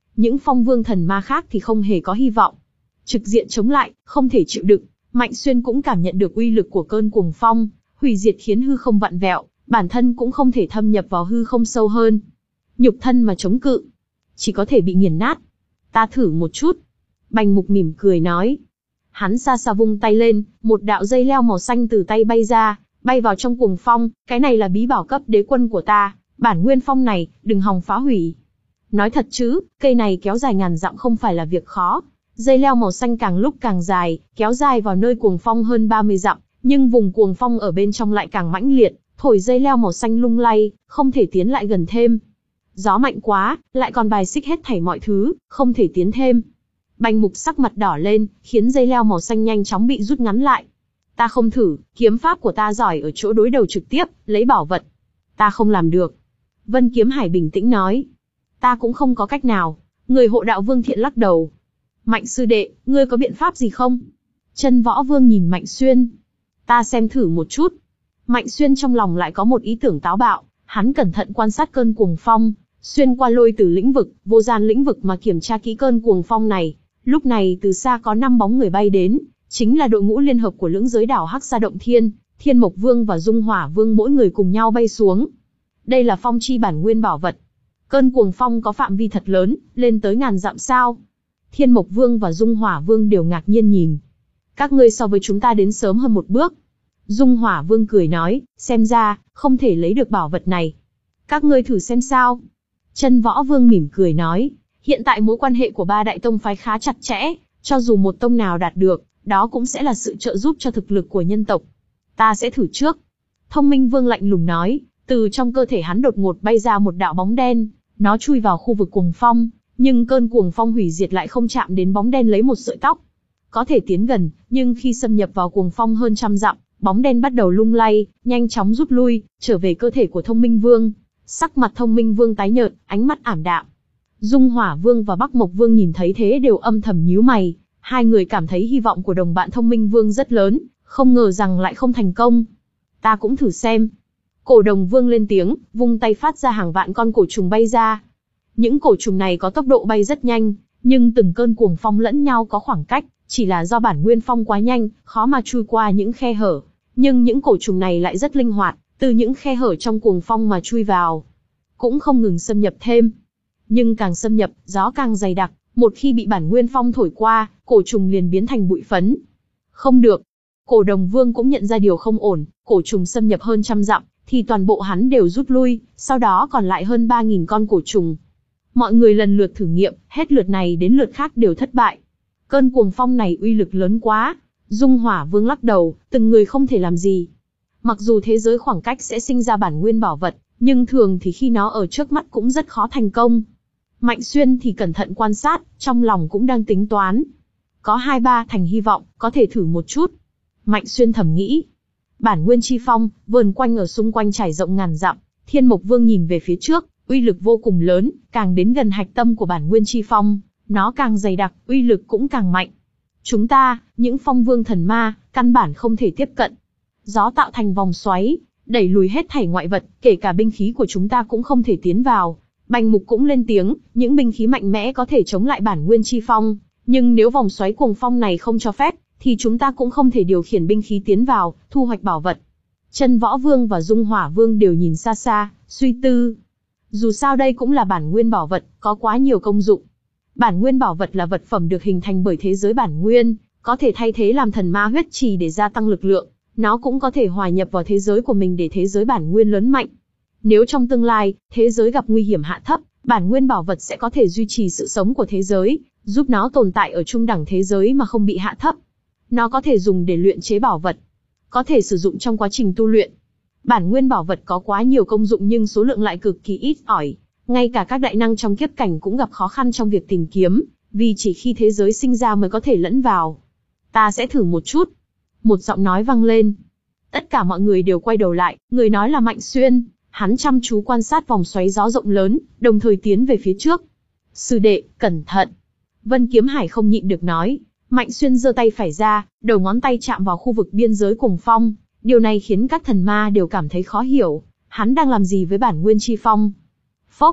Những phong vương thần ma khác thì không hề có hy vọng. Trực diện chống lại, không thể chịu đựng. Mạnh Xuyên cũng cảm nhận được uy lực của cơn cuồng phong, hủy diệt khiến hư không vặn vẹo, bản thân cũng không thể thâm nhập vào hư không sâu hơn. Nhục thân mà chống cự, chỉ có thể bị nghiền nát. Ta thử một chút. Bành Mục mỉm cười nói. Hắn xa xa vung tay lên, một đạo dây leo màu xanh từ tay bay ra, bay vào trong cuồng phong. Cái này là bí bảo cấp đế quân của ta, bản nguyên phong này, đừng hòng phá hủy. Nói thật chứ, cây này kéo dài ngàn dặm không phải là việc khó. Dây leo màu xanh càng lúc càng dài, kéo dài vào nơi cuồng phong hơn ba mươi dặm, nhưng vùng cuồng phong ở bên trong lại càng mãnh liệt, thổi dây leo màu xanh lung lay, không thể tiến lại gần thêm. Gió mạnh quá, lại còn bài xích hết thảy mọi thứ, không thể tiến thêm. Bành Mục sắc mặt đỏ lên, khiến dây leo màu xanh nhanh chóng bị rút ngắn lại. Ta không thử, kiếm pháp của ta giỏi ở chỗ đối đầu trực tiếp, lấy bảo vật. Ta không làm được. Vân Kiếm Hải bình tĩnh nói. Ta cũng không có cách nào. Người hộ đạo Vương Thiện lắc đầu. Mạnh sư đệ, ngươi có biện pháp gì không? Chân Võ Vương nhìn Mạnh Xuyên. Ta xem thử một chút. Mạnh Xuyên trong lòng lại có một ý tưởng táo bạo, hắn cẩn thận quan sát cơn cuồng phong, xuyên qua lôi tử lĩnh vực, vô gian lĩnh vực mà kiểm tra kỹ cơn cuồng phong này. Lúc này từ xa có năm bóng người bay đến, chính là đội ngũ liên hợp của lưỡng giới đảo Hắc Sa Động Thiên, Thiên Mộc Vương và Dung Hỏa Vương mỗi người cùng nhau bay xuống. Đây là phong chi bản nguyên bảo vật. Cơn cuồng phong có phạm vi thật lớn, lên tới ngàn dặm sao? Thiên Mộc Vương và Dung Hỏa Vương đều ngạc nhiên nhìn. Các ngươi so với chúng ta đến sớm hơn một bước. Dung Hỏa Vương cười nói, xem ra, không thể lấy được bảo vật này. Các ngươi thử xem sao. Chân Võ Vương mỉm cười nói, hiện tại mối quan hệ của ba đại tông phái khá chặt chẽ, cho dù một tông nào đạt được, đó cũng sẽ là sự trợ giúp cho thực lực của nhân tộc. Ta sẽ thử trước. Thông Minh Vương lạnh lùng nói, từ trong cơ thể hắn đột ngột bay ra một đạo bóng đen, nó chui vào khu vực cuồng phong, nhưng cơn cuồng phong hủy diệt lại không chạm đến bóng đen lấy một sợi tóc. Có thể tiến gần, nhưng khi xâm nhập vào cuồng phong hơn trăm dặm, bóng đen bắt đầu lung lay, nhanh chóng rút lui, trở về cơ thể của Thông Minh Vương. Sắc mặt Thông Minh Vương tái nhợt, ánh mắt ảm đạm. Dung Hỏa Vương và Bắc Mộc Vương nhìn thấy thế đều âm thầm nhíu mày, hai người cảm thấy hy vọng của đồng bạn Thông Minh Vương rất lớn, không ngờ rằng lại không thành công. Ta cũng thử xem. Cổ Đồng Vương lên tiếng, vung tay phát ra hàng vạn con cổ trùng bay ra. Những cổ trùng này có tốc độ bay rất nhanh, nhưng từng cơn cuồng phong lẫn nhau có khoảng cách, chỉ là do bản nguyên phong quá nhanh, khó mà chui qua những khe hở. Nhưng những cổ trùng này lại rất linh hoạt, từ những khe hở trong cuồng phong mà chui vào, cũng không ngừng xâm nhập thêm. Nhưng càng xâm nhập, gió càng dày đặc, một khi bị bản nguyên phong thổi qua, cổ trùng liền biến thành bụi phấn. Không được. Cổ Đồng Vương cũng nhận ra điều không ổn, cổ trùng xâm nhập hơn trăm dặm, thì toàn bộ hắn đều rút lui, sau đó còn lại hơn ba nghìn con cổ trùng. Mọi người lần lượt thử nghiệm, hết lượt này đến lượt khác đều thất bại. Cơn cuồng phong này uy lực lớn quá. Dung Hỏa Vương lắc đầu, từng người không thể làm gì. Mặc dù thế giới khoảng cách sẽ sinh ra bản nguyên bảo vật, nhưng thường thì khi nó ở trước mắt cũng rất khó thành công. Mạnh Xuyên thì cẩn thận quan sát, trong lòng cũng đang tính toán. Có hai ba thành hy vọng, có thể thử một chút. Mạnh Xuyên thầm nghĩ. Bản nguyên chi phong, vờn quanh ở xung quanh trải rộng ngàn dặm. Thiên Mộc Vương nhìn về phía trước, uy lực vô cùng lớn, càng đến gần hạch tâm của bản nguyên chi phong, nó càng dày đặc, uy lực cũng càng mạnh. Chúng ta, những phong vương thần ma, căn bản không thể tiếp cận. Gió tạo thành vòng xoáy, đẩy lùi hết thảy ngoại vật, kể cả binh khí của chúng ta cũng không thể tiến vào. Bành Mục cũng lên tiếng, những binh khí mạnh mẽ có thể chống lại bản nguyên chi phong, nhưng nếu vòng xoáy cuồng phong này không cho phép, thì chúng ta cũng không thể điều khiển binh khí tiến vào, thu hoạch bảo vật. Chân Võ Vương và Dung Hỏa Vương đều nhìn xa xa, suy tư. Dù sao đây cũng là bản nguyên bảo vật, có quá nhiều công dụng. Bản nguyên bảo vật là vật phẩm được hình thành bởi thế giới bản nguyên, có thể thay thế làm thần ma huyết trì để gia tăng lực lượng. Nó cũng có thể hòa nhập vào thế giới của mình để thế giới bản nguyên lớn mạnh. Nếu trong tương lai, thế giới gặp nguy hiểm hạ thấp, bản nguyên bảo vật sẽ có thể duy trì sự sống của thế giới, giúp nó tồn tại ở trung đẳng thế giới mà không bị hạ thấp. Nó có thể dùng để luyện chế bảo vật, có thể sử dụng trong quá trình tu luyện. Bản nguyên bảo vật có quá nhiều công dụng nhưng số lượng lại cực kỳ ít ỏi. Ngay cả các đại năng trong kiếp cảnh cũng gặp khó khăn trong việc tìm kiếm, vì chỉ khi thế giới sinh ra mới có thể lẫn vào. Ta sẽ thử một chút. Một giọng nói vang lên. Tất cả mọi người đều quay đầu lại, người nói là Mạnh Xuyên. Hắn chăm chú quan sát vòng xoáy gió rộng lớn, đồng thời tiến về phía trước. Sư đệ, cẩn thận. Vân Kiếm Hải không nhịn được nói. Mạnh Xuyên giơ tay phải ra, đầu ngón tay chạm vào khu vực biên giới cuồng phong. Điều này khiến các thần ma đều cảm thấy khó hiểu. Hắn đang làm gì với bản nguyên chi phong? Phốc.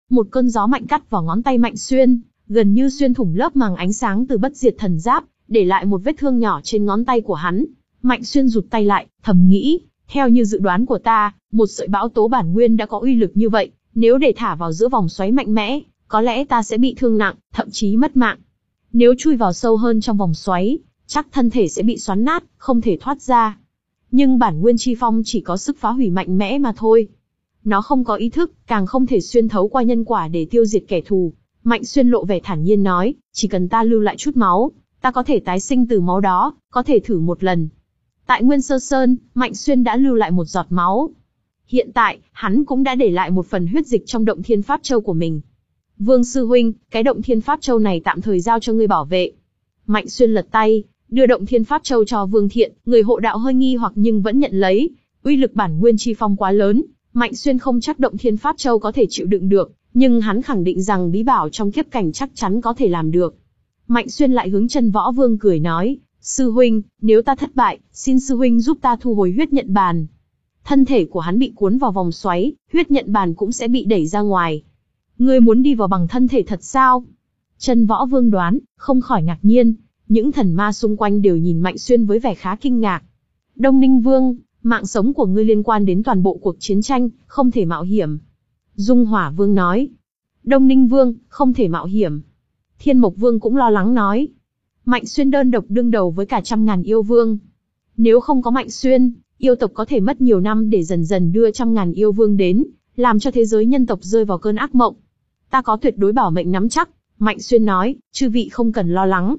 Một cơn gió mạnh cắt vào ngón tay Mạnh Xuyên, gần như xuyên thủng lớp màng ánh sáng từ bất diệt thần giáp, để lại một vết thương nhỏ trên ngón tay của hắn. Mạnh Xuyên rụt tay lại, thầm nghĩ, theo như dự đoán của ta, một sợi bão tố bản nguyên đã có uy lực như vậy, nếu để thả vào giữa vòng xoáy mạnh mẽ, có lẽ ta sẽ bị thương nặng, thậm chí mất mạng. Nếu chui vào sâu hơn trong vòng xoáy, chắc thân thể sẽ bị xoắn nát, không thể thoát ra. Nhưng bản nguyên chi phong chỉ có sức phá hủy mạnh mẽ mà thôi. Nó không có ý thức, càng không thể xuyên thấu qua nhân quả để tiêu diệt kẻ thù. Mạnh Xuyên lộ vẻ thản nhiên nói, chỉ cần ta lưu lại chút máu, ta có thể tái sinh từ máu đó, có thể thử một lần. Tại Nguyên Sơ Sơn, Mạnh Xuyên đã lưu lại một giọt máu. Hiện tại, hắn cũng đã để lại một phần huyết dịch trong động thiên pháp châu của mình. Vương sư huynh, cái động thiên pháp châu này tạm thời giao cho ngươi bảo vệ. Mạnh Xuyên lật tay, đưa động thiên pháp châu cho Vương Thiện, người hộ đạo hơi nghi hoặc nhưng vẫn nhận lấy. Uy lực bản nguyên chi phong quá lớn, Mạnh Xuyên không chắc động thiên pháp châu có thể chịu đựng được, nhưng hắn khẳng định rằng bí bảo trong kiếp cảnh chắc chắn có thể làm được. Mạnh Xuyên lại hướng Chân Võ Vương cười nói, sư huynh, nếu ta thất bại, xin sư huynh giúp ta thu hồi huyết nhận bàn. Thân thể của hắn bị cuốn vào vòng xoáy, huyết nhận bàn cũng sẽ bị đẩy ra ngoài. Ngươi muốn đi vào bằng thân thể thật sao? Chân Võ Vương đoán, không khỏi ngạc nhiên. Những thần ma xung quanh đều nhìn Mạnh Xuyên với vẻ khá kinh ngạc. Đông Ninh Vương, mạng sống của ngươi liên quan đến toàn bộ cuộc chiến tranh, không thể mạo hiểm. Dung Hỏa Vương nói. Đông Ninh Vương, không thể mạo hiểm. Thiên Mộc Vương cũng lo lắng nói. Mạnh Xuyên đơn độc đương đầu với cả trăm ngàn yêu vương. Nếu không có Mạnh Xuyên, yêu tộc có thể mất nhiều năm để dần dần đưa trăm ngàn yêu vương đến, làm cho thế giới nhân tộc rơi vào cơn ác mộng. Ta có tuyệt đối bảo mệnh nắm chắc, Mạnh Xuyên nói, chư vị không cần lo lắng.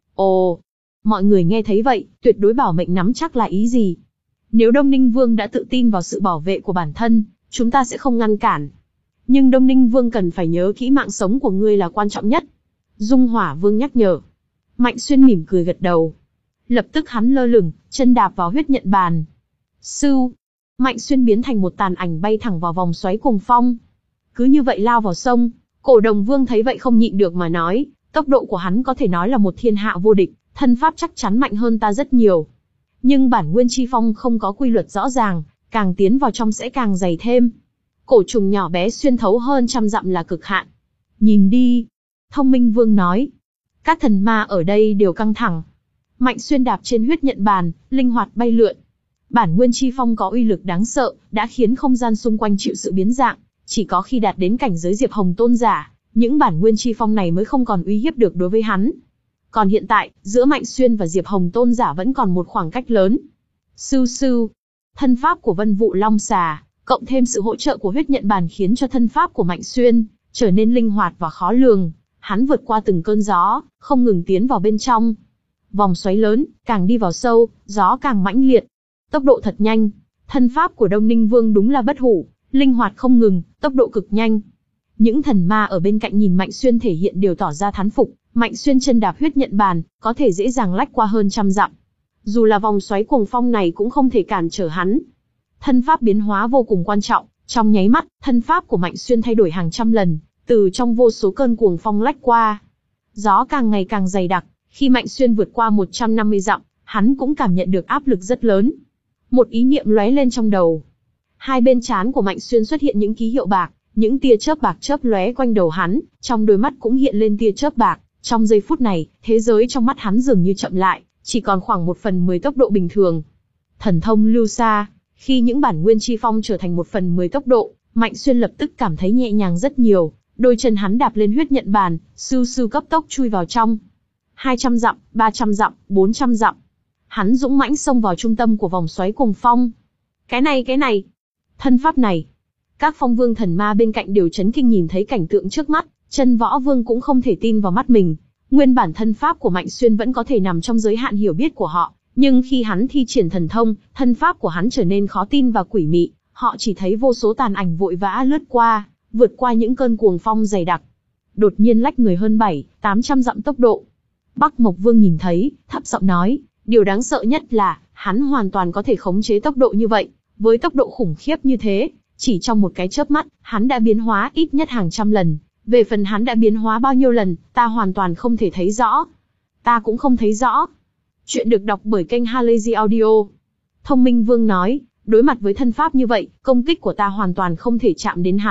Ồ, mọi người nghe thấy vậy, tuyệt đối bảo mệnh nắm chắc là ý gì? Nếu Đông Ninh Vương đã tự tin vào sự bảo vệ của bản thân, chúng ta sẽ không ngăn cản. Nhưng Đông Ninh Vương cần phải nhớ kỹ mạng sống của ngươi là quan trọng nhất. Dung Hỏa Vương nhắc nhở. Mạnh Xuyên mỉm cười gật đầu. Lập tức hắn lơ lửng, chân đạp vào huyết nhận bàn. Sưu, Mạnh Xuyên biến thành một tàn ảnh bay thẳng vào vòng xoáy cuồng phong. Cứ như vậy lao vào sông. Cổ Đồng Vương thấy vậy không nhịn được mà nói, tốc độ của hắn có thể nói là một thiên hạ vô địch, thân pháp chắc chắn mạnh hơn ta rất nhiều. Nhưng bản nguyên chi phong không có quy luật rõ ràng, càng tiến vào trong sẽ càng dày thêm. Cổ trùng nhỏ bé xuyên thấu hơn trăm dặm là cực hạn. Nhìn đi. Thông Minh Vương nói. Các thần ma ở đây đều căng thẳng. Mạnh Xuyên đạp trên huyết nhận bàn, linh hoạt bay lượn. Bản nguyên chi phong có uy lực đáng sợ, đã khiến không gian xung quanh chịu sự biến dạng. Chỉ có khi đạt đến cảnh giới Diệp Hồng Tôn giả, những bản nguyên chi phong này mới không còn uy hiếp được đối với hắn. Còn hiện tại, giữa Mạnh Xuyên và Diệp Hồng Tôn giả vẫn còn một khoảng cách lớn. Sưu sưu, thân pháp của Vân Vụ Long Xà, cộng thêm sự hỗ trợ của huyết nhận bàn khiến cho thân pháp của Mạnh Xuyên trở nên linh hoạt và khó lường. Hắn vượt qua từng cơn gió, không ngừng tiến vào bên trong. Vòng xoáy lớn, càng đi vào sâu, gió càng mãnh liệt. Tốc độ thật nhanh. Thân pháp của Đông Ninh Vương đúng là bất hủ, linh hoạt không ngừng, tốc độ cực nhanh. Những thần ma ở bên cạnh nhìn Mạnh Xuyên thể hiện đều tỏ ra thán phục. Mạnh Xuyên chân đạp huyết nhận bàn, có thể dễ dàng lách qua hơn trăm dặm. Dù là vòng xoáy cuồng phong này cũng không thể cản trở hắn. Thân pháp biến hóa vô cùng quan trọng, trong nháy mắt, thân pháp của Mạnh Xuyên thay đổi hàng trăm lần, từ trong vô số cơn cuồng phong lách qua. Gió càng ngày càng dày đặc, khi Mạnh Xuyên vượt qua một trăm năm mươi dặm, hắn cũng cảm nhận được áp lực rất lớn. Một ý niệm lóe lên trong đầu. Hai bên trán của Mạnh Xuyên xuất hiện những ký hiệu bạc, những tia chớp bạc chớp lóe quanh đầu hắn, trong đôi mắt cũng hiện lên tia chớp bạc. Trong giây phút này, thế giới trong mắt hắn dường như chậm lại, chỉ còn khoảng một phần mười tốc độ bình thường. Thần thông lưu xa, khi những bản nguyên chi phong trở thành một phần mười tốc độ, Mạnh Xuyên lập tức cảm thấy nhẹ nhàng rất nhiều. Đôi chân hắn đạp lên huyết nhận bàn, sưu sưu cấp tốc chui vào trong. hai trăm dặm, ba trăm dặm, bốn trăm dặm. Hắn dũng mãnh xông vào trung tâm của vòng xoáy cuồng phong. Cái này cái này, thân pháp này. Các phong vương thần ma bên cạnh đều chấn kinh nhìn thấy cảnh tượng trước mắt. Chân Võ Vương cũng không thể tin vào mắt mình. Nguyên bản thân pháp của Mạnh Xuyên vẫn có thể nằm trong giới hạn hiểu biết của họ, nhưng khi hắn thi triển thần thông, thân pháp của hắn trở nên khó tin và quỷ mị. Họ chỉ thấy vô số tàn ảnh vội vã lướt qua, vượt qua những cơn cuồng phong dày đặc. Đột nhiên lách người hơn bảy, tám trăm dặm tốc độ. Bắc Mộc Vương nhìn thấy, thấp giọng nói, điều đáng sợ nhất là, hắn hoàn toàn có thể khống chế tốc độ như vậy. Với tốc độ khủng khiếp như thế, chỉ trong một cái chớp mắt, hắn đã biến hóa ít nhất hàng trăm lần. Về phần hắn đã biến hóa bao nhiêu lần, ta hoàn toàn không thể thấy rõ. Ta cũng không thấy rõ. Chuyện được đọc bởi kênh Halazy Audio. Thông Minh Vương nói, đối mặt với thân pháp như vậy, công kích của ta hoàn toàn không thể chạm đến hắn,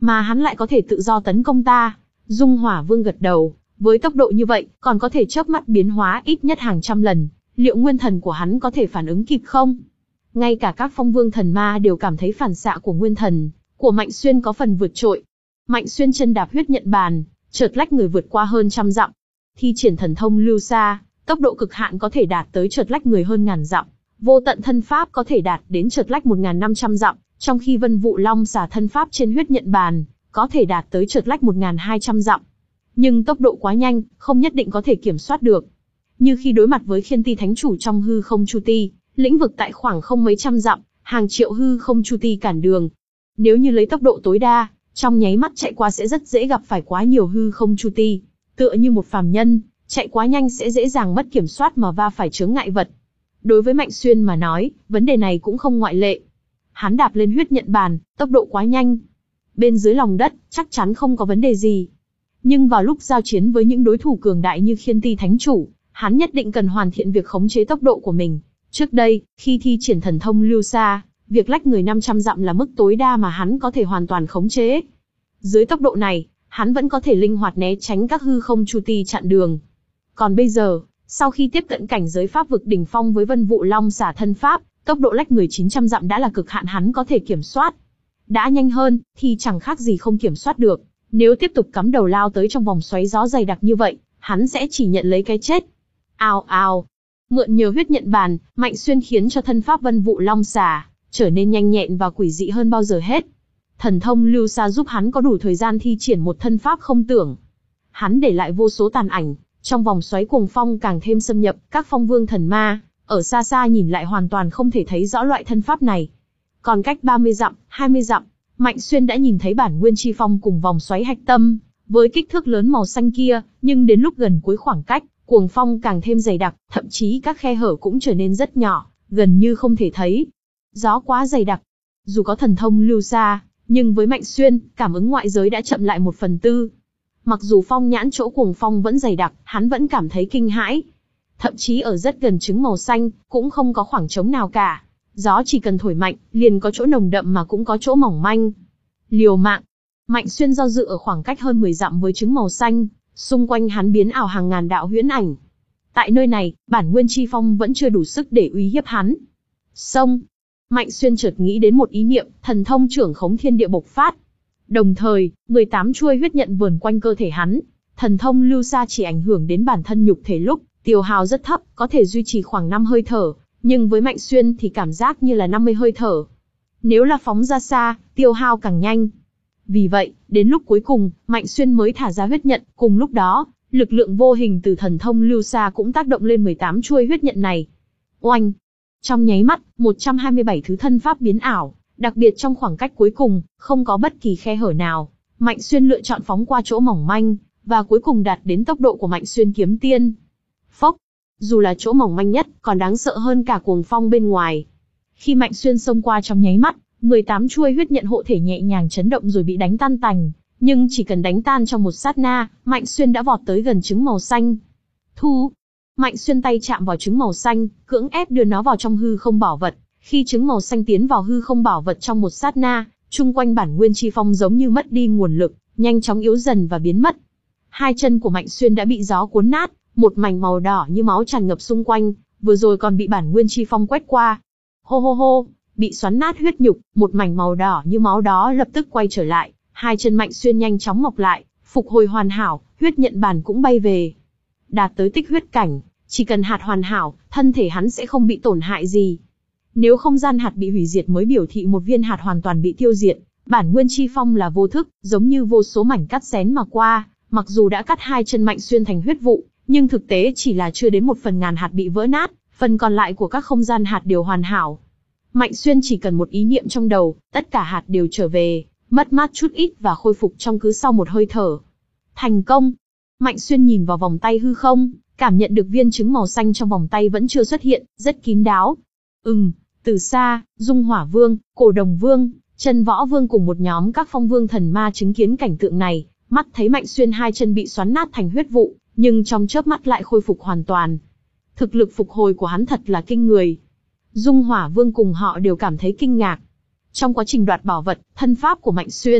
mà hắn lại có thể tự do tấn công ta. Dung Hỏa Vương gật đầu, với tốc độ như vậy, còn có thể chớp mắt biến hóa ít nhất hàng trăm lần, liệu nguyên thần của hắn có thể phản ứng kịp không? Ngay cả các phong vương thần ma đều cảm thấy phản xạ của nguyên thần của Mạnh Xuyên có phần vượt trội. Mạnh Xuyên chân đạp huyết nhận bàn, chợt lách người vượt qua hơn trăm dặm. Thi triển thần thông lưu xa, tốc độ cực hạn có thể đạt tới chợt lách người hơn ngàn dặm. Vô tận thân pháp có thể đạt đến chợt lách một nghìn năm trăm dặm, trong khi Vân Vụ Long xả thân pháp trên huyết nhận bàn có thể đạt tới chợt lách một nghìn hai trăm dặm. Nhưng tốc độ quá nhanh, không nhất định có thể kiểm soát được. Như khi đối mặt với Khiên Ti Thánh Chủ trong hư không chu ti, lĩnh vực tại khoảng không mấy trăm dặm, hàng triệu hư không chu ti cản đường. Nếu như lấy tốc độ tối đa, trong nháy mắt chạy qua sẽ rất dễ gặp phải quá nhiều hư không chu ti. Tựa như một phàm nhân, chạy quá nhanh sẽ dễ dàng mất kiểm soát mà va phải chướng ngại vật. Đối với Mạnh Xuyên mà nói, vấn đề này cũng không ngoại lệ. Hắn đạp lên huyết nhận bàn, tốc độ quá nhanh. Bên dưới lòng đất, chắc chắn không có vấn đề gì. Nhưng vào lúc giao chiến với những đối thủ cường đại như Khiên Ti Thánh Chủ, hắn nhất định cần hoàn thiện việc khống chế tốc độ của mình. Trước đây, khi thi triển thần thông lưu xa, việc lách người năm trăm dặm là mức tối đa mà hắn có thể hoàn toàn khống chế. Dưới tốc độ này, hắn vẫn có thể linh hoạt né tránh các hư không chu ti chặn đường. Còn bây giờ, sau khi tiếp cận cảnh giới pháp vực đỉnh phong với Vân Vụ Long xả thân pháp, tốc độ lách người chín trăm dặm đã là cực hạn hắn có thể kiểm soát. Đã nhanh hơn, thì chẳng khác gì không kiểm soát được. Nếu tiếp tục cắm đầu lao tới trong vòng xoáy gió dày đặc như vậy, hắn sẽ chỉ nhận lấy cái chết. Ào ào. Mượn nhờ huyết nhận bàn, Mạnh Xuyên khiến cho thân pháp Vân Vụ Long xả trở nên nhanh nhẹn và quỷ dị hơn bao giờ hết. Thần thông lưu xa giúp hắn có đủ thời gian thi triển một thân pháp không tưởng. Hắn để lại vô số tàn ảnh, trong vòng xoáy cuồng phong càng thêm xâm nhập, các phong vương thần ma ở xa xa nhìn lại hoàn toàn không thể thấy rõ loại thân pháp này. Còn cách ba mươi dặm, hai mươi dặm, Mạnh Xuyên đã nhìn thấy bản nguyên chi phong cùng vòng xoáy hạch tâm, với kích thước lớn màu xanh kia, nhưng đến lúc gần cuối khoảng cách, cuồng phong càng thêm dày đặc, thậm chí các khe hở cũng trở nên rất nhỏ, gần như không thể thấy. Gió quá dày đặc. Dù có thần thông lưu xa, nhưng với Mạnh Xuyên, cảm ứng ngoại giới đã chậm lại một phần tư. Mặc dù phong nhãn chỗ cuồng phong vẫn dày đặc, hắn vẫn cảm thấy kinh hãi. Thậm chí ở rất gần trứng màu xanh, cũng không có khoảng trống nào cả. Gió chỉ cần thổi mạnh, liền có chỗ nồng đậm mà cũng có chỗ mỏng manh. Liều mạng. Mạnh Xuyên do dự ở khoảng cách hơn mười dặm với trứng màu xanh, xung quanh hắn biến ảo hàng ngàn đạo huyễn ảnh. Tại nơi này, bản nguyên chi phong vẫn chưa đủ sức để uy hiếp hắn. Xông. Mạnh Xuyên chợt nghĩ đến một ý niệm, thần thông trưởng khống thiên địa bộc phát. Đồng thời, mười tám chuôi huyết nhận vờn quanh cơ thể hắn. Thần thông lưu xa chỉ ảnh hưởng đến bản thân nhục thể lúc tiêu hao rất thấp, có thể duy trì khoảng năm hơi thở, nhưng với Mạnh Xuyên thì cảm giác như là năm mươi hơi thở. Nếu là phóng ra xa, tiêu hao càng nhanh. Vì vậy, đến lúc cuối cùng, Mạnh Xuyên mới thả ra huyết nhận, cùng lúc đó, lực lượng vô hình từ thần thông lưu xa cũng tác động lên mười tám chuôi huyết nhận này. Oanh! Trong nháy mắt, một trăm hai mươi bảy thứ thân pháp biến ảo, đặc biệt trong khoảng cách cuối cùng, không có bất kỳ khe hở nào. Mạnh Xuyên lựa chọn phóng qua chỗ mỏng manh, và cuối cùng đạt đến tốc độ của Mạnh Xuyên kiếm tiên. Phốc! Dù là chỗ mỏng manh nhất, còn đáng sợ hơn cả cuồng phong bên ngoài. Khi Mạnh Xuyên xông qua trong nháy mắt, mười tám chuôi huyết nhận hộ thể nhẹ nhàng chấn động rồi bị đánh tan tành. Nhưng chỉ cần đánh tan trong một sát na, Mạnh Xuyên đã vọt tới gần trứng màu xanh. Thu! Mạnh Xuyên tay chạm vào trứng màu xanh, cưỡng ép đưa nó vào trong hư không bảo vật. Khi trứng màu xanh tiến vào hư không bảo vật trong một sát na, chung quanh bản nguyên chi phong giống như mất đi nguồn lực, nhanh chóng yếu dần và biến mất. Hai chân của Mạnh Xuyên đã bị gió cuốn nát, một mảnh màu đỏ như máu tràn ngập xung quanh, vừa rồi còn bị bản nguyên chi phong quét qua. Hô hô hô, bị xoắn nát huyết nhục, một mảnh màu đỏ như máu đó lập tức quay trở lại, hai chân Mạnh Xuyên nhanh chóng mọc lại, phục hồi hoàn hảo, huyết nhận bàn cũng bay về. Đạt tới tích huyết cảnh, chỉ cần hạt hoàn hảo, thân thể hắn sẽ không bị tổn hại gì. Nếu không gian hạt bị hủy diệt mới biểu thị một viên hạt hoàn toàn bị tiêu diệt, bản nguyên chi phong là vô thức, giống như vô số mảnh cắt xén mà qua, mặc dù đã cắt hai chân Mạnh Xuyên thành huyết vụ, nhưng thực tế chỉ là chưa đến một phần ngàn hạt bị vỡ nát, phần còn lại của các không gian hạt đều hoàn hảo. Mạnh Xuyên chỉ cần một ý niệm trong đầu, tất cả hạt đều trở về, mất mát chút ít và khôi phục trong cứ sau một hơi thở. Thành công! Mạnh Xuyên nhìn vào vòng tay hư không, cảm nhận được viên trứng màu xanh trong vòng tay vẫn chưa xuất hiện, rất kín đáo. Ừm, từ xa, Dung Hỏa Vương, Cổ Đồng Vương, Chân Võ Vương cùng một nhóm các phong vương thần ma chứng kiến cảnh tượng này, mắt thấy Mạnh Xuyên hai chân bị xoắn nát thành huyết vụ, nhưng trong chớp mắt lại khôi phục hoàn toàn. Thực lực phục hồi của hắn thật là kinh người. Dung Hỏa Vương cùng họ đều cảm thấy kinh ngạc. Trong quá trình đoạt bảo vật, thân pháp của Mạnh Xuyên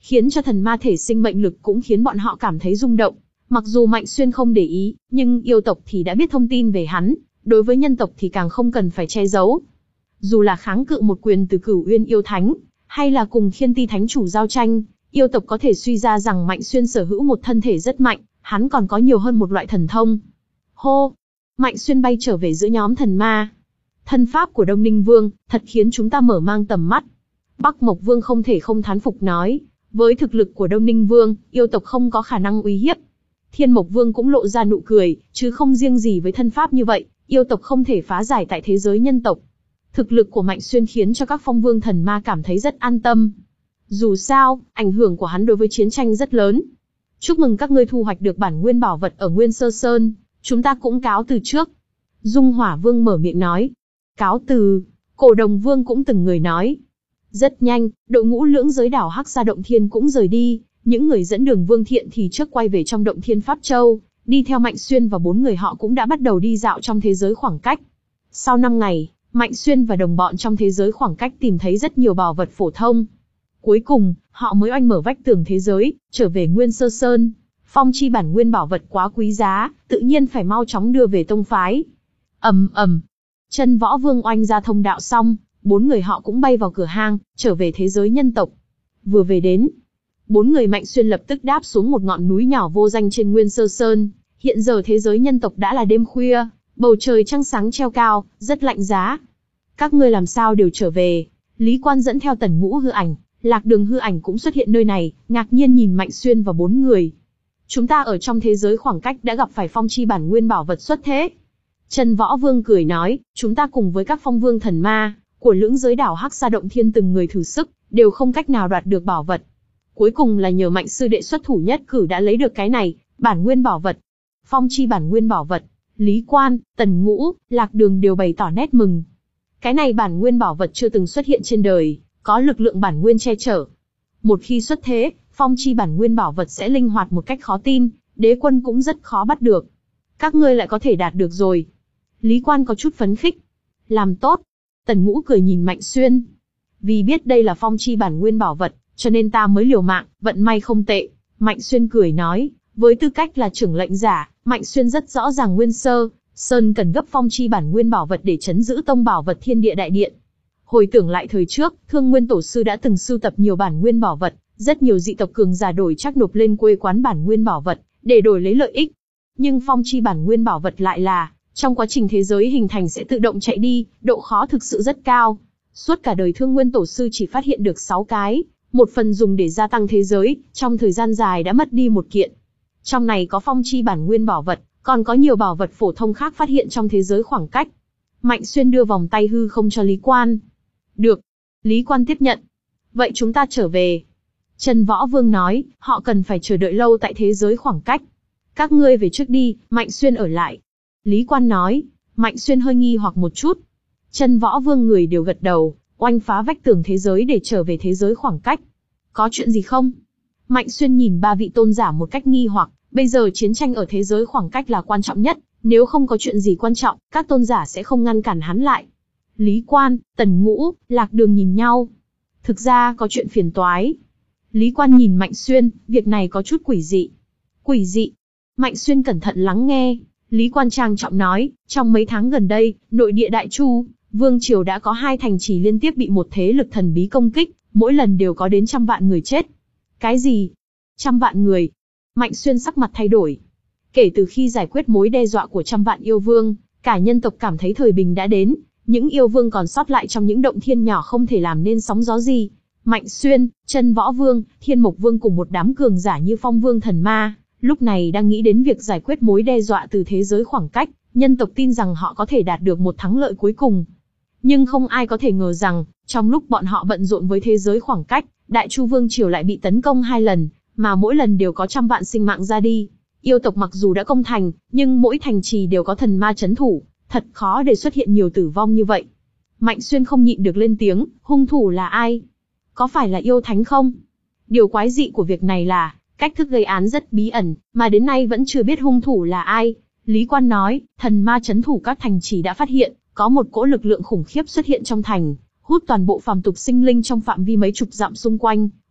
khiến cho thần ma thể sinh mệnh lực cũng khiến bọn họ cảm thấy rung động. Mặc dù Mạnh Xuyên không để ý, nhưng yêu tộc thì đã biết thông tin về hắn, đối với nhân tộc thì càng không cần phải che giấu. Dù là kháng cự một quyền từ Cửu Uyên yêu thánh, hay là cùng Khiên Ti thánh chủ giao tranh, yêu tộc có thể suy ra rằng Mạnh Xuyên sở hữu một thân thể rất mạnh, hắn còn có nhiều hơn một loại thần thông. Hô! Mạnh Xuyên bay trở về giữa nhóm thần ma. Thân pháp của Đông Ninh Vương, thật khiến chúng ta mở mang tầm mắt. Bắc Mộc Vương không thể không thán phục nói, với thực lực của Đông Ninh Vương, yêu tộc không có khả năng uy hiếp. Thiên Mộc Vương cũng lộ ra nụ cười, chứ không riêng gì với thân pháp như vậy, yêu tộc không thể phá giải tại thế giới nhân tộc. Thực lực của Mạnh Xuyên khiến cho các phong vương thần ma cảm thấy rất an tâm. Dù sao, ảnh hưởng của hắn đối với chiến tranh rất lớn. Chúc mừng các ngươi thu hoạch được bản nguyên bảo vật ở Nguyên Sơ Sơn, chúng ta cũng cáo từ trước. Dung Hỏa Vương mở miệng nói. Cáo từ, Cổ Đồng Vương cũng từng người nói. Rất nhanh, đội ngũ lưỡng giới đảo Hắc Sa Động Thiên cũng rời đi, những người dẫn đường Vương Thiện thì trước quay về trong Động Thiên Pháp Châu, đi theo Mạnh Xuyên và bốn người họ cũng đã bắt đầu đi dạo trong thế giới khoảng cách. Sau năm ngày, Mạnh Xuyên và đồng bọn trong thế giới khoảng cách tìm thấy rất nhiều bảo vật phổ thông. Cuối cùng, họ mới oanh mở vách tường thế giới, trở về Nguyên Sơ Sơn. Phong chi bản nguyên bảo vật quá quý giá, tự nhiên phải mau chóng đưa về tông phái. Ầm ầm, Chân Võ Vương oanh ra thông đạo xong, bốn người họ cũng bay vào cửa hang, trở về thế giới nhân tộc. Vừa về đến, bốn người Mạnh Xuyên lập tức đáp xuống một ngọn núi nhỏ vô danh trên Nguyên Sơ Sơn. Hiện giờ thế giới nhân tộc đã là đêm khuya, bầu trời trăng sáng treo cao, rất lạnh giá. Các ngươi làm sao đều trở về? Lý Quan dẫn theo Tần Ngũ hư ảnh, Lạc Đường hư ảnh cũng xuất hiện nơi này, ngạc nhiên nhìn Mạnh Xuyên và bốn người. Chúng ta ở trong thế giới khoảng cách đã gặp phải phong chi bản nguyên bảo vật xuất thế. Chân Võ Vương cười nói, chúng ta cùng với các phong vương thần ma của lưỡng giới đảo Hắc Sa Động Thiên từng người thử sức, đều không cách nào đoạt được bảo vật. Cuối cùng là nhờ Mạnh sư đệ xuất thủ nhất cử đã lấy được cái này, bản nguyên bảo vật. Phong chi bản nguyên bảo vật, Lý Quan, Tần Ngũ, Lạc Đường đều bày tỏ nét mừng. Cái này bản nguyên bảo vật chưa từng xuất hiện trên đời, có lực lượng bản nguyên che chở. Một khi xuất thế, phong chi bản nguyên bảo vật sẽ linh hoạt một cách khó tin, đế quân cũng rất khó bắt được. Các ngươi lại có thể đạt được rồi. Lý Quan có chút phấn khích. Làm tốt. Tần Ngũ cười nhìn Mạnh Xuyên. Vì biết đây là phong chi bản nguyên bảo vật, cho nên ta mới liều mạng, vận may không tệ. Mạnh Xuyên cười nói, với tư cách là trưởng lệnh giả, Mạnh Xuyên rất rõ ràng Nguyên Sơ Sơn cần gấp phong chi bản nguyên bảo vật để chấn giữ tông bảo vật Thiên Địa Đại Điện. Hồi tưởng lại thời trước, Thương Nguyên Tổ sư đã từng sưu tập nhiều bản nguyên bảo vật, rất nhiều dị tộc cường giả đổi chắc nộp lên quê quán bản nguyên bảo vật, để đổi lấy lợi ích. Nhưng phong chi bản nguyên bảo vật lại là, trong quá trình thế giới hình thành sẽ tự động chạy đi, độ khó thực sự rất cao. Suốt cả đời Thương Nguyên Tổ sư chỉ phát hiện được sáu cái, một phần dùng để gia tăng thế giới, trong thời gian dài đã mất đi một kiện. Trong này có phong chi bản nguyên bảo vật, còn có nhiều bảo vật phổ thông khác phát hiện trong thế giới khoảng cách. Mạnh Xuyên đưa vòng tay hư không cho Lý Quan. Được. Lý Quan tiếp nhận. Vậy chúng ta trở về. Chân Võ Vương nói, họ cần phải chờ đợi lâu tại thế giới khoảng cách. Các ngươi về trước đi, Mạnh Xuyên ở lại. Lý Quan nói. Mạnh Xuyên hơi nghi hoặc một chút. Chân Võ Vương người đều gật đầu, oanh phá vách tường thế giới để trở về thế giới khoảng cách. Có chuyện gì không? Mạnh Xuyên nhìn ba vị tôn giả một cách nghi hoặc, bây giờ chiến tranh ở thế giới khoảng cách là quan trọng nhất, nếu không có chuyện gì quan trọng, các tôn giả sẽ không ngăn cản hắn lại. Lý Quan, Tần Ngũ, Lạc Đường nhìn nhau. Thực ra có chuyện phiền toái. Lý Quan nhìn Mạnh Xuyên, việc này có chút quỷ dị. Quỷ dị? Mạnh Xuyên cẩn thận lắng nghe. Lý Quan trang trọng nói, trong mấy tháng gần đây, nội địa Đại Chu, Vương Triều đã có hai thành trì liên tiếp bị một thế lực thần bí công kích, mỗi lần đều có đến trăm vạn người chết. Cái gì? Trăm vạn người? Mạnh Xuyên sắc mặt thay đổi. Kể từ khi giải quyết mối đe dọa của trăm vạn yêu vương, cả nhân tộc cảm thấy thời bình đã đến, những yêu vương còn sót lại trong những động thiên nhỏ không thể làm nên sóng gió gì. Mạnh Xuyên, Chân Võ Vương, Thiên Mộc Vương cùng một đám cường giả như Phong Vương thần ma, lúc này đang nghĩ đến việc giải quyết mối đe dọa từ thế giới khoảng cách, nhân tộc tin rằng họ có thể đạt được một thắng lợi cuối cùng. Nhưng không ai có thể ngờ rằng, trong lúc bọn họ bận rộn với thế giới khoảng cách, Đại Chu Vương Triều lại bị tấn công hai lần, mà mỗi lần đều có trăm vạn sinh mạng ra đi. Yêu tộc mặc dù đã công thành, nhưng mỗi thành trì đều có thần ma trấn thủ, thật khó để xuất hiện nhiều tử vong như vậy. Mạnh Xuyên không nhịn được lên tiếng, hung thủ là ai? Có phải là yêu thánh không? Điều quái dị của việc này là, cách thức gây án rất bí ẩn, mà đến nay vẫn chưa biết hung thủ là ai. Lý Quan nói, thần ma trấn thủ các thành trì đã phát hiện, có một cỗ lực lượng khủng khiếp xuất hiện trong thành, hút toàn bộ phàm tục sinh linh trong phạm vi mấy chục dặm xung quanh,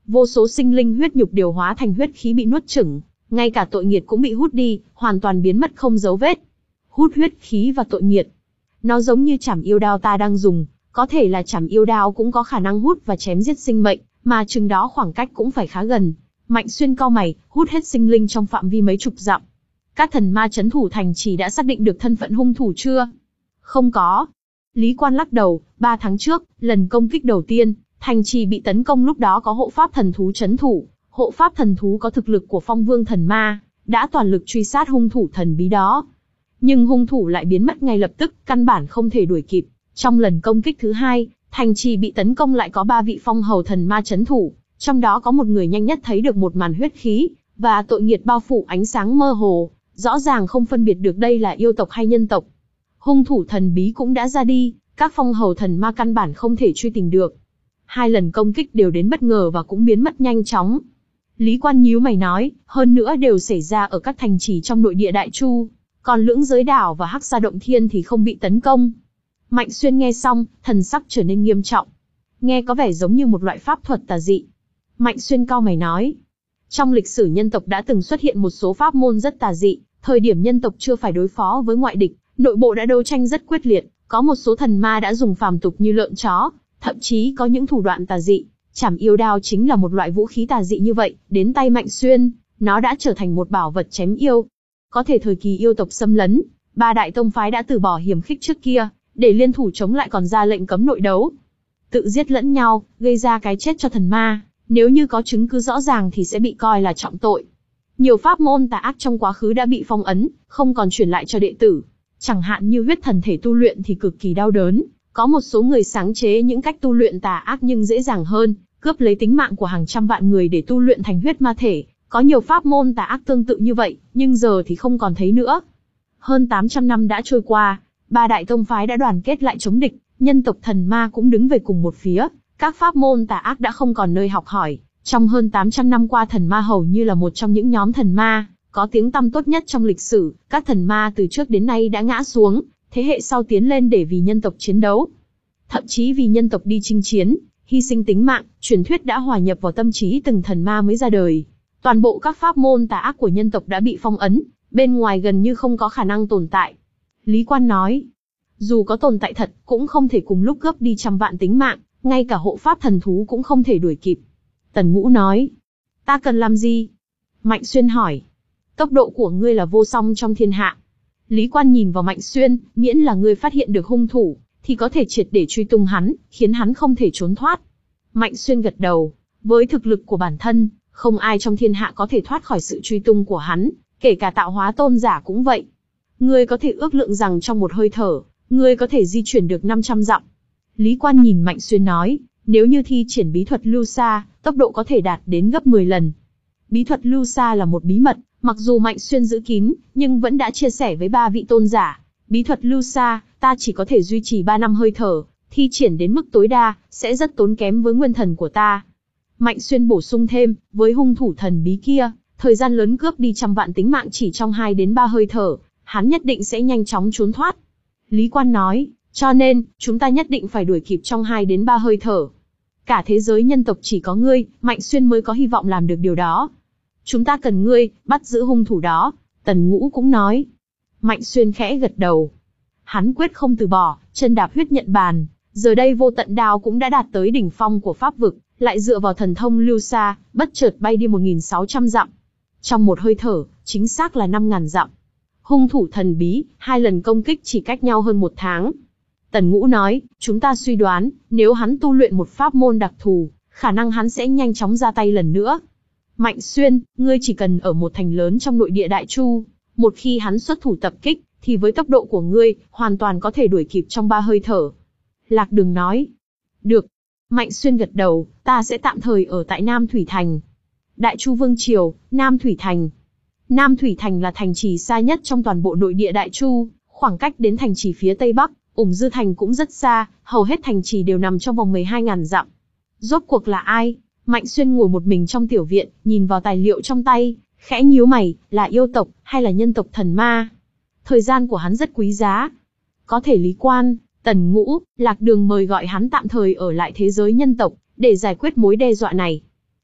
Vô số sinh linh huyết nhục đều hóa thành huyết khí bị nuốt chửng, ngay cả tội nghiệt cũng bị hút đi, hoàn toàn biến mất không dấu vết. Hút huyết khí và tội nghiệt. Nó giống như chảm yêu đao ta đang dùng, có thể là chảm yêu đao cũng có khả năng hút và chém giết sinh mệnh, mà chừng đó khoảng cách cũng phải khá gần. Mạnh Xuyên cau mày, hút hết sinh linh trong phạm vi mấy chục dặm. Các thần ma trấn thủ thành trì đã xác định được thân phận hung thủ chưa? Không có. Lý Quan lắc đầu, ba tháng trước, lần công kích đầu tiên, thành trì bị tấn công lúc đó có hộ pháp thần thú trấn thủ. Hộ pháp thần thú có thực lực của phong vương thần ma, đã toàn lực truy sát hung thủ thần bí đó. Nhưng hung thủ lại biến mất ngay lập tức, căn bản không thể đuổi kịp. Trong lần công kích thứ hai, thành trì bị tấn công lại có ba vị phong hầu thần ma trấn thủ, trong đó có một người nhanh nhất thấy được một màn huyết khí và tội nghiệt bao phủ ánh sáng mơ hồ, rõ ràng không phân biệt được đây là yêu tộc hay nhân tộc. Hung thủ thần bí cũng đã ra đi, các phong hầu thần ma căn bản không thể truy tìm được. Hai lần công kích đều đến bất ngờ và cũng biến mất nhanh chóng. Lý Quan nhíu mày nói, hơn nữa đều xảy ra ở các thành trì trong nội địa Đại Chu, còn Lưỡng Giới Đảo và Hắc Sa Động Thiên thì không bị tấn công. Mạnh Xuyên nghe xong, thần sắc trở nên nghiêm trọng. Nghe có vẻ giống như một loại pháp thuật tà dị. Mạnh Xuyên cau mày nói, trong lịch sử nhân tộc đã từng xuất hiện một số pháp môn rất tà dị, thời điểm nhân tộc chưa phải đối phó với ngoại địch, nội bộ đã đấu tranh rất quyết liệt, có một số thần ma đã dùng phàm tục như lợn chó, thậm chí có những thủ đoạn tà dị. Chảm yêu đao chính là một loại vũ khí tà dị như vậy, đến tay Mạnh Xuyên, nó đã trở thành một bảo vật chém yêu. Có thể thời kỳ yêu tộc xâm lấn, ba đại tông phái đã từ bỏ hiềm khích trước kia, để liên thủ chống lại còn ra lệnh cấm nội đấu. Tự giết lẫn nhau, gây ra cái chết cho thần ma, nếu như có chứng cứ rõ ràng thì sẽ bị coi là trọng tội. Nhiều pháp môn tà ác trong quá khứ đã bị phong ấn, không còn truyền lại cho đệ tử. Chẳng hạn như huyết thần thể tu luyện thì cực kỳ đau đớn, có một số người sáng chế những cách tu luyện tà ác nhưng dễ dàng hơn, cướp lấy tính mạng của hàng trăm vạn người để tu luyện thành huyết ma thể. Có nhiều pháp môn tà ác tương tự như vậy, nhưng giờ thì không còn thấy nữa. Hơn tám trăm năm đã trôi qua, ba đại tông phái đã đoàn kết lại chống địch, nhân tộc thần ma cũng đứng về cùng một phía, các pháp môn tà ác đã không còn nơi học hỏi. Trong hơn tám trăm năm qua, thần ma hầu như là một trong những nhóm thần ma có tiếng tăm tốt nhất trong lịch sử, các thần ma từ trước đến nay đã ngã xuống, thế hệ sau tiến lên để vì nhân tộc chiến đấu. Thậm chí vì nhân tộc đi chinh chiến, hy sinh tính mạng, truyền thuyết đã hòa nhập vào tâm trí từng thần ma mới ra đời. Toàn bộ các pháp môn tà ác của nhân tộc đã bị phong ấn, bên ngoài gần như không có khả năng tồn tại. Lý Quan nói, dù có tồn tại thật, cũng không thể cùng lúc cướp đi trăm vạn tính mạng, ngay cả hộ pháp thần thú cũng không thể đuổi kịp. Tần Ngũ nói, ta cần làm gì? Mạnh Xuyên hỏi, tốc độ của ngươi là vô song trong thiên hạ. Lý Quan nhìn vào Mạnh Xuyên, miễn là ngươi phát hiện được hung thủ, thì có thể triệt để truy tung hắn, khiến hắn không thể trốn thoát. Mạnh Xuyên gật đầu, với thực lực của bản thân, không ai trong thiên hạ có thể thoát khỏi sự truy tung của hắn, kể cả tạo hóa tôn giả cũng vậy. Ngươi có thể ước lượng rằng trong một hơi thở, ngươi có thể di chuyển được năm trăm dặm. Lý Quan nhìn Mạnh Xuyên nói, nếu như thi triển bí thuật lưu xa, tốc độ có thể đạt đến gấp mười lần. Bí thuật lưu xa là một bí mật, mặc dù Mạnh Xuyên giữ kín, nhưng vẫn đã chia sẻ với ba vị tôn giả. Bí thuật lưu xa, ta chỉ có thể duy trì ba năm hơi thở, thi triển đến mức tối đa, sẽ rất tốn kém với nguyên thần của ta. Mạnh Xuyên bổ sung thêm, với hung thủ thần bí kia, thời gian lớn cướp đi trăm vạn tính mạng chỉ trong hai đến ba hơi thở, hắn nhất định sẽ nhanh chóng trốn thoát. Lý Quan nói, cho nên, chúng ta nhất định phải đuổi kịp trong hai đến ba hơi thở. Cả thế giới nhân tộc chỉ có ngươi, Mạnh Xuyên mới có hy vọng làm được điều đó. Chúng ta cần ngươi, bắt giữ hung thủ đó, Tần Ngũ cũng nói. Mạnh Xuyên khẽ gật đầu. Hắn quyết không từ bỏ, chân đạp huyết nhận bàn, giờ đây vô tận đao cũng đã đạt tới đỉnh phong của pháp vực, lại dựa vào thần thông lưu xa, bất chợt bay đi một nghìn sáu trăm dặm. Trong một hơi thở, chính xác là năm nghìn dặm. Hung thủ thần bí, hai lần công kích chỉ cách nhau hơn một tháng. Tần Ngũ nói, chúng ta suy đoán, nếu hắn tu luyện một pháp môn đặc thù, khả năng hắn sẽ nhanh chóng ra tay lần nữa. Mạnh Xuyên, ngươi chỉ cần ở một thành lớn trong nội địa Đại Chu, một khi hắn xuất thủ tập kích, thì với tốc độ của ngươi, hoàn toàn có thể đuổi kịp trong ba hơi thở. Lạc Đường nói, được. Mạnh Xuyên gật đầu, ta sẽ tạm thời ở tại Nam Thủy Thành. Đại Chu Vương Triều, Nam Thủy Thành. Nam Thủy Thành là thành trì xa nhất trong toàn bộ nội địa Đại Chu, khoảng cách đến thành trì phía Tây Bắc, Ủng Dư Thành cũng rất xa, hầu hết thành trì đều nằm trong vòng mười hai nghìn dặm. Rốt cuộc là ai? Mạnh Xuyên ngồi một mình trong tiểu viện, nhìn vào tài liệu trong tay, khẽ nhíu mày, là yêu tộc, hay là nhân tộc thần ma? Thời gian của hắn rất quý giá. Có thể Lý Quan, Tần Ngũ, Lạc Đường mời gọi hắn tạm thời ở lại thế giới nhân tộc, để giải quyết mối đe dọa này.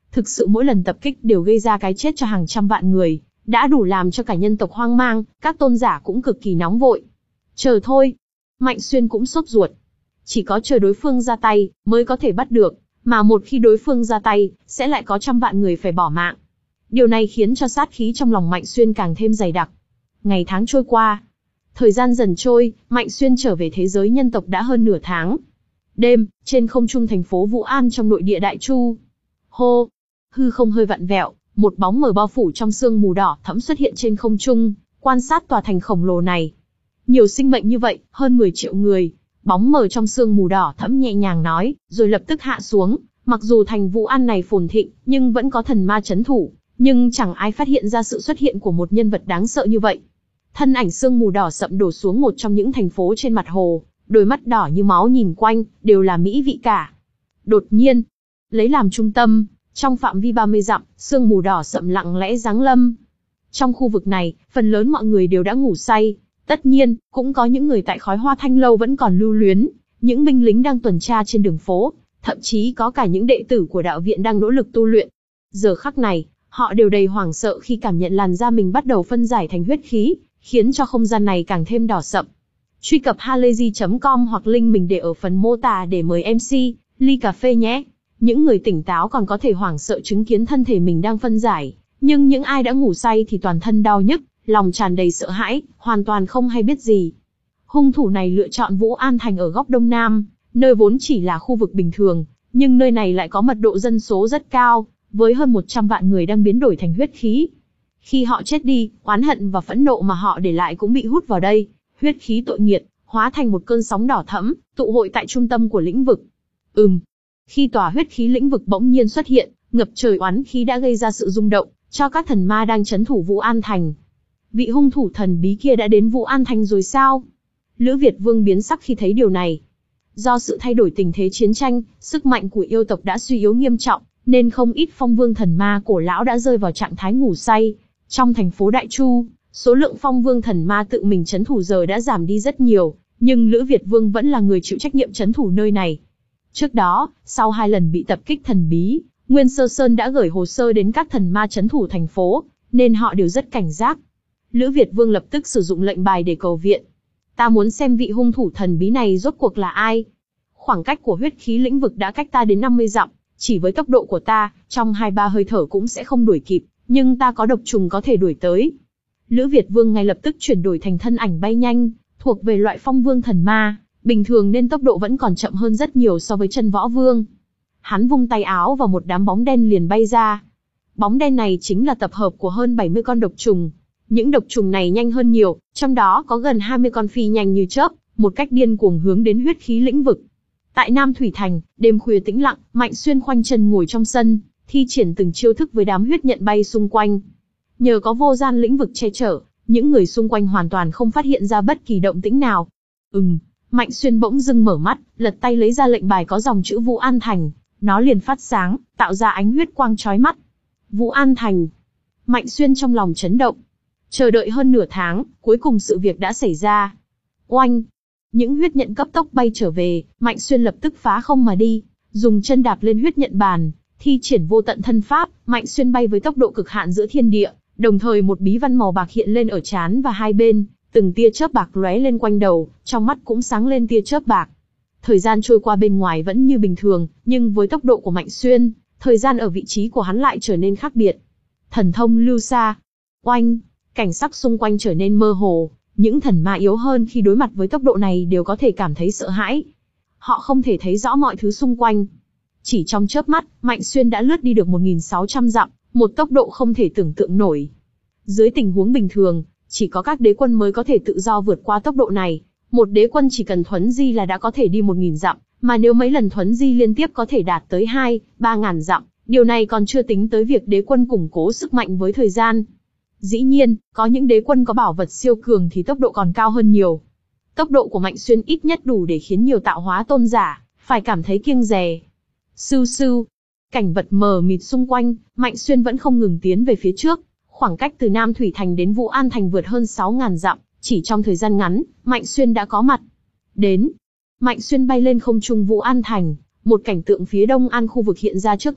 Thực sự mỗi lần tập kích đều gây ra cái chết cho hàng trăm vạn người, đã đủ làm cho cả nhân tộc hoang mang, các tôn giả cũng cực kỳ nóng vội. Chờ thôi. Mạnh Xuyên cũng sốt ruột. Chỉ có chờ đối phương ra tay, mới có thể bắt được, mà một khi đối phương ra tay, sẽ lại có trăm vạn người phải bỏ mạng. Điều này khiến cho sát khí trong lòng Mạnh Xuyên càng thêm dày đặc. Ngày tháng trôi qua. Thời gian dần trôi, Mạnh Xuyên trở về thế giới nhân tộc đã hơn nửa tháng. Đêm, trên không trung thành phố Vũ An trong nội địa Đại Chu. Hô! Hư không hơi vặn vẹo, một bóng mờ bao phủ trong sương mù đỏ thẫm xuất hiện trên không trung, quan sát tòa thành khổng lồ này. Nhiều sinh mệnh như vậy, hơn mười triệu người. Bóng mờ trong sương mù đỏ thẫm nhẹ nhàng nói, rồi lập tức hạ xuống. Mặc dù thành Vũ An này phồn thịnh, nhưng vẫn có thần ma chấn thủ. Nhưng chẳng ai phát hiện ra sự xuất hiện của một nhân vật đáng sợ như vậy. Thân ảnh sương mù đỏ sậm đổ xuống một trong những thành phố trên mặt hồ, đôi mắt đỏ như máu nhìn quanh, đều là mỹ vị cả. Đột nhiên, lấy làm trung tâm, trong phạm vi ba mươi dặm, sương mù đỏ sậm lặng lẽ giáng lâm. Trong khu vực này, phần lớn mọi người đều đã ngủ say. Tất nhiên, cũng có những người tại khói hoa thanh lâu vẫn còn lưu luyến, những binh lính đang tuần tra trên đường phố, thậm chí có cả những đệ tử của đạo viện đang nỗ lực tu luyện. Giờ khắc này, họ đều đầy hoảng sợ khi cảm nhận làn da mình bắt đầu phân giải thành huyết khí, khiến cho không gian này càng thêm đỏ sậm. Truy cập halayzi chấm com hoặc link mình để ở phần mô tả để mời em xê, ly cà phê nhé. Những người tỉnh táo còn có thể hoảng sợ chứng kiến thân thể mình đang phân giải, nhưng những ai đã ngủ say thì toàn thân đau nhức, lòng tràn đầy sợ hãi, hoàn toàn không hay biết gì. Hung thủ này lựa chọn Vũ An Thành ở góc Đông Nam, nơi vốn chỉ là khu vực bình thường, nhưng nơi này lại có mật độ dân số rất cao, với hơn một trăm vạn người đang biến đổi thành huyết khí. Khi họ chết đi, oán hận và phẫn nộ mà họ để lại cũng bị hút vào đây, huyết khí tội nghiệt, hóa thành một cơn sóng đỏ thẫm, tụ hội tại trung tâm của lĩnh vực. Ừm. Khi tòa huyết khí lĩnh vực bỗng nhiên xuất hiện, ngập trời oán khí đã gây ra sự rung động, cho các thần ma đang trấn thủ Vũ An Thành. Vị hung thủ thần bí kia đã đến Vũ An Thành rồi sao? Lữ Việt Vương biến sắc khi thấy điều này. Do sự thay đổi tình thế chiến tranh, sức mạnh của yêu tộc đã suy yếu nghiêm trọng, nên không ít phong vương thần ma cổ lão đã rơi vào trạng thái ngủ say. Trong thành phố Đại Chu, số lượng phong vương thần ma tự mình trấn thủ giờ đã giảm đi rất nhiều, nhưng Lữ Việt Vương vẫn là người chịu trách nhiệm trấn thủ nơi này. Trước đó, sau hai lần bị tập kích thần bí, Nguyên Sơ Sơn đã gửi hồ sơ đến các thần ma trấn thủ thành phố, nên họ đều rất cảnh giác. Lữ Việt Vương lập tức sử dụng lệnh bài để cầu viện. Ta muốn xem vị hung thủ thần bí này rốt cuộc là ai. Khoảng cách của huyết khí lĩnh vực đã cách ta đến năm mươi dặm, chỉ với tốc độ của ta, trong hai ba hơi thở cũng sẽ không đuổi kịp, nhưng ta có độc trùng có thể đuổi tới. Lữ Việt Vương ngay lập tức chuyển đổi thành thân ảnh bay nhanh, thuộc về loại phong vương thần ma, bình thường nên tốc độ vẫn còn chậm hơn rất nhiều so với chân võ vương. Hắn vung tay áo và một đám bóng đen liền bay ra. Bóng đen này chính là tập hợp của hơn bảy mươi con độc trùng. Những độc trùng này nhanh hơn nhiều, trong đó có gần hai mươi con phi nhanh như chớp, một cách điên cuồng hướng đến huyết khí lĩnh vực. Tại Nam Thủy Thành, đêm khuya tĩnh lặng, Mạnh Xuyên khoanh chân ngồi trong sân, thi triển từng chiêu thức với đám huyết nhận bay xung quanh. Nhờ có vô gian lĩnh vực che chở, những người xung quanh hoàn toàn không phát hiện ra bất kỳ động tĩnh nào. Ừm, Mạnh Xuyên bỗng dưng mở mắt, lật tay lấy ra lệnh bài có dòng chữ Vũ An Thành, nó liền phát sáng, tạo ra ánh huyết quang chói mắt. Vũ An Thành. Mạnh Xuyên trong lòng chấn động. Chờ đợi hơn nửa tháng, cuối cùng sự việc đã xảy ra. Oanh! Những huyết nhận cấp tốc bay trở về, Mạnh Xuyên lập tức phá không mà đi, dùng chân đạp lên huyết nhận bàn, thi triển vô tận thân pháp, Mạnh Xuyên bay với tốc độ cực hạn giữa thiên địa, đồng thời một bí văn màu bạc hiện lên ở trán và hai bên, từng tia chớp bạc lóe lên quanh đầu, trong mắt cũng sáng lên tia chớp bạc. Thời gian trôi qua bên ngoài vẫn như bình thường, nhưng với tốc độ của Mạnh Xuyên, thời gian ở vị trí của hắn lại trở nên khác biệt. Thần thông lưu xa. Oanh! Cảnh sắc xung quanh trở nên mơ hồ, những thần ma yếu hơn khi đối mặt với tốc độ này đều có thể cảm thấy sợ hãi. Họ không thể thấy rõ mọi thứ xung quanh. Chỉ trong chớp mắt, Mạnh Xuyên đã lướt đi được một nghìn sáu trăm dặm, một tốc độ không thể tưởng tượng nổi. Dưới tình huống bình thường, chỉ có các đế quân mới có thể tự do vượt qua tốc độ này. Một đế quân chỉ cần thuấn di là đã có thể đi một nghìn dặm, mà nếu mấy lần thuấn di liên tiếp có thể đạt tới hai, ba ngàn dặm. Điều này còn chưa tính tới việc đế quân củng cố sức mạnh với thời gian. Dĩ nhiên, có những đế quân có bảo vật siêu cường thì tốc độ còn cao hơn nhiều. Tốc độ của Mạnh Xuyên ít nhất đủ để khiến nhiều tạo hóa tôn giả phải cảm thấy kiêng dè. Sưu sưu, cảnh vật mờ mịt xung quanh, Mạnh Xuyên vẫn không ngừng tiến về phía trước. Khoảng cách từ Nam Thủy Thành đến Vũ An Thành vượt hơn sáu ngàn dặm, chỉ trong thời gian ngắn, Mạnh Xuyên đã có mặt. Đến, Mạnh Xuyên bay lên không trung Vũ An Thành, một cảnh tượng phía đông an khu vực hiện ra trước mắt,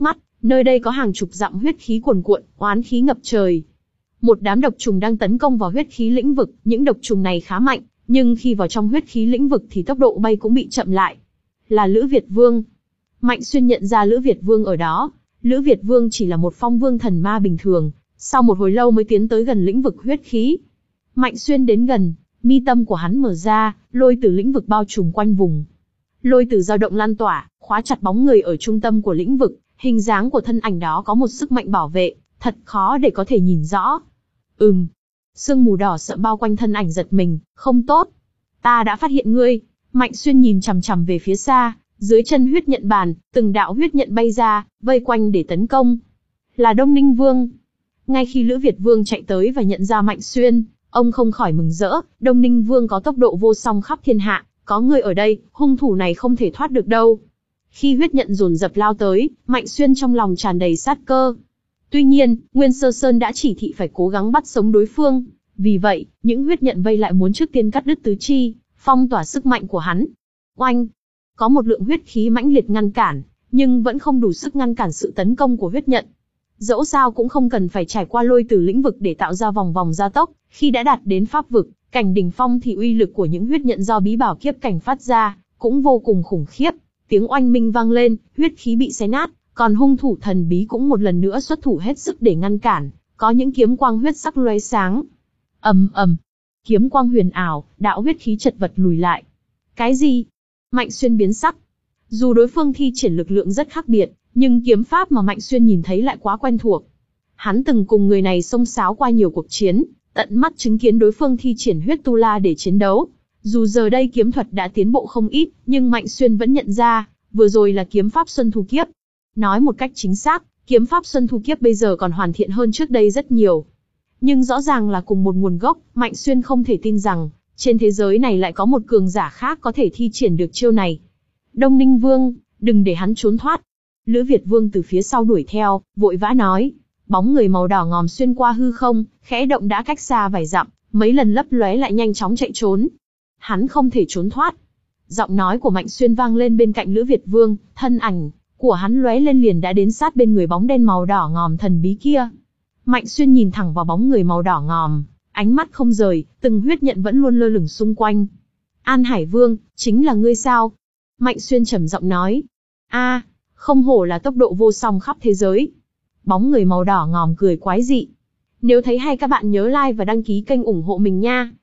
Nơi đây có hàng chục dặm huyết khí cuồn cuộn, oán khí ngập trời. Một đám độc trùng đang tấn công vào huyết khí lĩnh vực, những độc trùng này khá mạnh, nhưng khi vào trong huyết khí lĩnh vực thì tốc độ bay cũng bị chậm lại. Là Lữ Việt Vương. Mạnh Xuyên nhận ra Lữ Việt Vương ở đó. Lữ Việt Vương chỉ là một phong vương thần ma bình thường, sau một hồi lâu mới tiến tới gần lĩnh vực huyết khí. Mạnh Xuyên đến gần, mi tâm của hắn mở ra, lôi từ lĩnh vực bao trùm quanh vùng. Lôi từ dao động lan tỏa, khóa chặt bóng người ở trung tâm của lĩnh vực, hình dáng của thân ảnh đó có một sức mạnh bảo vệ, thật khó để có thể nhìn rõ. Ừm. Sương mù đỏ sậm bao quanh thân ảnh giật mình, không tốt. Ta đã phát hiện ngươi. Mạnh Xuyên nhìn chằm chằm về phía xa, dưới chân huyết nhận bàn, từng đạo huyết nhận bay ra, vây quanh để tấn công. Là Đông Ninh Vương. Ngay khi Lữ Việt Vương chạy tới và nhận ra Mạnh Xuyên, ông không khỏi mừng rỡ, Đông Ninh Vương có tốc độ vô song khắp thiên hạ, có người ở đây, hung thủ này không thể thoát được đâu. Khi huyết nhận dồn dập lao tới, Mạnh Xuyên trong lòng tràn đầy sát cơ. Tuy nhiên, Nguyên Sơ Sơn đã chỉ thị phải cố gắng bắt sống đối phương. Vì vậy, những huyết nhận vây lại muốn trước tiên cắt đứt tứ chi, phong tỏa sức mạnh của hắn. Oanh! Có một lượng huyết khí mãnh liệt ngăn cản, nhưng vẫn không đủ sức ngăn cản sự tấn công của huyết nhận. Dẫu sao cũng không cần phải trải qua lôi từ lĩnh vực để tạo ra vòng vòng gia tốc, khi đã đạt đến pháp vực, cảnh đỉnh phong thì uy lực của những huyết nhận do bí bảo kiếp cảnh phát ra, cũng vô cùng khủng khiếp. Tiếng oanh minh vang lên, huyết khí bị xé nát, còn hung thủ thần bí cũng một lần nữa xuất thủ hết sức để ngăn cản, có những kiếm quang huyết sắc lóe sáng. Ầm ầm, kiếm quang huyền ảo, đạo huyết khí chật vật lùi lại. Cái gì? Mạnh Xuyên biến sắc. Dù đối phương thi triển lực lượng rất khác biệt, nhưng kiếm pháp mà Mạnh Xuyên nhìn thấy lại quá quen thuộc. Hắn từng cùng người này xông xáo qua nhiều cuộc chiến, tận mắt chứng kiến đối phương thi triển huyết tu la để chiến đấu. Dù giờ đây kiếm thuật đã tiến bộ không ít, nhưng Mạnh Xuyên vẫn nhận ra, vừa rồi là kiếm pháp Xuân Thu Kiếp. Nói một cách chính xác, kiếm pháp Xuân Thu Kiếp bây giờ còn hoàn thiện hơn trước đây rất nhiều. Nhưng rõ ràng là cùng một nguồn gốc, Mạnh Xuyên không thể tin rằng, trên thế giới này lại có một cường giả khác có thể thi triển được chiêu này. Đông Ninh Vương, đừng để hắn trốn thoát. Lữ Việt Vương từ phía sau đuổi theo, vội vã nói. Bóng người màu đỏ ngòm xuyên qua hư không, khẽ động đã cách xa vài dặm, mấy lần lấp lóe lại nhanh chóng chạy trốn. Hắn không thể trốn thoát. Giọng nói của Mạnh Xuyên vang lên bên cạnh Lữ Việt Vương, thân ảnh của hắn lóe lên liền đã đến sát bên người bóng đen màu đỏ ngòm thần bí kia. Mạnh Xuyên nhìn thẳng vào bóng người màu đỏ ngòm, ánh mắt không rời, từng huyết nhận vẫn luôn lơ lửng xung quanh. An Hải Vương, chính là ngươi sao? Mạnh Xuyên trầm giọng nói. A, không hổ là tốc độ vô song khắp thế giới. Bóng người màu đỏ ngòm cười quái dị. Nếu thấy hay các bạn nhớ like và đăng ký kênh ủng hộ mình nha.